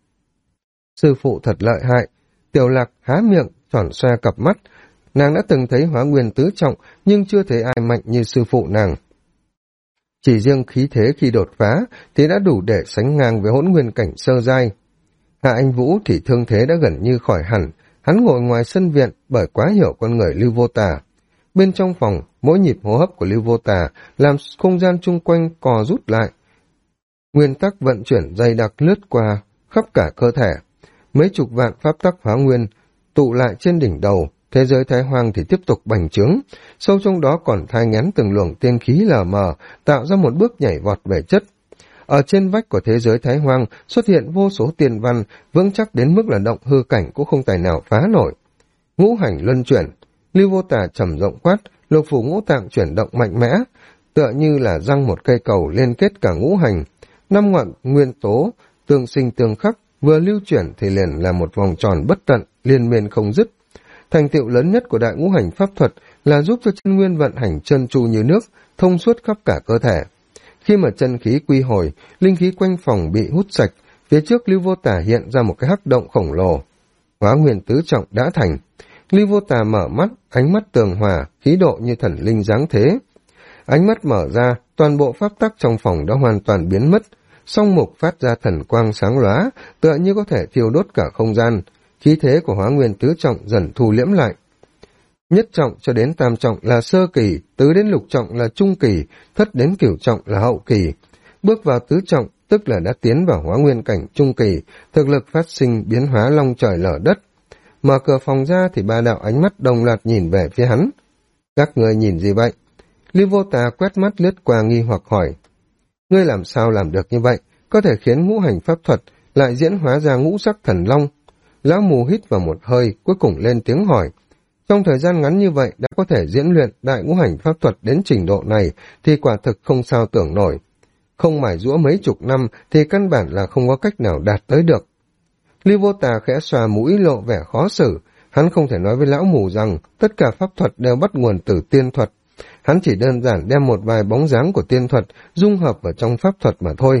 Sư phụ thật lợi hại, Tiểu Lạc há miệng, tròn xoe cặp mắt, nàng đã từng thấy Hóa Nguyên tứ trọng, nhưng chưa thấy ai mạnh như sư phụ nàng. Chỉ riêng khí thế khi đột phá thì đã đủ để sánh ngang với Hỗn Nguyên cảnh sơ giai. Hạ Anh Vũ thì thương thế đã gần như khỏi hẳn, hắn ngồi ngoài sân viện bởi quá hiểu con người Lưu Vô Tả. Bên trong phòng, mỗi nhịp hô hấp của Lưu Vô Tả làm không gian chung quanh co rút lại. Nguyên tắc vận chuyển dày đặc lướt qua khắp cả cơ thể. Mấy chục vạn pháp tắc Hóa Nguyên tụ lại trên đỉnh đầu, thế giới Thái Hoang thì tiếp tục bành trướng, sâu trong đó còn thai nghén từng luồng tiên khí lờ mờ, tạo ra một bước nhảy vọt về chất. Ở trên vách của thế giới Thái Hoang xuất hiện vô số tiên văn, vững chắc đến mức là động hư cảnh cũng không tài nào phá nổi. Ngũ hành luân chuyển, Lưu Vô Tả trầm rộng quát, lục phủ ngũ tạng chuyển động mạnh mẽ, tựa như là răng một cây cầu liên kết cả ngũ hành. 5 ngọn nguyên tố tương sinh tương khắc, vừa lưu chuyển thì liền là một vòng tròn bất tận, liên miên không dứt. Thành tựu lớn nhất của đại ngũ hành pháp thuật là giúp cho chân nguyên vận hành trơn tru như nước, thông suốt khắp cả cơ thể. Khi mà chân khí quy hồi, linh khí quanh phòng bị hút sạch, phía trước Lưu Vô Tả hiện ra một cái hắc động khổng lồ. Hóa Nguyên tứ trọng đã thành. Lưu Vô Tả mở mắt, ánh mắt tường hòa, khí độ như thần linh giáng thế. Ánh mắt mở ra, toàn bộ pháp tắc trong phòng đã hoàn toàn biến mất, song mục phát ra thần quang sáng lóa, tựa như có thể thiêu đốt cả không gian. Khí thế của Hóa Nguyên tứ trọng dần thu liễm lại. Nhất trọng cho đến tam trọng là sơ kỳ, tứ đến lục trọng là trung kỳ, thất đến cửu trọng là hậu kỳ. Bước vào tứ trọng, tức là đã tiến vào hóa nguyên cảnh trung kỳ, thực lực phát sinh biến hóa long trời lở đất. Mở cửa phòng ra thì ba đạo ánh mắt đồng loạt nhìn về phía hắn. Các người nhìn gì vậy? Lưu Vô Tà quét mắt lướt qua nghi hoặc hỏi. Ngươi làm sao làm được như vậy? Có thể khiến ngũ hành pháp thuật lại diễn hóa ra ngũ sắc thần long. Lão mù hít vào một hơi, cuối cùng lên tiếng hỏi. Trong thời gian ngắn như vậy đã có thể diễn luyện đại ngũ hành pháp thuật đến trình độ này thì quả thực không sao tưởng nổi. Không mải giũa mấy chục năm thì căn bản là không có cách nào đạt tới được. Lưu Vô Tà khẽ xòa mũi lộ vẻ khó xử. Hắn không thể nói với lão mù rằng tất cả pháp thuật đều bắt nguồn từ tiên thuật. Hắn chỉ đơn giản đem một vài bóng dáng của tiên thuật dung hợp vào trong pháp thuật mà thôi.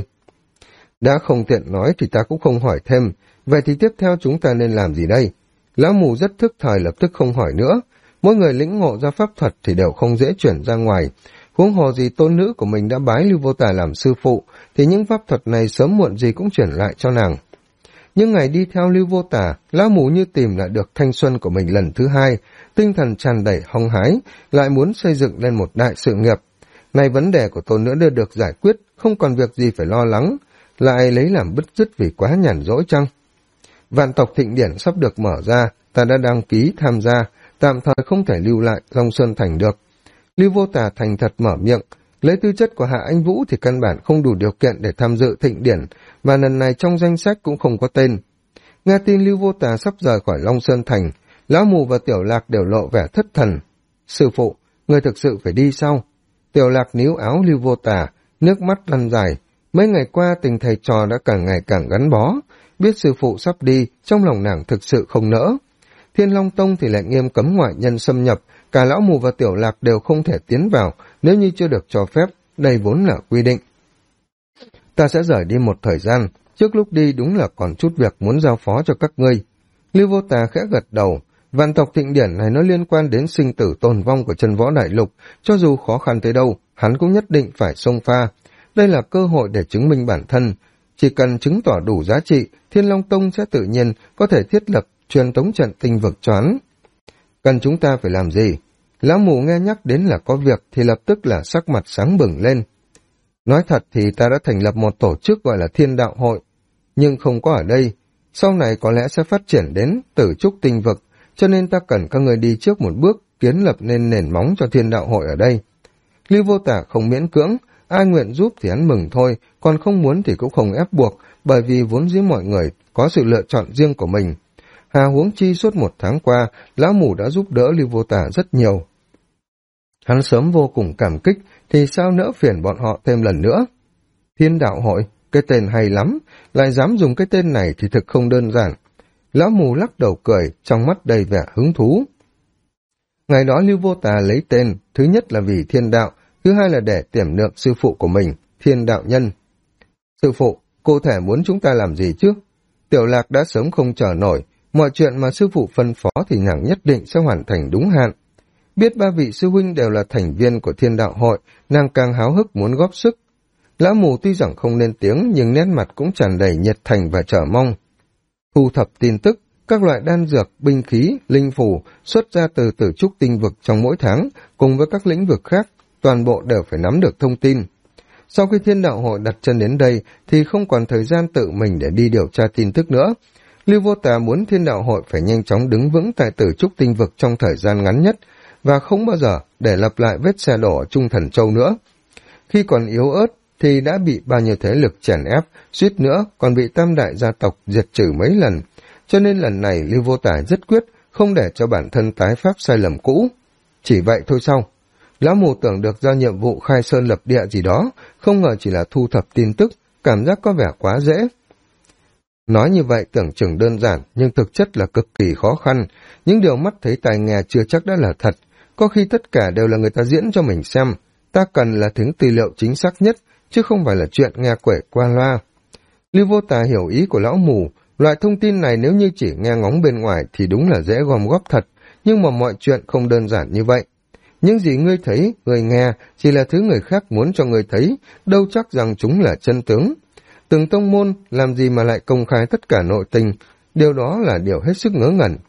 Đã không tiện nói thì ta cũng không hỏi thêm. Vậy thì tiếp theo chúng ta nên làm gì đây? Lão mù rất thức thời lập tức không hỏi nữa. Mỗi người lĩnh ngộ ra pháp thuật thì đều không dễ chuyển ra ngoài. Huống hồ gì tôn nữ của mình đã bái Lưu Vô Tà làm sư phụ, thì những pháp thuật này sớm muộn gì cũng chuyển lại cho nàng. Những ngày đi theo Lưu Vô Tà, lão mù như tìm lại được thanh xuân của mình lần thứ hai, tinh thần tràn đầy hăng hái, lại muốn xây dựng lên một đại sự nghiệp. Nay vấn đề của tôn nữ đã được giải quyết, không còn việc gì phải lo lắng, lại lấy làm bứt rứt vì quá nhàn rỗi chăng? Vạn tộc thịnh điển sắp được mở ra, ta đã đăng ký tham gia, tạm thời không thể lưu lại Long Sơn Thành được. Lưu Vô Tà thành thật mở miệng, lấy tư chất của Hạ Anh Vũ thì căn bản không đủ điều kiện để tham dự thịnh điển, và lần này trong danh sách cũng không có tên. Nghe tin Lưu Vô Tà sắp rời khỏi Long Sơn Thành, Lão Mù và Tiểu Lạc đều lộ vẻ thất thần. Sư phụ, người thực sự phải đi sao? Tiểu Lạc níu áo Lưu Vô Tà, nước mắt lăn dài. Mấy ngày qua tình thầy trò đã càng ngày càng gắn bó. Biết sư phụ sắp đi, trong lòng nàng thực sự không nỡ. Thiên Long Tông thì lại nghiêm cấm ngoại nhân xâm nhập, cả Lão Mù và Tiểu Lạc đều không thể tiến vào nếu như chưa được cho phép, đây vốn là quy định. Ta sẽ rời đi một thời gian, trước lúc đi đúng là còn chút việc muốn giao phó cho các ngươi. Lưu Vô Tà khẽ gật đầu, vạn tộc thịnh điển này nó liên quan đến sinh tử tồn vong của chân võ đại lục, cho dù khó khăn tới đâu, hắn cũng nhất định phải xông pha. Đây là cơ hội để chứng minh bản thân, chỉ cần chứng tỏ đủ giá trị, Thiên Long Tông sẽ tự nhiên có thể thiết lập truyền tống trận tinh vực choán. Cần chúng ta phải làm gì? Lão Mù nghe nhắc đến là có việc thì lập tức là sắc mặt sáng bừng lên. Nói thật thì ta đã thành lập một tổ chức gọi là Thiên Đạo Hội, nhưng không có ở đây. Sau này có lẽ sẽ phát triển đến Tử Trúc Tinh Vực, cho nên ta cần các người đi trước một bước, kiến lập nên nền móng cho Thiên Đạo Hội ở đây. Lưu Vô Tà không miễn cưỡng, ai nguyện giúp thì hắn mừng thôi, còn không muốn thì cũng không ép buộc, bởi vì vốn dĩ mọi người có sự lựa chọn riêng của mình. Hà huống chi suốt một tháng qua, Lão Mù đã giúp đỡ Lưu Vô Tà rất nhiều. Hắn sớm vô cùng cảm kích, thì sao nỡ phiền bọn họ thêm lần nữa. Thiên Đạo Hội, cái tên hay lắm, lại dám dùng cái tên này thì thực không đơn giản. Lão Mù lắc đầu cười, trong mắt đầy vẻ hứng thú. Ngày đó Lưu Vô Tà lấy tên, thứ nhất là vì thiên đạo, thứ hai là để tiểm lượng sư phụ của mình, Thiên Đạo Nhân. Sư phụ, cụ thể muốn chúng ta làm gì chứ? Tiểu Lạc đã sớm không chờ nổi, mọi chuyện mà sư phụ phân phó thì nàng nhất định sẽ hoàn thành đúng hạn. Biết ba vị sư huynh đều là thành viên của Thiên Đạo Hội, nàng càng háo hức muốn góp sức. Lão Mù tuy rằng không lên tiếng nhưng nét mặt cũng tràn đầy nhiệt thành và chờ mong. Thu thập tin tức, các loại đan dược, binh khí, linh phù xuất ra từ Tử Trúc Tinh Vực trong mỗi tháng, cùng với các lĩnh vực khác, toàn bộ đều phải nắm được thông tin. Sau khi Thiên Đạo Hội đặt chân đến đây thì không còn thời gian tự mình để đi điều tra tin tức nữa. Lưu Vô Tà muốn Thiên Đạo Hội phải nhanh chóng đứng vững tại Tử Trúc Tinh Vực trong thời gian ngắn nhất, và không bao giờ để lặp lại vết xe đổ ở Trung Thần Châu nữa. Khi còn yếu ớt thì đã bị bao nhiêu thế lực chèn ép, suýt nữa còn bị tam đại gia tộc diệt trừ mấy lần, cho nên lần này Lưu Vô Tà rất quyết không để cho bản thân tái phạm sai lầm cũ. Chỉ vậy thôi sao? Lão Mù tưởng được giao nhiệm vụ khai sơn lập địa gì đó, không ngờ chỉ là thu thập tin tức, cảm giác có vẻ quá dễ. Nói như vậy tưởng chừng đơn giản, nhưng thực chất là cực kỳ khó khăn. Những điều mắt thấy tai nghe chưa chắc đã là thật, có khi tất cả đều là người ta diễn cho mình xem. Ta cần là thứ tư liệu chính xác nhất, chứ không phải là chuyện nghe quể qua loa. Lưu Vô Tà hiểu ý của Lão Mù, loại thông tin này nếu như chỉ nghe ngóng bên ngoài thì đúng là dễ gom góp thật, nhưng mà mọi chuyện không đơn giản như vậy. Những gì ngươi thấy, ngươi nghe chỉ là thứ người khác muốn cho ngươi thấy, đâu chắc rằng chúng là chân tướng. Từng tông môn làm gì mà lại công khai tất cả nội tình, điều đó là điều hết sức ngớ ngẩn.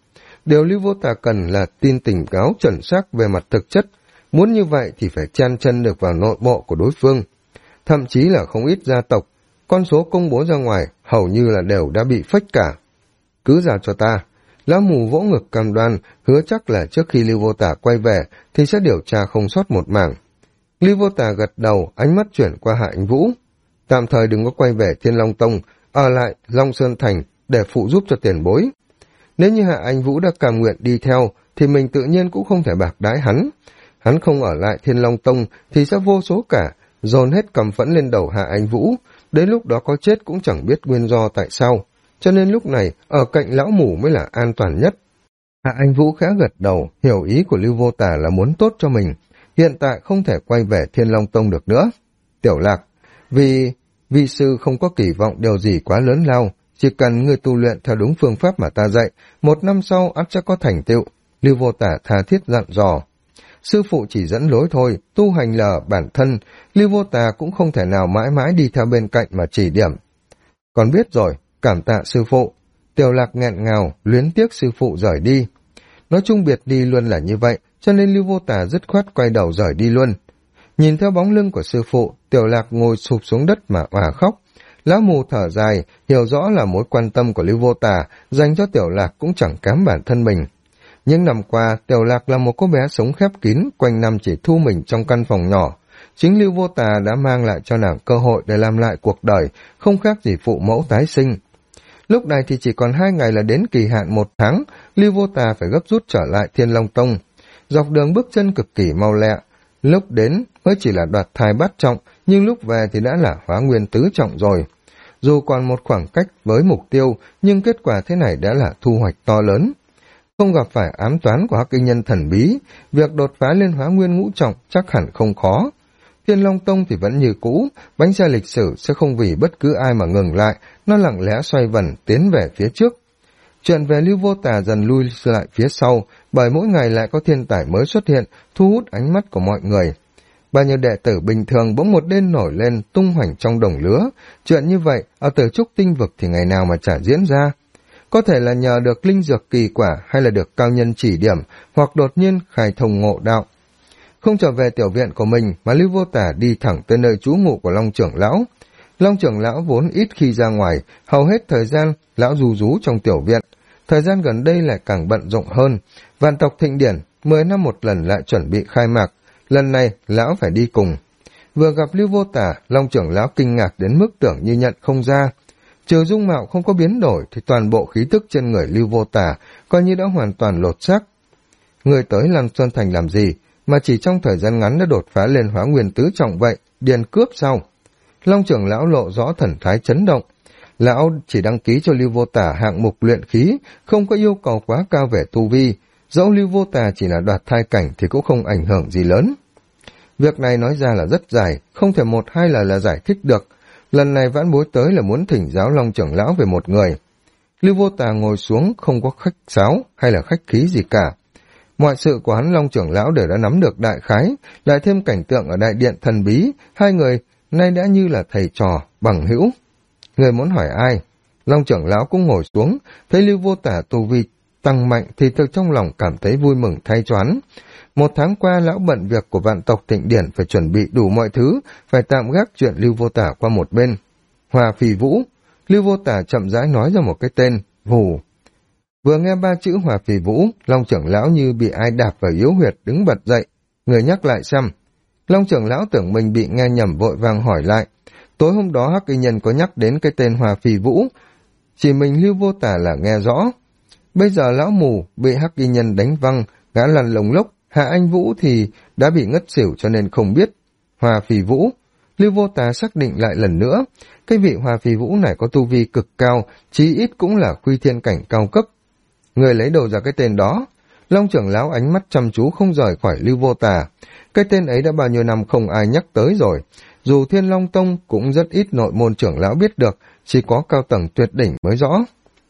Điều Lưu Vô Tà cần là tin tình cáo chuẩn xác về mặt thực chất, muốn như vậy thì phải chen chân được vào nội bộ của đối phương. Thậm chí là không ít gia tộc, con số công bố ra ngoài hầu như là đều đã bị phách cả. Cứ ra cho ta. Lão mù vỗ ngực cam đoan, hứa chắc là trước khi Lưu Vô Tà quay về thì sẽ điều tra không sót một mảng. Lưu Vô Tà gật đầu, ánh mắt chuyển qua Hạ Anh Vũ. Tạm thời đừng có quay về Thiên Long Tông, ở lại Long Sơn Thành để phụ giúp cho tiền bối. Nếu như Hạ Anh Vũ đã cam nguyện đi theo, thì mình tự nhiên cũng không thể bạc đãi hắn. Hắn không ở lại Thiên Long Tông thì sẽ vô số cả, dồn hết cầm phẫn lên đầu Hạ Anh Vũ. Đến lúc đó có chết cũng chẳng biết nguyên do tại sao. Cho nên lúc này, ở cạnh lão mù mới là an toàn nhất. Hạ Anh Vũ khẽ gật đầu, hiểu ý của Lưu Vô Tà là muốn tốt cho mình. Hiện tại không thể quay về Thiên Long Tông được nữa. Tiểu Lạc, vì vi sư không có kỳ vọng điều gì quá lớn lao, chỉ cần người tu luyện theo đúng phương pháp mà ta dạy, 1 năm sau ắt sẽ có thành tựu. Lưu Vô Tà tha thiết dặn dò. Sư phụ chỉ dẫn lối thôi, tu hành là bản thân, Lưu Vô Tà cũng không thể nào mãi mãi đi theo bên cạnh mà chỉ điểm. Còn biết rồi, cảm tạ sư phụ. Tiểu Lạc nghẹn ngào, luyến tiếc sư phụ rời đi. Nói chung biệt đi luôn là như vậy, cho nên Lưu Vô Tà dứt khoát quay đầu rời đi luôn. Nhìn theo bóng lưng của sư phụ, Tiểu Lạc ngồi sụp xuống đất mà òa khóc. Lão mù thở dài, hiểu rõ là mối quan tâm của Lưu Vô Tà dành cho Tiểu Lạc cũng chẳng kém bản thân mình. Những năm qua, Tiểu Lạc là một cô bé sống khép kín, quanh năm chỉ thu mình trong căn phòng nhỏ. Chính Lưu Vô Tà đã mang lại cho nàng cơ hội để làm lại cuộc đời, không khác gì phụ mẫu tái sinh. Lúc này thì chỉ còn 2 ngày là đến kỳ hạn 1 tháng, Lưu Vô Tà phải gấp rút trở lại Thiên Long Tông. Dọc đường bước chân cực kỳ mau lẹ, lúc đến mới chỉ là đoạt thai bát trọng, nhưng lúc về thì đã là hóa nguyên tứ trọng rồi. Dù còn một khoảng cách với mục tiêu, nhưng kết quả thế này đã là thu hoạch to lớn. Không gặp phải ám toán của hắc y nhân thần bí, việc đột phá lên hóa nguyên ngũ trọng chắc hẳn không khó. Thiên Long Tông thì vẫn như cũ, bánh xe lịch sử sẽ không vì bất cứ ai mà ngừng lại, nó lặng lẽ xoay vần tiến về phía trước. Chuyện về Lưu Vô Tà dần lui lại phía sau, bởi mỗi ngày lại có thiên tài mới xuất hiện, thu hút ánh mắt của mọi người. Bao nhiêu đệ tử bình thường bỗng một đêm nổi lên, tung hoành trong đồng lứa. Chuyện như vậy, ở Tử Trúc Tinh Vực thì ngày nào mà chả diễn ra. Có thể là nhờ được linh dược kỳ quả hay là được cao nhân chỉ điểm, hoặc đột nhiên khai thông ngộ đạo. Không trở về tiểu viện của mình mà Lưu Vô Tà đi thẳng tới nơi trú ngụ của Long trưởng lão. Long trưởng lão vốn ít khi ra ngoài, hầu hết thời gian lão rú rú trong tiểu viện. Thời gian gần đây lại càng bận rộn hơn. Vạn tộc thịnh điển, 10 năm một lần lại chuẩn bị khai mạc. Lần này lão phải đi cùng. Vừa gặp Lưu Vô Tà, Long trưởng lão kinh ngạc đến mức tưởng như nhận không ra. Trừ dung mạo không có biến đổi thì toàn bộ khí tức trên người Lưu Vô Tà coi như đã hoàn toàn lột xác. Người tới Lan Xuân Thành làm gì mà chỉ trong thời gian ngắn đã đột phá lên hóa nguyên tứ trọng vậy, điền cướp sao? Long trưởng lão lộ rõ thần thái chấn động. Lão chỉ đăng ký cho Lưu Vô Tà hạng mục luyện khí, không có yêu cầu quá cao về tu vi. Dẫu Lưu Vô Tà chỉ là đoạt thai cảnh thì cũng không ảnh hưởng gì lớn. Việc này nói ra là rất dài, không thể 1-2 lời là giải thích được. Lần này vãn bối tới là muốn thỉnh giáo Long trưởng lão về một người. Lưu Vô Tà ngồi xuống không có khách sáo hay là khách khí gì cả. Mọi sự của hắn Long trưởng lão đều đã nắm được đại khái, lại thêm cảnh tượng ở đại điện thần bí, hai người nay đã như là thầy trò, bằng hữu. Người muốn hỏi ai? Long trưởng lão cũng ngồi xuống, thấy Lưu Vô Tà tu vi tăng mạnh thì từ trong lòng cảm thấy vui mừng thay cho hắn. 1 tháng qua lão bận việc của vạn tộc thịnh điển phải chuẩn bị đủ mọi thứ, phải tạm gác chuyện Lưu Vô Tà qua một bên. Hòa Phì Vũ, Lưu Vô Tà chậm rãi nói ra một cái tên, Vù. Vừa nghe 3 chữ Hòa Phì Vũ, Long trưởng lão như bị ai đạp vào yếu huyệt đứng bật dậy. Người nhắc lại xem. Long trưởng lão tưởng mình bị nghe nhầm vội vàng hỏi lại. Tối hôm đó hắc y nhân có nhắc đến cái tên Hòa Phì Vũ, chỉ mình Lưu Vô Tà là nghe rõ. Bây giờ lão mù bị hắc y nhân đánh văng, gã lăn lồng lốc, Hạ Anh Vũ thì đã bị ngất xỉu cho nên không biết. Hòa Phì Vũ, Lưu Vô Tà xác định lại lần nữa, cái vị Hòa Phì Vũ này có tu vi cực cao, chí ít cũng là khuy thiên cảnh cao cấp. Người lấy đầu ra cái tên đó. Long trưởng lão ánh mắt chăm chú không rời khỏi Lưu Vô Tà. Cái tên ấy đã bao nhiêu năm không ai nhắc tới rồi. Dù Thiên Long Tông cũng rất ít nội môn trưởng lão biết được, chỉ có cao tầng tuyệt đỉnh mới rõ.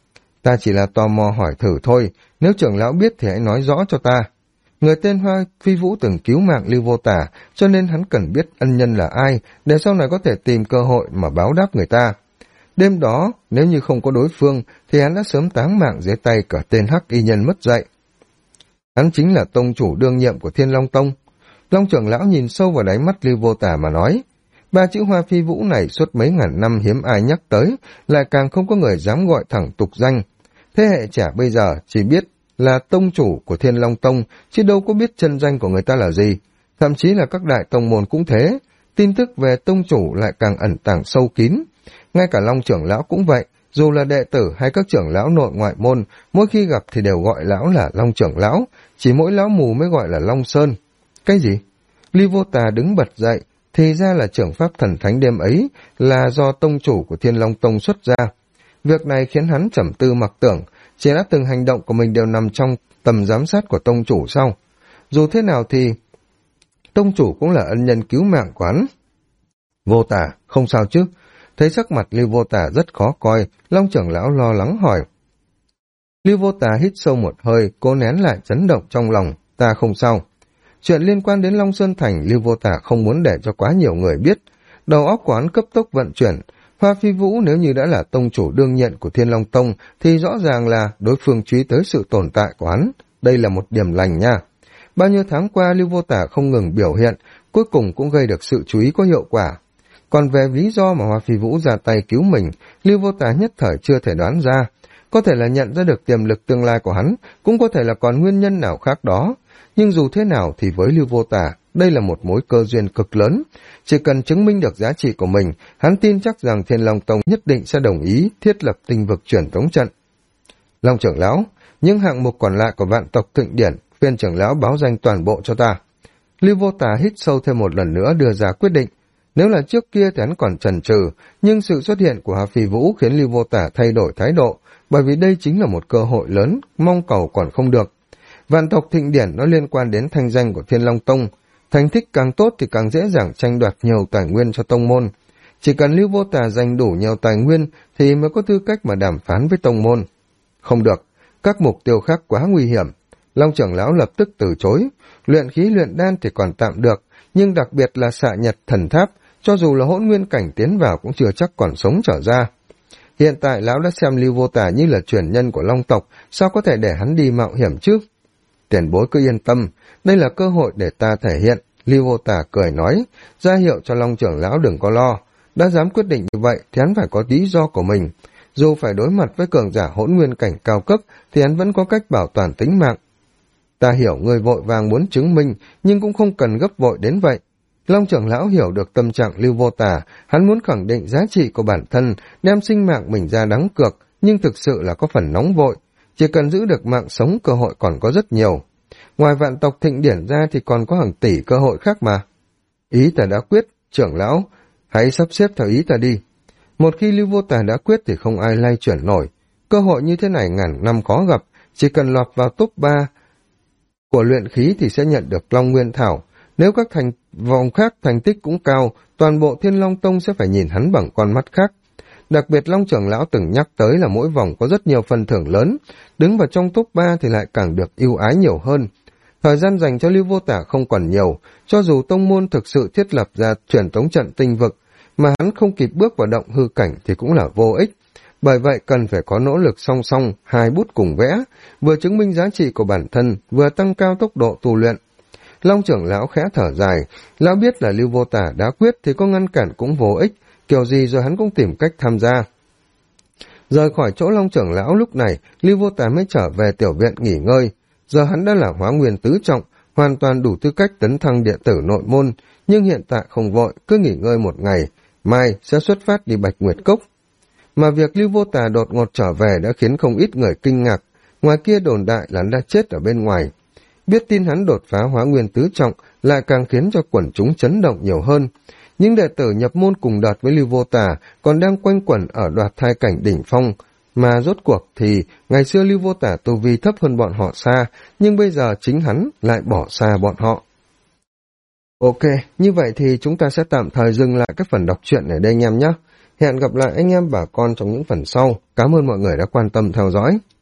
Ta chỉ là tò mò hỏi thử thôi, nếu trưởng lão biết thì hãy nói rõ cho ta. Người tên Hoa Phi Vũ từng cứu mạng Lưu Vô Tà, cho nên hắn cần biết ân nhân là ai, để sau này có thể tìm cơ hội mà báo đáp người ta. Đêm đó, nếu như không có đối phương, thì hắn đã sớm táng mạng dưới tay cả tên hắc y nhân mất dạy. Hắn chính là tông chủ đương nhiệm của Thiên Long Tông. Long trưởng lão nhìn sâu vào đáy mắt Lưu Vô Tả mà nói, ba chữ Hoa Phi Vũ này suốt mấy ngàn năm hiếm ai nhắc tới, lại càng không có người dám gọi thẳng tục danh. Thế hệ trẻ bây giờ chỉ biết là tông chủ của Thiên Long Tông, chứ đâu có biết chân danh của người ta là gì. Thậm chí là các đại tông môn cũng thế, tin tức về tông chủ lại càng ẩn tàng sâu kín. Ngay cả Long trưởng lão cũng vậy, dù là đệ tử hay các trưởng lão nội ngoại môn, mỗi khi gặp thì đều gọi lão là Long trưởng lão, chỉ mỗi lão mù mới gọi là Long Sơn. Cái gì? Lưu Vô Tà đứng bật dậy, thì ra là trưởng pháp thần thánh đêm ấy là do tông chủ của Thiên Long Tông xuất ra. Việc này khiến hắn trầm tư mặc tưởng, chỉ đã từng hành động của mình đều nằm trong tầm giám sát của tông chủ sau. Dù thế nào thì tông chủ cũng là ân nhân cứu mạng của hắn. Vô Tả, không sao chứ? Thấy sắc mặt Lưu Vô Tả rất khó coi, Long trưởng lão lo lắng hỏi. Lưu Vô Tả hít sâu một hơi, cố nén lại chấn động trong lòng. Ta không sao. Chuyện liên quan đến Long Sơn Thành, Lưu Vô Tả không muốn để cho quá nhiều người biết. Đầu óc của hắn cấp tốc vận chuyển. Hoa Phi Vũ nếu như đã là tông chủ đương nhiệm của Thiên Long Tông, thì rõ ràng là đối phương chú ý tới sự tồn tại của hắn. Đây là một điểm lành nha. Bao nhiêu tháng qua Lưu Vô Tả không ngừng biểu hiện, cuối cùng cũng gây được sự chú ý có hiệu quả. Còn về lý do mà Hoa Phi Vũ ra tay cứu mình, Lưu Vô Tả nhất thời chưa thể đoán ra. Có thể là nhận ra được tiềm lực tương lai của hắn, cũng có thể là còn nguyên nhân nào khác đó. Nhưng dù thế nào thì với Lưu Vô Tả, đây là một mối cơ duyên cực lớn. Chỉ cần chứng minh được giá trị của mình, hắn tin chắc rằng Thiên Long Tông nhất định sẽ đồng ý thiết lập tinh vực truyền tống trận. Long trưởng lão, những hạng mục còn lại của vạn tộc Thịnh Điển, phiên trưởng lão báo danh toàn bộ cho ta. Lưu Vô Tả hít sâu thêm một lần nữa đưa ra quyết định. Nếu là trước kia thì hắn còn chần chừ, nhưng sự xuất hiện của Hoa Phi Vũ khiến Lưu Vô Tả thay đổi thái độ, bởi vì đây chính là một cơ hội lớn, mong cầu còn không được. Vạn tộc Thịnh Điển nó liên quan đến thanh danh của Thiên Long Tông, thành tích càng tốt thì càng dễ dàng tranh đoạt nhiều tài nguyên cho tông môn. Chỉ cần Lưu Vô Tả giành đủ nhiều tài nguyên thì mới có tư cách mà đàm phán với tông môn. Không được, các mục tiêu khác quá nguy hiểm. Long trưởng lão lập tức từ chối. Luyện khí luyện đan thì còn tạm được, nhưng đặc biệt là xạ nhật thần tháp, cho dù là hỗn nguyên cảnh tiến vào cũng chưa chắc còn sống trở ra. Hiện tại lão đã xem Lưu Vô Tả như là truyền nhân của Long tộc, sao có thể để hắn đi mạo hiểm chứ? Tiền bối cứ yên tâm, đây là cơ hội để ta thể hiện. Lưu Vô Tả cười nói, ra hiệu cho Long trưởng lão đừng có lo. Đã dám quyết định như vậy thì hắn phải có lý do của mình. Dù phải đối mặt với cường giả hỗn nguyên cảnh cao cấp thì hắn vẫn có cách bảo toàn tính mạng. Ta hiểu người vội vàng muốn chứng minh, nhưng cũng không cần gấp vội đến vậy. Long trưởng lão hiểu được tâm trạng Lưu Vô Tả, hắn muốn khẳng định giá trị của bản thân, đem sinh mạng mình ra đánh cược, nhưng thực sự là có phần nóng vội. Chỉ cần giữ được mạng sống cơ hội còn có rất nhiều. Ngoài vạn tộc Thịnh Điển ra thì còn có hàng tỷ cơ hội khác mà. Ý ta đã quyết, trưởng lão, hãy sắp xếp theo ý ta đi. Một khi Lưu Vô Tả đã quyết thì không ai lay chuyển nổi. Cơ hội như thế này ngàn năm khó gặp, chỉ cần lọt vào top 3 của luyện khí thì sẽ nhận được Long Nguyên Thảo. Nếu các vòng khác thành tích cũng cao, toàn bộ Thiên Long Tông sẽ phải nhìn hắn bằng con mắt khác. Đặc biệt Long trưởng lão từng nhắc tới là mỗi vòng có rất nhiều phần thưởng lớn, đứng vào trong top 3 thì lại càng được ưu ái nhiều hơn. Thời gian dành cho Lưu Vô Tả không còn nhiều, cho dù tông môn thực sự thiết lập ra truyền tống trận tinh vực, mà hắn không kịp bước vào động hư cảnh thì cũng là vô ích. Bởi vậy cần phải có nỗ lực song song, hai bút cùng vẽ, vừa chứng minh giá trị của bản thân, vừa tăng cao tốc độ tu luyện. Long trưởng lão khẽ thở dài, lão biết là Lưu Vô Tả đã quyết thì có ngăn cản cũng vô ích, kiểu gì rồi hắn cũng tìm cách tham gia. Rời khỏi chỗ Long trưởng lão lúc này, Lưu Vô Tả mới trở về tiểu viện nghỉ ngơi. Giờ hắn đã là hóa nguyên tứ trọng, hoàn toàn đủ tư cách tấn thăng điện tử nội môn, nhưng hiện tại không vội, cứ nghỉ ngơi một ngày, mai sẽ xuất phát đi Bạch Nguyệt Cốc. Mà việc Lưu Vô Tả đột ngột trở về đã khiến không ít người kinh ngạc, ngoài kia đồn đại là hắn đã chết ở bên ngoài. Biết tin hắn đột phá hóa nguyên tứ trọng lại càng khiến cho quần chúng chấn động nhiều hơn. Những đệ tử nhập môn cùng đợt với Lưu Vô Tả còn đang quanh quẩn ở đoạt thai cảnh đỉnh phong, mà rốt cuộc thì ngày xưa Lưu Vô Tả tu vi thấp hơn bọn họ xa, nhưng bây giờ chính hắn lại bỏ xa bọn họ. Ok, như vậy thì chúng ta sẽ tạm thời dừng lại các phần đọc truyện ở đây anh em nhé. Hẹn gặp lại anh em bà con trong những phần sau. Cảm ơn mọi người đã quan tâm theo dõi.